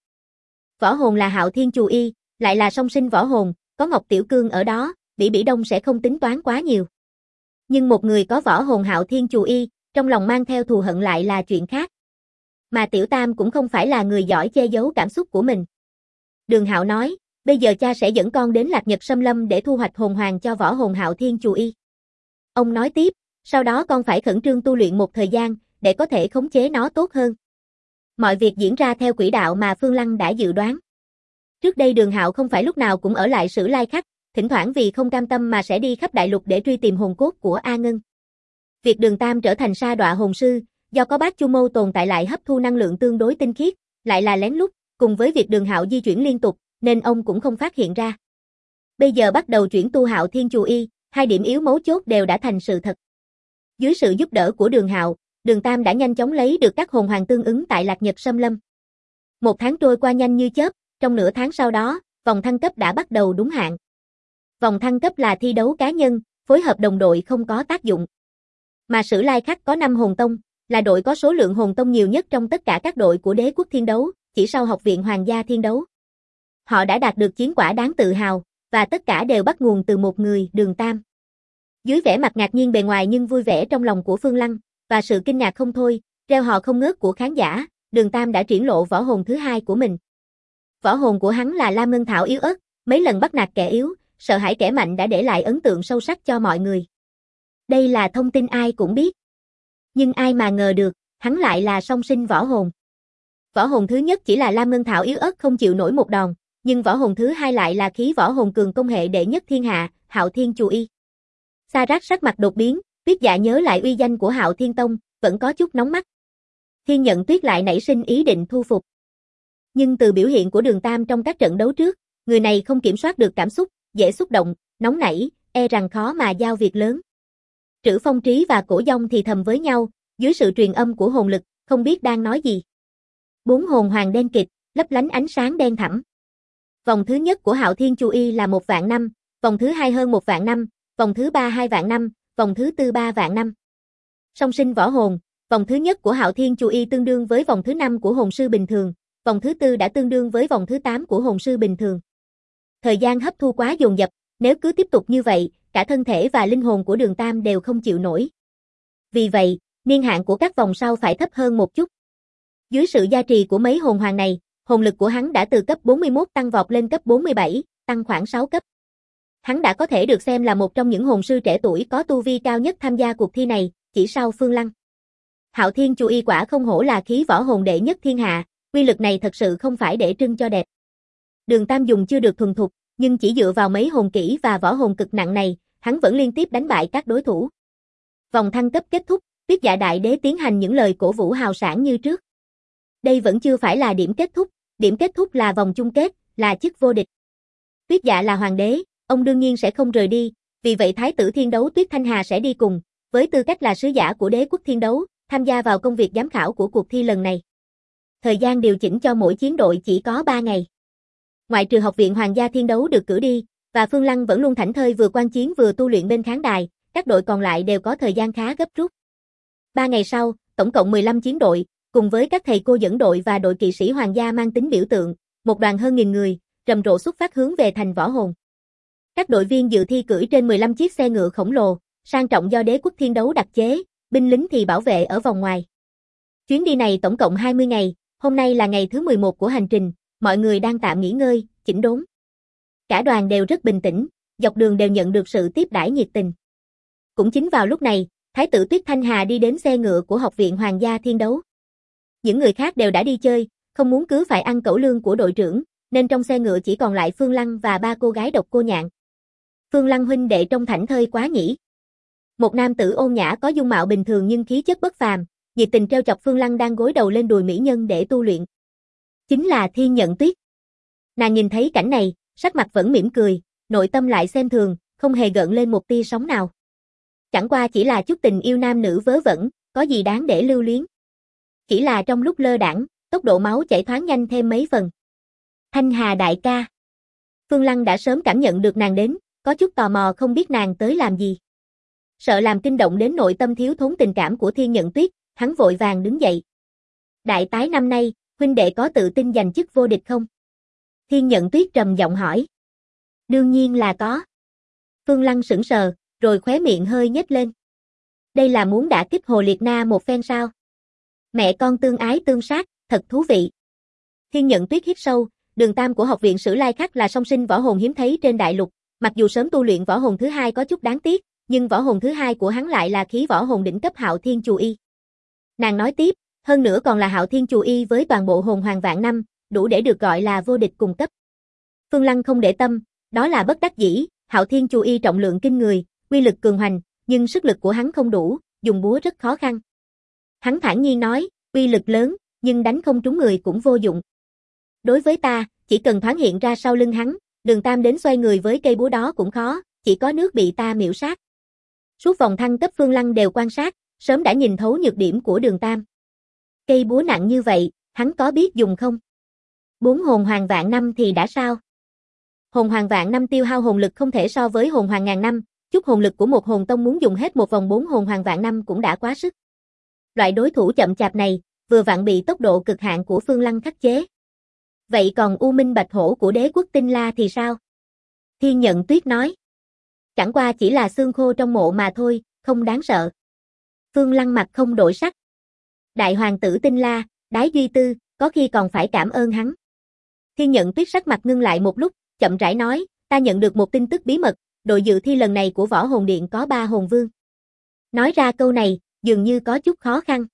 Võ hồn là Hạo Thiên Chù Y, lại là song sinh võ hồn, có Ngọc Tiểu Cương ở đó, Bỉ Đông sẽ không tính toán quá nhiều. Nhưng một người có võ hồn Hạo Thiên Chù Y, trong lòng mang theo thù hận lại là chuyện khác. Mà Tiểu Tam cũng không phải là người giỏi che giấu cảm xúc của mình. Đường Hạo nói, bây giờ cha sẽ dẫn con đến Lạc Nhật Sâm Lâm để thu hoạch hồn hoàng cho võ hồn Hạo Thiên Chù Y. Ông nói tiếp, sau đó con phải khẩn trương tu luyện một thời gian, để có thể khống chế nó tốt hơn. Mọi việc diễn ra theo quỹ đạo mà Phương Lăng đã dự đoán. Trước đây Đường Hạo không phải lúc nào cũng ở lại Sử Lai Khắc, thỉnh thoảng vì không cam tâm mà sẽ đi khắp đại lục để truy tìm hồn cốt của A Ngân. Việc Đường Tam trở thành sa đọa hồn sư, do có Bát Chu Mâu tồn tại lại hấp thu năng lượng tương đối tinh khiết, lại là lén lút, cùng với việc Đường Hạo di chuyển liên tục, nên ông cũng không phát hiện ra. Bây giờ bắt đầu chuyển tu Hạo Thiên Chù Y, hai điểm yếu mấu chốt đều đã thành sự thật. Dưới sự giúp đỡ của Đường Hạo, Đường Tam đã nhanh chóng lấy được các hồn hoàng tương ứng tại Lạc Nhật Sâm Lâm. Một tháng trôi qua nhanh như chớp, trong nửa tháng sau đó, vòng thăng cấp đã bắt đầu đúng hạn. Vòng thăng cấp là thi đấu cá nhân, phối hợp đồng đội không có tác dụng. Mà Sử Lai Khắc có 5 hồn tông, là đội có số lượng hồn tông nhiều nhất trong tất cả các đội của Đế quốc Thiên Đấu, chỉ sau Học viện Hoàng gia Thiên Đấu. Họ đã đạt được chiến quả đáng tự hào, và tất cả đều bắt nguồn từ một người, Đường Tam. Dưới vẻ mặt ngạc nhiên bề ngoài nhưng vui vẻ trong lòng của Phương Lăng, và sự kinh ngạc không thôi, reo hò không ngớt của khán giả, Đường Tam đã triển lộ võ hồn thứ hai của mình. Võ hồn của hắn là Lam Ngân Thảo yếu ớt, mấy lần bắt nạt kẻ yếu, sợ hãi kẻ mạnh đã để lại ấn tượng sâu sắc cho mọi người. Đây là thông tin ai cũng biết. Nhưng ai mà ngờ được, hắn lại là song sinh võ hồn. Võ hồn thứ nhất chỉ là Lam Ngân Thảo yếu ớt không chịu nổi một đòn, nhưng võ hồn thứ hai lại là khí võ hồn cường công hệ đệ nhất thiên hạ, Hạo Thiên Chù Y. Sa Rát sắc mặt đột biến, Tuyết Dạ nhớ lại uy danh của Hạo Thiên Tông, vẫn có chút nóng mắt. Thiên Nhận Tuyết lại nảy sinh ý định thu phục. Nhưng từ biểu hiện của Đường Tam trong các trận đấu trước, người này không kiểm soát được cảm xúc, dễ xúc động, nóng nảy, e rằng khó mà giao việc lớn. Trữ Phong Trí và Cổ Dông thì thầm với nhau, dưới sự truyền âm của hồn lực, không biết đang nói gì. 4 hồn hoàng đen kịt, lấp lánh ánh sáng đen thẳm. Vòng thứ nhất của Hạo Thiên Chù Y là 1 vạn năm, vòng thứ hai hơn 1 vạn năm, vòng thứ ba 2 vạn năm, vòng thứ tư 3 vạn năm. Song sinh võ hồn, vòng thứ nhất của Hạo Thiên Chù Y tương đương với vòng thứ 5 của hồn sư bình thường, vòng thứ tư đã tương đương với vòng thứ 8 của hồn sư bình thường. Thời gian hấp thu quá dồn dập, nếu cứ tiếp tục như vậy, cả thân thể và linh hồn của Đường Tam đều không chịu nổi. Vì vậy, niên hạn của các vòng sau phải thấp hơn một chút. Dưới sự gia trì của mấy hồn hoàng này, hồn lực của hắn đã từ cấp 41 tăng vọt lên cấp 47, tăng khoảng 6 cấp. Hắn đã có thể được xem là một trong những hồn sư trẻ tuổi có tu vi cao nhất tham gia cuộc thi này, chỉ sau Phương Lăng. Hạo Thiên Chù Y quả không hổ là khí võ hồn đệ nhất thiên hạ, uy lực này thật sự không phải để trưng cho đẹp. Đường Tam dùng chưa được thuần thục, nhưng chỉ dựa vào mấy hồn kỹ và võ hồn cực nặng này, hắn vẫn liên tiếp đánh bại các đối thủ. Vòng thăng cấp kết thúc, Tuyết Dạ Đại Đế tiến hành những lời cổ vũ hào sảng như trước. Đây vẫn chưa phải là điểm kết thúc là vòng chung kết, là chức vô địch. Tuyết Dạ là hoàng đế, ông đương nhiên sẽ không rời đi, vì vậy Thái tử Thiên Đấu Tuyết Thanh Hà sẽ đi cùng, với tư cách là sứ giả của Đế quốc Thiên Đấu, tham gia vào công việc giám khảo của cuộc thi lần này. Thời gian điều chỉnh cho mỗi chiến đội chỉ có 3 ngày. Ngoại trừ Học viện Hoàng gia Thiên Đấu được cử đi, và Phương Lăng vẫn luôn thảnh thơi vừa quan chiến vừa tu luyện bên khán đài, các đội còn lại đều có thời gian khá gấp rút. 3 ngày sau, tổng cộng 15 chiến đội, cùng với các thầy cô dẫn đội và đội kỵ sĩ hoàng gia mang tính biểu tượng, một đoàn hơn 1000 người, rầm rộ xuất phát hướng về thành Võ Hồn. Các đội viên dự thi cưỡi trên 15 chiếc xe ngựa khổng lồ, sang trọng do Đế quốc Thiên Đấu đặc chế, binh lính thì bảo vệ ở vòng ngoài. Chuyến đi này tổng cộng 20 ngày, hôm nay là ngày thứ 11 của hành trình, mọi người đang tạm nghỉ ngơi, chỉnh đốn. Cả đoàn đều rất bình tĩnh, dọc đường đều nhận được sự tiếp đãi nhiệt tình. Cũng chính vào lúc này, Thái tử Tuyết Thanh Hà đi đến xe ngựa của Học viện Hoàng gia Thiên Đấu. Những người khác đều đã đi chơi, không muốn cứ phải ăn cẩu lương của đội trưởng, nên trong xe ngựa chỉ còn lại Phương Lăng và 3 cô gái độc cô nhạn. Phương Lăng huynh đệ trông thảnh thơi quá nhỉ. Một nam tử ôn nhã có dung mạo bình thường nhưng khí chất bất phàm, nhiệt tình trêu chọc Phương Lăng đang gối đầu lên đùi mỹ nhân để tu luyện. Chính là Thiên Nhận Tuyết. Nàng nhìn thấy cảnh này, sắc mặt vẫn mỉm cười, nội tâm lại xem thường, không hề gợn lên một tia sóng nào. Chẳng qua chỉ là chút tình yêu nam nữ vớ vẩn, có gì đáng để lưu luyến. Chỉ là trong lúc lơ đãng, tốc độ máu chảy thoáng nhanh thêm mấy phần. Thanh Hà đại ca. Phương Lăng đã sớm cảm nhận được nàng đến, có chút tò mò không biết nàng tới làm gì. Sợ làm kinh động đến nội tâm thiếu thốn tình cảm của Thiên Nhận Tuyết, hắn vội vàng đứng dậy. Đại tái năm nay, huynh đệ có tự tin giành chức vô địch không? Thiên Nhận Tuyết trầm giọng hỏi. Đương nhiên là có. Phương Lăng sững sờ, rồi khóe miệng hơi nhếch lên. Đây là muốn đả kích Hồ Liệt Na một phen sao? Mẹ con tương ái tương sát, thật thú vị. Thiên Nhận Tuyết hít sâu, Đường Tam của Học viện Sử Lai Khắc là song sinh võ hồn hiếm thấy trên đại lục, mặc dù sớm tu luyện võ hồn thứ hai có chút đáng tiếc, nhưng võ hồn thứ hai của hắn lại là khí võ hồn đỉnh cấp Hạo Thiên Chù Y. Nàng nói tiếp, hơn nữa còn là Hạo Thiên Chù Y với toàn bộ hồn hoàng vạn năm, đủ để được gọi là vô địch cùng cấp. Phương Lăng không để tâm, đó là bất đắc dĩ, Hạo Thiên Chù Y trọng lượng kinh người, uy lực cường hoành, nhưng sức lực của hắn không đủ, dùng búa rất khó khăn. Hắn thản nhiên nói, uy lực lớn, nhưng đánh không trúng người cũng vô dụng. Đối với ta, chỉ cần thoáng hiện ra sau lưng hắn, Đường Tam đến xoay người với cây búa đó cũng khó, chỉ có nước bị ta miểu sát. Suốt vòng thăng cấp Phương Lăng đều quan sát, sớm đã nhìn thấu nhược điểm của Đường Tam. Cây búa nặng như vậy, hắn có biết dùng không? 4 hồn hoàng vạn năm thì đã sao? Hồn hoàng vạn năm tiêu hao hồn lực không thể so với hồn hoàng ngàn năm, chút hồn lực của một hồn tông muốn dùng hết một vòng 4 hồn hoàng vạn năm cũng đã quá sức. Loại đối thủ chậm chạp này, vừa vặn bị tốc độ cực hạn của Phương Lăng khắc chế. Vậy còn U Minh Bạch Hổ của Đế quốc Tinh La thì sao? Thiên Nhận Tuyết nói. Chẳng qua chỉ là xương khô trong mộ mà thôi, không đáng sợ. Phương Lăng mặt không đổi sắc. Đại hoàng tử Tinh La, Đái Duy Tư, có khi còn phải cảm ơn hắn. Thiên Nhận Tuyết sắc mặt ngưng lại một lúc, chậm rãi nói, ta nhận được một tin tức bí mật, đội dự thi lần này của Võ Hồn Điện có 3 hồn vương. Nói ra câu này, dường như có chút khó khăn.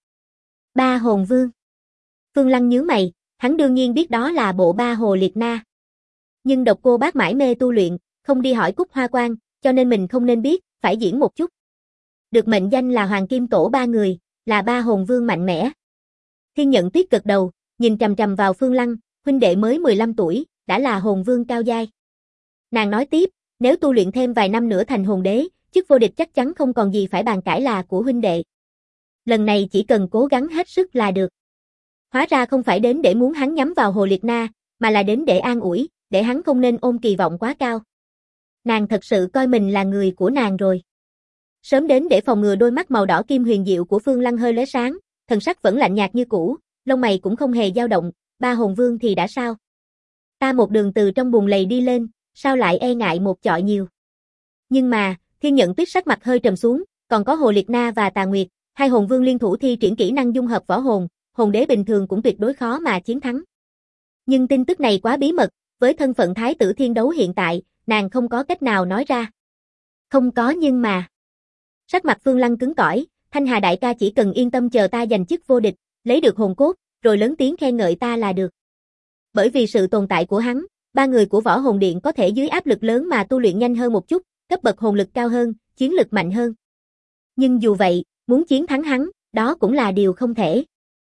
3 hồn vương. Phương Lăng nhướng mày, hắn đương nhiên biết đó là bộ 3 hồ liệt na. Nhưng Độc Cô Bác mải mê tu luyện, không đi hỏi Cúc Hoa Quan, cho nên mình không nên biết, phải diễn một chút. Được mệnh danh là Hoàng Kim Tổ 3 người, là 3 hồn vương mạnh mẽ. Thiên Nhận Tuyết gật đầu, nhìn trầm trầm vào Phương Lăng, huynh đệ mới 15 tuổi, đã là hồn vương cao giai. Nàng nói tiếp, nếu tu luyện thêm vài năm nữa thành hồn đế, chức vô địch chắc chắn không còn gì phải bàn cãi là của huynh đệ. Lần này chỉ cần cố gắng hết sức là được. Hóa ra không phải đến để muốn hắn nhắm vào Hồ Liệt Na, mà là đến để an ủi, để hắn không nên ôm kỳ vọng quá cao. Nàng thật sự coi mình là người của nàng rồi. Sớm đến để phòng ngừa đôi mắt màu đỏ kim huyền diệu của Phương Lăng hơi lóe sáng, thần sắc vẫn lạnh nhạt như cũ, lông mày cũng không hề dao động, 3 hồn vương thì đã sao? Ta một đường từ trong bùn lầy đi lên, sao lại e ngại một chọi nhiều? Nhưng mà, Thiên Nhận Tuyết sắc mặt hơi trầm xuống, còn có Hồ Liệt Na và Tà Nguyệt, 2 hồn vương liên thủ thi triển kỹ năng dung hợp võ hồn, hồn đế bình thường cũng tuyệt đối khó mà chiến thắng. Nhưng tin tức này quá bí mật, với thân phận Thái tử Thiên Đấu hiện tại, nàng không có cách nào nói ra. Không có nhưng mà. Sắc mặt Phương Lăng cứng cỏi, Thanh Hà đại ca chỉ cần yên tâm chờ ta giành chức vô địch, lấy được hồn cốt, rồi lớn tiếng khen ngợi ta là được. Bởi vì sự tồn tại của hắn, 3 người của Võ Hồn Điện có thể dưới áp lực lớn mà tu luyện nhanh hơn một chút, cấp bậc hồn lực cao hơn, chiến lực mạnh hơn. Nhưng dù vậy, muốn chiến thắng hắn, đó cũng là điều không thể.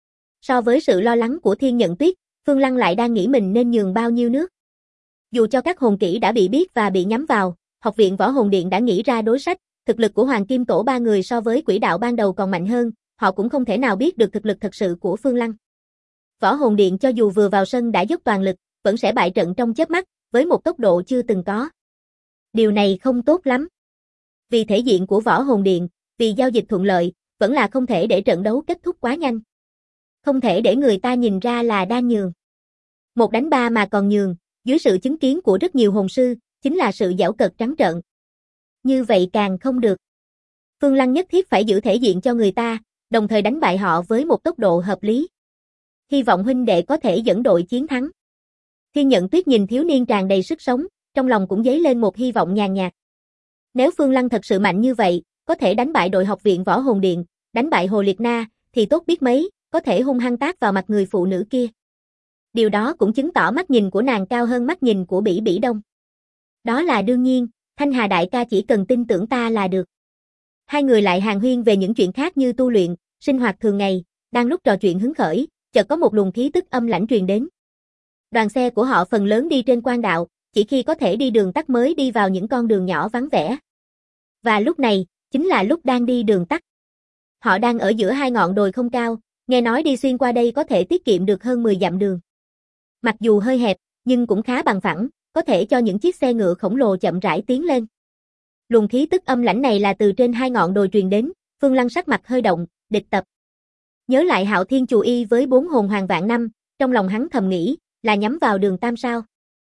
So với sự lo lắng của Thiên Nhận Tuyết, Phương Lăng lại đang nghĩ mình nên nhường bao nhiêu nước. Dù cho các hồn kỹ đã bị biết và bị nhắm vào, Học viện Võ Hồn Điện đã nghĩ ra đối sách, thực lực của Hoàng Kim Tổ 3 người so với Quỷ Đạo ban đầu còn mạnh hơn, họ cũng không thể nào biết được thực lực thật sự của Phương Lăng. Võ Hồn Điện cho dù vừa vào sân đã dốc toàn lực, vẫn sẽ bại trận trong chớp mắt, với một tốc độ chưa từng có. Điều này không tốt lắm. Vì thể diện của Võ Hồn Điện, vì giao dịch thuận lợi, vẫn là không thể để trận đấu kết thúc quá nhanh. Không thể để người ta nhìn ra là đang nhường. 1 đánh 3 mà còn nhường, dưới sự chứng kiến của rất nhiều hồn sư, chính là sự giảo cợt trắng trợn. Như vậy càng không được. Phương Lăng nhất thiết phải giữ thể diện cho người ta, đồng thời đánh bại họ với một tốc độ hợp lý. Hy vọng huynh đệ có thể dẫn đội chiến thắng. Thiên Nhận Tuyết nhìn thiếu niên tràn đầy sức sống, trong lòng cũng dấy lên một hy vọng nhàn nhạt. Nếu Phương Lăng thật sự mạnh như vậy, có thể đánh bại đội Học viện Võ Hồn Điện, đánh bại Hồ Liệt Na, thì tốt biết mấy, có thể hung hăng tát vào mặt người phụ nữ kia. Điều đó cũng chứng tỏ mắt nhìn của nàng cao hơn mắt nhìn của Bỉ Bỉ Đông. Đó là đương nhiên, Thanh Hà đại ca chỉ cần tin tưởng ta là được. Hai người lại hàn huyên về những chuyện khác như tu luyện, sinh hoạt thường ngày, đang lúc trò chuyện hứng khởi, chợt có một luồng khí tức âm lãnh truyền đến. Đoàn xe của họ phần lớn đi trên quan đạo, chỉ khi có thể đi đường tắt mới đi vào những con đường nhỏ vắng vẻ. Và lúc này, chính là lúc đang đi đường tắt. Họ đang ở giữa 2 ngọn đồi không cao, nghe nói đi xuyên qua đây có thể tiết kiệm được hơn 10 dặm đường. Mặc dù hơi hẹp, nhưng cũng khá bằng phẳng, có thể cho những chiếc xe ngựa khổng lồ chậm rãi tiến lên. Luồng khí tức âm lãnh này là từ trên 2 ngọn đồi truyền đến, Phương Lăng sắc mặt hơi động, địch tập. Nhớ lại Hạo Thiên Chù Y với 4 hồn hoàng vạn năm, trong lòng hắn thầm nghĩ, là nhắm vào Đường Tam sao?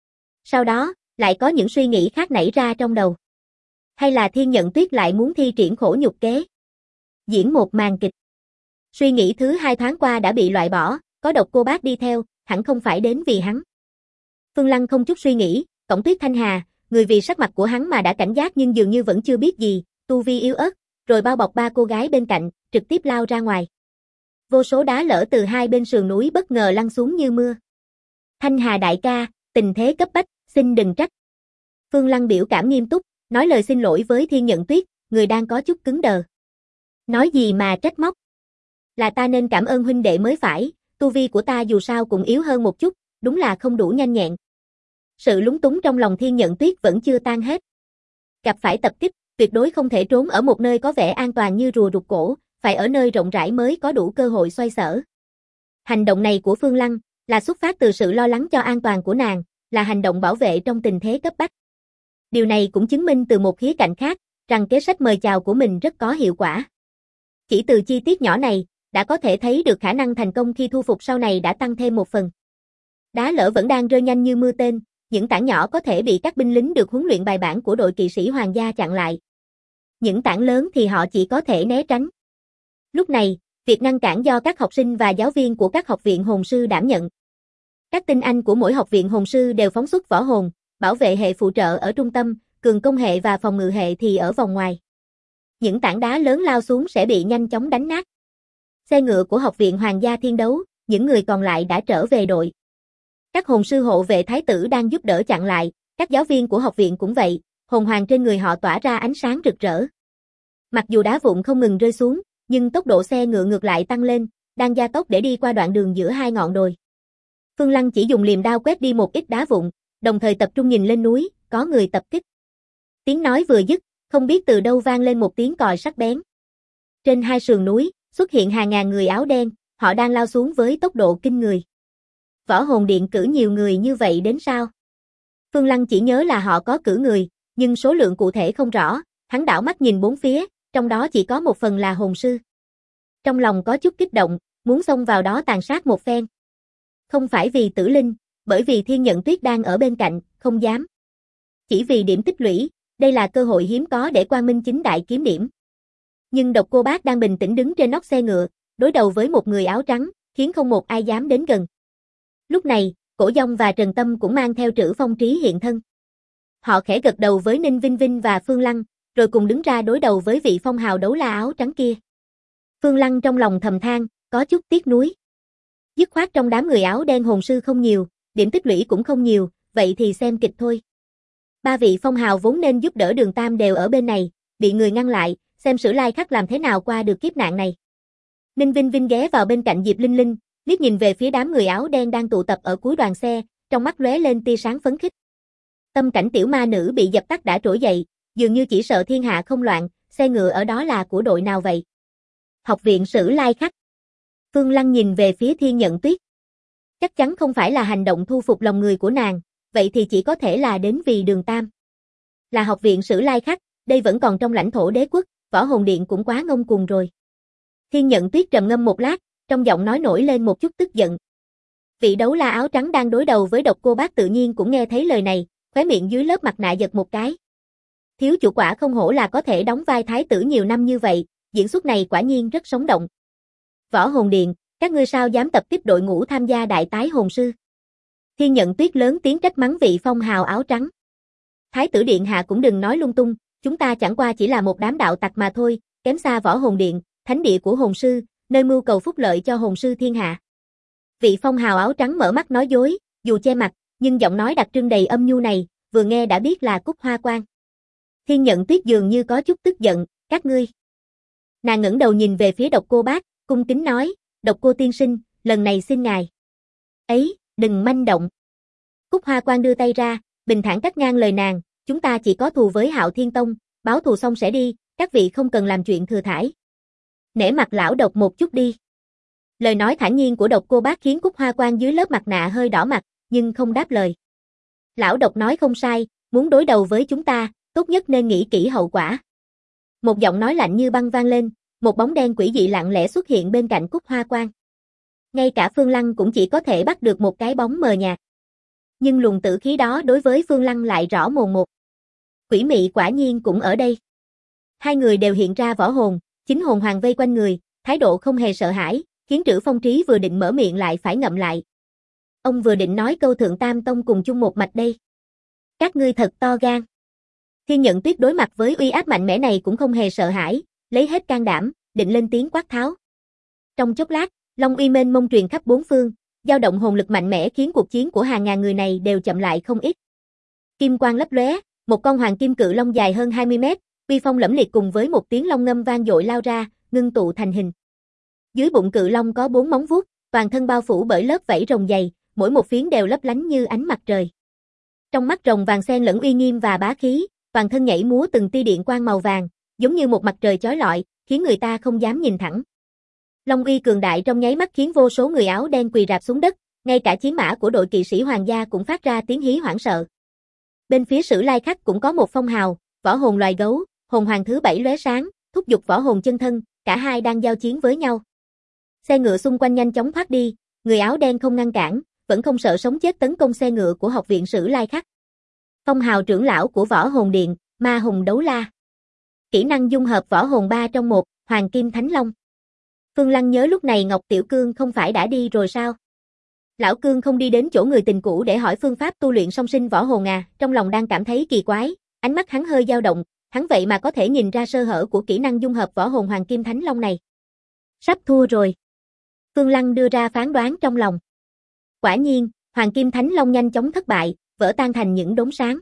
Sau đó, lại có những suy nghĩ khác nảy ra trong đầu. Hay là Thiên Nhận Tuyết lại muốn thi triển khổ nhục kế? Diễn một màn kịch. Suy nghĩ thứ 2 thoáng qua đã bị loại bỏ, có Độc Cô Bác đi theo, hẳn không phải đến vì hắn. Phương Lăng không chút suy nghĩ, Cổng Tuyết Thanh Hà, người vì sắc mặt của hắn mà đã cảnh giác nhưng dường như vẫn chưa biết gì, tu vi yếu ớt, rồi bao bọc 3 cô gái bên cạnh, trực tiếp lao ra ngoài. Vô số đá lở từ 2 bên sườn núi bất ngờ lăn xuống như mưa. Thanh Hà đại ca, tình thế cấp bách, xin đừng trách. Phương Lăng biểu cảm nghiêm túc, nói lời xin lỗi với Thiên Nhận Tuyết, người đang có chút cứng đờ. Nói gì mà trách móc? Là ta nên cảm ơn huynh đệ mới phải, tu vi của ta dù sao cũng yếu hơn một chút, đúng là không đủ nhanh nhẹn. Sự lúng túng trong lòng Thiên Nhận Tuyết vẫn chưa tan hết. Gặp phải tập kích, tuyệt đối không thể trốn ở một nơi có vẻ an toàn như rùa rụt cổ, phải ở nơi rộng rãi mới có đủ cơ hội xoay sở. Hành động này của Phương Lăng, Là xuất phát từ sự lo lắng cho an toàn của nàng, là hành động bảo vệ trong tình thế cấp bách. Điều này cũng chứng minh từ một khía cạnh khác, rằng kế sách mời chào của mình rất có hiệu quả. Chỉ từ chi tiết nhỏ này, đã có thể thấy được khả năng thành công khi thu phục sau này đã tăng thêm một phần. Đá lở vẫn đang rơi nhanh như mưa tên, những tảng nhỏ có thể bị các binh lính được huấn luyện bài bản của đội kỵ sĩ hoàng gia chặn lại. Những tảng lớn thì họ chỉ có thể né tránh. Lúc này, việc ngăn cản do các học sinh và giáo viên của các học viện hồn sư đảm nhận. Các tinh anh của mỗi học viện hồn sư đều phóng xuất võ hồn, bảo vệ hệ phụ trợ ở trung tâm, cường công hệ và phòng ngự hệ thì ở vòng ngoài. Những tảng đá lớn lao xuống sẽ bị nhanh chóng đánh nát. Xe ngựa của học viện Hoàng gia Thiên Đấu, những người còn lại đã trở về đội. Các hồn sư hộ vệ thái tử đang giúp đỡ chặn lại, các giáo viên của học viện cũng vậy, hồn hoàng trên người họ tỏa ra ánh sáng rực rỡ. Mặc dù đá vụn không ngừng rơi xuống, nhưng tốc độ xe ngựa ngược lại tăng lên, đang gia tốc để đi qua đoạn đường giữa hai ngọn đồi. Phương Lăng chỉ dùng liềm đao quét đi một ít đá vụn, đồng thời tập trung nhìn lên núi, có người tập kích. Tiếng nói vừa dứt, không biết từ đâu vang lên một tiếng còi sắc bén. Trên hai sườn núi, xuất hiện hàng ngàn người áo đen, họ đang lao xuống với tốc độ kinh người. Võ hồn điện cử nhiều người như vậy đến sao? Phương Lăng chỉ nhớ là họ có cử người, nhưng số lượng cụ thể không rõ, hắn đảo mắt nhìn bốn phía, trong đó chỉ có một phần là hồn sư. Trong lòng có chút kích động, muốn xông vào đó tàn sát một phen. Không phải vì Tử Linh, bởi vì Thiên Nhận Tuyết đang ở bên cạnh, không dám. Chỉ vì điểm tích lũy, đây là cơ hội hiếm có để Quang Minh chính đại kiếm điểm. Nhưng Độc Cô Bác đang bình tĩnh đứng trên nóc xe ngựa, đối đầu với một người áo trắng, khiến không một ai dám đến gần. Lúc này, Cổ Dông và Trần Tâm cũng mang theo Trữ Phong Trí hiện thân. Họ khẽ gật đầu với Ninh Vinh Vinh và Phương Lăng, rồi cùng đứng ra đối đầu với vị phong hào đấu la áo trắng kia. Phương Lăng trong lòng thầm than, có chút tiếc nuối. Dứt khoát trong đám người áo đen hồn sư không nhiều, điểm tích lũy cũng không nhiều, vậy thì xem kịch thôi. Ba vị phong hào vốn nên giúp đỡ Đường Tam đều ở bên này, bị người ngăn lại, xem Sử Lai Khắc làm thế nào qua được kiếp nạn này. Ninh Vinh Vinh ghé vào bên cạnh Diệp Linh Linh, liếc nhìn về phía đám người áo đen đang tụ tập ở cuối đoàn xe, trong mắt lóe lên tia sáng phấn khích. Tâm cảnh tiểu ma nữ bị dập tắt đã trỗi dậy, dường như chỉ sợ thiên hạ không loạn, xe ngựa ở đó là của đội nào vậy? Học viện Sử Lai Khắc. Phương Lăng nhìn về phía Thiên Nhận Tuyết. Chắc chắn không phải là hành động thu phục lòng người của nàng, vậy thì chỉ có thể là đến vì Đường Tam. Là học viện Sử Lai Khắc, đây vẫn còn trong lãnh thổ đế quốc, Võ Hồn Điện cũng quá ngông cuồng rồi. Thiên Nhận Tuyết trầm ngâm một lát, trong giọng nói nổi lên một chút tức giận. Vị đấu la áo trắng đang đối đầu với Độc Cô Bác tự nhiên cũng nghe thấy lời này, khóe miệng dưới lớp mặt nạ giật một cái. Thiếu chủ quả không hổ là có thể đóng vai thái tử nhiều năm như vậy, diễn xuất này quả nhiên rất sống động. Võ Hồn Điện, các ngươi sao dám tập kích đội ngũ tham gia đại tái hồn sư? Thiên Nhận Tuyết lớn tiếng trách mắng vị phong hào áo trắng. Thái tử điện hạ cũng đừng nói lung tung, chúng ta chẳng qua chỉ là một đám đạo tặc mà thôi, kém xa Võ Hồn Điện, thánh địa của hồn sư, nơi mưu cầu phúc lợi cho hồn sư thiên hạ. Vị phong hào áo trắng mở mắt nói dối, dù che mặt, nhưng giọng nói đặc trưng đầy âm nhu này, vừa nghe đã biết là Cúc Hoa Quan. Thiên Nhận Tuyết dường như có chút tức giận, các ngươi. Nàng ngẩng đầu nhìn về phía Độc Cô Bác, cung kính nói, Độc Cô tiên sinh, lần này xin ngài. Ấy, đừng manh động. Cúc Hoa Quan đưa tay ra, bình thản cắt ngang lời nàng, chúng ta chỉ có thù với Hạo Thiên Tông, báo thù xong sẽ đi, các vị không cần làm chuyện thừa thãi. Nể mặt lão Độc một chút đi. Lời nói thản nhiên của Độc Cô Bác khiến Cúc Hoa Quan dưới lớp mặt nạ hơi đỏ mặt, nhưng không đáp lời. Lão Độc nói không sai, muốn đối đầu với chúng ta, tốt nhất nên nghĩ kỹ hậu quả. Một giọng nói lạnh như băng vang lên, một bóng đen quỷ dị lặng lẽ xuất hiện bên cạnh Cúc Hoa Quan. Ngay cả Phương Lăng cũng chỉ có thể bắt được một cái bóng mờ nhạt. Nhưng luồng tử khí đó đối với Phương Lăng lại rõ mồn một. Quỷ mị quả nhiên cũng ở đây. Hai người đều hiện ra võ hồn, chính hồn hoàng vây quanh người, thái độ không hề sợ hãi, khiến Trữ Phong Trí vừa định mở miệng lại phải ngậm lại. Ông vừa định nói câu Thượng Tam Tông cùng chung một mạch đây. Các ngươi thật to gan. Thiên Nhận Tuyết đối mặt với uy áp mạnh mẽ này cũng không hề sợ hãi, lấy hết can đảm, định lên tiếng quát tháo. Trong chốc lát, long uy mênh mông truyền khắp bốn phương, dao động hồn lực mạnh mẽ khiến cuộc chiến của hàng ngàn người này đều chậm lại không ít. Kim quang lấp lóe, một con hoàng kim cự long dài hơn 20 mét, uy phong lẫm liệt cùng với một tiếng long ngâm vang dội lao ra, ngưng tụ thành hình. Dưới bụng cự long có 4 móng vuốt, toàn thân bao phủ bởi lớp vảy rồng dày, mỗi một phiến đều lấp lánh như ánh mặt trời. Trong mắt rồng vàng xen lẫn uy nghiêm và bá khí, toàn thân nhảy múa từng tia điện quang màu vàng, giống như một mặt trời chói lọi, khiến người ta không dám nhìn thẳng. Long uy cường đại trong nháy mắt khiến vô số người áo đen quỳ rạp xuống đất, Ngay cả chiến mã của đội kỵ sĩ hoàng gia cũng phát ra tiếng hí hoảng sợ. Bên phía Sử Lai Khắc cũng có một phong hào, võ hồn loài gấu, hồn hoàng thứ 7 lóe sáng, thúc giục võ hồn chân thân, cả hai đang giao chiến với nhau. Xe ngựa xung quanh nhanh chóng thoát đi, người áo đen không ngăn cản, vẫn không sợ sống chết tấn công xe ngựa của học viện Sử Lai Khắc. Phong hào trưởng lão của võ hồn điện, ma hùng đấu la. Kỹ năng dung hợp võ hồn 3 trong 1, Hoàng Kim Thánh Long. Phương Lăng nhớ lúc này Ngọc Tiểu Cương không phải đã đi rồi sao? Lão Cương không đi đến chỗ người tình cũ để hỏi phương pháp tu luyện song sinh võ hồn à, trong lòng đang cảm thấy kỳ quái, ánh mắt hắn hơi dao động, hắn vậy mà có thể nhìn ra sơ hở của kỹ năng dung hợp võ hồn Hoàng Kim Thánh Long này. Sắp thua rồi. Phương Lăng đưa ra phán đoán trong lòng. Quả nhiên, Hoàng Kim Thánh Long nhanh chóng thất bại, vỡ tan thành những đốm sáng.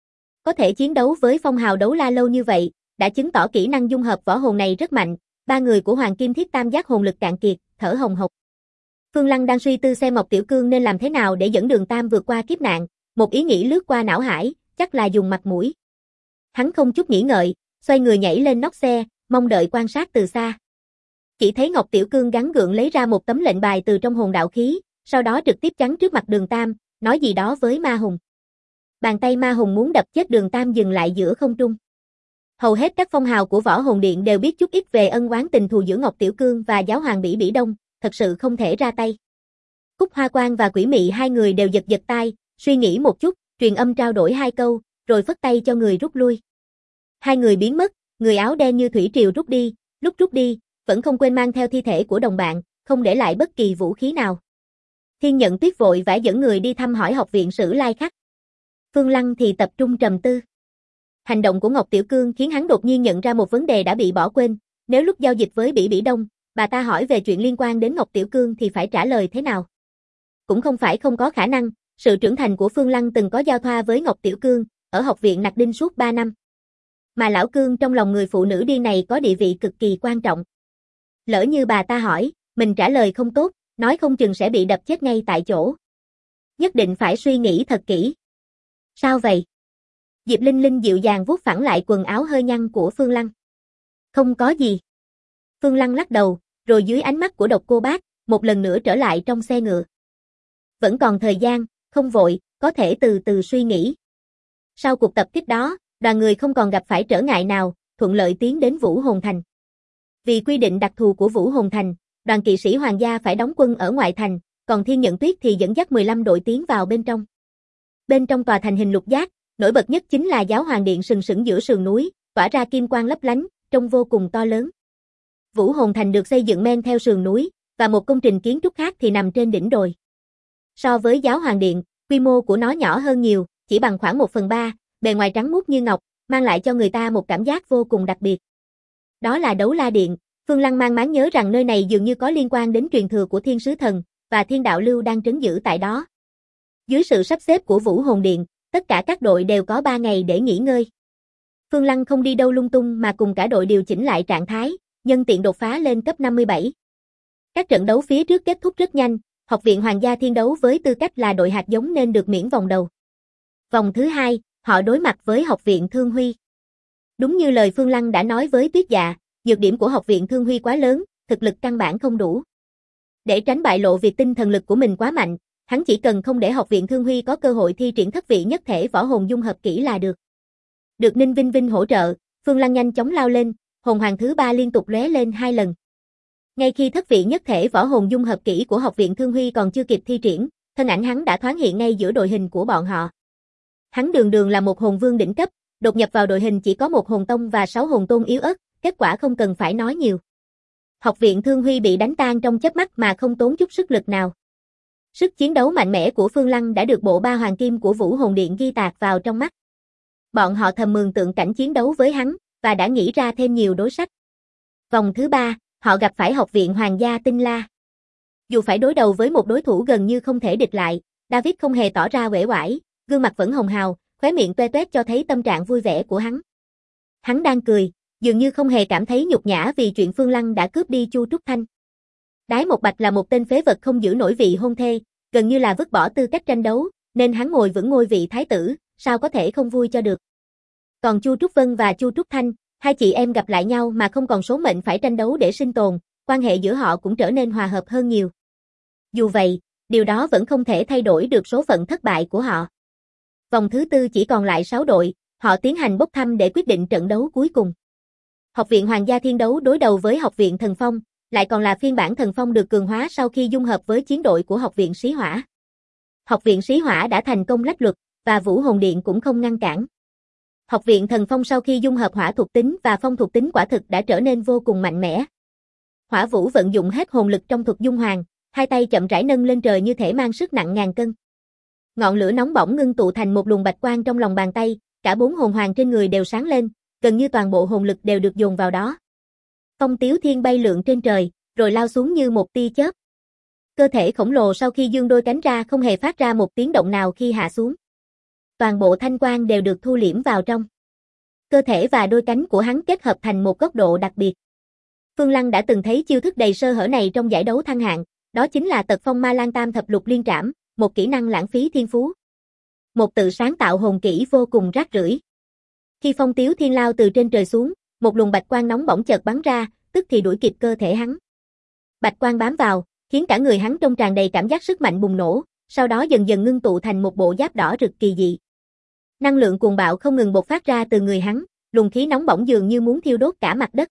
Có thể chiến đấu với phong hào đấu la lâu như vậy, đã chứng tỏ kỹ năng dung hợp võ hồn này rất mạnh, ba người của Hoàng Kim Thiết Tam Giác hồn lực cạn kiệt, thở hồng hộc. Phương Lăng đang suy tư xem Ngọc Tiểu Cương nên làm thế nào để dẫn Đường Tam vượt qua kiếp nạn, một ý nghĩ lướt qua não hải, chắc là dùng mặt mũi. Hắn không chút nghĩ ngợi, xoay người nhảy lên nóc xe, mong đợi quan sát từ xa. Chỉ thấy Ngọc Tiểu Cương gắng gượng lấy ra một tấm lệnh bài từ trong hồn đạo khí, sau đó trực tiếp chắn trước mặt Đường Tam, nói gì đó với ma hùng. Bàn tay ma hùng muốn đập chết Đường Tam dừng lại giữa không trung. Hầu hết các phong hào của võ hồn điện đều biết chút ít về ân oán tình thù giữa Ngọc Tiểu Cương và giáo hoàng Bỉ Bỉ Đông, thật sự không thể ra tay. Cúc Hoa Quang và Quỷ Mị hai người đều giật giật tai, suy nghĩ một chút, truyền âm trao đổi hai câu, rồi phất tay cho người rút lui. Hai người biến mất, người áo đen như thủy triều rút đi, lúc rút đi, vẫn không quên mang theo thi thể của đồng bạn, không để lại bất kỳ vũ khí nào. Thiên Nhận Tuyết vội vã dẫn người đi thăm hỏi học viện Sử Lai Khắc. Phương Lăng thì tập trung trầm tư. Hành động của Ngọc Tiểu Cương khiến hắn đột nhiên nhận ra một vấn đề đã bị bỏ quên, nếu lúc giao dịch với Bỉ Bỉ Đông, bà ta hỏi về chuyện liên quan đến Ngọc Tiểu Cương thì phải trả lời thế nào? Cũng không phải không có khả năng, sự trưởng thành của Phương Lăng từng có giao thoa với Ngọc Tiểu Cương, ở học viện Nặc Đinh suốt 3 năm. Mà lão Cương trong lòng người phụ nữ điên này có địa vị cực kỳ quan trọng. Lỡ như bà ta hỏi, mình trả lời không tốt, nói không chừng sẽ bị đập chết ngay tại chỗ. Nhất định phải suy nghĩ thật kỹ. Sao vậy? Diệp Linh Linh dịu dàng vuốt phẳng lại quần áo hơi nhăn của Phương Lăng. Không có gì. Phương Lăng lắc đầu, rồi dưới ánh mắt của Độc Cô Bác, một lần nữa trở lại trong xe ngựa. Vẫn còn thời gian, không vội, có thể từ từ suy nghĩ. Sau cuộc tập kích đó, đoàn người không còn gặp phải trở ngại nào, thuận lợi tiến đến Vũ Hồn Thành. Vì quy định đặc thù của Vũ Hồn Thành, đoàn kỵ sĩ hoàng gia phải đóng quân ở ngoại thành, còn Thiên Nhận Tuyết thì dẫn dắt 15 đội tiến vào bên trong. Bên trong tòa thành hình lục giác, nổi bật nhất chính là giáo hoàng điện sừng sững giữa sườn núi, tỏa ra kim quang lấp lánh, trông vô cùng to lớn. Vũ Hồn Thành được xây dựng men theo sườn núi, và một công trình kiến trúc khác thì nằm trên đỉnh đồi. So với giáo hoàng điện, quy mô của nó nhỏ hơn nhiều, chỉ bằng khoảng 1/3, bề ngoài trắng muốt như ngọc, mang lại cho người ta một cảm giác vô cùng đặc biệt. Đó là Đấu La Điện. Phương Lăng mang máng nhớ rằng nơi này dường như có liên quan đến truyền thừa của Thiên Sứ Thần, và Thiên Đạo Lưu đang trấn giữ tại đó. Dưới sự sắp xếp của Vũ Hồn Điện, tất cả các đội đều có 3 ngày để nghỉ ngơi. Phương Lăng không đi đâu lung tung mà cùng cả đội điều chỉnh lại trạng thái, nhân tiện đột phá lên cấp 57. Các trận đấu phía trước kết thúc rất nhanh, Học viện Hoàng gia Thiên đấu với tư cách là đội hạt giống nên được miễn vòng đầu. Vòng thứ 2, họ đối mặt với Học viện Thương Huy. Đúng như lời Phương Lăng đã nói với Tuyết Dạ, nhược điểm của Học viện Thương Huy quá lớn, thực lực căn bản không đủ. Để tránh bại lộ việc tinh thần lực của mình quá mạnh, hắn chỉ cần không để Học viện Thương Huy có cơ hội thi triển thất vị nhất thể võ hồn dung hợp kỹ là được. Được Ninh Vinh Vinh hỗ trợ, Phương Lăng nhanh chóng lao lên, hồn hoàng thứ 3 liên tục lóe lên 2 lần. Ngay khi thất vị nhất thể võ hồn dung hợp kỹ của Học viện Thương Huy còn chưa kịp thi triển, thân ảnh hắn đã thoáng hiện ngay giữa đội hình của bọn họ. Hắn đường đường là một hồn vương đỉnh cấp, đột nhập vào đội hình chỉ có một hồn tông và 6 hồn tôn yếu ớt, kết quả không cần phải nói nhiều. Học viện Thương Huy bị đánh tan trong chớp mắt mà không tốn chút sức lực nào. Sức chiến đấu mạnh mẽ của Phương Lăng đã được bộ 3 hoàng kim của Vũ Hồn Điện ghi tạc vào trong mắt. Bọn họ thầm mường tượng cảnh chiến đấu với hắn, và đã nghĩ ra thêm nhiều đối sách. Vòng thứ 3, họ gặp phải Học viện Hoàng gia Tinh La. Dù phải đối đầu với một đối thủ gần như không thể địch lại, David không hề tỏ ra uể oải, gương mặt vẫn hồng hào, khóe miệng toe toét cho thấy tâm trạng vui vẻ của hắn. Hắn đang cười, dường như không hề cảm thấy nhục nhã vì chuyện Phương Lăng đã cướp đi Chu Trúc Thanh. Đái Một Bạch là một tên phế vật không giữ nổi vị hôn thê, gần như là vứt bỏ tư cách tranh đấu, nên hắn ngồi vững ngôi vị thái tử, sao có thể không vui cho được. Còn Chu Trúc Vân và Chu Trúc Thanh, hai chị em gặp lại nhau mà không còn số mệnh phải tranh đấu để sinh tồn, quan hệ giữa họ cũng trở nên hòa hợp hơn nhiều. Dù vậy, điều đó vẫn không thể thay đổi được số phận thất bại của họ. Vòng thứ tư chỉ còn lại 6 đội, họ tiến hành bốc thăm để quyết định trận đấu cuối cùng. Học viện Hoàng gia Thiên Đấu đối đầu với Học viện Thần Phong, lại còn là phiên bản Thần Phong được cường hóa sau khi dung hợp với chiến đội của Học viện Sĩ Hỏa. Học viện Sĩ Hỏa đã thành công lách luật, và Vũ Hồn Điện cũng không ngăn cản. Học viện Thần Phong sau khi dung hợp hỏa thuộc tính và phong thuộc tính quả thực đã trở nên vô cùng mạnh mẽ. Hỏa Vũ vận dụng hết hồn lực trong thuật dung hoàng, hai tay chậm rãi nâng lên trời như thể mang sức nặng ngàn cân. Ngọn lửa nóng bỏng ngưng tụ thành một luồng bạch quang trong lòng bàn tay, cả 4 hồn hoàng trên người đều sáng lên, gần như toàn bộ hồn lực đều được dồn vào đó. Phong Tiếu Thiên bay lượn trên trời, rồi lao xuống như một tia chớp. Cơ thể khổng lồ sau khi dương đôi cánh ra không hề phát ra một tiếng động nào khi hạ xuống. Toàn bộ thanh quang đều được thu liễm vào trong. Cơ thể và đôi cánh của hắn kết hợp thành một góc độ đặc biệt. Phương Lăng đã từng thấy chiêu thức đầy sơ hở này trong giải đấu thăng hạng, đó chính là Tật Phong Ma Lan Tam Thập Lục Liên Trảm, một kỹ năng lãng phí thiên phú. Một tự sáng tạo hồn kỹ vô cùng rác rưởi. Khi Phong Tiếu Thiên lao từ trên trời xuống, một luồng bạch quang nóng bỏng chợt bắn ra, tức thì đuổi kịp cơ thể hắn. Bạch quang bám vào, khiến cả người hắn trông tràn đầy cảm giác sức mạnh bùng nổ, sau đó dần dần ngưng tụ thành một bộ giáp đỏ rực kỳ dị. Năng lượng cuồng bạo không ngừng bộc phát ra từ người hắn, luồng khí nóng bỏng dường như muốn thiêu đốt cả mặt đất.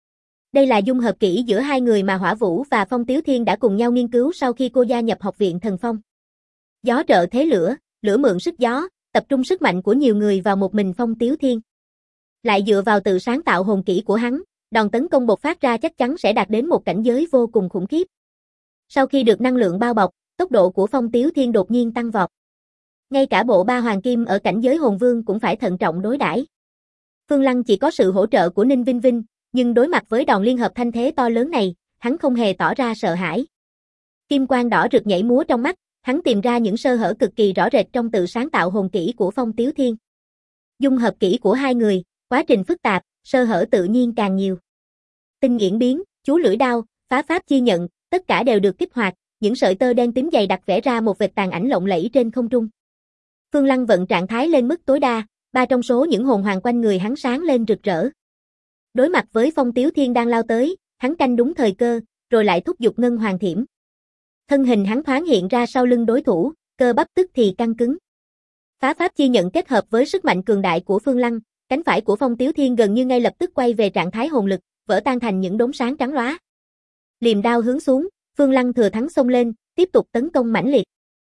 Đây là dung hợp kỹ giữa hai người mà Hỏa Vũ và Phong Tiếu Thiên đã cùng nhau nghiên cứu sau khi cô gia nhập Học viện Thần Phong. Gió trợ thế lửa, lửa mượn sức gió, tập trung sức mạnh của nhiều người vào một mình Phong Tiếu Thiên. Lại dựa vào tự sáng tạo hồn kỹ của hắn, đòn tấn công bộc phát ra chắc chắn sẽ đạt đến một cảnh giới vô cùng khủng khiếp. Sau khi được năng lượng bao bọc, tốc độ của Phong Tiếu Thiên đột nhiên tăng vọt. Ngay cả bộ ba hoàng kim ở cảnh giới hồn vương cũng phải thận trọng đối đãi. Phương Lăng chỉ có sự hỗ trợ của Ninh Vinh Vinh, nhưng đối mặt với đòn liên hợp thanh thế to lớn này, hắn không hề tỏ ra sợ hãi. Kim quang đỏ rực nhảy múa trong mắt, hắn tìm ra những sơ hở cực kỳ rõ rệt trong tự sáng tạo hồn kỹ của Phong Tiếu Thiên. Dung hợp kỹ của hai người, quá trình phức tạp, sơ hở tự nhiên càng nhiều. Tinh Yển biến, chú lưỡi đao, phá pháp chi nhận, tất cả đều được kích hoạt, những sợi tơ đen tím dày đặc vẽ ra một vệt tàn ảnh lộng lẫy trên không trung. Phương Lăng vận trạng thái lên mức tối đa, 3 trong số những hồn hoàng quanh người hắn sáng lên rực rỡ. Đối mặt với Phong Tiếu Thiên đang lao tới, hắn canh đúng thời cơ, rồi lại thúc giục ngân hoàng thiểm. Thân hình hắn thoáng hiện ra sau lưng đối thủ, cơ bắp tức thì căng cứng. Phá pháp chi nhận kết hợp với sức mạnh cường đại của Phương Lăng, cánh phải của Phong Tiếu Thiên gần như ngay lập tức quay về trạng thái hồn lực, vỡ tan thành những đốm sáng trắng lóa. Liềm đao hướng xuống, Phương Lăng thừa thắng xông lên, tiếp tục tấn công mãnh liệt.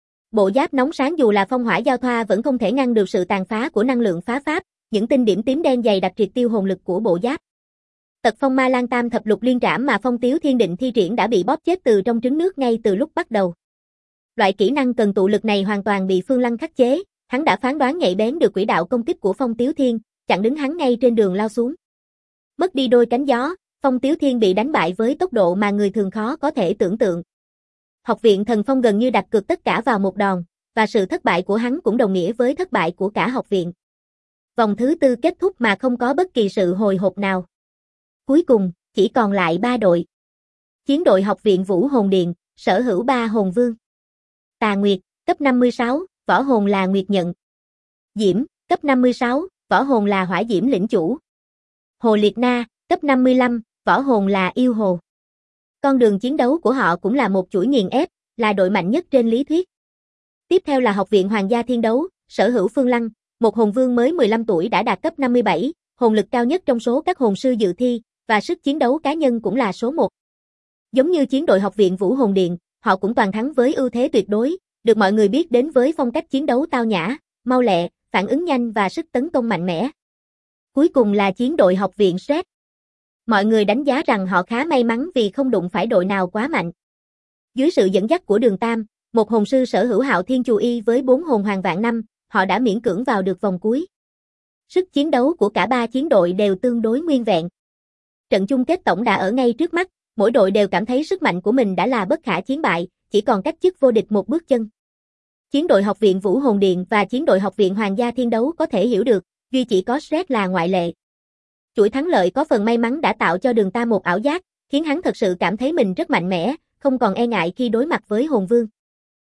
Bộ giáp nóng sáng dù là phong hỏa giao thoa vẫn không thể ngăn được sự tàn phá của năng lượng phá pháp, những tinh điểm tím đen dày đặc triệt tiêu hồn lực của bộ giáp. Tật Phong Ma Lan Tam Thập Lục Liên Trảm mà Phong Tiếu Thiên định thi triển đã bị bóp chết từ trong trứng nước ngay từ lúc bắt đầu. Loại kỹ năng cần tụ lực này hoàn toàn bị Phương Lăng khắc chế, hắn đã phán đoán nhạy bén được quỹ đạo công kích của Phong Tiếu Thiên, chặn đứng hắn ngay trên đường lao xuống. Mất đi đôi cánh gió, Phong Tiếu Thiên bị đánh bại với tốc độ mà người thường khó có thể tưởng tượng. Học viện Thần Phong gần như đặt cược tất cả vào một đòn, và sự thất bại của hắn cũng đồng nghĩa với thất bại của cả học viện. Vòng thứ tư kết thúc mà không có bất kỳ sự hồi hộp nào. Cuối cùng, chỉ còn lại 3 đội. Chiến đội Học viện Vũ Hồn Điện, sở hữu 3 hồn vương. Tà Nguyệt, cấp 56, võ hồn là Nguyệt Nhận. Diễm, cấp 56, võ hồn là Hỏa Diễm lĩnh chủ. Hồ Liệt Na, cấp 55, võ hồn là Yêu Hồ. Con đường chiến đấu của họ cũng là một chuỗi nghiền ép, là đội mạnh nhất trên lý thuyết. Tiếp theo là Học viện Hoàng gia Thiên Đấu, sở hữu Phương Lăng, một hồn vương mới 15 tuổi đã đạt cấp 57, hồn lực cao nhất trong số các hồn sư dự thi, và sức chiến đấu cá nhân cũng là số 1. Giống như chiến đội Học viện Vũ Hồn Điện, họ cũng toàn thắng với ưu thế tuyệt đối, được mọi người biết đến với phong cách chiến đấu tao nhã, mau lẹ, phản ứng nhanh và sức tấn công mạnh mẽ. Cuối cùng là chiến đội Học viện Sret. Mọi người đánh giá rằng họ khá may mắn vì không đụng phải đội nào quá mạnh. Dưới sự dẫn dắt của Đường Tam, một hồn sư sở hữu Hạo Thiên Chù Y với 4 hồn hoàng vạn năm, họ đã miễn cưỡng vào được vòng cuối. Sức chiến đấu của cả 3 chiến đội đều tương đối nguyên vẹn. Trận chung kết tổng đã ở ngay trước mắt, mỗi đội đều cảm thấy sức mạnh của mình đã là bất khả chiến bại, chỉ còn cách chức vô địch một bước chân. Chiến đội Học viện Vũ Hồn Điện và chiến đội Học viện Hoàng gia Thiên Đấu có thể hiểu được, duy chỉ có Sret là ngoại lệ. Chuỗi thắng lợi có phần may mắn đã tạo cho Đường Tam một ảo giác, khiến hắn thật sự cảm thấy mình rất mạnh mẽ, không còn e ngại khi đối mặt với hồn vương.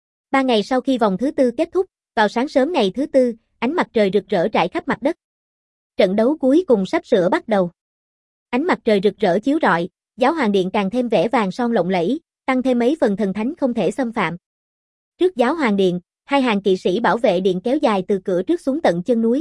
3 ngày sau khi vòng thứ tư kết thúc, vào sáng sớm ngày thứ tư, ánh mặt trời rực rỡ trải khắp mặt đất. Trận đấu cuối cùng sắp sửa bắt đầu. Ánh mặt trời rực rỡ chiếu rọi, Giáo Hoàng Điện càng thêm vẻ vàng son lộng lẫy, tăng thêm mấy phần thần thánh không thể xâm phạm. Trước giáo hoàng điện, hai hàng kỵ sĩ bảo vệ điện kéo dài từ cửa trước xuống tận chân núi.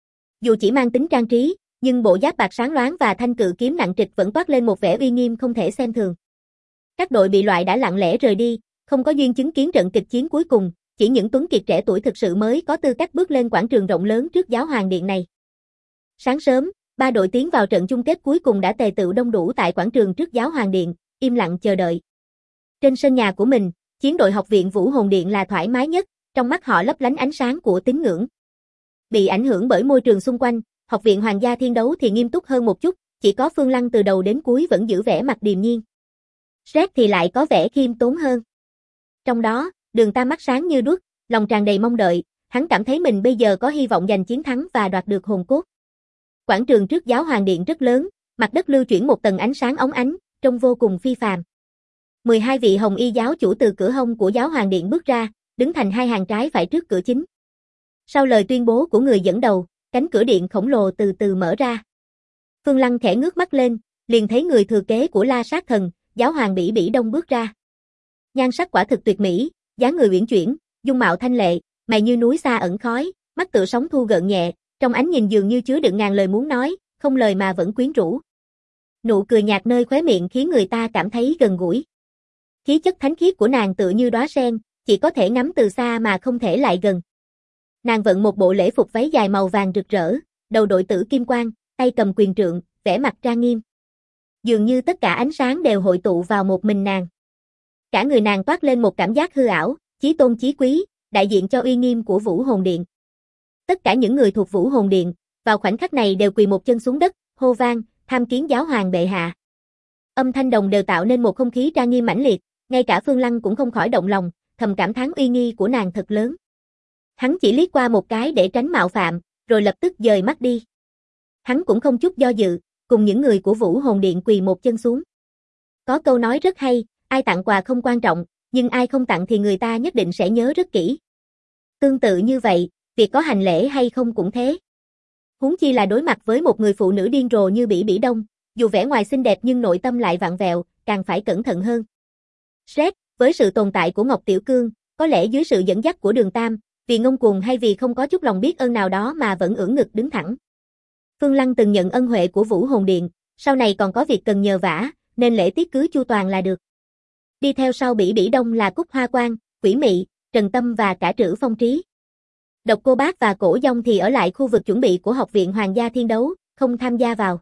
Dù chỉ mang tính trang trí, nhưng bộ giáp bạc sáng loáng và thanh cự kiếm nặng trịch vẫn toát lên một vẻ uy nghiêm không thể xem thường. Các đội bị loại đã lặng lẽ rời đi, không có duyên chứng kiến trận kịch chiến cuối cùng, chỉ những tuấn kiệt trẻ tuổi thực sự mới có tư cách bước lên quảng trường rộng lớn trước giáo hoàng điện này. Sáng sớm, ba đội tiến vào trận chung kết cuối cùng đã tề tựu đông đủ tại quảng trường trước giáo hoàng điện, im lặng chờ đợi. Trên sân nhà của mình, chiến đội học viện Vũ Hồn Điện là thoải mái nhất, trong mắt họ lấp lánh ánh sáng của tín ngưỡng. Bị ảnh hưởng bởi môi trường xung quanh, học viện Hoàng gia Thiên Đấu thì nghiêm túc hơn một chút, chỉ có Phương Lăng từ đầu đến cuối vẫn giữ vẻ mặt điềm nhiên. Red thì lại có vẻ khiêm tốn hơn. Trong đó, Đường Tam mắt sáng như đuốc, lòng tràn đầy mong đợi, hắn cảm thấy mình bây giờ có hy vọng giành chiến thắng và đoạt được hồn cốt. Quảng trường trước giáo hoàng điện rất lớn, mặt đất lưu chuyển một tầng ánh sáng óng ánh, trông vô cùng phi phàm. 12 vị hồng y giáo chủ từ cửa hông của giáo hoàng điện bước ra, đứng thành hai hàng trái phải trước cửa chính. Sau lời tuyên bố của người dẫn đầu, cánh cửa điện khổng lồ từ từ mở ra. Phương Lăng khẽ ngước mắt lên, liền thấy người thừa kế của La Sát Thần, giáo hoàng Bỉ Bỉ Đông bước ra. Nhan sắc quả thực tuyệt mỹ, dáng người uyển chuyển, dung mạo thanh lệ, mày như núi xa ẩn khói, mắt tựa sóng thu gợn nhẹ, trong ánh nhìn dường như chứa đựng ngàn lời muốn nói, không lời mà vẫn quyến rũ. Nụ cười nhạt nơi khóe miệng khiến người ta cảm thấy gần gũi. Khí chất thánh khiết của nàng tựa như đóa sen, chỉ có thể ngắm từ xa mà không thể lại gần. Nàng vận một bộ lễ phục váy dài màu vàng rực rỡ, đầu đội tử kim quang, tay cầm quyền trượng, vẻ mặt trang nghiêm. Dường như tất cả ánh sáng đều hội tụ vào một mình nàng. Cả người nàng toát lên một cảm giác hư ảo, chí tôn chí quý, đại diện cho uy nghiêm của Vũ Hồn Điện. Tất cả những người thuộc Vũ Hồn Điện, vào khoảnh khắc này đều quỳ một chân xuống đất, hô vang, tham kiến giáo hoàng bệ hạ. Âm thanh đồng đều tạo nên một không khí trang nghiêm mãnh liệt, ngay cả Phương Lăng cũng không khỏi động lòng, thầm cảm thán uy nghi của nàng thật lớn. Hắn chỉ liếc qua một cái để tránh mạo phạm, rồi lập tức dời mắt đi. Hắn cũng không chút do dự, cùng những người của Vũ Hồn Điện quỳ một chân xuống. Có câu nói rất hay, ai tặng quà không quan trọng, nhưng ai không tặng thì người ta nhất định sẽ nhớ rất kỹ. Tương tự như vậy, việc có hành lễ hay không cũng thế. Huống chi là đối mặt với một người phụ nữ điên rồ như Bỉ Bỉ Đông, dù vẻ ngoài xinh đẹp nhưng nội tâm lại vặn vẹo, càng phải cẩn thận hơn. Red, với sự tồn tại của Ngọc Tiểu Cương, có lẽ dưới sự dẫn dắt của Đường Tam, vì ngông cuồng hay vì không có chút lòng biết ơn nào đó mà vẫn ưỡn ngực đứng thẳng. Phương Lăng từng nhận ân huệ của Vũ Hồn Điện, sau này còn có việc cần nhờ vả, nên lễ tiết cứ chu toàn là được. Đi theo sau Bỉ Bỉ Đông là Cúc Hoa Quang, Quỷ Mị, Trần Tâm và cả Trữ Phong Trí. Độc Cô Bác và Cổ Dông thì ở lại khu vực chuẩn bị của Học viện Hoàng gia Thiên Đấu, không tham gia vào.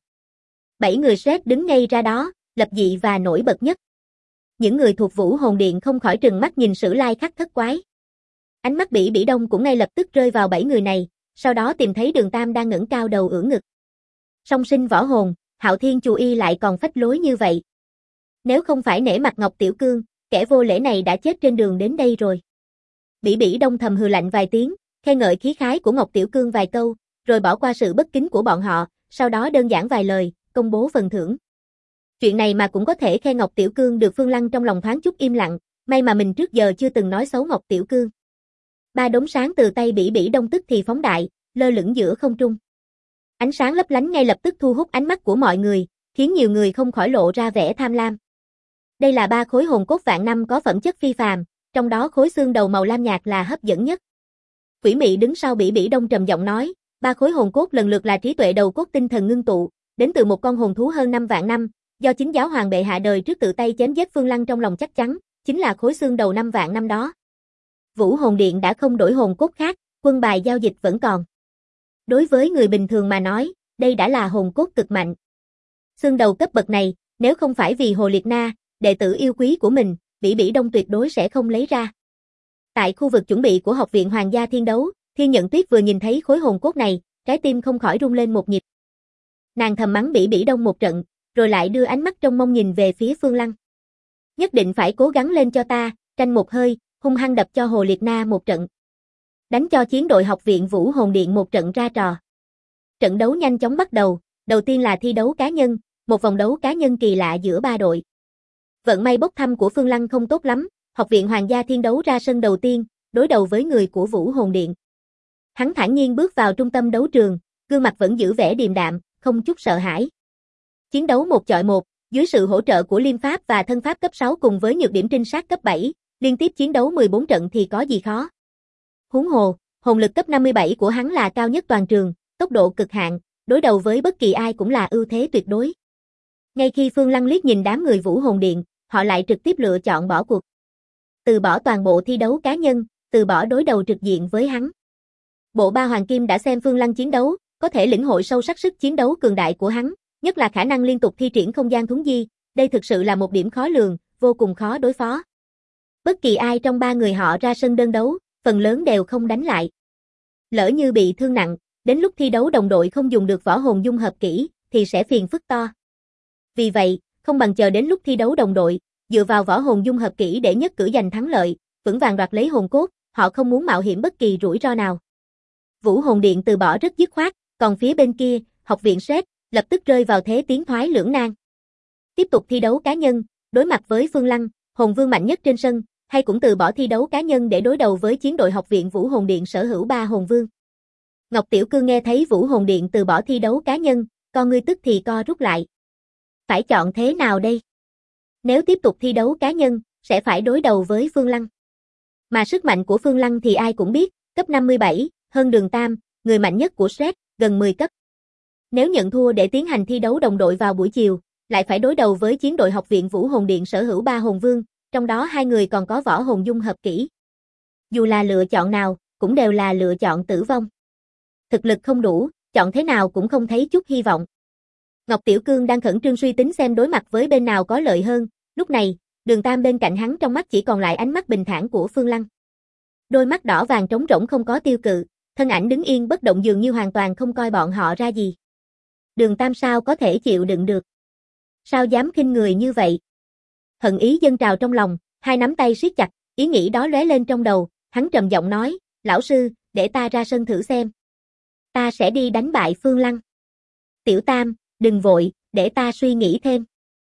7 người Red đứng ngay ra đó, lập dị và nổi bật nhất. Những người thuộc Vũ Hồn Điện không khỏi trừng mắt nhìn Sử Lai Khắc thất quái. Ánh mắt Bỉ Bỉ Đông cũng ngay lập tức rơi vào 7 người này, sau đó tìm thấy Đường Tam đang ngẩng cao đầu ưỡn ngực. Song sinh võ hồn, Hạo Thiên Chu Y lại còn phách lối như vậy. Nếu không phải nể mặt Ngọc Tiểu Cương, kẻ vô lễ này đã chết trên đường đến đây rồi. Bỉ Bỉ Đông thầm hừ lạnh vài tiếng, khen ngợi khí khái của Ngọc Tiểu Cương vài câu, rồi bỏ qua sự bất kính của bọn họ, sau đó đơn giản vài lời, công bố phần thưởng. Chuyện này mà cũng có thể khen Ngọc Tiểu Cương được Phương Lăng trong lòng thoáng chút im lặng, may mà mình trước giờ chưa từng nói xấu Ngọc Tiểu Cương. Ba đốm sáng từ tay Bỉ Bỉ Đông tức thì phóng đại, lơ lửng giữa không trung. Ánh sáng lấp lánh ngay lập tức thu hút ánh mắt của mọi người, khiến nhiều người không khỏi lộ ra vẻ tham lam. Đây là 3 khối hồn cốt vạn năm có phẩm chất phi phàm, trong đó khối xương đầu màu lam nhạt là hấp dẫn nhất. Quỷ Mị đứng sau Bỉ Bỉ Đông trầm giọng nói, 3 khối hồn cốt lần lượt là trí tuệ đầu cốt tinh thần ngưng tụ, đến từ một con hồn thú hơn 5 vạn năm, do chính giáo hoàng bệ hạ đời trước tự tay chém giết Phương Lăng trong lòng chắc chắn, chính là khối xương đầu 5 vạn năm đó. Vũ Hồn Điện đã không đổi hồn cốt khác, quân bài giao dịch vẫn còn. Đối với người bình thường mà nói, đây đã là hồn cốt cực mạnh. Xương đầu cấp bậc này, nếu không phải vì Hồ Liệt Na, đệ tử yêu quý của mình, Bỉ Bỉ Đông tuyệt đối sẽ không lấy ra. Tại khu vực chuẩn bị của Học viện Hoàng gia Thiên Đấu, Thiên Nhận Tuyết vừa nhìn thấy khối hồn cốt này, trái tim không khỏi rung lên một nhịp. Nàng thầm mắng Bỉ Bỉ Đông một trận, rồi lại đưa ánh mắt trông mong nhìn về phía Phương Lăng. Nhất định phải cố gắng lên cho ta, tranh một hơi, hung hăng đập cho Hồ Liệt Na một trận. Đánh cho chiến đội Học viện Vũ Hồn Điện một trận ra trò. Trận đấu nhanh chóng bắt đầu, đầu tiên là thi đấu cá nhân, một vòng đấu cá nhân kỳ lạ giữa 3 đội. Vận may bốc thăm của Phương Lăng không tốt lắm, Học viện Hoàng gia Thiên Đấu ra sân đầu tiên, đối đầu với người của Vũ Hồn Điện. Hắn thản nhiên bước vào trung tâm đấu trường, gương mặt vẫn giữ vẻ điềm đạm, không chút sợ hãi. Chiến đấu 1 chọi 1, dưới sự hỗ trợ của Liêm Pháp và Thân Pháp cấp 6 cùng với nhược điểm trinh sát cấp 7, Liên tiếp chiến đấu 14 trận thì có gì khó. Huống hồ, hồn lực cấp 57 của hắn là cao nhất toàn trường, tốc độ cực hạn, đối đầu với bất kỳ ai cũng là ưu thế tuyệt đối. Ngay khi Phương Lăng liếc nhìn đám người Vũ Hồn Điện, họ lại trực tiếp lựa chọn bỏ cuộc. Từ bỏ toàn bộ thi đấu cá nhân, từ bỏ đối đầu trực diện với hắn. Bộ ba Hoàng Kim đã xem Phương Lăng chiến đấu, có thể lĩnh hội sâu sắc sức chiến đấu cường đại của hắn, nhất là khả năng liên tục thi triển không gian thuấn di, đây thực sự là một điểm khó lường, vô cùng khó đối phó. Bất kỳ ai trong ba người họ ra sân đơn đấu, phần lớn đều không đánh lại. Lỡ như bị thương nặng, đến lúc thi đấu đồng đội không dùng được võ hồn dung hợp kỹ, thì sẽ phiền phức to. Vì vậy, không bằng chờ đến lúc thi đấu đồng đội, dựa vào võ hồn dung hợp kỹ để nhất cử giành thắng lợi, vững vàng đoạt lấy hồn cốt, họ không muốn mạo hiểm bất kỳ rủi ro nào. Vũ Hồn Điện từ bỏ rất dứt khoát, còn phía bên kia, học viện Sét lập tức rơi vào thế tiến thoái lưỡng nan. Tiếp tục thi đấu cá nhân, đối mặt với Phương Lăng, hồn vương mạnh nhất trên sân, hay cũng từ bỏ thi đấu cá nhân để đối đầu với chiến đội học viện Vũ Hồn Điện sở hữu 3 hồn vương. Ngọc Tiểu Cương nghe thấy Vũ Hồn Điện từ bỏ thi đấu cá nhân, con ngươi tức thì co rút lại. Phải chọn thế nào đây? Nếu tiếp tục thi đấu cá nhân, sẽ phải đối đầu với Phương Lăng. Mà sức mạnh của Phương Lăng thì ai cũng biết, cấp 57, hơn Đường Tam, người mạnh nhất của Sét, gần 10 cấp. Nếu nhận thua để tiến hành thi đấu đồng đội vào buổi chiều, lại phải đối đầu với chiến đội học viện Vũ Hồn Điện sở hữu 3 hồn vương, trong đó 2 người còn có võ hồn dung hợp kỹ. Dù là lựa chọn nào, cũng đều là lựa chọn tử vong. Thực lực không đủ, chọn thế nào cũng không thấy chút hy vọng. Ngọc Tiểu Cương đang khẩn trương suy tính xem đối mặt với bên nào có lợi hơn, lúc này, Đường Tam bên cạnh hắn trong mắt chỉ còn lại ánh mắt bình thản của Phương Lăng. Đôi mắt đỏ vàng trống rỗng không có tiêu cự, thân ảnh đứng yên bất động dường như hoàn toàn không coi bọn họ ra gì. Đường Tam sao có thể chịu đựng được? Sao dám khinh người như vậy? Hận ý dâng trào trong lòng, hai nắm tay siết chặt, ý nghĩ đó lóe lên trong đầu, hắn trầm giọng nói, lão sư, để ta ra sân thử xem. Ta sẽ đi đánh bại Phương Lăng. Tiểu Tam, đừng vội, để ta suy nghĩ thêm.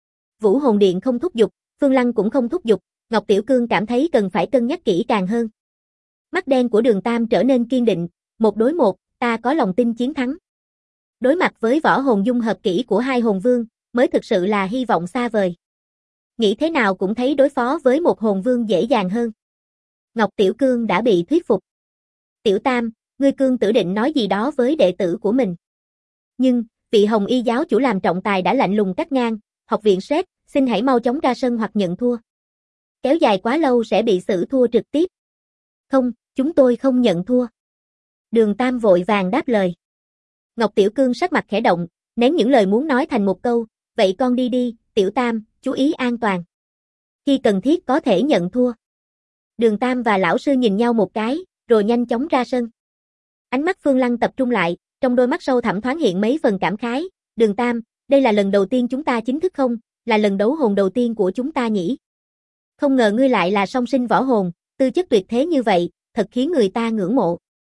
Vũ Hồn Điện không thúc giục, Phương Lăng cũng không thúc giục, Ngọc Tiểu Cương cảm thấy cần phải cân nhắc kỹ càng hơn. Mắt đen của Đường Tam trở nên kiên định, 1 đối 1, ta có lòng tin chiến thắng. Đối mặt với võ hồn dung hợp kỹ của 2 hồn vương, mới thực sự là hy vọng xa vời. Nghĩ thế nào cũng thấy đối phó với 1 hồn vương dễ dàng hơn. Ngọc Tiểu Cương đã bị thuyết phục. Tiểu Tam, ngươi Cương tử định nói gì đó với đệ tử của mình. Nhưng, vị Hồng Y giáo chủ làm trọng tài đã lạnh lùng cắt ngang, học viện Sét, xin hãy mau chóng ra sân hoặc nhận thua. Kéo dài quá lâu sẽ bị xử thua trực tiếp. Không, chúng tôi không nhận thua. Đường Tam vội vàng đáp lời. Ngọc Tiểu Cương sắc mặt khẽ động, nén những lời muốn nói thành một câu, vậy con đi đi, Tiểu Tam, chú ý an toàn. Khi cần thiết có thể nhận thua. Đường Tam và lão sư nhìn nhau một cái, rồi nhanh chóng ra sân. Ánh mắt Phương Lăng tập trung lại, trong đôi mắt sâu thẳm thoáng hiện mấy phần cảm khái. Đường Tam, đây là lần đầu tiên chúng ta chính thức không, là lần đấu hồn đầu tiên của chúng ta nhỉ? Không ngờ ngươi lại là song sinh võ hồn, tư chất tuyệt thế như vậy, thật khiến người ta ngưỡng mộ.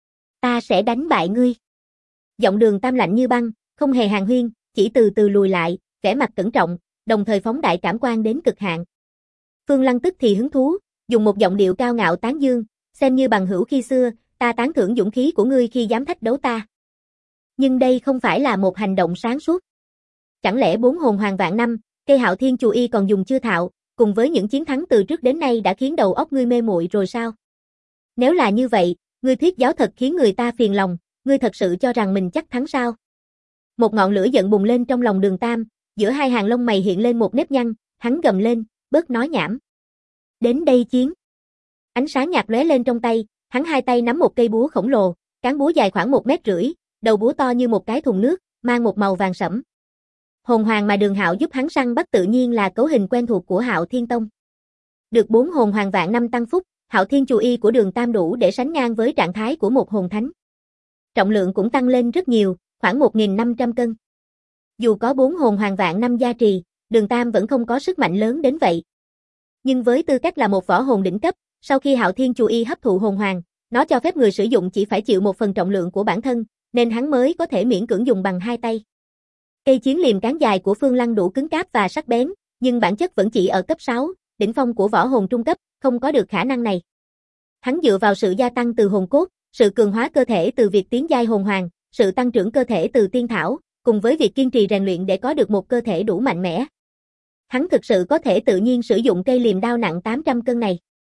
Ta sẽ đánh bại ngươi. Giọng Đường Tam lạnh như băng, không hề hàn huyên, chỉ từ từ lùi lại, vẻ mặt cẩn trọng, đồng thời phóng đại cảm quan đến cực hạn. Phương Lăng tức thì hứng thú, dùng một giọng điệu cao ngạo tán dương, xem như bằng hữu khi xưa, ta tán thưởng dũng khí của ngươi khi dám thách đấu ta. Nhưng đây không phải là một hành động sáng suốt. Chẳng lẽ 4 hồn hoàng vạn năm, cây Hạo Thiên Chù Y còn dùng chưa thạo, cùng với những chiến thắng từ trước đến nay đã khiến đầu óc ngươi mê muội rồi sao? Nếu là như vậy, ngươi thuyết giáo thật khiến người ta phiền lòng, ngươi thật sự cho rằng mình chắc thắng sao? Một ngọn lửa giận bùng lên trong lòng Đường Tam, giữa hai hàng lông mày hiện lên một nếp nhăn, hắn gầm lên, bớt nói nhảm. Đến đây chiến. Ánh sáng nhạt lóe lên trong tay, hắn hai tay nắm một cây búa khổng lồ, cán búa dài khoảng 1,5 mét, đầu búa to như một cái thùng nước, mang một màu vàng sẫm. Hồn hoàng mà Đường Hạo giúp hắn săn bắt tự nhiên là cấu hình quen thuộc của Hạo Thiên Tông. Được 4 hồn hoàng vạn năm tăng phúc, Hạo Thiên Chù Y của Đường Tam đủ để sánh ngang với trạng thái của một hồn thánh. Trọng lượng cũng tăng lên rất nhiều, khoảng 1.500 cân. Dù có 4 hồn hoàng vạn năm gia trì, Đường Tam vẫn không có sức mạnh lớn đến vậy. Nhưng với tư cách là một võ hồn đỉnh cấp, sau khi Hạo Thiên Chù Y hấp thụ hồn hoàng, nó cho phép người sử dụng chỉ phải chịu 1 phần trọng lượng của bản thân, nên hắn mới có thể miễn cưỡng dùng bằng hai tay. Cây chiến liềm cán dài của Phương Lăng đủ cứng cáp và sắc bén, nhưng bản chất vẫn chỉ ở cấp 6, đỉnh phong của võ hồn trung cấp, không có được khả năng này. Hắn dựa vào sự gia tăng từ hồn cốt, sự cường hóa cơ thể từ việc tiến giai hồn hoàng, sự tăng trưởng cơ thể từ tiên thảo, cùng với việc kiên trì rèn luyện để có được một cơ thể đủ mạnh mẽ. Hắn thực sự có thể tự nhiên sử dụng cây liềm đao nặng 800 cân này.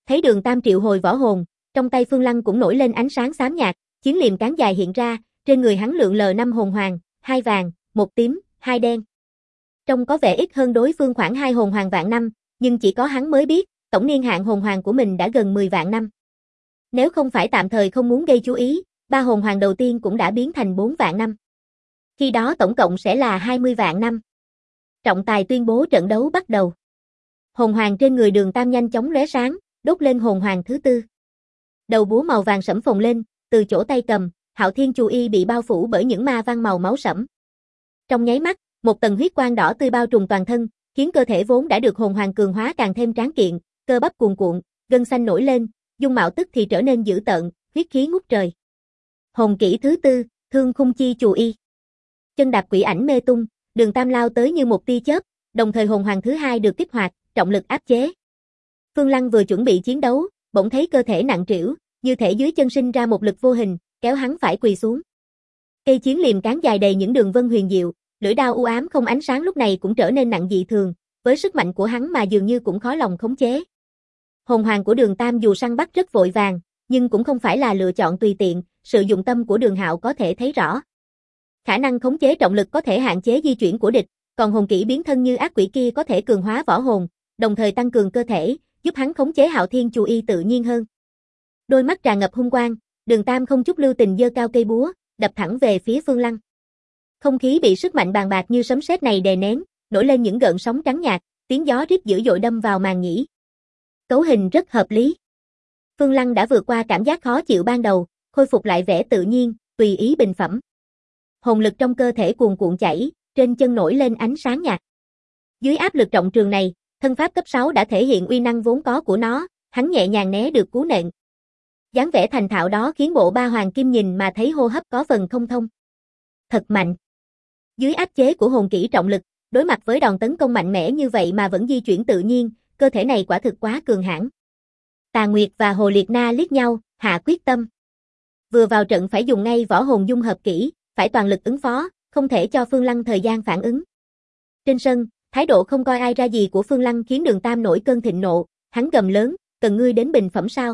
Thấy Đường Tam triệu hồi võ hồn, trong tay Phương Lăng cũng nổi lên ánh sáng xám nhạt, chiến liềm cán dài hiện ra, trên người hắn lượn lờ 5 hồn hoàng, 2 vàng, 1 tím, 2 đen. Trông có vẻ ít hơn đối phương khoảng 2 hồn hoàng vạn năm, nhưng chỉ có hắn mới biết, tổng niên hạn hồn hoàng của mình đã gần 10 vạn năm. Nếu không phải tạm thời không muốn gây chú ý, 3 hồn hoàng đầu tiên cũng đã biến thành 4 vạn năm. Khi đó tổng cộng sẽ là 20 vạn năm. Trọng tài tuyên bố trận đấu bắt đầu. Hồn hoàng trên người Đường Tam nhanh chóng lóe sáng, đốt lên hồn hoàng thứ 4. Đầu búa màu vàng sẫm phồng lên, từ chỗ tay cầm, Hạo Thiên Chù Y bị bao phủ bởi những ma văn màu máu sẫm. Trong nháy mắt, một tầng huyết quang đỏ tươi bao trùm toàn thân, khiến cơ thể vốn đã được hồn hoàng cường hóa càng thêm tráng kiện, cơ bắp cuồn cuộn, gân xanh nổi lên, dung mạo tức thì trở nên dữ tợn, huyết khí ngút trời. Hồn kỹ thứ 4, Thương Khung Chi Chù Y. Chân đạp quỷ ảnh mê tung, Đường Tam lao tới như một tia chớp, đồng thời hồn hoàng thứ 2 được kích hoạt, trọng lực áp chế. Phương Lăng vừa chuẩn bị chiến đấu, bỗng thấy cơ thể nặng trĩu, như thể dưới chân sinh ra một lực vô hình, kéo hắn phải quỳ xuống. Cây chiến liềm cán dài đầy những đường vân huyền diệu, lưỡi đao u ám không ánh sáng lúc này cũng trở nên nặng dị thường, với sức mạnh của hắn mà dường như cũng khó lòng khống chế. Hồn hoàng của Đường Tam dù săn bắt rất vội vàng, nhưng cũng không phải là lựa chọn tùy tiện, sự dụng tâm của Đường Hạo có thể thấy rõ. Khả năng khống chế trọng lực có thể hạn chế di chuyển của địch, còn hồn kỹ biến thân như ác quỷ kia có thể cường hóa võ hồn, đồng thời tăng cường cơ thể, giúp hắn khống chế Hạo Thiên Chù Y tự nhiên hơn. Đôi mắt tràn ngập hung quang, Đường Tam không chút lưu tình giơ cao cây búa, đập thẳng về phía Phương Lăng. Không khí bị sức mạnh bàn bạc như sấm sét này đè nén, nổi lên những gợn sóng trắng nhạt, tiếng gió rít dữ dội đâm vào màng nhĩ. Cấu hình rất hợp lý. Phương Lăng đã vượt qua cảm giác khó chịu ban đầu, khôi phục lại vẻ tự nhiên, tùy ý bình phẩm. Hồn lực trong cơ thể cuồn cuộn chảy, trên chân nổi lên ánh sáng nhạt. Dưới áp lực trọng trường này, thân pháp cấp 6 đã thể hiện uy năng vốn có của nó, hắn nhẹ nhàng né được cú nện. Dáng vẻ thành thạo đó khiến bộ ba hoàng kim nhìn mà thấy hô hấp có phần không thông. Thật mạnh. Dưới áp chế của hồn kỹ trọng lực, đối mặt với đòn tấn công mạnh mẽ như vậy mà vẫn di chuyển tự nhiên, cơ thể này quả thực quá cường hãn. Tà Nguyệt và Hồ Liệt Na liếc nhau, hạ quyết tâm. Vừa vào trận phải dùng ngay võ hồn dung hợp kỹ, phải toàn lực ứng phó, không thể cho Phương Lăng thời gian phản ứng. Trên sân, thái độ không coi ai ra gì của Phương Lăng khiến Đường Tam nổi cơn thịnh nộ, hắn gầm lớn, cần ngươi đến bình phẩm sao?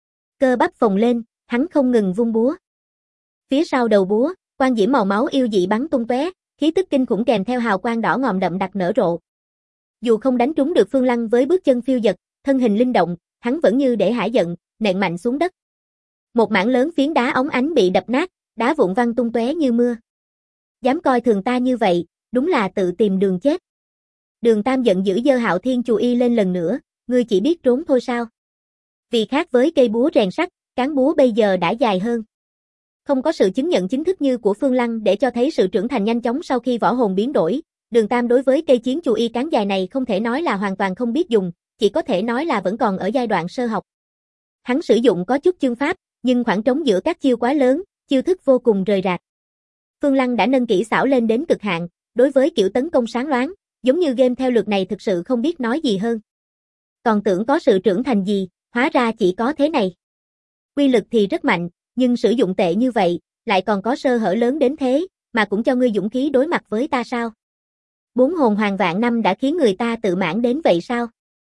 Cơ bắp phồng lên, hắn không ngừng vung búa. Phía sau đầu búa, quang diễm màu máu yêu dị bắn tung tóe, khí tức kinh khủng kèm theo hào quang đỏ ngòm đậm đặc nở rộ. Dù không đánh trúng được Phương Lăng với bước chân phiêu dật, thân hình linh động, hắn vẫn như để hả giận, nện mạnh xuống đất. Một mảng lớn phiến đá óng ánh bị đập nát, đá vụn văng tung tóe như mưa. Dám coi thường ta như vậy, đúng là tự tìm đường chết. Đường Tam giận dữ giơ Hạo Thiên Chù Y lên lần nữa, ngươi chỉ biết trốn thôi sao? Vì khác với cây búa rèn sắt, cán búa bây giờ đã dài hơn. Không có sự chứng nhận chính thức như của Phương Lăng để cho thấy sự trưởng thành nhanh chóng sau khi võ hồn biến đổi, Đường Tam đối với cây chiến Chù Y cán dài này không thể nói là hoàn toàn không biết dùng, chỉ có thể nói là vẫn còn ở giai đoạn sơ học. Hắn sử dụng có chút chương pháp, nhưng khoảng trống giữa các chiêu quá lớn, chiêu thức vô cùng rời rạc. Phương Lăng đã nâng kỹ xảo lên đến cực hạn, đối với kiểu tấn công sáng loáng, giống như game theo lượt này thực sự không biết nói gì hơn. Còn tưởng có sự trưởng thành gì, hóa ra chỉ có thế này. Quy lực thì rất mạnh, nhưng sử dụng tệ như vậy, lại còn có sơ hở lớn đến thế, mà cũng cho ngươi dũng khí đối mặt với ta sao? 4 hồn hoàng vạn năm đã khiến người ta tự mãn đến vậy sao?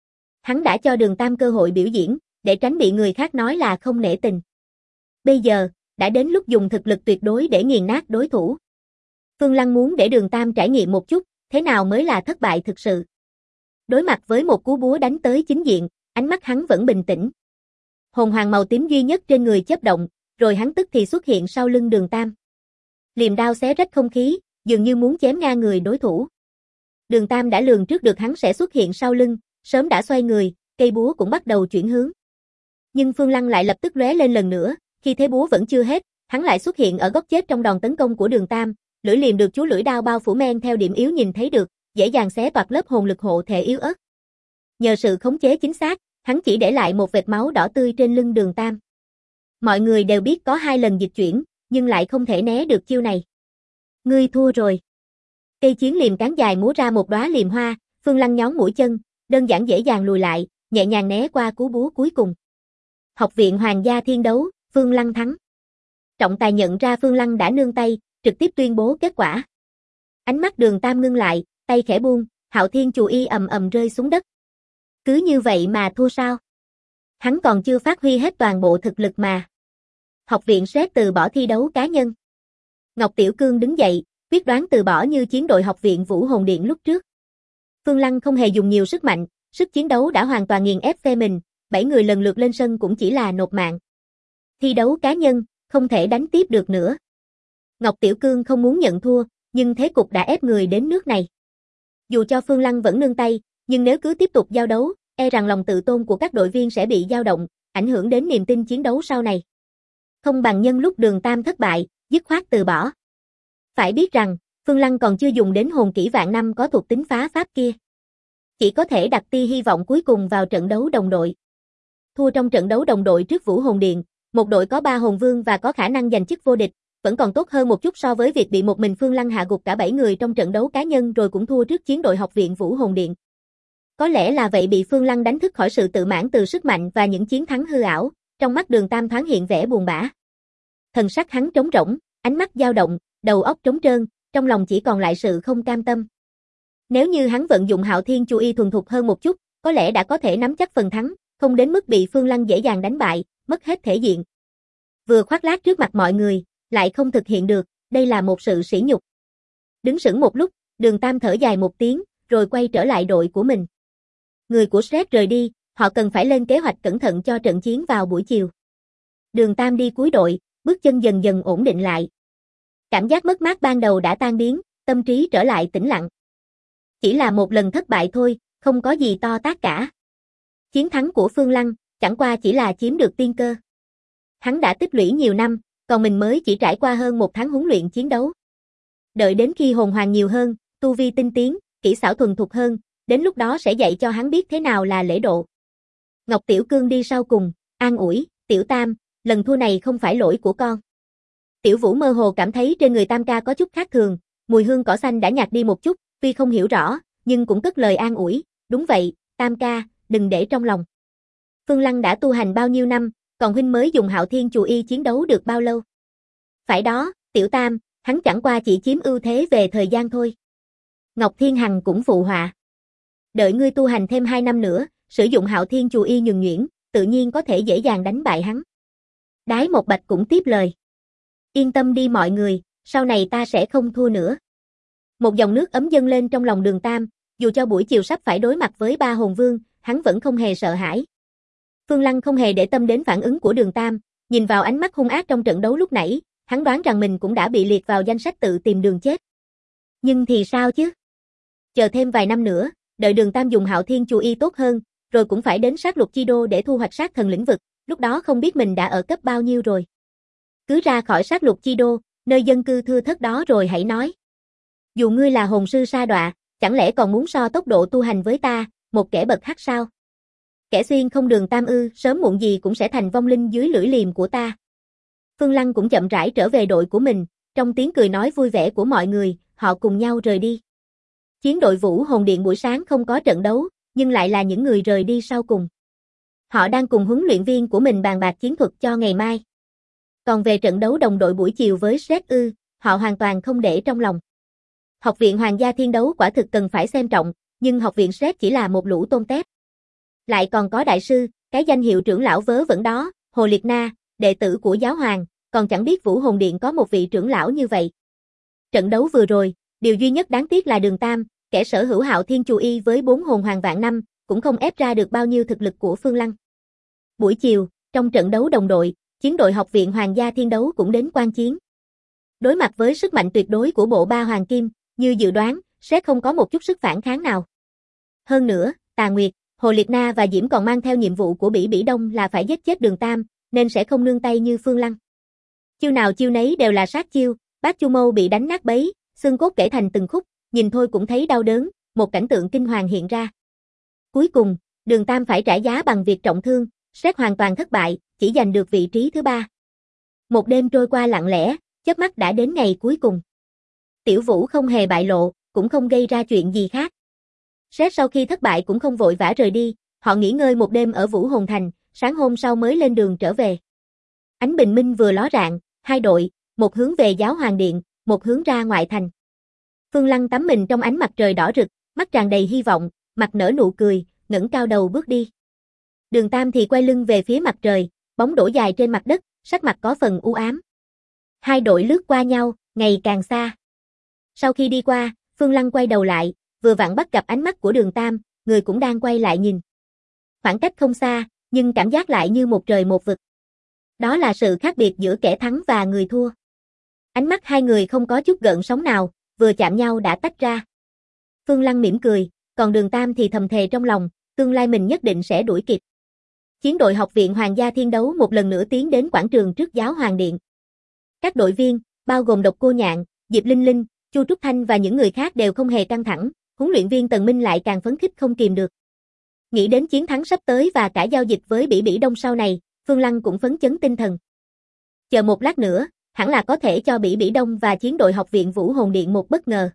Hắn đã cho Đường Tam cơ hội biểu diễn, để tránh bị người khác nói là không nể tình. Bây giờ, đã đến lúc dùng thực lực tuyệt đối để nghiền nát đối thủ. Phương Lăng muốn để Đường Tam trải nghiệm một chút, thế nào mới là thất bại thực sự. Đối mặt với một cú búa đánh tới chính diện, ánh mắt hắn vẫn bình tĩnh. Hồn hoàng màu tím duy nhất trên người chớp động, rồi hắn tức thì xuất hiện sau lưng Đường Tam. Liềm đao xé rách không khí, dường như muốn chém ngang người đối thủ. Đường Tam đã lường trước được hắn sẽ xuất hiện sau lưng, sớm đã xoay người, cây búa cũng bắt đầu chuyển hướng. Nhưng Phương Lăng lại lập tức lóe lên lần nữa, khi thế búa vẫn chưa hết, hắn lại xuất hiện ở góc chết trong đòn tấn công của Đường Tam, lưỡi liềm được chú lưỡi đao bao phủ men theo điểm yếu nhìn thấy được, dễ dàng xé toạc lớp hồn lực hộ thể yếu ớt. Nhờ sự khống chế chính xác, hắn chỉ để lại một vệt máu đỏ tươi trên lưng Đường Tam. Mọi người đều biết có 2 lần dịch chuyển, nhưng lại không thể né được chiêu này. Ngươi thua rồi. Cây chiến liềm cán dài múa ra một đóa liềm hoa, Phương Lăng nhón mũi chân, đơn giản dễ dàng lùi lại, nhẹ nhàng né qua cú búa cuối cùng. Học viện Hoàng gia thiên đấu, Phương Lăng thắng. Trọng tài nhận ra Phương Lăng đã nương tay, trực tiếp tuyên bố kết quả. Ánh mắt Đường Tam ngưng lại, tay khẽ buông, Hạo Thiên Chù Y ầm ầm rơi xuống đất. Cứ như vậy mà thua sao? Hắn còn chưa phát huy hết toàn bộ thực lực mà. Học viện Sret từ bỏ thi đấu cá nhân. Ngọc Tiểu Cương đứng dậy, quyết đoán từ bỏ như chiến đội học viện Vũ Hồn Điện lúc trước. Phương Lăng không hề dùng nhiều sức mạnh, sức chiến đấu đã hoàn toàn nghiền ép phe mình, 7 người lần lượt lên sân cũng chỉ là nộp mạng. Thi đấu cá nhân, không thể đánh tiếp được nữa. Ngọc Tiểu Cương không muốn nhận thua, nhưng thế cục đã ép người đến nước này. Dù cho Phương Lăng vẫn nương tay, nhưng nếu cứ tiếp tục giao đấu, e rằng lòng tự tôn của các đội viên sẽ bị dao động, ảnh hưởng đến niềm tin chiến đấu sau này. Không bằng nhân lúc Đường Tam thất bại, dứt khoát từ bỏ. Phải biết rằng, Phương Lăng còn chưa dùng đến hồn kỹ vạn năm có thuộc tính phá pháp kia. Chỉ có thể đặt tia hy vọng cuối cùng vào trận đấu đồng đội. Thua trong trận đấu đồng đội trước Vũ Hồn Điện, một đội có 3 hồn vương và có khả năng giành chức vô địch, vẫn còn tốt hơn một chút so với việc bị một mình Phương Lăng hạ gục cả 7 người trong trận đấu cá nhân rồi cũng thua trước chiến đội học viện Vũ Hồn Điện. Có lẽ là vậy bị Phương Lăng đánh thức khỏi sự tự mãn từ sức mạnh và những chiến thắng hư ảo, trong mắt Đường Tam thoáng hiện vẻ buồn bã. Thần sắc hắn trống rỗng, ánh mắt dao động, đầu óc trống trơn, trong lòng chỉ còn lại sự không cam tâm. Nếu như hắn vận dụng Hạo Thiên Chu Y thuần thục hơn một chút, có lẽ đã có thể nắm chắc phần thắng, không đến mức bị Phương Lăng dễ dàng đánh bại, mất hết thể diện. Vừa khoác lác trước mặt mọi người, lại không thực hiện được, đây là một sự sỉ nhục. Đứng sững một lúc, Đường Tam thở dài một tiếng, rồi quay trở lại đội của mình. Người của Sret rời đi, họ cần phải lên kế hoạch cẩn thận cho trận chiến vào buổi chiều. Đường Tam đi cuối đội, bước chân dần dần ổn định lại. Cảm giác mất mát ban đầu đã tan biến, tâm trí trở lại tĩnh lặng. Chỉ là một lần thất bại thôi, không có gì to tát cả. Chiến thắng của Phương Lăng, chẳng qua chỉ là chiếm được tiên cơ. Hắn đã tích lũy nhiều năm, còn mình mới chỉ trải qua hơn 1 tháng huấn luyện chiến đấu. Đợi đến khi hồn hoàng nhiều hơn, tu vi tinh tiến, kỹ xảo thuần thục hơn, đến lúc đó sẽ dạy cho hắn biết thế nào là lễ độ. Ngọc Tiểu Cương đi sau cùng, an ủi, Tiểu Tam, lần thua này không phải lỗi của con. Tiểu Vũ mơ hồ cảm thấy trên người Tam ca có chút khác thường, mùi hương cỏ xanh đã nhạt đi một chút, tuy không hiểu rõ, nhưng cũng cất lời an ủi, đúng vậy, Tam ca, đừng để trong lòng. Phương Lăng đã tu hành bao nhiêu năm, còn huynh mới dùng Hạo Thiên Chu Y chiến đấu được bao lâu? Phải đó, Tiểu Tam, hắn chẳng qua chỉ chiếm ưu thế về thời gian thôi. Ngọc Thiên Hằng cũng phụ họa. Đợi ngươi tu hành thêm 2 năm nữa, sử dụng Hạo Thiên Chu Y nhuần nhuyễn, tự nhiên có thể dễ dàng đánh bại hắn. Đái Một Bạch cũng tiếp lời. Yên tâm đi mọi người, sau này ta sẽ không thua nữa. Một dòng nước ấm dâng lên trong lòng Đường Tam, dù cho buổi chiều sắp phải đối mặt với 3 hồn vương, hắn vẫn không hề sợ hãi. Phương Lăng không hề để tâm đến phản ứng của Đường Tam, nhìn vào ánh mắt hung ác trong trận đấu lúc nãy, hắn đoán rằng mình cũng đã bị liệt vào danh sách tự tìm đường chết. Nhưng thì sao chứ? Chờ thêm vài năm nữa, đợi Đường Tam dùng Hạo Thiên Chu Y tốt hơn, rồi cũng phải đến sát lục chi đô để thu hoạch sát thần lĩnh vực, lúc đó không biết mình đã ở cấp bao nhiêu rồi. Cứ ra khỏi sát lục chi đô, nơi dân cư thưa thớt đó rồi hãy nói. Dù ngươi là hồn sư sa đọa, chẳng lẽ còn muốn so tốc độ tu hành với ta, một kẻ bậc hắc sao? Kẻ xuyên không Đường Tam ư, sớm muộn gì cũng sẽ thành vong linh dưới lưỡi liềm của ta. Phương Lăng cũng chậm rãi trở về đội của mình, trong tiếng cười nói vui vẻ của mọi người, họ cùng nhau rời đi. Chiến đội Vũ Hồn Điện buổi sáng không có trận đấu, nhưng lại là những người rời đi sau cùng. Họ đang cùng huấn luyện viên của mình bàn bạc chiến thuật cho ngày mai. Còn về trận đấu đồng đội buổi chiều với Sret ư, họ hoàn toàn không để trong lòng. Học viện Hoàng gia Thiên Đấu quả thực cần phải xem trọng, nhưng học viện Sret chỉ là một lũ tôm tép. Lại còn có đại sư, cái danh hiệu trưởng lão vớ vẩn đó, Hồ Liệt Na, đệ tử của giáo hoàng, còn chẳng biết Vũ Hồn Điện có một vị trưởng lão như vậy. Trận đấu vừa rồi, điều duy nhất đáng tiếc là Đường Tam, kẻ sở hữu Hạo Thiên Chu Y với 4 hồn hoàng vạn năm, cũng không ép ra được bao nhiêu thực lực của Phương Lăng. Buổi chiều, trong trận đấu đồng đội, chiến đội học viện Hoàng gia Thiên Đấu cũng đến quan chiến. Đối mặt với sức mạnh tuyệt đối của bộ ba hoàng kim, như dự đoán, Sret không có một chút sức phản kháng nào. Hơn nữa, Tà Nguyệt, Hồ Liệt Na và Diễm còn mang theo nhiệm vụ của Bỉ Bỉ Đông là phải giết chết Đường Tam, nên sẽ không nương tay như Phương Lăng. Chiêu nào chiêu nấy đều là sát chiêu, Bác Chu Mâu bị đánh nát bấy, xương cốt kể thành từng khúc, nhìn thôi cũng thấy đau đớn, một cảnh tượng kinh hoàng hiện ra. Cuối cùng, Đường Tam phải trả giá bằng việc trọng thương, Sret hoàn toàn thất bại, chỉ giành được vị trí thứ 3. Một đêm trôi qua lặng lẽ, chớp mắt đã đến ngày cuối cùng. Tiểu Vũ không hề bại lộ, cũng không gây ra chuyện gì khác. Sret sau khi thất bại cũng không vội vã rời đi, họ nghỉ ngơi một đêm ở Vũ Hồn Thành, sáng hôm sau mới lên đường trở về. Ánh bình minh vừa ló rạng, 2 đội, một hướng về Giáo Hoàng Điện, một hướng ra ngoại thành. Phương Lăng tắm mình trong ánh mặt trời đỏ rực, mắt tràn đầy hy vọng, mặt nở nụ cười, ngẩng cao đầu bước đi. Đường Tam thì quay lưng về phía mặt trời, bóng đổ dài trên mặt đất, sắc mặt có phần u ám. Hai đội lướt qua nhau, ngày càng xa. Sau khi đi qua, Phương Lăng quay đầu lại, vừa vặn bắt gặp ánh mắt của Đường Tam, người cũng đang quay lại nhìn. Khoảng cách không xa, nhưng cảm giác lại như một trời một vực. Đó là sự khác biệt giữa kẻ thắng và người thua. Ánh mắt hai người không có chút gợn sóng nào, vừa chạm nhau đã tách ra. Phương Lăng mỉm cười, còn Đường Tam thì thầm thề trong lòng, tương lai mình nhất định sẽ đuổi kịp. Chiến đội học viện Hoàng gia Thiên Đấu một lần nữa tiến đến quảng trường trước Giáo Hoàng Điện. Các đội viên, bao gồm Độc Cô Nhạn, Diệp Linh Linh, Chu Trúc Thanh và những người khác đều không hề căng thẳng, huấn luyện viên Tần Minh lại càng phấn khích không kìm được. Nghĩ đến chiến thắng sắp tới và cả giao dịch với Bỉ Bỉ Đông sau này, Phương Lăng cũng phấn chấn tinh thần. Chờ một lát nữa, hẳn là có thể cho Bỉ Bỉ Đông và chiến đội học viện Vũ Hồn Điện một bất ngờ.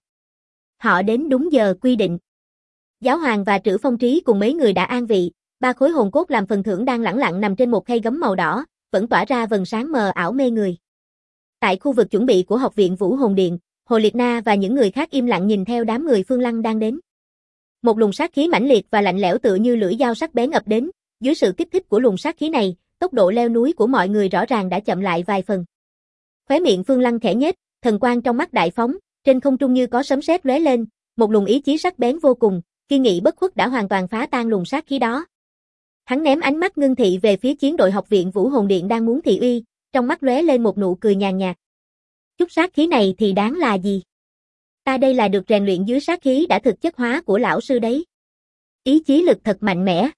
Họ đến đúng giờ quy định. Giáo hoàng và Trữ Phong Trí cùng mấy người đã an vị, 3 khối hồn cốt làm phần thưởng đang lẳng lặng nằm trên một khay gấm màu đỏ, vẫn tỏa ra vầng sáng mờ ảo mê người. Tại khu vực chuẩn bị của học viện Vũ Hồn Điện, Hồ Liệt Na và những người khác im lặng nhìn theo đám người Phương Lăng đang đến. Một luồng sát khí mãnh liệt và lạnh lẽo tựa như lưỡi dao sắc bén ập đến, dưới sự kích thích của luồng sát khí này, tốc độ leo núi của mọi người rõ ràng đã chậm lại vài phần. Khóe miệng Phương Lăng khẽ nhếch, thần quang trong mắt đại phóng, trên không trung như có sấm sét lóe lên, một luồng ý chí sắc bén vô cùng, kiên nghị bất khuất đã hoàn toàn phá tan luồng sát khí đó. Hắn ném ánh mắt ngưng thị về phía chiến đội học viện Vũ Hồn Điện đang muốn thị uy, trong mắt lóe lên một nụ cười nhàn nhạt. Chút sát khí này thì đáng là gì? Ta đây là được rèn luyện dưới sát khí đã thực chất hóa của lão sư đấy. Ý chí lực thật mạnh mẽ.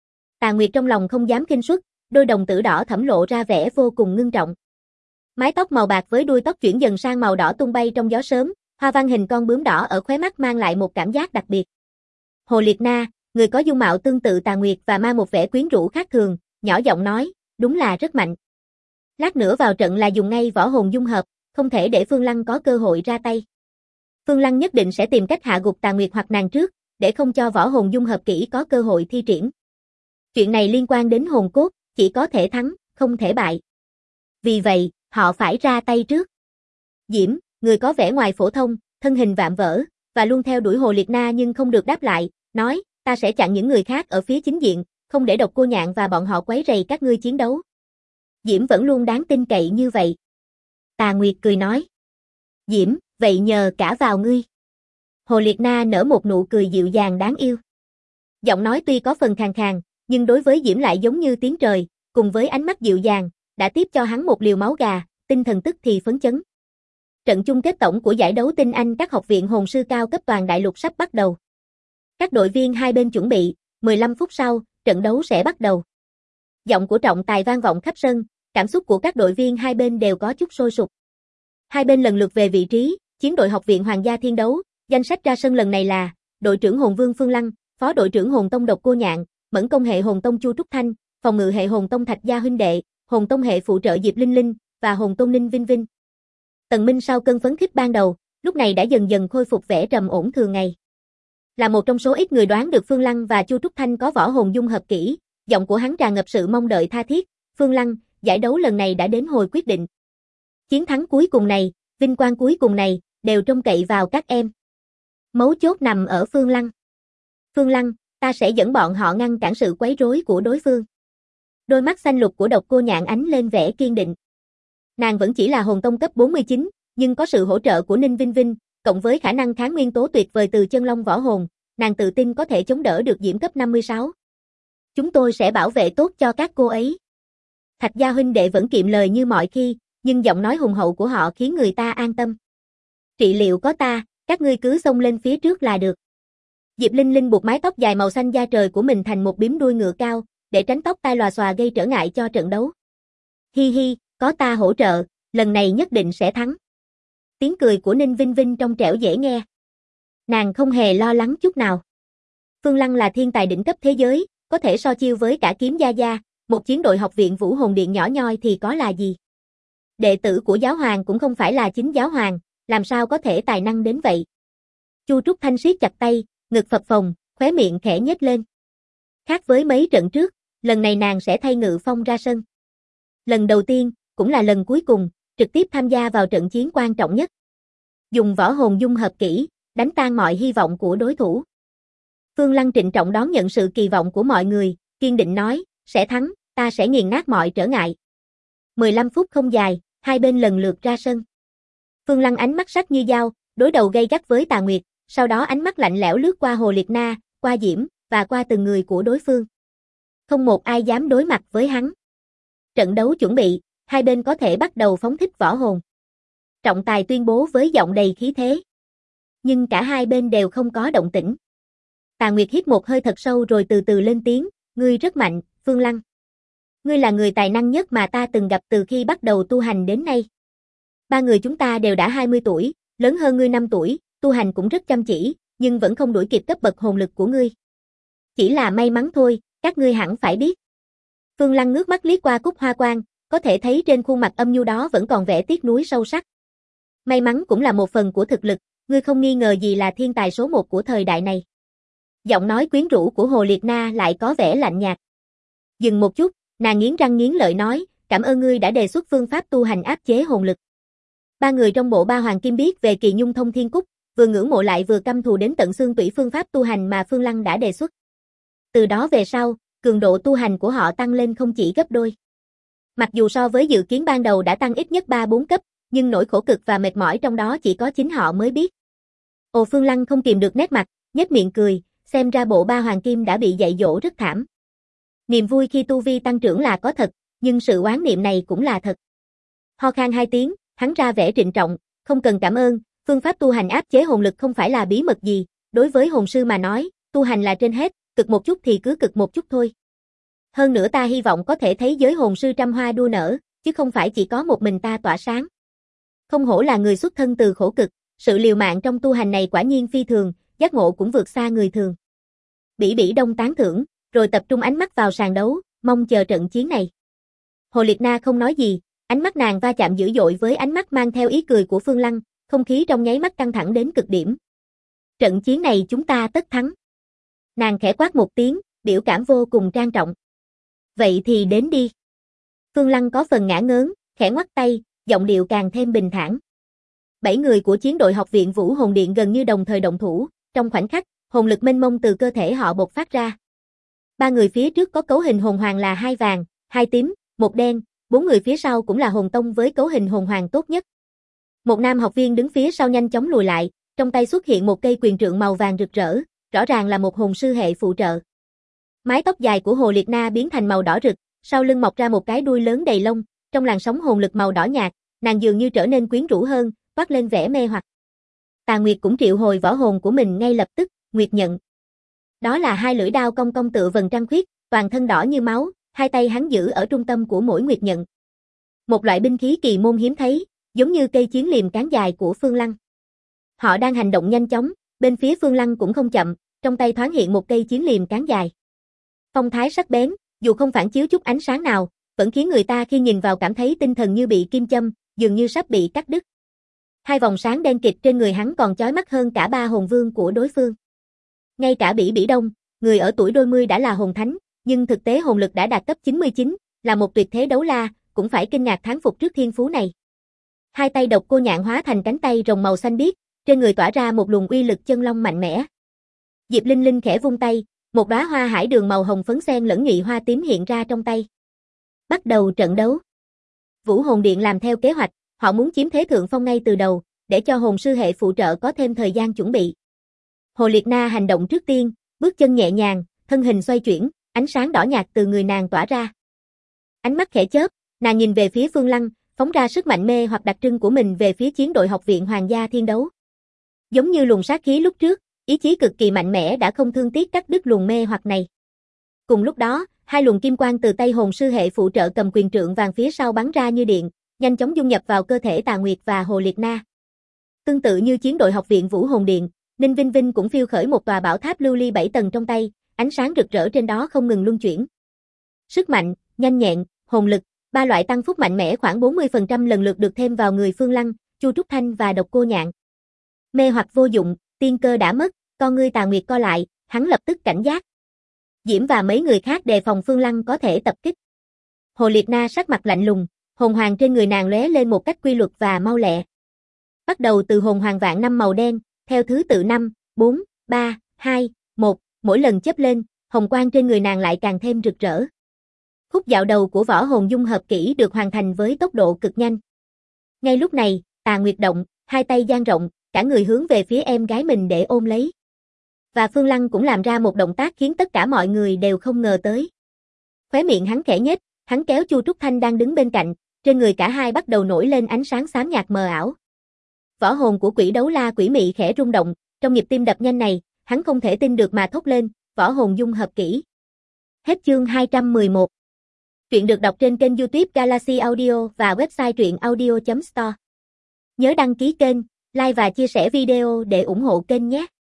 Tà Nguyệt trong lòng không dám khinh suất, đôi đồng tử đỏ thẫm lộ ra vẻ vô cùng ngưng trọng. Mái tóc màu bạc với đuôi tóc chuyển dần sang màu đỏ tung bay trong gió sớm, hoa văn hình con bướm đỏ ở khóe mắt mang lại một cảm giác đặc biệt. Hồ Liệt Na, người có dung mạo tương tự Tà Nguyệt và mang một vẻ quyến rũ khác thường, nhỏ giọng nói, đúng là rất mạnh. Lát nữa vào trận là dùng ngay võ hồn dung hợp, không thể để Phương Lăng có cơ hội ra tay. Phương Lăng nhất định sẽ tìm cách hạ gục Tà Nguyệt hoặc nàng trước, để không cho võ hồn dung hợp kỹ có cơ hội thi triển. Chuyện này liên quan đến hồn cốt, chỉ có thể thắng, không thể bại. Vì vậy, họ phải ra tay trước. Diễm, người có vẻ ngoài phổ thông, thân hình vạm vỡ, và luôn theo đuổi Hồ Liệt Na nhưng không được đáp lại, nói, ta sẽ chặn những người khác ở phía chính diện, không để Độc Cô Nhạn và bọn họ quấy rầy các ngươi chiến đấu. Diễm vẫn luôn đáng tin cậy như vậy. Tà Nguyệt cười nói. Diễm, vậy nhờ cả vào ngươi. Hồ Liệt Na nở một nụ cười dịu dàng đáng yêu. Giọng nói tuy có phần khàn khàn, nhưng đối với Diễm lại giống như tiếng trời, cùng với ánh mắt dịu dàng, đã tiếp cho hắn một liều máu gà, tinh thần tức thì phấn chấn. Trận chung kết tổng của giải đấu tinh anh các học viện hồn sư cao cấp toàn đại lục sắp bắt đầu. Các đội viên hai bên chuẩn bị, 15 phút sau, trận đấu sẽ bắt đầu. Giọng của trọng tài vang vọng khắp sân, cảm xúc của các đội viên hai bên đều có chút sôi sục. Hai bên lần lượt về vị trí, chiến đội học viện Hoàng gia Thiên Đấu, danh sách ra sân lần này là đội trưởng Hồn Vương Phương Lăng, phó đội trưởng Hồn Tông Độc Cô Nhạn, mẫn công hệ Hồn Tông Chu Trúc Thanh, phòng ngự hệ Hồn Tông Thạch Gia huynh đệ, Hồn Tông hệ phụ trợ Diệp Linh Linh và Hồn Tôn Ninh Vinh Vinh. Tần Minh sau cơn phấn khích ban đầu, lúc này đã dần dần khôi phục vẻ trầm ổn thường ngày. Là một trong số ít người đoán được Phương Lăng và Chu Trúc Thanh có võ hồn dung hợp kỹ, giọng của hắn tràn ngập sự mong đợi tha thiết. Phương Lăng, giải đấu lần này đã đến hồi quyết định. Chiến thắng cuối cùng này, vinh quang cuối cùng này, đều trông cậy vào các em. Mấu chốt nằm ở Phương Lăng. Phương Lăng, ta sẽ dẫn bọn họ ngăn cản sự quấy rối của đối phương. Đôi mắt xanh lục của Độc Cô Nhạn ánh lên vẻ kiên định. Nàng vẫn chỉ là hồn tông cấp 49, nhưng có sự hỗ trợ của Ninh Vinh Vinh, cộng với khả năng kháng nguyên tố tuyệt vời từ chân long võ hồn, nàng tự tin có thể chống đỡ được Diễm cấp 56. Chúng tôi sẽ bảo vệ tốt cho các cô ấy. Thạch Gia huynh đệ vẫn kiệm lời như mọi khi, nhưng giọng nói hùng hậu của họ khiến người ta an tâm. Trị liệu có ta, các ngươi cứ xông lên phía trước là được. Diệp Linh Linh buộc mái tóc dài màu xanh da trời của mình thành một bím đuôi ngựa cao, để tránh tóc tai lòa xòa gây trở ngại cho trận đấu. Hi hi, có ta hỗ trợ, lần này nhất định sẽ thắng. Tiếng cười của Ninh Vinh Vinh trong trẻo dễ nghe. Nàng không hề lo lắng chút nào. Phương Lăng là thiên tài đỉnh cấp thế giới, có thể so chiêu với cả Kiếm Gia Gia, một chiến đội học viện Vũ Hồn Điện nhỏ nhoi thì có là gì. Đệ tử của giáo hoàng cũng không phải là chính giáo hoàng, làm sao có thể tài năng đến vậy. Chu Trúc Thanh siết chặt tay, ngực phập phồng, khóe miệng khẽ nhếch lên. Khác với mấy trận trước, lần này nàng sẽ thay Ngự Phong ra sân. Lần đầu tiên, cũng là lần cuối cùng, trực tiếp tham gia vào trận chiến quan trọng nhất. Dùng võ hồn dung hợp kỹ, đánh tan mọi hy vọng của đối thủ. Phương Lăng trịnh trọng đón nhận sự kỳ vọng của mọi người, kiên định nói, sẽ thắng, ta sẽ nghiền nát mọi trở ngại. 15 phút không dài, hai bên lần lượt ra sân. Phương Lăng ánh mắt sắc như dao, đối đầu gay gắt với Tà Nguyệt, sau đó ánh mắt lạnh lẽo lướt qua Hồ Liệt Na, qua Diễm, và qua từng người của đối phương. Không một ai dám đối mặt với hắn. Trận đấu chuẩn bị, hai bên có thể bắt đầu phóng thích võ hồn. Trọng tài tuyên bố với giọng đầy khí thế. Nhưng cả hai bên đều không có động tĩnh. Tà Nguyệt hít một hơi thật sâu rồi từ từ lên tiếng, ngươi rất mạnh, Phương Lăng. Ngươi là người tài năng nhất mà ta từng gặp từ khi bắt đầu tu hành đến nay. Ba người chúng ta đều đã 20 tuổi, lớn hơn ngươi 5 tuổi, tu hành cũng rất chăm chỉ, nhưng vẫn không đuổi kịp cấp bậc hồn lực của ngươi. Chỉ là may mắn thôi, các ngươi hẳn phải biết. Phương Lăng ngước mắt liếc qua Cúc Hoa Quang, có thể thấy trên khuôn mặt âm nhu đó vẫn còn vẻ tiếc nuối sâu sắc. May mắn cũng là một phần của thực lực, ngươi không nghi ngờ gì là thiên tài số 1 của thời đại này. Giọng nói quyến rũ của Hồ Liệt Na lại có vẻ lạnh nhạt. Dừng một chút, nàng nghiến răng nghiến lợi nói, cảm ơn ngươi đã đề xuất phương pháp tu hành áp chế hồn lực. Ba người trong bộ Ba Hoàng Kim biết về Kỳ Nhung Thông Thiên Cúc, vừa ngưỡng mộ lại vừa căm thù đến tận xương tủy phương pháp tu hành mà Phương Lăng đã đề xuất. Từ đó về sau, cường độ tu hành của họ tăng lên không chỉ gấp đôi. Mặc dù so với dự kiến ban đầu đã tăng ít nhất 3-4 cấp, nhưng nỗi khổ cực và mệt mỏi trong đó chỉ có chính họ mới biết. Ồ, Phương Lăng không kìm được nét mặt, nhếch miệng cười, xem ra bộ Ba Hoàng Kim đã bị dạy dỗ rất thảm. Niềm vui khi tu vi tăng trưởng là có thật, nhưng sự oán niệm này cũng là thật. Ho khan 2 tiếng, hắn ra vẻ trịnh trọng, không cần cảm ơn, phương pháp tu hành áp chế hồn lực không phải là bí mật gì, đối với hồn sư mà nói, tu hành là trên hết, cực một chút thì cứ cực một chút thôi. Hơn nữa ta hy vọng có thể thấy giới hồn sư trăm hoa đua nở, chứ không phải chỉ có một mình ta tỏa sáng. Không hổ là người xuất thân từ khổ cực, sự liều mạng trong tu hành này quả nhiên phi thường, giác ngộ cũng vượt xa người thường. Bỉ Bỉ Đông tán thưởng, rồi tập trung ánh mắt vào sàn đấu, mong chờ trận chiến này. Hồ Liệt Na không nói gì, ánh mắt nàng va chạm dữ dội với ánh mắt mang theo ý cười của Phương Lăng, không khí trong nháy mắt căng thẳng đến cực điểm. Trận chiến này chúng ta tất thắng. Nàng khẽ quát một tiếng, biểu cảm vô cùng trang trọng. Vậy thì đến đi. Phương Lăng có phần ngã ngớn, khẽ ngoắt tay, giọng điệu càng thêm bình thản. 7 người của chiến đội học viện Vũ Hồn Điện gần như đồng thời động thủ, trong khoảnh khắc, hồn lực mênh mông từ cơ thể họ bộc phát ra. 3 người phía trước có cấu hình hồn hoàng là 2 vàng, 2 tím, 1 đen, 4 người phía sau cũng là hồn tông với cấu hình hồn hoàng tốt nhất. Một nam học viên đứng phía sau nhanh chóng lùi lại, trong tay xuất hiện một cây quyền trượng màu vàng rực rỡ, rõ ràng là một hồn sư hệ phụ trợ. Mái tóc dài của Hồ Liệt Na biến thành màu đỏ rực, sau lưng mọc ra một cái đuôi lớn đầy lông, trong làn sóng hồn lực màu đỏ nhạt, nàng dường như trở nên quyến rũ hơn, toát lên vẻ mê hoặc. Tà Nguyệt cũng triệu hồi võ hồn của mình ngay lập tức, Nguyệt nhận. Đó là 2 lưỡi đao cong cong tựa vầng trăng khuyết, toàn thân đỏ như máu, hai tay hắn giữ ở trung tâm của mỗi Nguyệt nhận. Một loại binh khí kỳ môn hiếm thấy, giống như cây chiến liềm cán dài của Phương Lăng. Họ đang hành động nhanh chóng, bên phía Phương Lăng cũng không chậm, trong tay thoáng hiện một cây chiến liềm cán dài. Phong thái sắc bén, dù không phản chiếu chút ánh sáng nào, vẫn khiến người ta khi nhìn vào cảm thấy tinh thần như bị kim châm, dường như sắp bị cắt đứt. 2 vòng sáng đen kịt trên người hắn còn chói mắt hơn cả 3 hồn vương của đối phương. Ngay cả Bỉ Bỉ Đông, người ở tuổi đôi mươi đã là hồn thánh, nhưng thực tế hồn lực đã đạt cấp 99, là một tuyệt thế đấu la, cũng phải kinh ngạc thán phục trước thiên phú này. 2 tay độc cô nhạn hóa thành cánh tay rồng màu xanh biếc, trên người tỏa ra một luồng uy lực chân long mạnh mẽ. Diệp Linh Linh khẽ vung tay, một đóa hoa hải đường màu hồng phấn xen lẫn nhụy hoa tím hiện ra trong tay. Bắt đầu trận đấu. Vũ Hồn Điện làm theo kế hoạch, họ muốn chiếm thế thượng phong ngay từ đầu, để cho hồn sư hệ phụ trợ có thêm thời gian chuẩn bị. Hồ Liệt Na hành động trước tiên, bước chân nhẹ nhàng, thân hình xoay chuyển, ánh sáng đỏ nhạt từ người nàng tỏa ra. Ánh mắt khẽ chớp, nàng nhìn về phía Phương Lăng, phóng ra sức mạnh mê hoặc đặc trưng của mình về phía chiến đội học viện Hoàng gia Thiên Đấu. Giống như luồng sát khí lúc trước, ý chí cực kỳ mạnh mẽ đã không thương tiếc cắt đứt luồng mê hoặc này. Cùng lúc đó, 2 luồng kim quang từ tay hồn sư hệ phụ trợ cầm quyền trượng vàng phía sau bắn ra như điện, nhanh chóng dung nhập vào cơ thể Tà Nguyệt và Hồ Liệt Na. Tương tự như chiến đội học viện Vũ Hồn Điện, Ninh Vinh Vinh cũng phiêu khởi một tòa bảo tháp lưu ly 7 tầng trong tay, ánh sáng rực rỡ trên đó không ngừng luân chuyển. Sức mạnh, nhanh nhẹn, hồn lực, 3 loại tăng phúc mạnh mẽ khoảng 40% lần lượt được thêm vào người Phương Lăng, Chu Trúc Thanh và Độc Cô Nhạn. Mê hoặc vô dụng, tiên cơ đã mất, con ngươi Tà Nguyệt co lại, hắn lập tức cảnh giác. Diễm và mấy người khác đề phòng Phương Lăng có thể tập kích. Hồ Liệt Na sắc mặt lạnh lùng, hồn hoàng trên người nàng lóe lên một cách quy luật và mau lẹ. Bắt đầu từ hồn hoàng vạn năm màu đen, theo thứ tự 5, 4, 3, 2, 1, mỗi lần chớp lên, hồng quang trên người nàng lại càng thêm rực rỡ. Khúc dạo đầu của võ hồn dung hợp kỹ được hoàn thành với tốc độ cực nhanh. Ngay lúc này, Tà Nguyệt động, hai tay dang rộng, cả người hướng về phía em gái mình để ôm lấy. Và Phương Lăng cũng làm ra một động tác khiến tất cả mọi người đều không ngờ tới. Khóe miệng hắn khẽ nhếch, hắn kéo Chu Trúc Thanh đang đứng bên cạnh, trên người cả hai bắt đầu nổi lên ánh sáng xám nhạt mờ ảo. Võ hồn của Quỷ Đấu La Quỷ Mị khẽ rung động, trong nhịp tim đập nhanh này, hắn không thể tin được mà thốt lên, võ hồn dung hợp kỹ. Hết chương 211. Truyện được đọc trên kênh YouTube Galaxy Audio và website truyệnaudio.store. Nhớ đăng ký kênh, like và chia sẻ video để ủng hộ kênh nhé.